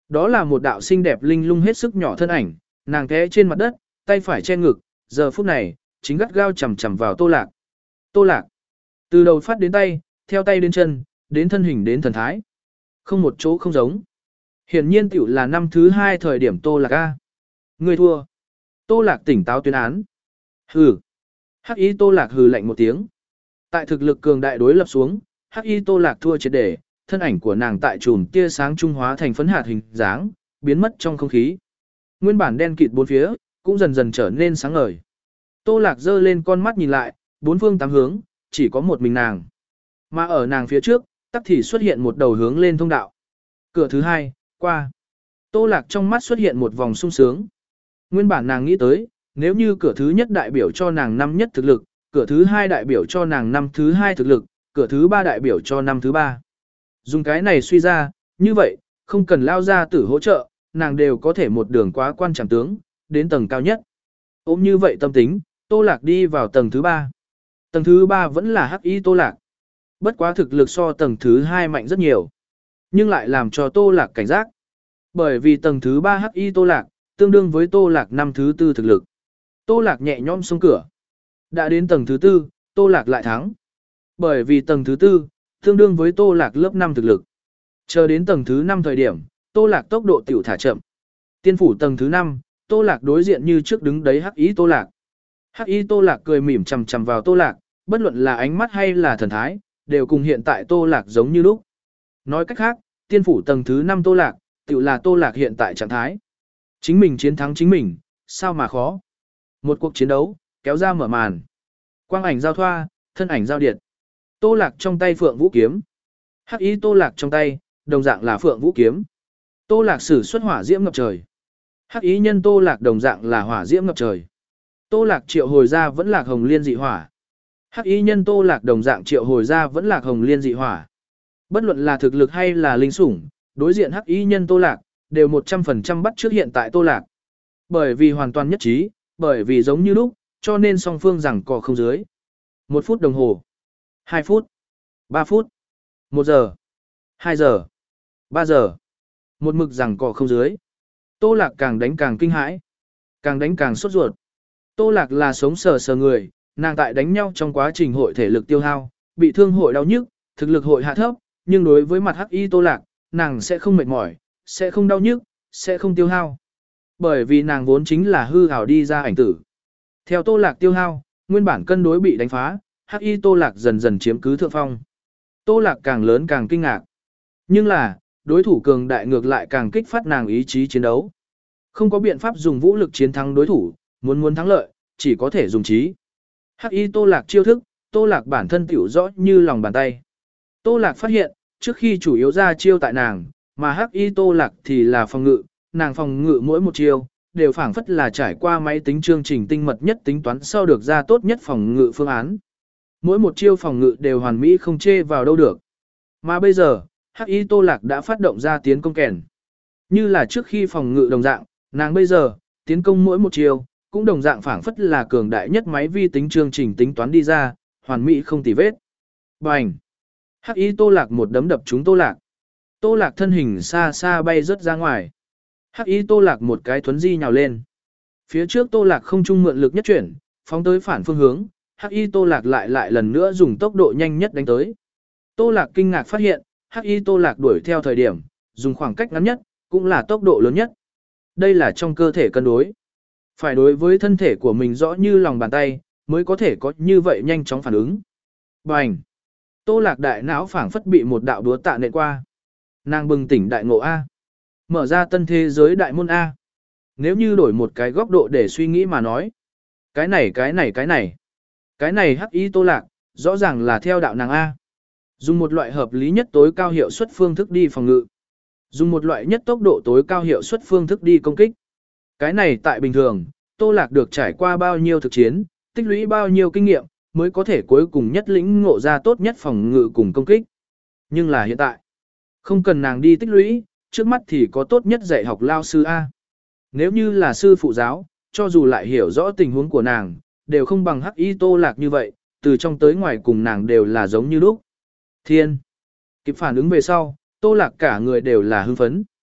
Đó là một đạo xinh đẹp linh lung hết sức nhỏ thân ảnh, nàng té trên mặt đất, tay phải che ngực, giờ phút này, chính gắt gao chầm chầm vào Tô Lạc. Tô Lạc, từ đầu phát đến tay, theo tay đến chân, đến thân hình đến thần thái. Không một chỗ không giống. Hiển nhiên tiểu là năm thứ hai thời điểm Tô Lạc A. Người thua. Tô Lạc tỉnh táo tuyên án. Hừ. Hắc y Tô Lạc hừ lạnh một tiếng. Tại thực lực cường đại đối lập xuống, Hắc y Tô Lạc thua triệt để, thân ảnh của nàng tại chùm tia sáng trung hóa thành phấn hạt hình dáng, biến mất trong không khí. Nguyên bản đen kịt bốn phía, cũng dần dần trở nên sáng ngời. Tô Lạc giơ lên con mắt nhìn lại, bốn phương tám hướng, chỉ có một mình nàng. Mà ở nàng phía trước, tắc thì xuất hiện một đầu hướng lên thông đạo. Cửa thứ hai, qua. Tô Lạc trong mắt xuất hiện một vòng sung sướng. Nguyên bản nàng nghĩ tới, nếu như cửa thứ nhất đại biểu cho nàng năm nhất thực lực, cửa thứ hai đại biểu cho nàng năm thứ hai thực lực, cửa thứ ba đại biểu cho năm thứ ba. Dùng cái này suy ra, như vậy, không cần lao ra tử hỗ trợ, nàng đều có thể một đường quá quan trọng tướng, đến tầng cao nhất. Ôm như vậy tâm tính, Tô Lạc đi vào tầng thứ ba. Tầng thứ ba vẫn là hắc y Tô Lạc. Bất quá thực lực so tầng thứ hai mạnh rất nhiều. Nhưng lại làm cho Tô Lạc cảnh giác. Bởi vì tầng thứ ba hắc y Tô Lạc, tương đương với Tô Lạc năm thứ tư thực lực. Tô Lạc nhẹ nhõm xông cửa. Đã đến tầng thứ tư, Tô Lạc lại thắng. Bởi vì tầng thứ tư, tương đương với Tô Lạc lớp năm thực lực. Chờ đến tầng thứ năm thời điểm, Tô Lạc tốc độ tiểu thả chậm. Tiên phủ tầng thứ năm, Tô Lạc đối diện như trước đứng đấy hắc y Tô Lạc. Hắc y Tô Lạc cười mỉm chằm chằm vào Tô Lạc, bất luận là ánh mắt hay là thần thái, đều cùng hiện tại Tô Lạc giống như lúc. Nói cách khác, tiên phủ tầng thứ năm Tô Lạc, tiểu là Tô Lạc hiện tại trạng thái. Chính mình chiến thắng chính mình, sao mà khó. Một cuộc chiến đấu, kéo ra mở màn. Quang ảnh giao thoa, thân ảnh giao điện. Tô Lạc trong tay Phượng Vũ kiếm. Hắc y Tô Lạc trong tay, đồng dạng là Phượng Vũ kiếm. Tô Lạc sử xuất hỏa diễm ngập trời. Hắc y nhân Tô Lạc đồng dạng là hỏa diễm ngập trời. Tô Lạc triệu hồi ra vẫn là hồng liên dị hỏa. Hắc y nhân Tô Lạc đồng dạng triệu hồi ra vẫn là hồng liên dị hỏa. Bất luận là thực lực hay là linh sủng, đối diện Hắc y nhân Tô Lạc, đều một trăm phần trăm bắt trước hiện tại Tô Lạc. Bởi vì hoàn toàn nhất trí, bởi vì giống như lúc, cho nên song phương rằng cò không dưới. Một phút đồng hồ, hai phút, ba phút, một giờ, hai giờ, ba giờ. Một mực rằng cò không dưới. Tô Lạc càng đánh càng kinh hãi, càng đánh càng sốt ruột. Tô Lạc là sống sờ sờ người, nàng tại đánh nhau trong quá trình hội thể lực tiêu hao, bị thương hội đau nhức, thực lực hội hạ thấp, nhưng đối với mặt hắc y Tô Lạc, nàng sẽ không mệt mỏi, sẽ không đau nhức, sẽ không tiêu hao. Bởi vì nàng vốn chính là hư ảo đi ra ảnh tử. Theo Tô Lạc tiêu hao, nguyên bản cân đối bị đánh phá, hắc y Tô Lạc dần dần chiếm cứ thượng phong. Tô Lạc càng lớn càng kinh ngạc. Nhưng là, đối thủ cường đại ngược lại càng kích phát nàng ý chí chiến đấu. Không có biện pháp dùng vũ lực chiến thắng đối thủ, muốn muốn thắng lợi, chỉ có thể dùng trí. Hắc y Tô Lạc chiêu thức, Tô Lạc bản thân tiểu rõ như lòng bàn tay. Tô Lạc phát hiện, trước khi chủ yếu ra chiêu tại nàng, mà Hắc y Tô Lạc thì là phòng ngự, nàng phòng ngự mỗi một chiêu, đều phảng phất là trải qua máy tính chương trình tinh mật nhất tính toán sau được ra tốt nhất phòng ngự phương án. Mỗi một chiêu phòng ngự đều hoàn mỹ không chê vào đâu được. Mà bây giờ, Hắc y Tô Lạc đã phát động ra tiến công kèn. Như là trước khi phòng ngự đồng dạng, nàng bây giờ, tiến công mỗi một chiêu, cũng đồng dạng phảng phất là cường đại nhất máy vi tính chương trình tính toán đi ra, hoàn mỹ không tì vết. Bành! Hắc y Tô Lạc một đấm đập trúng Tô Lạc. Tô Lạc thân hình xa xa bay rớt ra ngoài. Hắc y Tô Lạc một cái thuấn di nhào lên. Phía trước Tô Lạc không trung mượn lực nhất chuyển, phóng tới phản phương hướng, Hắc y Tô Lạc lại lại lần nữa dùng tốc độ nhanh nhất đánh tới. Tô Lạc kinh ngạc phát hiện, Hắc y Tô Lạc đuổi theo thời điểm, dùng khoảng cách ngắn nhất, cũng là tốc độ lớn nhất. Đây là trong cơ thể cân đối. Phải đối với thân thể của mình rõ như lòng bàn tay, mới có thể có như vậy nhanh chóng phản ứng. Bành! Tô Lạc đại não phảng phất bị một đạo đúa tạ nện qua. Nàng bừng tỉnh đại ngộ A. Mở ra tân thế giới đại môn A. Nếu như đổi một cái góc độ để suy nghĩ mà nói. Cái này cái này cái này. Cái này hắc y Tô Lạc, rõ ràng là theo đạo nàng A. Dùng một loại hợp lý nhất tối cao hiệu suất phương thức đi phòng ngự. Dùng một loại nhất tốc độ tối cao hiệu suất phương thức đi công kích. Cái này tại bình thường, Tô Lạc được trải qua bao nhiêu thực chiến, tích lũy bao nhiêu kinh nghiệm, mới có thể cuối cùng nhất lĩnh ngộ ra tốt nhất phòng ngự cùng công kích. Nhưng là hiện tại, không cần nàng đi tích lũy, trước mắt thì có tốt nhất dạy học lao sư A. Nếu như là sư phụ giáo, cho dù lại hiểu rõ tình huống của nàng, đều không bằng hắc y Tô Lạc như vậy, từ trong tới ngoài cùng nàng đều là giống như lúc. Thiên! Kịp phản ứng về sau, Tô Lạc cả người đều là hưng phấn.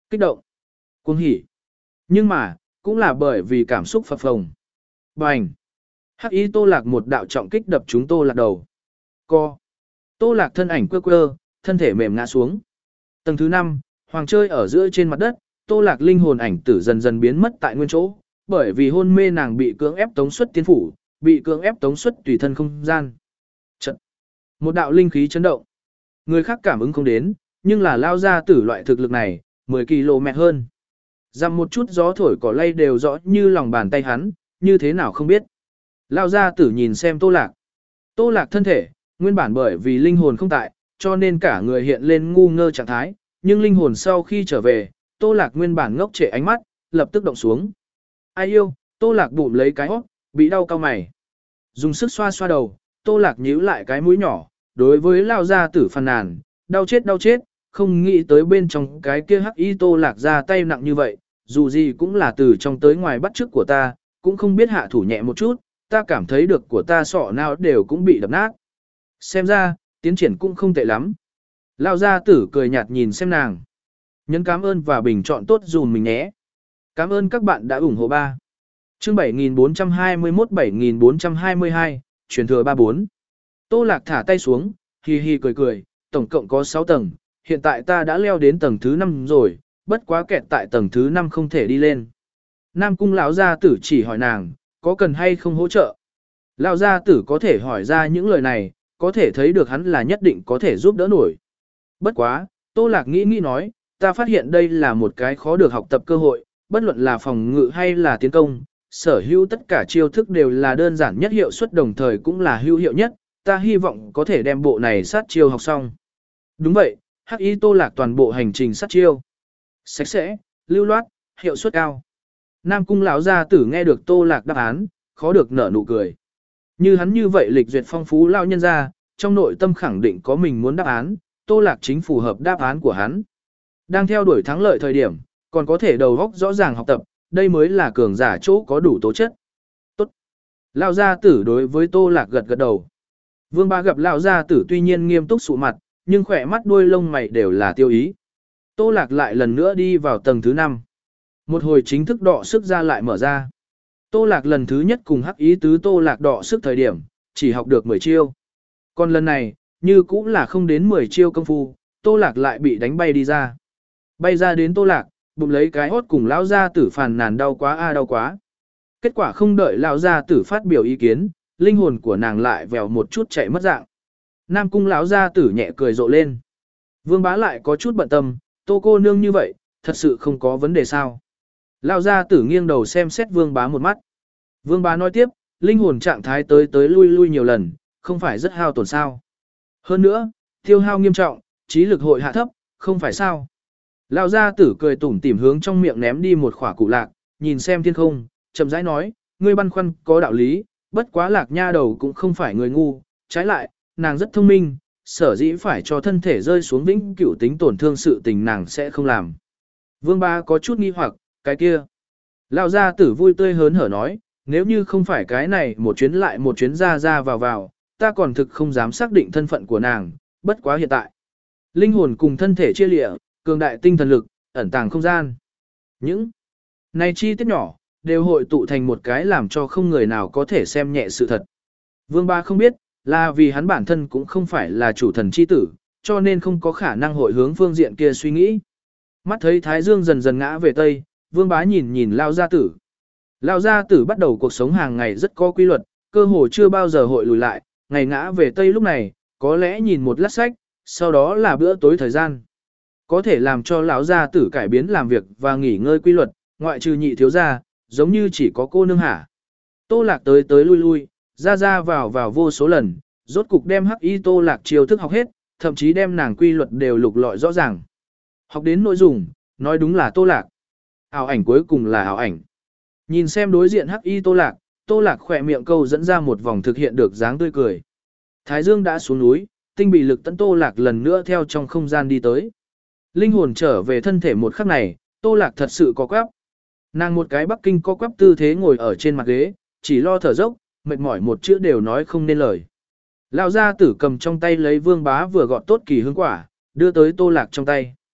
kích động, cuồng hỉ. Nhưng mà, cũng là bởi vì cảm xúc phập phồng. Bành! Hắc y Tô Lạc một đạo trọng kích đập trúng Tô Lạc đầu. Co! Tô Lạc thân ảnh quơ quơ, thân thể mềm ngã xuống. Tầng thứ năm, hoàng chơi ở giữa trên mặt đất, Tô Lạc linh hồn ảnh tử dần dần biến mất tại nguyên chỗ, bởi vì hôn mê nàng bị cưỡng ép tống xuất tiên phủ, bị cưỡng ép tống xuất tùy thân không gian. Trận. Một đạo linh khí chấn động. Người khác cảm ứng không đến, nhưng là lao ra tử loại thực lực này, mười ki lô mét hơn. Dằm một chút gió thổi cỏ lay đều rõ như lòng bàn tay hắn, như thế nào không biết. Lao ra tử nhìn xem Tô Lạc. Tô Lạc thân thể, nguyên bản bởi vì linh hồn không tại, cho nên cả người hiện lên ngu ngơ trạng thái, nhưng linh hồn sau khi trở về, Tô Lạc nguyên bản ngốc trệ ánh mắt, lập tức động xuống. Ai yêu, Tô Lạc bụm lấy cái hót, bị đau cao mày. Dùng sức xoa xoa đầu, Tô Lạc nhíu lại cái mũi nhỏ, đối với lao gia tử phàn nàn, đau chết đau chết, không nghĩ tới bên trong cái kia hắc y Tô Lạc ra tay nặng như vậy, dù gì cũng là từ trong tới ngoài bắt chước của ta, cũng không biết hạ thủ nhẹ một chút, ta cảm thấy được của ta sọ nào đều cũng bị đập nát. Xem ra, tiến triển cũng không tệ lắm. Lao gia tử cười nhạt nhìn xem nàng. Nhấn cảm ơn và bình chọn tốt dùm mình nhé. Cảm ơn các bạn đã ủng hộ ba. Chương bảy nghìn bốn trăm hai mươi mốt bảy nghìn bốn trăm hai mươi hai, truyền thừa ba bốn. Tô Lạc thả tay xuống, hi hi cười cười, tổng cộng có sáu tầng, hiện tại ta đã leo đến tầng thứ năm rồi, bất quá kẹt tại tầng thứ năm không thể đi lên. Nam cung lão gia tử chỉ hỏi nàng, có cần hay không hỗ trợ. Lão gia tử có thể hỏi ra những lời này, có thể thấy được hắn là nhất định có thể giúp đỡ nổi. Bất quá, Tô Lạc nghĩ nghĩ nói, ta phát hiện đây là một cái khó được học tập cơ hội, bất luận là phòng ngự hay là tiến công, sở hữu tất cả chiêu thức đều là đơn giản nhất hiệu suất đồng thời cũng là hữu hiệu nhất, ta hy vọng có thể đem bộ này sát chiêu học xong. Đúng vậy, hắc y Tô Lạc toàn bộ hành trình sát chiêu. Sạch sẽ, lưu loát, hiệu suất cao. Nam cung lão gia tử nghe được Tô Lạc đáp án, khó được nở nụ cười. Như hắn như vậy lịch duyệt phong phú lão nhân gia, trong nội tâm khẳng định có mình muốn đáp án, Tô Lạc chính phù hợp đáp án của hắn. Đang theo đuổi thắng lợi thời điểm, còn có thể đầu óc rõ ràng học tập, đây mới là cường giả chỗ có đủ tố chất. Tốt. Lão gia tử đối với Tô Lạc gật gật đầu. Vương Bá gặp lão gia tử tuy nhiên nghiêm túc sụ mặt, nhưng khỏe mắt đuôi lông mày đều là tiêu ý. Tô Lạc lại lần nữa đi vào tầng thứ năm. Một hồi chính thức đọ sức ra lại mở ra. Tô Lạc lần thứ nhất cùng hắc ý tứ Tô Lạc đọ sức thời điểm, chỉ học được mười chiêu. Còn lần này, như cũng là không đến mười chiêu công phu, Tô Lạc lại bị đánh bay đi ra. Bay ra đến Tô Lạc, bụng lấy cái hốt cùng lão gia tử phàn nàn đau quá a đau quá. Kết quả không đợi lão gia tử phát biểu ý kiến, linh hồn của nàng lại vèo một chút chạy mất dạng. Nam cung lão gia tử nhẹ cười rộ lên. Vương Bá lại có chút bận tâm, Tô cô nương như vậy, thật sự không có vấn đề sao. Lão gia tử nghiêng đầu xem xét Vương Bá một mắt. Vương Bá nói tiếp, linh hồn trạng thái tới tới lui lui nhiều lần, không phải rất hao tổn sao. Hơn nữa, tiêu hao nghiêm trọng, trí lực hội hạ thấp, không phải sao. Lão gia tử cười tủm tỉm hướng trong miệng ném đi một khỏa củ lạc, nhìn xem thiên không, chậm rãi nói, ngươi băn khoăn có đạo lý, bất quá lạc nha đầu cũng không phải người ngu, trái lại, nàng rất thông minh, sở dĩ phải cho thân thể rơi xuống vĩnh cửu tính tổn thương sự tình nàng sẽ không làm. Vương Ba có chút nghi hoặc, cái kia. Lão gia tử vui tươi hớn hở nói, nếu như không phải cái này một chuyến lại một chuyến ra ra vào vào, ta còn thực không dám xác định thân phận của nàng, bất quá hiện tại. Linh hồn cùng thân thể chia lịa, cường đại tinh thần lực, ẩn tàng không gian. Những này chi tiết nhỏ, đều hội tụ thành một cái làm cho không người nào có thể xem nhẹ sự thật. Vương Ba không biết, là vì hắn bản thân cũng không phải là chủ thần chi tử, cho nên không có khả năng hội hướng phương diện kia suy nghĩ. Mắt thấy Thái Dương dần dần ngã về Tây, Vương Bá nhìn nhìn Lao Gia Tử. Lao Gia Tử bắt đầu cuộc sống hàng ngày rất có quy luật, cơ hồ chưa bao giờ hội lùi lại, ngày ngã về Tây lúc này, có lẽ nhìn một lát sách, sau đó là bữa tối thời gian. Có thể làm cho lão gia tử cải biến làm việc và nghỉ ngơi quy luật, ngoại trừ nhị thiếu gia, giống như chỉ có cô nương hả. Tô Lạc tới tới lui lui, ra ra vào vào vô số lần, rốt cục đem hắc y Tô Lạc chiêu thức học hết, thậm chí đem nàng quy luật đều lục lọi rõ ràng. Học đến nội dung, nói đúng là Tô Lạc. Ảo ảnh cuối cùng là ảo ảnh. Nhìn xem đối diện hắc y Tô Lạc, Tô Lạc khỏe miệng câu dẫn ra một vòng thực hiện được dáng tươi cười. Thái Dương đã xuống núi, tinh bị lực tấn Tô Lạc lần nữa theo trong không gian đi tới. Linh hồn trở về thân thể một khắc này, Tô Lạc thật sự có quắp. Nàng một cái Bắc Kinh có quắp tư thế ngồi ở trên mặt ghế, chỉ lo thở dốc, mệt mỏi một chữ đều nói không nên lời. Lão gia tử cầm trong tay lấy Vương Bá vừa gọt tốt kỳ hương quả, đưa tới Tô Lạc trong tay.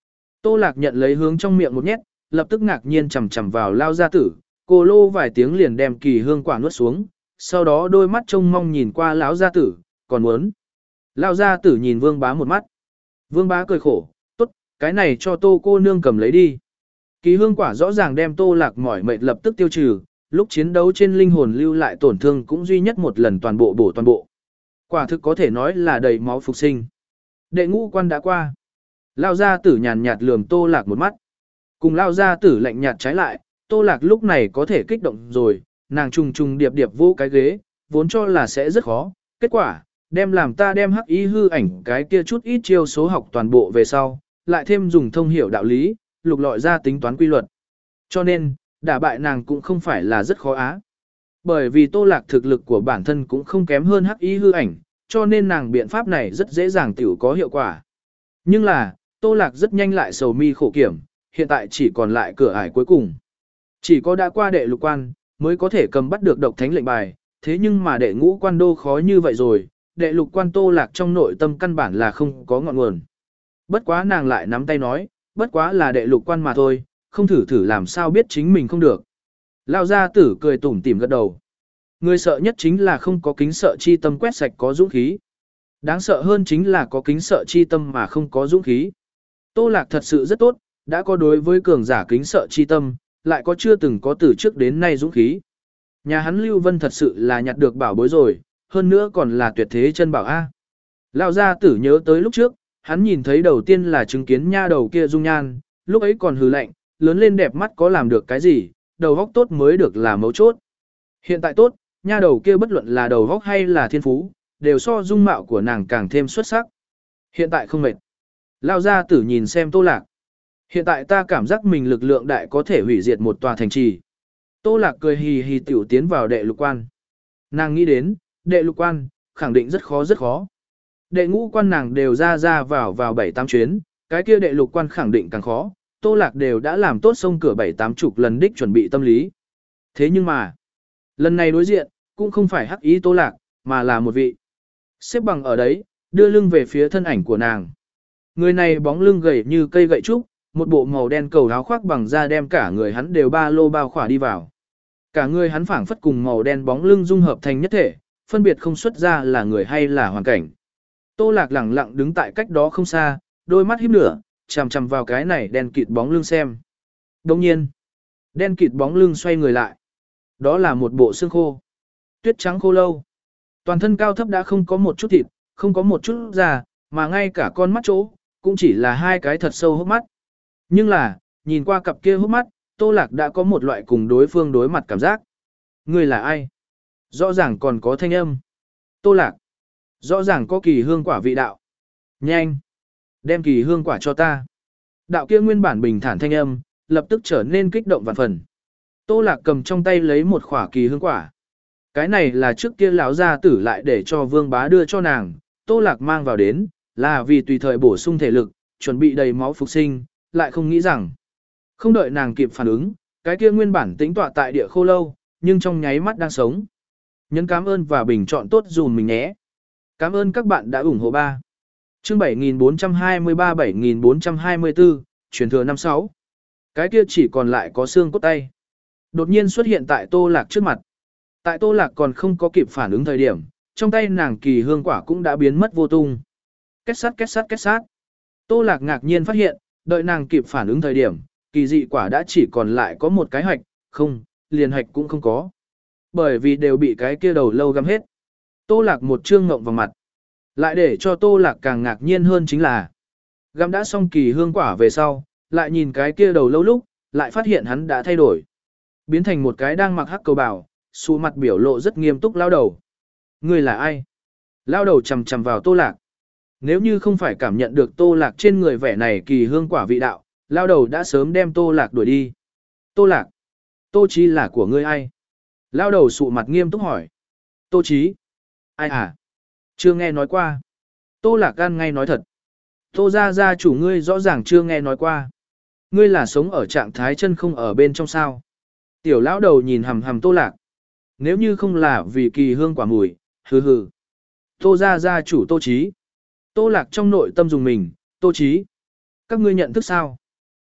Tô Lạc nhận lấy hướng trong miệng một nhét, lập tức ngạc nhiên chầm chầm vào lao gia tử, cô lô vài tiếng liền đem kỳ hương quả nuốt xuống, sau đó đôi mắt trông mong nhìn qua lão gia tử, còn muốn. Lao gia tử nhìn Vương Bá một mắt. Vương Bá cười khổ, tốt, cái này cho Tô cô nương cầm lấy đi. Kỳ hương quả rõ ràng đem Tô Lạc mỏi mệt lập tức tiêu trừ, lúc chiến đấu trên linh hồn lưu lại tổn thương cũng duy nhất một lần toàn bộ bổ toàn bộ. Quả thực có thể nói là đầy máu phục sinh. Đệ ngũ quan đã qua. Lao gia tử nhàn nhạt lườm Tô Lạc một mắt. Cùng Lao gia tử lạnh nhạt trái lại, Tô Lạc lúc này có thể kích động rồi, nàng trùng trùng điệp điệp vô cái ghế, vốn cho là sẽ rất khó. Kết quả, đem làm ta đem hắc ý hư ảnh cái kia chút ít chiêu số học toàn bộ về sau, lại thêm dùng thông hiểu đạo lý, lục lọi ra tính toán quy luật. Cho nên, đả bại nàng cũng không phải là rất khó á. Bởi vì Tô Lạc thực lực của bản thân cũng không kém hơn hắc ý hư ảnh, cho nên nàng biện pháp này rất dễ dàng tiểu có hiệu quả. Nhưng là, Tô Lạc rất nhanh lại sầu mi khổ kiểm, hiện tại chỉ còn lại cửa ải cuối cùng. Chỉ có đã qua đệ lục quan, mới có thể cầm bắt được độc thánh lệnh bài, thế nhưng mà đệ ngũ quan đô khó như vậy rồi, đệ lục quan Tô Lạc trong nội tâm căn bản là không có ngọn nguồn. Bất quá nàng lại nắm tay nói, bất quá là đệ lục quan mà thôi, không thử thử làm sao biết chính mình không được. Lao gia tử cười tủm tỉm gật đầu. Người sợ nhất chính là không có kính sợ chi tâm quét sạch có dũng khí. Đáng sợ hơn chính là có kính sợ chi tâm mà không có dũng khí. Tô Lạc thật sự rất tốt, đã có đối với cường giả kính sợ chi tâm, lại có chưa từng có từ trước đến nay dũng khí. Nhà hắn Lưu Vân thật sự là nhặt được bảo bối rồi, hơn nữa còn là tuyệt thế chân bảo A. Lão gia tử nhớ tới lúc trước, hắn nhìn thấy đầu tiên là chứng kiến nha đầu kia dung nhan, lúc ấy còn hừ lạnh, lớn lên đẹp mắt có làm được cái gì, đầu góc tốt mới được là mấu chốt. Hiện tại tốt, nha đầu kia bất luận là đầu góc hay là thiên phú, đều so dung mạo của nàng càng thêm xuất sắc. Hiện tại không mệt. Lão gia tử nhìn xem Tô Lạc. Hiện tại ta cảm giác mình lực lượng đại có thể hủy diệt một tòa thành trì. Tô Lạc cười hì hì tiểu tiến vào đệ lục quan. Nàng nghĩ đến, đệ lục quan, khẳng định rất khó rất khó. Đệ ngũ quan nàng đều ra ra vào vào bảy tám chuyến, cái kia đệ lục quan khẳng định càng khó, Tô Lạc đều đã làm tốt sông cửa bảy tám chục lần đích chuẩn bị tâm lý. Thế nhưng mà, lần này đối diện, cũng không phải hắc ý Tô Lạc, mà là một vị. Xếp bằng ở đấy, đưa lưng về phía thân ảnh của nàng. Người này bóng lưng gầy như cây gậy trúc, một bộ màu đen cầu áo khoác bằng da đem cả người hắn đều ba lô bao khỏa đi vào. Cả người hắn phảng phất cùng màu đen bóng lưng dung hợp thành nhất thể, phân biệt không xuất ra là người hay là hoàn cảnh. Tô Lạc lẳng lặng đứng tại cách đó không xa, đôi mắt híp nửa, chằm chằm vào cái này đen kịt bóng lưng xem. Đồng nhiên, đen kịt bóng lưng xoay người lại. Đó là một bộ xương khô. Tuyết trắng khô lâu. Toàn thân cao thấp đã không có một chút thịt, không có một chút da, mà ngay cả con mắt chỗ, cũng chỉ là hai cái thật sâu hốc mắt. Nhưng là, nhìn qua cặp kia hốc mắt, Tô Lạc đã có một loại cùng đối phương đối mặt cảm giác. Người là ai? Rõ ràng còn có thanh âm. Tô Lạc. Rõ ràng có kỳ hương quả vị đạo. Nhanh. Đem kỳ hương quả cho ta. Đạo kia nguyên bản bình thản thanh âm, lập tức trở nên kích động vạn phần. Tô Lạc cầm trong tay lấy một khỏa kỳ hương quả. Cái này là trước kia lão gia tử lại để cho Vương Bá đưa cho nàng. Tô Lạc mang vào đến, là vì tùy thời bổ sung thể lực, chuẩn bị đầy máu phục sinh, lại không nghĩ rằng. Không đợi nàng kịp phản ứng, cái kia nguyên bản tĩnh tọa tại địa khô lâu, nhưng trong nháy mắt đang sống. Nhấn cảm ơn và bình chọn tốt dùm mình nhé. Cảm ơn các bạn đã ủng hộ ba. Chương bảy nghìn bốn trăm hai mươi ba bảy nghìn bốn trăm hai mươi tư, truyền thừa năm sáu. Cái kia chỉ còn lại có xương cốt tay. Đột nhiên xuất hiện tại Tô Lạc trước mặt. Tại Tô Lạc còn không có kịp phản ứng thời điểm, trong tay nàng kỳ hương quả cũng đã biến mất vô tung. Kết sát kết sát kết sát. Tô Lạc ngạc nhiên phát hiện, đợi nàng kịp phản ứng thời điểm, kỳ dị quả đã chỉ còn lại có một cái hạch, không, liền hạch cũng không có. Bởi vì đều bị cái kia đầu lâu găm hết. Tô Lạc một trương ngộng vào mặt. Lại để cho Tô Lạc càng ngạc nhiên hơn chính là găm đã xong kỳ hương quả về sau, lại nhìn cái kia đầu lâu lúc, lại phát hiện hắn đã thay đổi. Biến thành một cái đang mặc hắc cầu bào, xù mặt biểu lộ rất nghiêm túc lao đầu. Người là ai? Lao đầu chầm chầm vào Tô Lạc. Nếu như không phải cảm nhận được Tô Lạc trên người vẻ này kỳ hương quả vị đạo, lao đầu đã sớm đem Tô Lạc đuổi đi. Tô Lạc, Tô Chí là của ngươi ai? Lao đầu sụ mặt nghiêm túc hỏi. Tô Chí? Ai à? Chưa nghe nói qua. Tô Lạc gan ngay nói thật. Tô gia gia chủ ngươi rõ ràng chưa nghe nói qua. Ngươi là sống ở trạng thái chân không ở bên trong sao. Tiểu lão đầu nhìn hầm hầm Tô Lạc. Nếu như không là vì kỳ hương quả mùi, hừ hừ. Tô gia gia chủ Tô Chí. Tô Lạc trong nội tâm dùng mình, Tô Chí. Các ngươi nhận thức sao?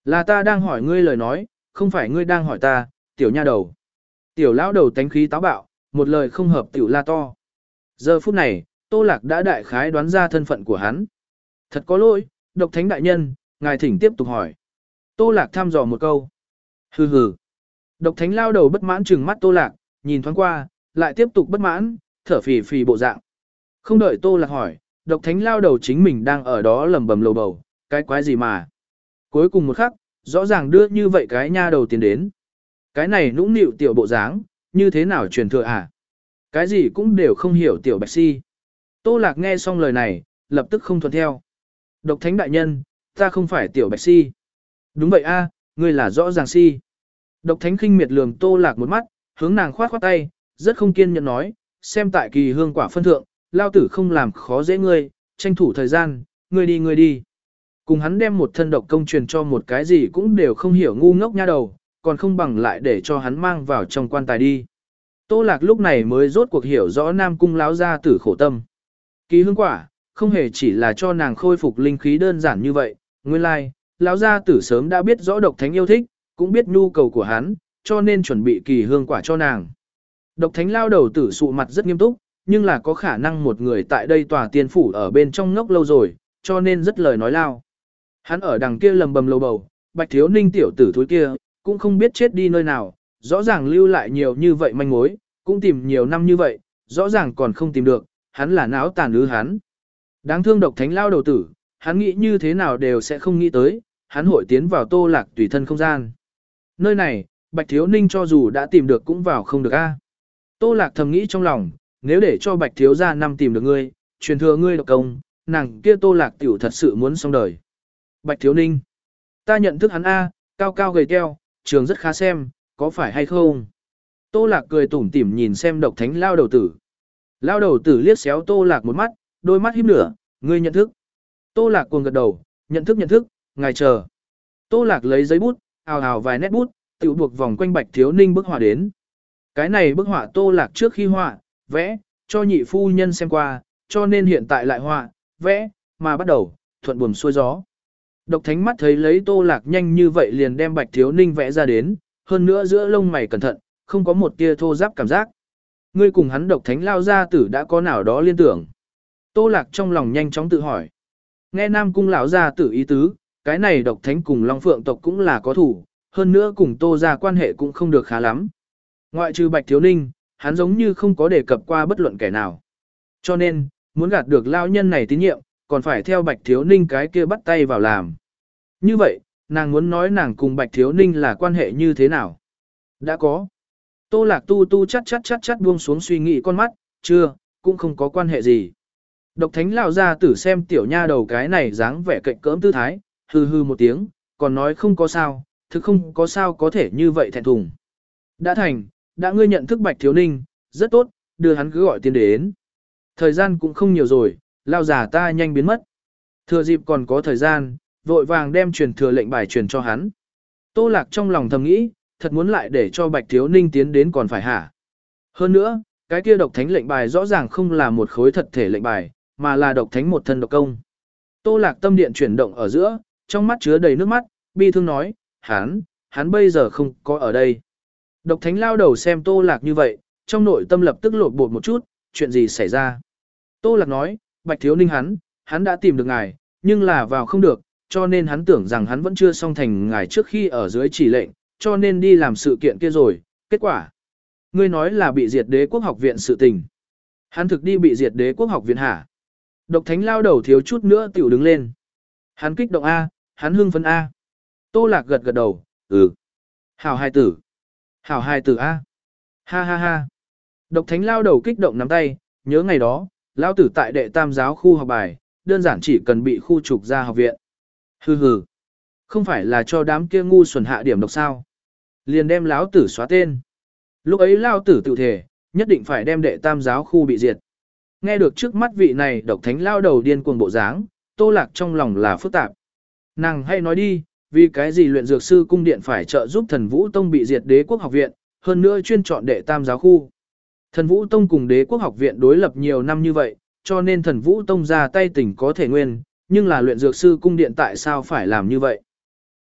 Là ta đang hỏi ngươi lời nói, không phải ngươi đang hỏi ta, tiểu nha đầu. Tiểu lão đầu tánh khí táo bạo, một lời không hợp tiểu la to. Giờ phút này, Tô Lạc đã đại khái đoán ra thân phận của hắn. Thật có lỗi, độc thánh đại nhân, ngài thỉnh tiếp tục hỏi. Tô Lạc thăm dò một câu. Hừ hừ. Độc thánh lao đầu bất mãn trừng mắt Tô Lạc, nhìn thoáng qua, lại tiếp tục bất mãn, thở phì phì bộ dạng. Không đợi Tô Lạc hỏi, độc thánh lao đầu chính mình đang ở đó lầm bầm lầu bầu, cái quái gì mà. Cuối cùng một khắc, rõ ràng đưa như vậy cái nha đầu tiến đến. Cái này nũng nịu tiểu bộ dáng, như thế nào truyền thừa à? Cái gì cũng đều không hiểu tiểu bạch si. Tô Lạc nghe xong lời này, lập tức không thuận theo. Độc thánh đại nhân, ta không phải tiểu bạch si. Đúng vậy a, ngươi là rõ ràng si. Độc thánh khinh miệt lườm Tô Lạc một mắt, hướng nàng khoát khoát tay, rất không kiên nhẫn nói, xem tại kỳ hương quả phân thượng, lao tử không làm khó dễ ngươi, tranh thủ thời gian, ngươi đi ngươi đi. Cùng hắn đem một thân độc công truyền cho một cái gì cũng đều không hiểu ngu ngốc nha đầu, còn không bằng lại để cho hắn mang vào trong quan tài đi. Tô Lạc lúc này mới rốt cuộc hiểu rõ Nam Cung lão gia tử khổ tâm. Kỳ hương quả, không hề chỉ là cho nàng khôi phục linh khí đơn giản như vậy, nguyên lai, lão gia tử sớm đã biết rõ độc thánh yêu thích, cũng biết nhu cầu của hắn, cho nên chuẩn bị kỳ hương quả cho nàng. Độc thánh lao đầu tử sụ mặt rất nghiêm túc, nhưng là có khả năng một người tại đây tòa tiên phủ ở bên trong ngốc lâu rồi, cho nên rất lời nói lao. Hắn ở đằng kia lầm bầm lầu bầu, bạch thiếu ninh tiểu tử thúi kia, cũng không biết chết đi nơi nào, rõ ràng lưu lại nhiều như vậy manh mối, cũng tìm nhiều năm như vậy, rõ ràng còn không tìm được, hắn là náo tàn ứ hắn. Đáng thương độc thánh lao đầu tử, hắn nghĩ như thế nào đều sẽ không nghĩ tới, hắn hội tiến vào Tô Lạc tùy thân không gian. Nơi này, bạch thiếu ninh cho dù đã tìm được cũng vào không được a. Tô Lạc thầm nghĩ trong lòng, nếu để cho bạch thiếu gia năm tìm được ngươi, truyền thừa ngươi độc công, nàng kia Tô Lạc tiểu thật sự muốn xong đời. Bạch thiếu ninh, ta nhận thức hắn a, cao cao gầy teo, trường rất khá xem, có phải hay không? Tô Lạc cười tủm tỉm nhìn xem độc thánh lao đầu tử. Lao đầu tử liếc xéo Tô Lạc một mắt, đôi mắt híp nửa, ngươi nhận thức. Tô Lạc cuồng gật đầu, nhận thức nhận thức, ngài chờ. Tô Lạc lấy giấy bút, ào ào vài nét bút, tiểu buộc vòng quanh bạch thiếu ninh bức họa đến. Cái này bức họa Tô Lạc trước khi họa, vẽ, cho nhị phu nhân xem qua, cho nên hiện tại lại họa, vẽ, mà bắt đầu, thuận buồm xuôi gió. Độc thánh mắt thấy lấy Tô Lạc nhanh như vậy liền đem bạch thiếu ninh vẽ ra đến, hơn nữa giữa lông mày cẩn thận, không có một tia thô giáp cảm giác. Ngươi cùng hắn độc thánh lao gia tử đã có nào đó liên tưởng. Tô Lạc trong lòng nhanh chóng tự hỏi. Nghe Nam Cung lão gia tử ý tứ, cái này độc thánh cùng Long Phượng tộc cũng là có thủ, hơn nữa cùng Tô gia quan hệ cũng không được khá lắm. Ngoại trừ bạch thiếu ninh, hắn giống như không có đề cập qua bất luận kẻ nào. Cho nên, muốn gạt được lao nhân này tín nhiệm, còn phải theo bạch thiếu ninh cái kia bắt tay vào làm. Như vậy, nàng muốn nói nàng cùng bạch thiếu ninh là quan hệ như thế nào? Đã có. Tô Lạc tu tu chắt chắt chắt chắt buông xuống suy nghĩ con mắt, chưa, cũng không có quan hệ gì. Độc thánh lão gia tử xem tiểu nha đầu cái này dáng vẻ cạnh cỡm tư thái, hừ hừ một tiếng, còn nói không có sao, thực không có sao có thể như vậy thẹn thùng. Đã thành, đã ngươi nhận thức bạch thiếu ninh, rất tốt, đưa hắn cứ gọi tiền đến. Thời gian cũng không nhiều rồi, lao già ta nhanh biến mất. Thừa dịp còn có thời gian, vội vàng đem truyền thừa lệnh bài truyền cho hắn. Tô Lạc trong lòng thầm nghĩ, thật muốn lại để cho bạch thiếu ninh tiến đến còn phải hả. Hơn nữa, cái kia độc thánh lệnh bài rõ ràng không là một khối thật thể lệnh bài, mà là độc thánh một thân độc công. Tô Lạc tâm điện chuyển động ở giữa, trong mắt chứa đầy nước mắt, bi thương nói, hắn, hắn bây giờ không có ở đây. Độc thánh lao đầu xem Tô Lạc như vậy, trong nội tâm lập tức lột bột một chút, chuyện gì xảy ra. Tô Lạc nói, bạch thiếu ninh hắn, hắn đã tìm được ngài, nhưng là vào không được, cho nên hắn tưởng rằng hắn vẫn chưa xong thành ngài trước khi ở dưới chỉ lệnh, cho nên đi làm sự kiện kia rồi, kết quả. Ngươi nói là bị diệt đế quốc học viện sự tình. Hắn thực đi bị diệt đế quốc học viện hả? Độc thánh lao đầu thiếu chút nữa tiểu đứng lên. Hắn kích động A, hắn hưng phấn A. Tô Lạc gật gật đầu, ừ. Hảo hài tử. Hảo hài tử A. Ha ha ha. Độc thánh lao đầu kích động nắm tay, nhớ ngày đó, lao tử tại đệ tam giáo khu học bài, đơn giản chỉ cần bị khu trục ra học viện. Hừ hừ. Không phải là cho đám kia ngu xuẩn hạ điểm độc sao. Liền đem lão tử xóa tên. Lúc ấy lao tử tự thể, nhất định phải đem đệ tam giáo khu bị diệt. Nghe được trước mắt vị này độc thánh lao đầu điên cuồng bộ dáng, Tô Lạc trong lòng là phức tạp. Nàng hay nói đi, vì cái gì luyện dược sư cung điện phải trợ giúp thần vũ tông bị diệt đế quốc học viện, hơn nữa chuyên chọn đệ tam giáo khu. Thần vũ tông cùng đế quốc học viện đối lập nhiều năm như vậy, cho nên thần vũ tông ra tay tỉnh có thể nguyên, nhưng là luyện dược sư cung điện tại sao phải làm như vậy?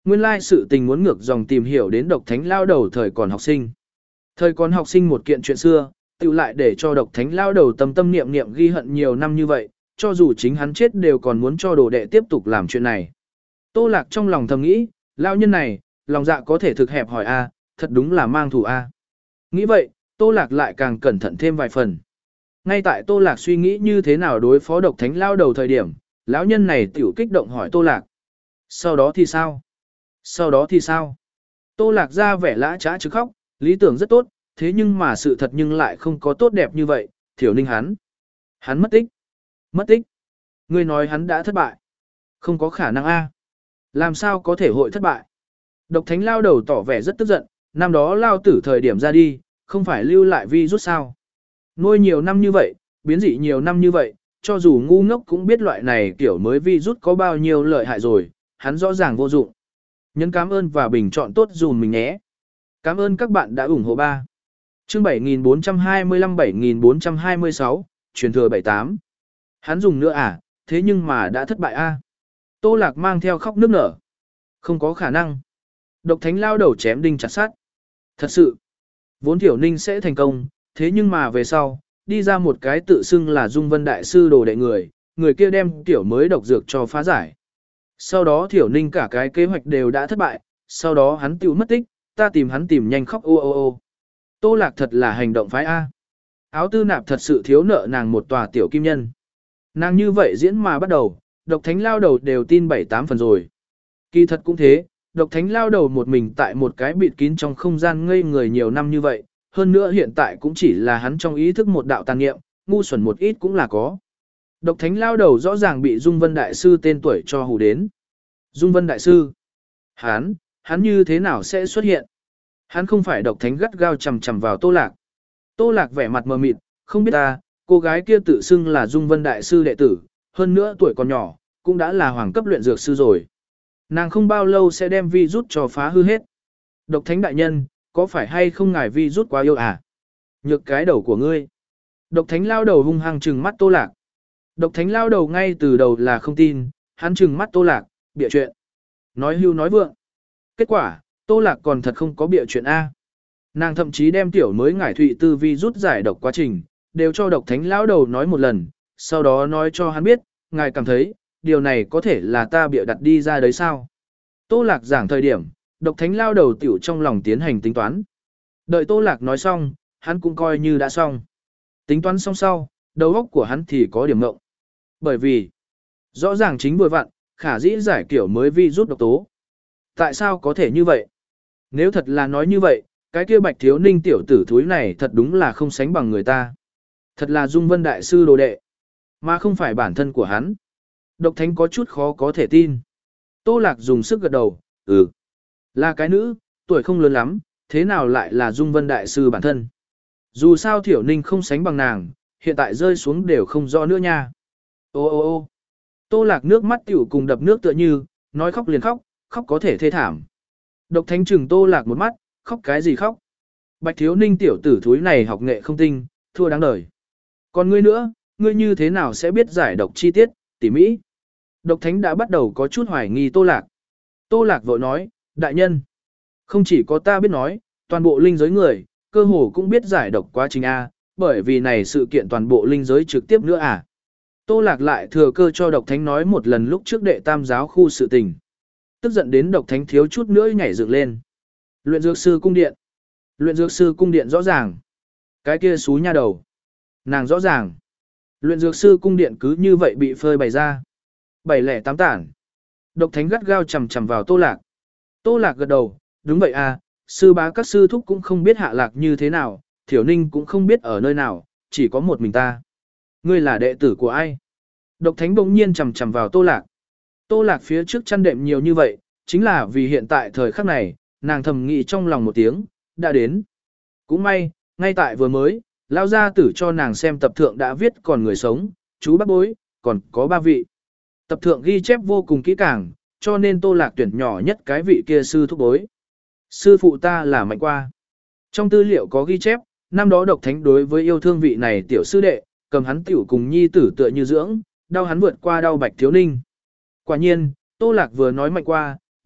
Nguyên lai sự tình muốn ngược dòng tìm hiểu đến độc thánh lao đầu thời còn học sinh. Thời còn học sinh một kiện chuyện xưa, tự lại để cho độc thánh lao đầu tâm tâm niệm niệm ghi hận nhiều năm như vậy, cho dù chính hắn chết đều còn muốn cho đồ đệ tiếp tục làm chuyện này. Tô Lạc trong lòng thầm nghĩ, lao nhân này, lòng dạ có thể thực hẹp hỏi a, thật đúng là mang thù a. Nghĩ vậy, Tô Lạc lại càng cẩn thận thêm vài phần. Ngay tại Tô Lạc suy nghĩ như thế nào đối phó độc thánh lao đầu thời điểm, lão nhân này tiểu kích động hỏi Tô Lạc. Sau đó thì sao? Sau đó thì sao? Tô Lạc ra vẻ lã trá chứ khóc, lý tưởng rất tốt, thế nhưng mà sự thật nhưng lại không có tốt đẹp như vậy, Thiểu Ninh hắn. Hắn mất tích. Mất tích. Ngươi nói hắn đã thất bại. Không có khả năng a. Làm sao có thể hội thất bại? Độc thánh lao đầu tỏ vẻ rất tức giận, năm đó lao tử thời điểm ra đi, không phải lưu lại vi rút sao. Nuôi nhiều năm như vậy, biến dị nhiều năm như vậy, cho dù ngu ngốc cũng biết loại này kiểu mới vi rút có bao nhiêu lợi hại rồi, hắn rõ ràng vô dụng. Nhấn cảm ơn và bình chọn tốt dùm mình nhé. Cảm ơn các bạn đã ủng hộ ba. Chương bảy nghìn bốn trăm hai mươi lăm bảy nghìn bốn trăm hai mươi sáu, truyền thừa bảy tám. Hắn dùng nữa à, thế nhưng mà đã thất bại a. Tô Lạc mang theo khóc nước nở. Không có khả năng. Độc thánh lao đầu chém đinh chặt sắt. Thật sự, vốn Thiểu Ninh sẽ thành công, thế nhưng mà về sau, đi ra một cái tự xưng là Dung Vân Đại Sư đồ đệ người, người kia đem tiểu mới độc dược cho phá giải. Sau đó Thiểu Ninh cả cái kế hoạch đều đã thất bại, sau đó hắn tiểu mất tích, ta tìm hắn tìm nhanh khóc ô ô ô. Tô Lạc thật là hành động phái A. Áo tư nạp thật sự thiếu nợ nàng một tòa tiểu kim nhân. Nàng như vậy diễn mà bắt đầu, độc thánh lao đầu đều tin bảy tám phần rồi. Kỳ thật cũng thế, độc thánh lao đầu một mình tại một cái bịt kín trong không gian ngây người nhiều năm như vậy, hơn nữa hiện tại cũng chỉ là hắn trong ý thức một đạo tàn niệm, ngu xuẩn một ít cũng là có. Độc thánh lao đầu rõ ràng bị Dung Vân Đại Sư tên tuổi cho hù đến. Dung Vân Đại Sư? Hắn, hắn như thế nào sẽ xuất hiện? Hắn không phải độc thánh gắt gao chầm chầm vào Tô Lạc. Tô Lạc vẻ mặt mờ mịt, không biết ta, cô gái kia tự xưng là Dung Vân Đại Sư đệ tử, hơn nữa tuổi còn nhỏ, cũng đã là hoàng cấp luyện dược sư rồi. Nàng không bao lâu sẽ đem vi rút cho phá hư hết. Độc thánh đại nhân, có phải hay không ngài vi rút quá yêu à? Nhược cái đầu của ngươi. Độc thánh lao đầu hung hăng trừng mắt Tô Lạc. Độc thánh lao đầu ngay từ đầu là không tin, hắn trừng mắt Tô Lạc, bịa chuyện. Nói hưu nói vượng. Kết quả, Tô Lạc còn thật không có bịa chuyện A. Nàng thậm chí đem tiểu mới ngải thụy tư vi rút giải độc quá trình, đều cho độc thánh lão đầu nói một lần, sau đó nói cho hắn biết, ngài cảm thấy, điều này có thể là ta bịa đặt đi ra đấy sao. Tô Lạc giảng thời điểm, độc thánh lao đầu tiểu trong lòng tiến hành tính toán. Đợi Tô Lạc nói xong, hắn cũng coi như đã xong. Tính toán xong sau, đầu óc của hắn thì có điểm ngộng. Bởi vì, rõ ràng chính vừa vặn, khả dĩ giải kiểu mới vi rút độc tố. Tại sao có thể như vậy? Nếu thật là nói như vậy, cái kia Bạch Thiếu Ninh tiểu tử thúi này thật đúng là không sánh bằng người ta. Thật là Dung Vân Đại Sư đồ đệ, mà không phải bản thân của hắn. Độc thánh có chút khó có thể tin. Tô Lạc dùng sức gật đầu, ừ. Là cái nữ, tuổi không lớn lắm, thế nào lại là Dung Vân Đại Sư bản thân. Dù sao Thiểu Ninh không sánh bằng nàng, hiện tại rơi xuống đều không rõ nữa nha. Ô ô ô Tô Lạc nước mắt tiểu cùng đập nước tựa như, nói khóc liền khóc, khóc có thể thê thảm. Độc thánh trừng Tô Lạc một mắt, khóc cái gì khóc. Bạch Thiếu Ninh tiểu tử thúi này học nghệ không tinh, thua đáng đời. Còn ngươi nữa, ngươi như thế nào sẽ biết giải độc chi tiết, tỉ mỹ. Độc thánh đã bắt đầu có chút hoài nghi Tô Lạc. Tô Lạc vội nói, đại nhân, không chỉ có ta biết nói, toàn bộ linh giới người, cơ hồ cũng biết giải độc quá trình A, bởi vì này sự kiện toàn bộ linh giới trực tiếp nữa à. Tô Lạc lại thừa cơ cho độc thánh nói một lần lúc trước đệ tam giáo khu sự tình. Tức giận đến độc thánh thiếu chút nữa nhảy dựng lên. Luyện dược sư cung điện. Luyện dược sư cung điện rõ ràng. Cái kia xú nha đầu. Nàng rõ ràng. Luyện dược sư cung điện cứ như vậy bị phơi bày ra. Bảy lẻ tám tản. Độc thánh gắt gao chầm chầm vào Tô Lạc. Tô Lạc gật đầu, đúng vậy à, sư bá các sư thúc cũng không biết hạ lạc như thế nào, Thiểu Ninh cũng không biết ở nơi nào, chỉ có một mình ta. Ngươi là đệ tử của ai? Độc thánh bỗng nhiên chầm chầm vào Tô Lạc. Tô Lạc phía trước chăn đệm nhiều như vậy, chính là vì hiện tại thời khắc này, nàng thầm nghĩ trong lòng một tiếng, đã đến. Cũng may, ngay tại vừa mới, lao gia tử cho nàng xem tập thượng đã viết còn người sống, chú bác bối, còn có ba vị. Tập thượng ghi chép vô cùng kỹ càng, cho nên Tô Lạc tuyển nhỏ nhất cái vị kia sư thúc bối. Sư phụ ta là Mạnh Qua. Trong tư liệu có ghi chép, năm đó độc thánh đối với yêu thương vị này tiểu sư đệ, cầm hắn tiểu cùng nhi tử tựa như dưỡng, đau hắn vượt qua đau Bạch Thiếu Ninh. Quả nhiên, Tô Lạc vừa nói Mạnh Qua,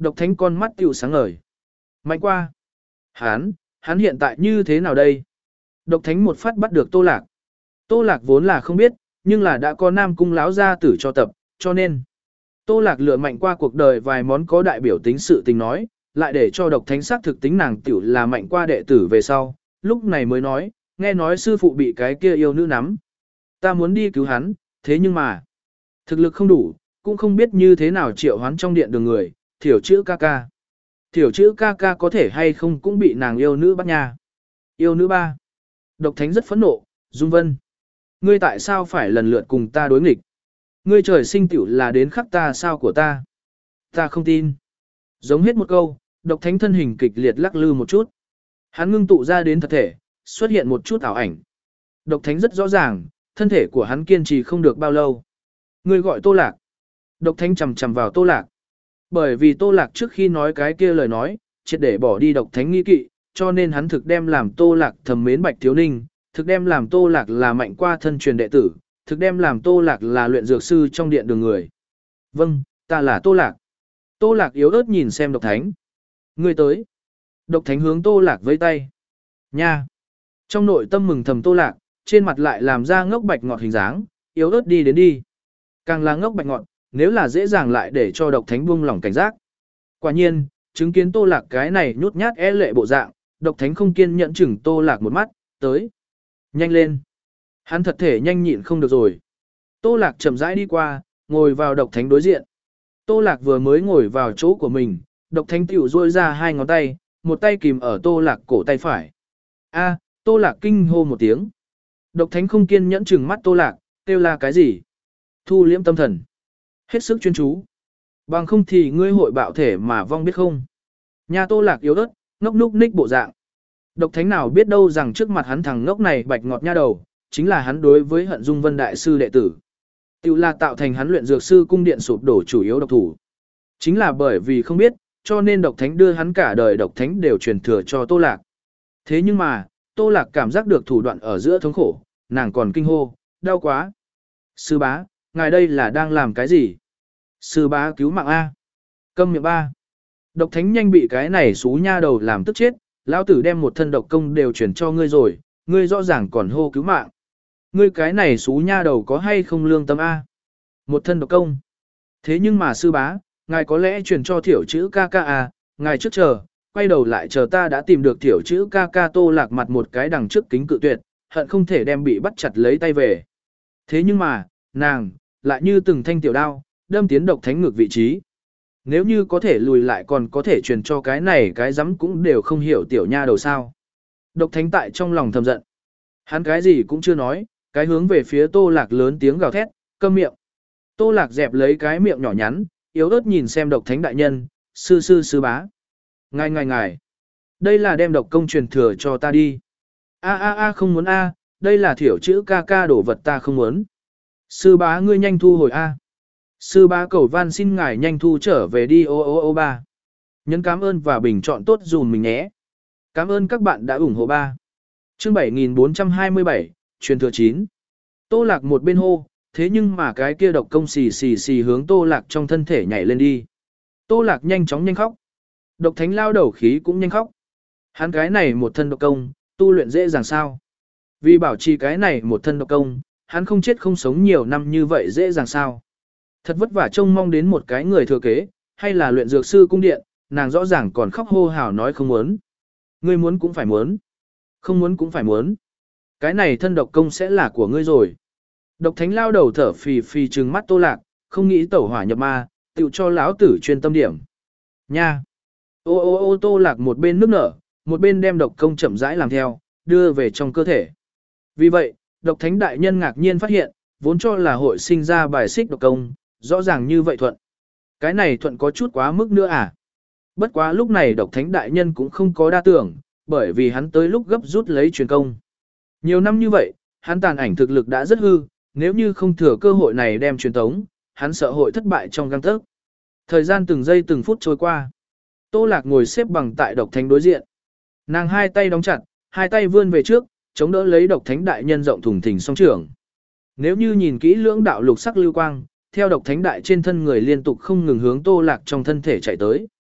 Độc thánh con mắt tiểu sáng ngời. Mạnh qua. Hắn, hắn hiện tại như thế nào đây? Độc thánh một phát bắt được Tô Lạc. Tô Lạc vốn là không biết, nhưng là đã có Nam Cung lão gia tử cho tập, cho nên Tô Lạc lựa Mạnh qua cuộc đời vài món có đại biểu tính sự tình nói, lại để cho độc thánh xác thực tính nàng tiểu là Mạnh qua đệ tử về sau, lúc này mới nói, nghe nói sư phụ bị cái kia yêu nữ nắm. Ta muốn đi cứu hắn, thế nhưng mà thực lực không đủ, cũng không biết như thế nào triệu hoán trong điện đường người, thiểu chữ ca ca. Thiểu chữ ca ca có thể hay không cũng bị nàng yêu nữ bắt nha. Yêu nữ ba. Độc thánh rất phẫn nộ, Dung Vân. Ngươi tại sao phải lần lượt cùng ta đối nghịch? Ngươi trời sinh tiểu là đến khắc ta sao của ta? Ta không tin. Giống hết một câu, độc thánh thân hình kịch liệt lắc lư một chút. Hắn ngưng tụ ra đến thật thể, xuất hiện một chút ảo ảnh. Độc thánh rất rõ ràng, thân thể của hắn kiên trì không được bao lâu. Ngươi gọi Tô Lạc. Độc thánh chầm chầm vào Tô Lạc. Bởi vì Tô Lạc trước khi nói cái kia lời nói, triệt để bỏ đi độc thánh nghi kỵ, cho nên hắn thực đem làm Tô Lạc thầm mến Bạch Thiếu Ninh, thực đem làm Tô Lạc là Mạnh qua thân truyền đệ tử, thực đem làm Tô Lạc là luyện dược sư trong điện đường người. Vâng, ta là Tô Lạc. Tô Lạc yếu ớt nhìn xem độc thánh. Ngươi tới. Độc thánh hướng Tô Lạc với tay. Nha. Trong nội tâm mừng thầm Tô Lạc, trên mặt lại làm ra ngốc bạch ngọt hình dáng, yếu ớt đi đến đi. Càng là ngốc bạch ngọt, nếu là dễ dàng lại để cho độc thánh buông lỏng cảnh giác. Quả nhiên, chứng kiến Tô Lạc cái này nhút nhát é lệ bộ dạng, độc thánh không kiên nhẫn chừng Tô Lạc một mắt, tới. Nhanh lên. Hắn thật thể nhanh nhịn không được rồi. Tô Lạc chậm rãi đi qua, ngồi vào độc thánh đối diện. Tô Lạc vừa mới ngồi vào chỗ của mình, độc thánh tiểu duỗi ra hai ngón tay, một tay kìm ở Tô Lạc cổ tay phải. A, Tô Lạc kinh hô một tiếng. Độc thánh không kiên nhẫn chừng mắt Tô Lạc, kêu là cái gì? Thu liễm tâm thần. Hết sức chuyên chú. Bằng không thì ngươi hội bạo thể mà vong biết không? Nhà Tô Lạc yếu ớt, ngốc núc ních bộ dạng. Độc thánh nào biết đâu rằng trước mặt hắn thằng ngốc này bạch ngọt nha đầu, chính là hắn đối với Hận Dung Vân đại sư đệ tử. Tiểu là tạo thành hắn luyện dược sư cung điện sụp đổ chủ yếu độc thủ. Chính là bởi vì không biết, cho nên độc thánh đưa hắn cả đời độc thánh đều truyền thừa cho Tô Lạc. Thế nhưng mà, Tô Lạc cảm giác được thủ đoạn ở giữa thống khổ, nàng còn kinh hô, đau quá. Sư bá, ngài đây là đang làm cái gì? Sư bá cứu mạng A. Câm miệng ba. Độc thánh nhanh bị cái này xú nha đầu làm tức chết, lão tử đem một thân độc công đều chuyển cho ngươi rồi, ngươi rõ ràng còn hô cứu mạng. Ngươi cái này xú nha đầu có hay không lương tâm A? Một thân độc công. Thế nhưng mà sư bá, ngài có lẽ truyền cho thiểu chữ ca ca à, ngài trước chờ, quay đầu lại chờ ta đã tìm được thiểu chữ ca ca. Tô Lạc mặt một cái đằng trước kính cự tuyệt, hận không thể đem bị bắt chặt lấy tay về. Thế nhưng mà, nàng, lại như từng thanh tiểu đao, đâm tiến độc thánh ngược vị trí. Nếu như có thể lùi lại còn có thể truyền cho cái này cái rắm cũng đều không hiểu tiểu nha đầu sao. Độc thánh tại trong lòng thầm giận. Hắn cái gì cũng chưa nói, cái hướng về phía Tô Lạc lớn tiếng gào thét, câm miệng. Tô Lạc dẹp lấy cái miệng nhỏ nhắn, yếu ớt nhìn xem độc thánh đại nhân, sư sư sư bá. Ngài ngài ngài. Đây là đem độc công truyền thừa cho ta đi. A a a không muốn a, đây là thiểu chữ ca ca đổ vật ta không muốn. Sư bá ngươi nhanh thu hồi a. Sư bá cầu van xin ngài nhanh thu trở về đi ô ô ô ba. Nhấn cảm ơn và bình chọn tốt dùm mình nhé. Cảm ơn các bạn đã ủng hộ ba. Chương bảy nghìn bốn trăm hai mươi bảy, truyền thừa chín. Tô Lạc một bên hô, thế nhưng mà cái kia độc công xì xì xì hướng Tô Lạc trong thân thể nhảy lên đi. Tô Lạc nhanh chóng nhanh khóc. Độc thánh lao đầu khí cũng nhanh khóc. Hắn cái này một thân độc công, tu luyện dễ dàng sao? Vì bảo trì cái này một thân độc công, hắn không chết không sống nhiều năm như vậy dễ dàng sao? Thật vất vả trông mong đến một cái người thừa kế, hay là luyện dược sư cung điện, nàng rõ ràng còn khóc hô hào nói không muốn. Ngươi muốn cũng phải muốn. Không muốn cũng phải muốn. Cái này thân độc công sẽ là của ngươi rồi. Độc thánh lao đầu thở phì phì trừng mắt Tô Lạc, không nghĩ tẩu hỏa nhập ma, tự cho lão tử chuyên tâm điểm. Nha. Ô ô ô Tô Lạc một bên nước nở, một bên đem độc công chậm rãi làm theo, đưa về trong cơ thể. Vì vậy, độc thánh đại nhân ngạc nhiên phát hiện, vốn cho là hội sinh ra bài xích độc công, rõ ràng như vậy thuận. Cái này thuận có chút quá mức nữa à? Bất quá lúc này độc thánh đại nhân cũng không có đa tưởng, bởi vì hắn tới lúc gấp rút lấy truyền công. Nhiều năm như vậy, hắn tàn ảnh thực lực đã rất hư, nếu như không thừa cơ hội này đem truyền tống, hắn sợ hội thất bại trong gang tấc. Thời gian từng giây từng phút trôi qua. Tô Lạc ngồi xếp bằng tại độc thánh đối diện. Nàng hai tay đóng chặt, hai tay vươn về trước, chống đỡ lấy độc thánh đại nhân rộng thùng thình song trưởng. Nếu như nhìn kỹ lưỡng đạo lục sắc lưu quang, theo độc thánh đại trên thân người liên tục không ngừng hướng Tô Lạc trong thân thể chạy tới.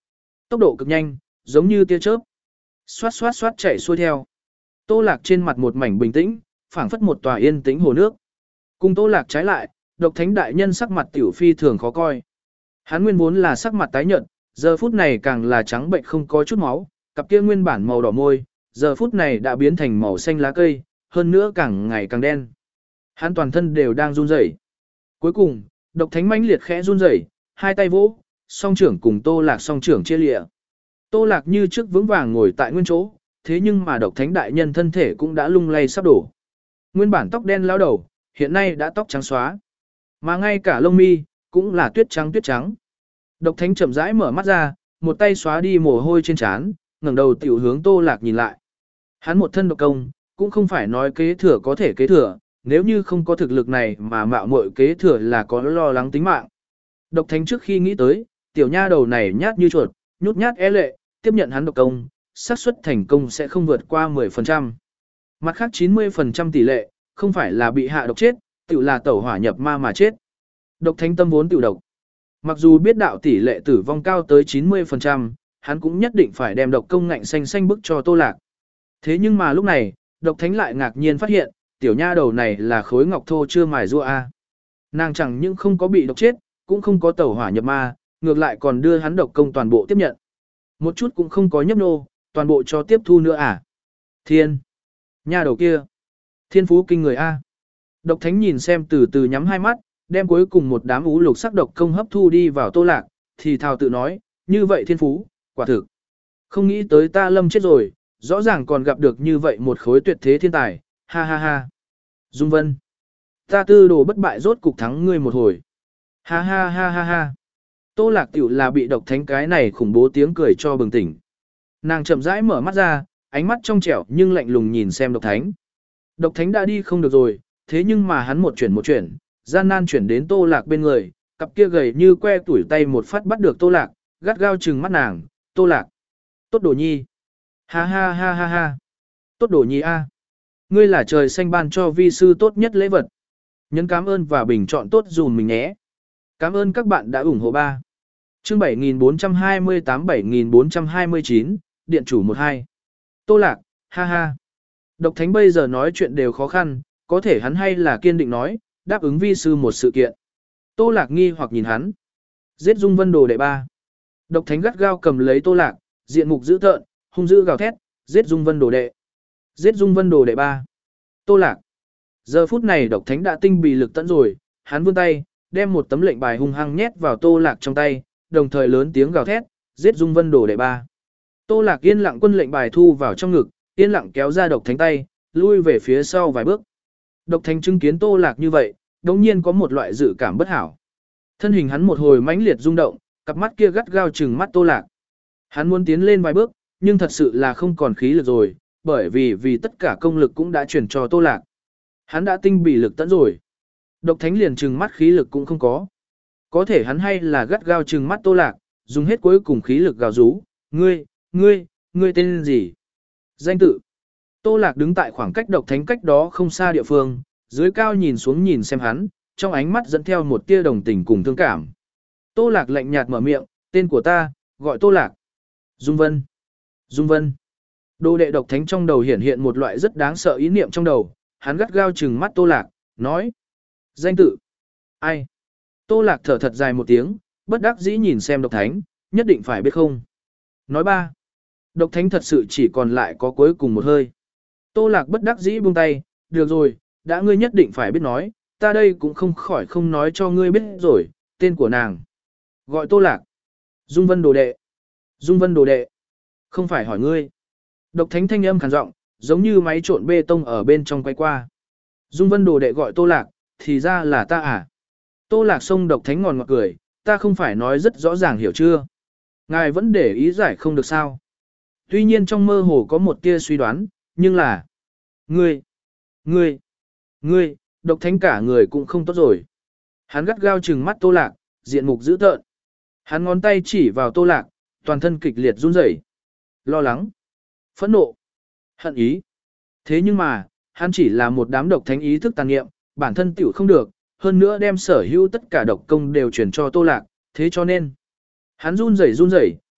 Tốc độ cực nhanh, giống như tia chớp. Xoát xoát xoát chạy xuôi theo. Tô Lạc trên mặt một mảnh bình tĩnh, phảng phất một tòa yên tĩnh hồ nước. Cùng Tô Lạc trái lại, Độc Thánh đại nhân sắc mặt tiểu phi thường khó coi. Hắn nguyên vốn là sắc mặt tái nhợt, giờ phút này càng là trắng bệnh không có chút máu, cặp kia nguyên bản màu đỏ môi, giờ phút này đã biến thành màu xanh lá cây, hơn nữa càng ngày càng đen. Hắn toàn thân đều đang run rẩy. Cuối cùng, Độc Thánh mãnh liệt khẽ run rẩy, hai tay vỗ, song trưởng cùng Tô Lạc song trưởng chia lịa. Tô Lạc như trước vững vàng ngồi tại nguyên chỗ, thế nhưng mà Độc Thánh đại nhân thân thể cũng đã lung lay sắp đổ. Nguyên bản tóc đen lão đầu, hiện nay đã tóc trắng xóa. Mà ngay cả lông mi, cũng là tuyết trắng tuyết trắng. Độc Thánh chậm rãi mở mắt ra, một tay xóa đi mồ hôi trên trán, ngẩng đầu tiểu hướng Tô Lạc nhìn lại. Hắn một thân độc công, cũng không phải nói kế thừa có thể kế thừa, nếu như không có thực lực này mà mạo muội kế thừa là có lo lắng tính mạng. Độc Thánh trước khi nghĩ tới, tiểu nha đầu này nhát như chuột, nhút nhát é lệ, tiếp nhận hắn độc công, xác suất thành công sẽ không vượt qua mười phần trăm. Mặt khác chín mươi phần trăm tỷ lệ, không phải là bị hạ độc chết, tự là tẩu hỏa nhập ma mà chết. Độc Thánh tâm vốn tự độc. Mặc dù biết đạo tỷ lệ tử vong cao tới chín mươi phần trăm, hắn cũng nhất định phải đem độc công ngạnh xanh xanh bức cho Tô Lạc. Thế nhưng mà lúc này, Độc Thánh lại ngạc nhiên phát hiện, tiểu nha đầu này là khối ngọc thô chưa mài rua a. Nàng chẳng những không có bị độc chết, cũng không có tẩu hỏa nhập ma, ngược lại còn đưa hắn độc công toàn bộ tiếp nhận. Một chút cũng không có nhấp nô, toàn bộ cho tiếp thu nữa à. Thiên! Nha đầu kia! Thiên phú kinh người a. Độc Thánh nhìn xem từ từ nhắm hai mắt, đem cuối cùng một đám ú lục sắc độc công hấp thu đi vào Tô Lạc, thì thào tự nói, như vậy thiên phú, quả thực. Không nghĩ tới ta lâm chết rồi, rõ ràng còn gặp được như vậy một khối tuyệt thế thiên tài, ha ha ha. Dung Vân! Ta tư đồ bất bại rốt cục thắng ngươi một hồi. Ha ha ha ha ha. Tô Lạc tiểu là bị Độc Thánh cái này khủng bố tiếng cười cho bừng tỉnh. Nàng chậm rãi mở mắt ra, ánh mắt trong trẻo nhưng lạnh lùng nhìn xem Độc Thánh. Độc Thánh đã đi không được rồi, thế nhưng mà hắn một chuyển một chuyển, gian nan chuyển đến Tô Lạc bên người, cặp kia gầy như que tuổi tay một phát bắt được Tô Lạc, gắt gao trừng mắt nàng, Tô Lạc. Tốt đồ nhi. Ha ha ha ha ha. Tốt đồ nhi a. Ngươi là trời xanh ban cho vi sư tốt nhất lễ vật. Nhấn cảm ơn và bình chọn tốt dùm mình nhé. Cảm ơn các bạn đã ủng hộ ba. Chương bảy nghìn bốn trăm hai mươi tám bảy nghìn bốn trăm hai mươi chín, Điện chủ một hai. Tô Lạc, ha ha. Độc Thánh bây giờ nói chuyện đều khó khăn, có thể hắn hay là kiên định nói, đáp ứng vi sư một sự kiện. Tô Lạc nghi hoặc nhìn hắn. Giết Dung Vân đồ đệ ba. Độc Thánh gắt gao cầm lấy Tô Lạc, diện mục dữ tợn, hung dữ gào thét, giết Dung Vân đồ đệ. Giết Dung Vân đồ đệ ba. Tô Lạc. Giờ phút này Độc Thánh đã tinh bì lực tận rồi, hắn vươn tay, đem một tấm lệnh bài hung hăng nhét vào Tô Lạc trong tay, đồng thời lớn tiếng gào thét, giết Dung Vân đồ đệ ba. Tô Lạc yên lặng quân lệnh bài thu vào trong ngực, yên lặng kéo ra Độc Thánh tay, lui về phía sau vài bước. Độc Thánh chứng kiến Tô Lạc như vậy, đột nhiên có một loại dự cảm bất hảo. Thân hình hắn một hồi mãnh liệt rung động, cặp mắt kia gắt gao trừng mắt Tô Lạc. Hắn muốn tiến lên vài bước, nhưng thật sự là không còn khí lực rồi, bởi vì vì tất cả công lực cũng đã chuyển cho Tô Lạc. Hắn đã tinh bị lực tận rồi. Độc Thánh liền trừng mắt khí lực cũng không có. Có thể hắn hay là gắt gao trừng mắt Tô Lạc, dùng hết cuối cùng khí lực gào rú, ngươi, ngươi, ngươi tên gì? Danh tự. Tô Lạc đứng tại khoảng cách Độc Thánh cách đó không xa địa phương, dưới cao nhìn xuống nhìn xem hắn, trong ánh mắt dẫn theo một tia đồng tình cùng thương cảm. Tô Lạc lạnh nhạt mở miệng, tên của ta, gọi Tô Lạc. Dung Vân. Dung Vân. Đồ đệ Độc Thánh trong đầu hiển hiện một loại rất đáng sợ ý niệm trong đầu, hắn gắt gao trừng mắt Tô Lạc, nói. Danh tự. Ai? Tô Lạc thở thật dài một tiếng, bất đắc dĩ nhìn xem Độc Thánh, nhất định phải biết không. Nói ba. Độc Thánh thật sự chỉ còn lại có cuối cùng một hơi. Tô Lạc bất đắc dĩ buông tay, được rồi, đã ngươi nhất định phải biết nói, ta đây cũng không khỏi không nói cho ngươi biết rồi, tên của nàng. Gọi Tô Lạc. Dung Vân đồ đệ. Dung Vân đồ đệ. Không phải hỏi ngươi. Độc Thánh thanh âm khàn giọng, giống như máy trộn bê tông ở bên trong quay qua. Dung Vân đồ đệ gọi Tô Lạc, thì ra là ta à. Tô Lạc xông Độc Thánh ngòn ngọt cười, ta không phải nói rất rõ ràng hiểu chưa. Ngài vẫn để ý giải không được sao. Tuy nhiên trong mơ hồ có một tia suy đoán, nhưng là... Ngươi, ngươi, ngươi, Độc Thánh cả người cũng không tốt rồi. Hắn gắt gao trừng mắt Tô Lạc, diện mục dữ tợn. Hắn ngón tay chỉ vào Tô Lạc, toàn thân kịch liệt run rẩy, lo lắng, phẫn nộ, hận ý. Thế nhưng mà, hắn chỉ là một đám Độc Thánh ý thức tàn nghiệm, bản thân tiểu không được, hơn nữa đem sở hữu tất cả độc công đều chuyển cho Tô Lạc, thế cho nên. Hắn run rẩy run rẩy,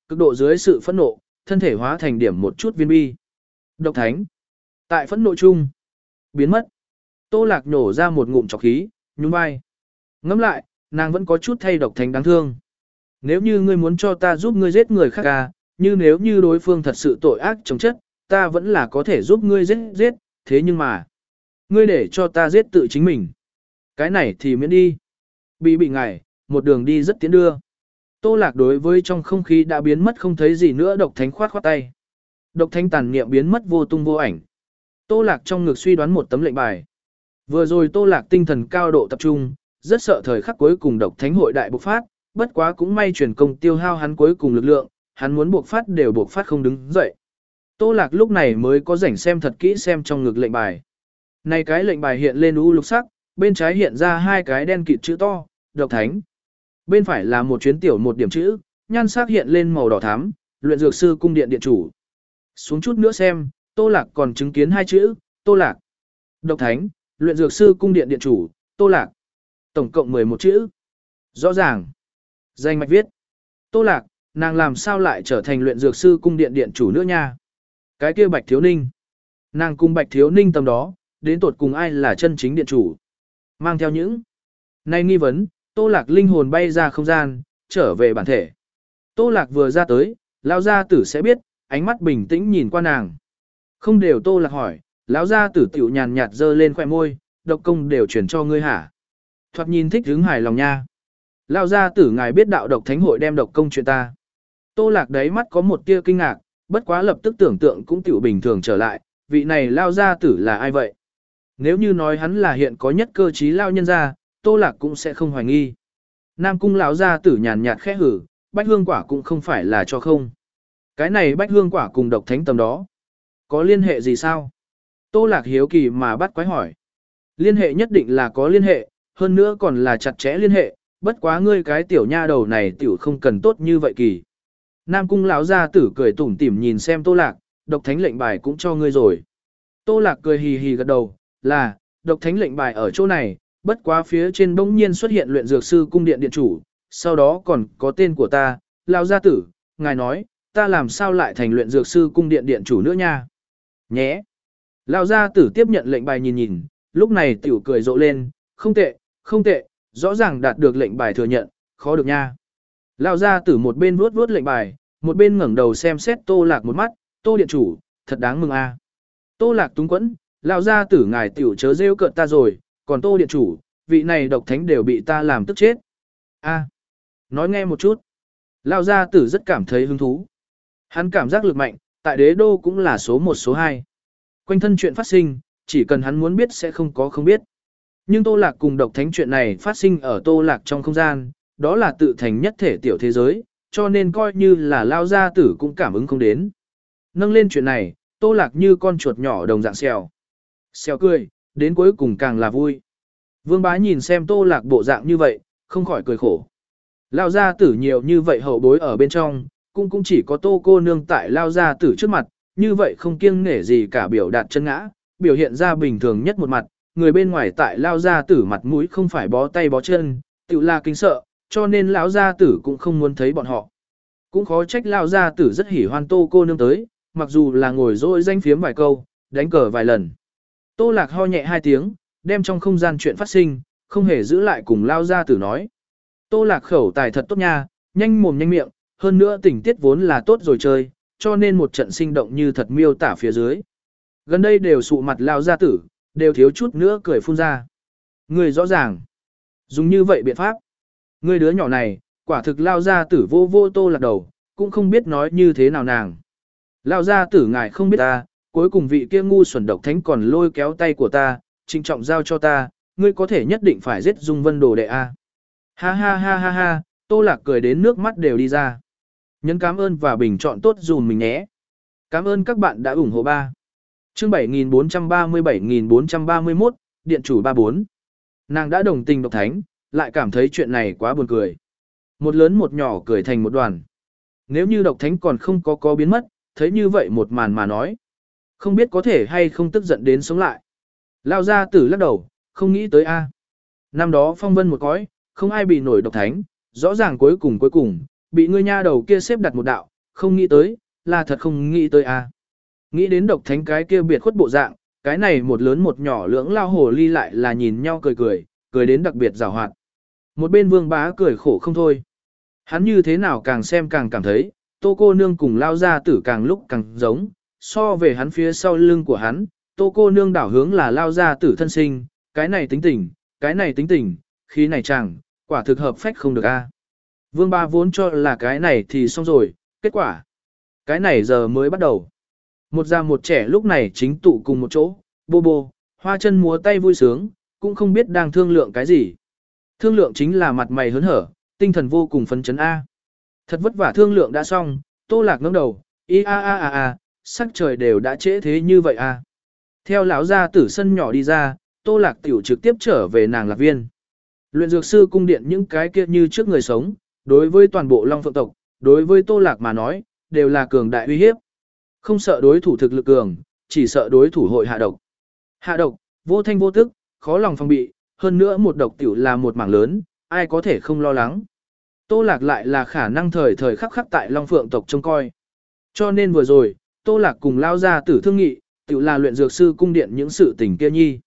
cực độ dưới sự phẫn nộ, thân thể hóa thành điểm một chút viên bi. Độc thánh. Tại phẫn nộ chung, biến mất. Tô Lạc nhổ ra một ngụm trọc khí, nhún vai. Ngẫm lại, nàng vẫn có chút thay độc thánh đáng thương. Nếu như ngươi muốn cho ta giúp ngươi giết người khác à, như nếu như đối phương thật sự tội ác chống chất, ta vẫn là có thể giúp ngươi giết giết, thế nhưng mà, ngươi để cho ta giết tự chính mình. Cái này thì miễn đi. Bị bị ngài, một đường đi rất tiến đưa. Tô Lạc đối với trong không khí đã biến mất không thấy gì nữa độc thánh khoát khoát tay. Độc thánh tàn niệm biến mất vô tung vô ảnh. Tô Lạc trong ngực suy đoán một tấm lệnh bài. Vừa rồi Tô Lạc tinh thần cao độ tập trung, rất sợ thời khắc cuối cùng độc thánh hội đại bộc phát, bất quá cũng may truyền công tiêu hao hắn cuối cùng lực lượng, hắn muốn buộc phát đều buộc phát không đứng dậy. Tô Lạc lúc này mới có rảnh xem thật kỹ xem trong ngực lệnh bài. Này cái lệnh bài hiện lên u lục sắc, bên trái hiện ra hai cái đen kịt chữ to, độc thánh. Bên phải là một chuyến tiểu một điểm chữ, nhan sắc hiện lên màu đỏ thắm, luyện dược sư cung điện điện chủ. Xuống chút nữa xem, Tô Lạc còn chứng kiến hai chữ, Tô Lạc. Độc thánh, luyện dược sư cung điện điện chủ, Tô Lạc. Tổng cộng mười một chữ. Rõ ràng. Danh mạch viết. Tô Lạc, nàng làm sao lại trở thành luyện dược sư cung điện điện chủ nữa nha. Cái kia Bạch Thiếu Ninh. Nàng cùng Bạch Thiếu Ninh tầm đó, đến tột cùng ai là chân chính điện chủ. Mang theo những này nghi vấn, Tô Lạc linh hồn bay ra không gian, trở về bản thể. Tô Lạc vừa ra tới, lão gia tử sẽ biết, ánh mắt bình tĩnh nhìn qua nàng. Không đều Tô Lạc hỏi, lão gia tử tiểu nhàn nhạt dơ lên khóe môi, độc công đều chuyển cho ngươi hả? Thoạt nhìn thích hứng hài lòng nha. Lão gia tử ngài biết đạo độc thánh hội đem độc công chuyện ta. Tô Lạc đáy mắt có một tia kinh ngạc, bất quá lập tức tưởng tượng cũng tiểu bình thường trở lại, vị này lão gia tử là ai vậy? Nếu như nói hắn là hiện có nhất cơ trí lão nhân gia, Tô Lạc cũng sẽ không hoài nghi. Nam cung lão gia tử nhàn nhạt khẽ hử, bách hương quả cũng không phải là cho không. Cái này bách hương quả cùng độc thánh tầm đó. Có liên hệ gì sao? Tô Lạc hiếu kỳ mà bắt quái hỏi. Liên hệ nhất định là có liên hệ, hơn nữa còn là chặt chẽ liên hệ, bất quá ngươi cái tiểu nha đầu này tiểu không cần tốt như vậy kỳ. Nam cung lão gia tử cười tủm tỉm nhìn xem Tô Lạc, độc thánh lệnh bài cũng cho ngươi rồi. Tô Lạc cười hì hì gật đầu, là, độc thánh lệnh bài ở chỗ này, bất quá phía trên bỗng nhiên xuất hiện luyện dược sư cung điện điện chủ, sau đó còn có tên của ta, lão gia tử, ngài nói, ta làm sao lại thành luyện dược sư cung điện điện chủ nữa nha. Nhé. Lão gia tử tiếp nhận lệnh bài nhìn nhìn, lúc này tiểu cười rộ lên, không tệ, không tệ, rõ ràng đạt được lệnh bài thừa nhận, khó được nha. Lão gia tử một bên vuốt vuốt lệnh bài, một bên ngẩng đầu xem xét Tô Lạc một mắt, Tô điện chủ, thật đáng mừng a. Tô Lạc túng quẫn, lão gia tử ngài tiểu chớ rêu cợt ta rồi, còn Tô điện chủ, vị này độc thánh đều bị ta làm tức chết. A, nói nghe một chút. Lão gia tử rất cảm thấy hứng thú. Hắn cảm giác lực mạnh, tại đế đô cũng là số một số hai. Quanh thân chuyện phát sinh, chỉ cần hắn muốn biết sẽ không có không biết. Nhưng Tô Lạc cùng độc thánh chuyện này phát sinh ở Tô Lạc trong không gian, đó là tự thành nhất thể tiểu thế giới, cho nên coi như là lao gia tử cũng cảm ứng không đến. Nâng lên chuyện này, Tô Lạc như con chuột nhỏ đồng dạng xèo. Xèo cười, đến cuối cùng càng là vui. Vương Bá nhìn xem Tô Lạc bộ dạng như vậy, không khỏi cười khổ. Lao gia tử nhiều như vậy hậu bối ở bên trong, cũng cũng chỉ có Tô cô nương tại lao gia tử trước mặt, như vậy không kiêng nể gì cả biểu đạt chân ngã, biểu hiện ra bình thường nhất một mặt, người bên ngoài tại lao gia tử mặt mũi không phải bó tay bó chân, tự là kinh sợ, cho nên lão gia tử cũng không muốn thấy bọn họ. Cũng khó trách lão gia tử rất hỉ hoan Tô cô nương tới, mặc dù là ngồi dỗi danh phiếm vài câu, đánh cờ vài lần. Tô Lạc ho nhẹ hai tiếng, đem trong không gian chuyện phát sinh, không hề giữ lại cùng lão gia tử nói. Tô Lạc khẩu tài thật tốt nha, nhanh mồm nhanh miệng, hơn nữa tình tiết vốn là tốt rồi chơi, cho nên một trận sinh động như thật miêu tả phía dưới. Gần đây đều sụ mặt lão gia tử, đều thiếu chút nữa cười phun ra. Người rõ ràng, dùng như vậy biện pháp. Người đứa nhỏ này, quả thực lao gia tử vô vô Tô Lạc đầu, cũng không biết nói như thế nào nàng. Lao gia tử ngài không biết ta, cuối cùng vị kia ngu xuẩn độc thánh còn lôi kéo tay của ta, trinh trọng giao cho ta, ngươi có thể nhất định phải giết Dung Vân Đồ đệ a. Ha ha ha ha ha, Tô Lạc cười đến nước mắt đều đi ra. Nhấn cảm ơn và bình chọn tốt dùm mình nhé. Cảm ơn các bạn đã ủng hộ ba. Chương bảy nghìn bốn trăm ba mươi bảy nghìn bốn trăm ba mươi mốt, Điện chủ ba bốn. Nàng đã đồng tình độc thánh, lại cảm thấy chuyện này quá buồn cười. Một lớn một nhỏ cười thành một đoàn. Nếu như độc thánh còn không có có biến mất, thấy như vậy một màn mà nói. Không biết có thể hay không tức giận đến sống lại. Lao ra tử lắc đầu, không nghĩ tới a. Năm đó phong vân một cõi, không ai bị nổi độc thánh, rõ ràng cuối cùng cuối cùng, bị ngươi nha đầu kia xếp đặt một đạo, không nghĩ tới, là thật không nghĩ tới à. Nghĩ đến độc thánh cái kia biệt khuất bộ dạng, cái này một lớn một nhỏ lưỡng lao hồ ly lại là nhìn nhau cười cười, cười đến đặc biệt rào hoạt. Một bên vương bá cười khổ không thôi. Hắn như thế nào càng xem càng cảm thấy, tô cô nương cùng lao gia tử càng lúc càng giống, so về hắn phía sau lưng của hắn, tô cô nương đảo hướng là lao gia tử thân sinh, cái này tính tình, cái này tính tình, khí này chẳng, quả thực hợp phách không được a. Vương ba vốn cho là cái này thì xong rồi, kết quả, cái này giờ mới bắt đầu. Một già một trẻ lúc này chính tụ cùng một chỗ, bô bô, hoa chân múa tay vui sướng, cũng không biết đang thương lượng cái gì. Thương lượng chính là mặt mày hớn hở, tinh thần vô cùng phấn chấn A. Thật vất vả thương lượng đã xong, Tô Lạc ngẩng đầu, y a a a a, sắc trời đều đã trễ thế như vậy a. Theo lão gia tử sân nhỏ đi ra, Tô Lạc tiểu trực tiếp trở về nàng Lạc Viên. Luyện dược sư cung điện những cái kia như trước người sống, đối với toàn bộ Long Phượng tộc, đối với Tô Lạc mà nói, đều là cường đại uy hiếp. Không sợ đối thủ thực lực cường, chỉ sợ đối thủ hội hạ độc. Hạ độc, vô thanh vô tức, khó lòng phòng bị, hơn nữa một độc tiểu là một mảng lớn, ai có thể không lo lắng. Tô Lạc lại là khả năng thời thời khắc khắc tại Long Phượng tộc trông coi. Cho nên vừa rồi, Tô Lạc cùng lao ra tử thương nghị, tiểu là luyện dược sư cung điện những sự tình kia nhi.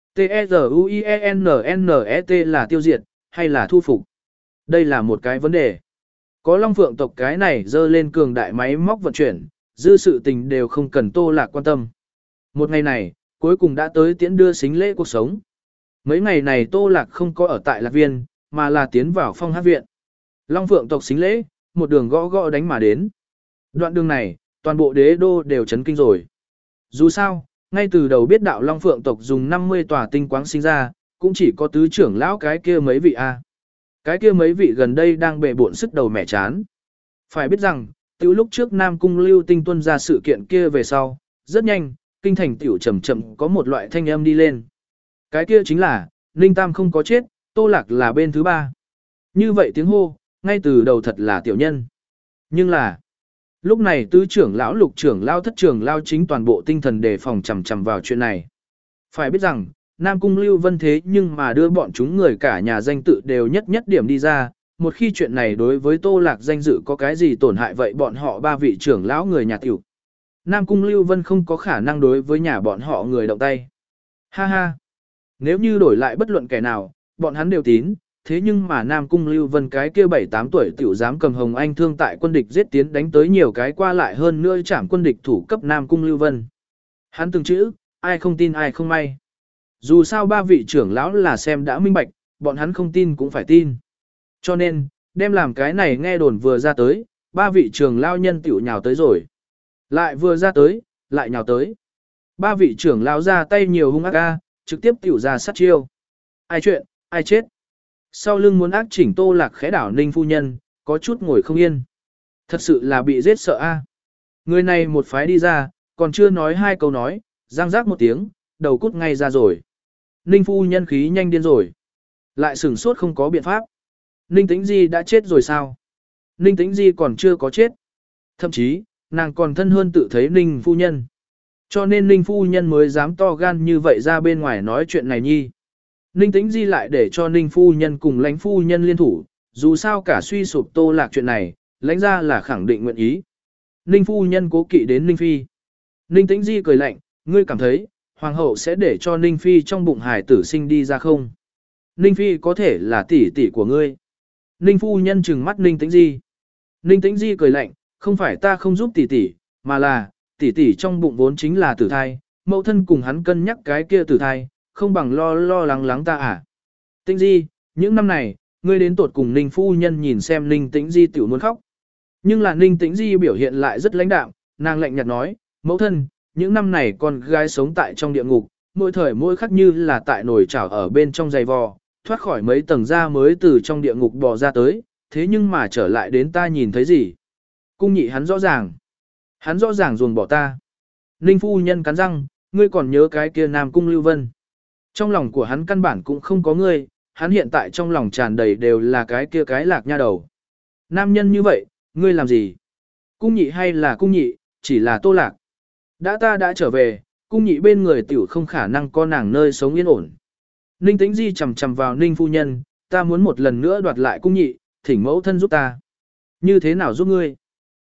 T-E-Z-U-I-E-N-N-E-T là tiêu diệt, hay là thu phục? Đây là một cái vấn đề. Có Long Phượng tộc cái này dơ lên cường đại máy móc vận chuyển, dư sự tình đều không cần Tô Lạc quan tâm. Một ngày này, cuối cùng đã tới tiễn đưa xính lễ cuộc sống. Mấy ngày này Tô Lạc không có ở tại Lạc Viên, mà là tiến vào Phong Hát viện. Long Phượng tộc xính lễ, một đường gõ gõ đánh mà đến. Đoạn đường này, toàn bộ đế đô đều chấn kinh rồi. Dù sao, ngay từ đầu biết đạo Long Phượng tộc dùng năm mươi tòa tinh quáng sinh ra, cũng chỉ có tứ trưởng lão cái kia mấy vị a. Cái kia mấy vị gần đây đang bệ bộn sức đầu mẻ chán. Phải biết rằng, tiểu lúc trước Nam Cung Lưu Tinh tuân ra sự kiện kia về sau, rất nhanh, kinh thành tiểu chậm chậm có một loại thanh âm đi lên. Cái kia chính là, Ninh Tam không có chết, Tô Lạc là bên thứ ba. Như vậy tiếng hô, ngay từ đầu thật là tiểu nhân. Nhưng là, lúc này tứ trưởng lão lục trưởng lão thất trưởng lão chính toàn bộ tinh thần đề phòng chằm chằm vào chuyện này. Phải biết rằng, Nam Cung Lưu Vân thế nhưng mà đưa bọn chúng người cả nhà danh tự đều nhất nhất điểm đi ra, một khi chuyện này đối với Tô Lạc danh dự có cái gì tổn hại vậy bọn họ ba vị trưởng lão người nhà tiểu. Nam Cung Lưu Vân không có khả năng đối với nhà bọn họ người động tay. Ha ha! Nếu như đổi lại bất luận kẻ nào, bọn hắn đều tín, thế nhưng mà Nam Cung Lưu Vân cái kia bảy tám tuổi tiểu dám cầm Hồng Anh thương tại quân địch giết tiến đánh tới nhiều cái qua lại hơn nữa chạm quân địch thủ cấp Nam Cung Lưu Vân. Hắn từng chữ, ai không tin ai không may. Dù sao ba vị trưởng lão là xem đã minh bạch, bọn hắn không tin cũng phải tin. Cho nên, đem làm cái này nghe đồn vừa ra tới, ba vị trưởng lão nhân tiểu nhào tới rồi. Lại vừa ra tới, lại nhào tới. Ba vị trưởng lão ra tay nhiều hung ác ca, trực tiếp tiểu ra sát chiêu. Ai chuyện, ai chết. Sau lưng muốn ác chỉnh Tô Lạc khẽ đảo Ninh phu nhân, có chút ngồi không yên. Thật sự là bị giết sợ a. Người này một phái đi ra, còn chưa nói hai câu nói, giang giác một tiếng, đầu cút ngay ra rồi. Ninh phu nhân khí nhanh điên rồi. Lại sửng sốt không có biện pháp. Ninh Tĩnh Di đã chết rồi sao? Ninh Tĩnh Di còn chưa có chết. Thậm chí, nàng còn thân hơn tự thấy Ninh phu nhân. Cho nên Ninh phu nhân mới dám to gan như vậy ra bên ngoài nói chuyện này nhi. Ninh Tĩnh Di lại để cho Ninh phu nhân cùng lãnh phu nhân liên thủ, dù sao cả suy sụp Tô Lạc chuyện này, lãnh ra là khẳng định nguyện ý. Ninh phu nhân cố kỵ đến Ninh phi. Ninh Tĩnh Di cười lạnh, ngươi cảm thấy, hoàng hậu sẽ để cho Ninh phi trong bụng hải tử sinh đi ra không? Ninh phi có thể là tỷ tỷ của ngươi. Ninh phu nhân trừng mắt Ninh Tĩnh Di. Ninh Tĩnh Di cười lạnh, không phải ta không giúp tỷ tỷ, mà là, tỷ tỷ trong bụng vốn chính là tử thai, mẫu thân cùng hắn cân nhắc cái kia tử thai, không bằng lo lo lắng lắng ta à. Tĩnh Di, những năm này, ngươi đến tột cùng Ninh phu nhân nhìn xem Ninh Tĩnh Di tiểu muốn khóc. Nhưng là Ninh Tĩnh Di biểu hiện lại rất lãnh đạm, nàng lạnh nhạt nói, mẫu thân, những năm này con gái sống tại trong địa ngục, mỗi thời mỗi khắc như là tại nồi chảo ở bên trong giày vò, thoát khỏi mấy tầng da mới từ trong địa ngục bò ra tới, thế nhưng mà trở lại đến ta nhìn thấy gì? Cung nhị hắn rõ ràng. Hắn rõ ràng ruồng bỏ ta. Ninh phu nhân cắn răng, ngươi còn nhớ cái kia Nam Cung Lưu Vân. Trong lòng của hắn căn bản cũng không có ngươi, hắn hiện tại trong lòng tràn đầy đều là cái kia cái lạc nha đầu. Nam nhân như vậy, ngươi làm gì? Cung nhị hay là cung nhị, chỉ là Tô Lạc. Đã ta đã trở về, cung nhị bên người tiểu không khả năng có nàng nơi sống yên ổn. Ninh Tĩnh Di chầm chầm vào Ninh phu nhân, ta muốn một lần nữa đoạt lại cung nhị, thỉnh mẫu thân giúp ta. Như thế nào giúp ngươi?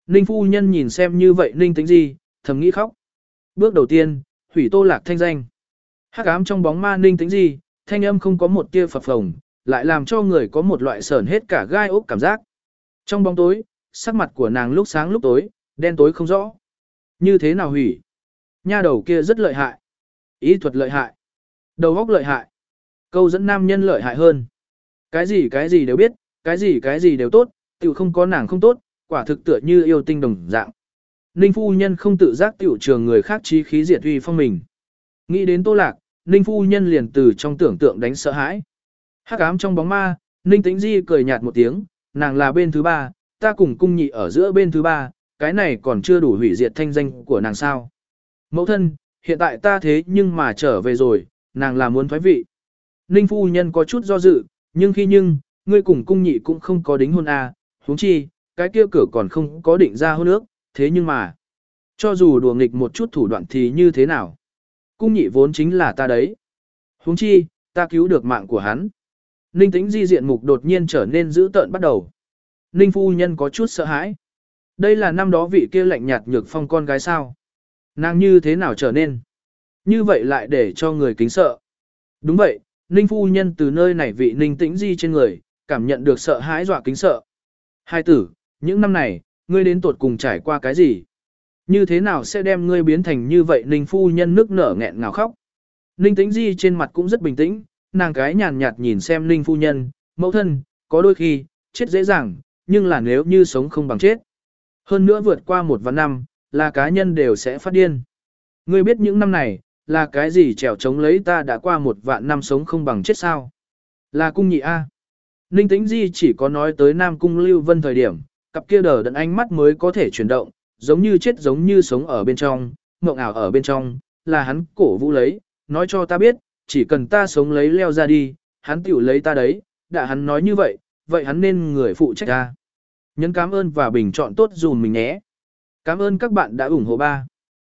Ninh phu nhân nhìn xem như vậy Ninh Tĩnh Di, thầm nghĩ khóc. Bước đầu tiên, hủy Tô Lạc thanh danh. Hắc ám trong bóng ma Ninh Tĩnh Di, thanh âm không có một tia phập phồng, lại làm cho người có một loại sởn hết cả gai ốc cảm giác. Trong bóng tối, sắc mặt của nàng lúc sáng lúc tối, đen tối không rõ. Như thế nào hủy? Nha đầu kia rất lợi hại. Ý thuật lợi hại. Đầu óc lợi hại. Câu dẫn nam nhân lợi hại hơn. Cái gì cái gì đều biết, cái gì cái gì đều tốt, tiểu không có nàng không tốt, quả thực tựa như yêu tinh đồng dạng. Ninh phu nhân không tự giác tiểu trường người khác chí khí diệt uy phong mình. Nghĩ đến Tô Lạc, Ninh phu nhân liền từ trong tưởng tượng đánh sợ hãi. Hắc ám trong bóng ma, Ninh Tĩnh Di cười nhạt một tiếng, nàng là bên thứ ba, ta cùng cung nhị ở giữa bên thứ ba, cái này còn chưa đủ hủy diệt thanh danh của nàng sao. Mẫu thân, hiện tại ta thế nhưng mà trở về rồi, nàng là muốn thoái vị. Ninh phu nhân có chút do dự, nhưng khi nhưng, ngươi cùng cung nhị cũng không có đính hôn à, huống chi, cái kia cửa còn không có định ra hôn ước, thế nhưng mà, cho dù đùa nghịch một chút thủ đoạn thì như thế nào? Cung nhị vốn chính là ta đấy. Huống chi, ta cứu được mạng của hắn. Ninh Tĩnh Di diện mục đột nhiên trở nên dữ tợn bắt đầu. Ninh phu nhân có chút sợ hãi. Đây là năm đó vị kia lạnh nhạt nhược phong con gái sao? Nàng như thế nào trở nên? Như vậy lại để cho người kính sợ. Đúng vậy, Ninh phu nhân từ nơi này vị Ninh Tĩnh Di trên người, cảm nhận được sợ hãi dọa kính sợ. Hai tử, những năm này, ngươi đến tột cùng trải qua cái gì? Như thế nào sẽ đem ngươi biến thành như vậy? Ninh phu nhân nức nở nghẹn ngào khóc. Ninh Tĩnh Di trên mặt cũng rất bình tĩnh, nàng cái nhàn nhạt nhìn xem Ninh phu nhân, mẫu thân, có đôi khi, chết dễ dàng, nhưng là nếu như sống không bằng chết. Hơn nữa vượt qua một vạn năm, là cá nhân đều sẽ phát điên. Ngươi biết những năm này, là cái gì trèo chống lấy ta đã qua một vạn năm sống không bằng chết sao? Là cung nhị A. Ninh Tĩnh Di chỉ có nói tới Nam Cung Lưu Vân thời điểm, cặp kia đờ đẫn ánh mắt mới có thể chuyển động, giống như chết giống như sống ở bên trong, mộng ảo ở bên trong, là hắn cổ vũ lấy, nói cho ta biết, chỉ cần ta sống lấy leo ra đi, hắn tiểu lấy ta đấy, đã hắn nói như vậy, vậy hắn nên người phụ trách ta. Nhấn cảm ơn và bình chọn tốt dùm mình nhé. Cảm ơn các bạn đã ủng hộ ba.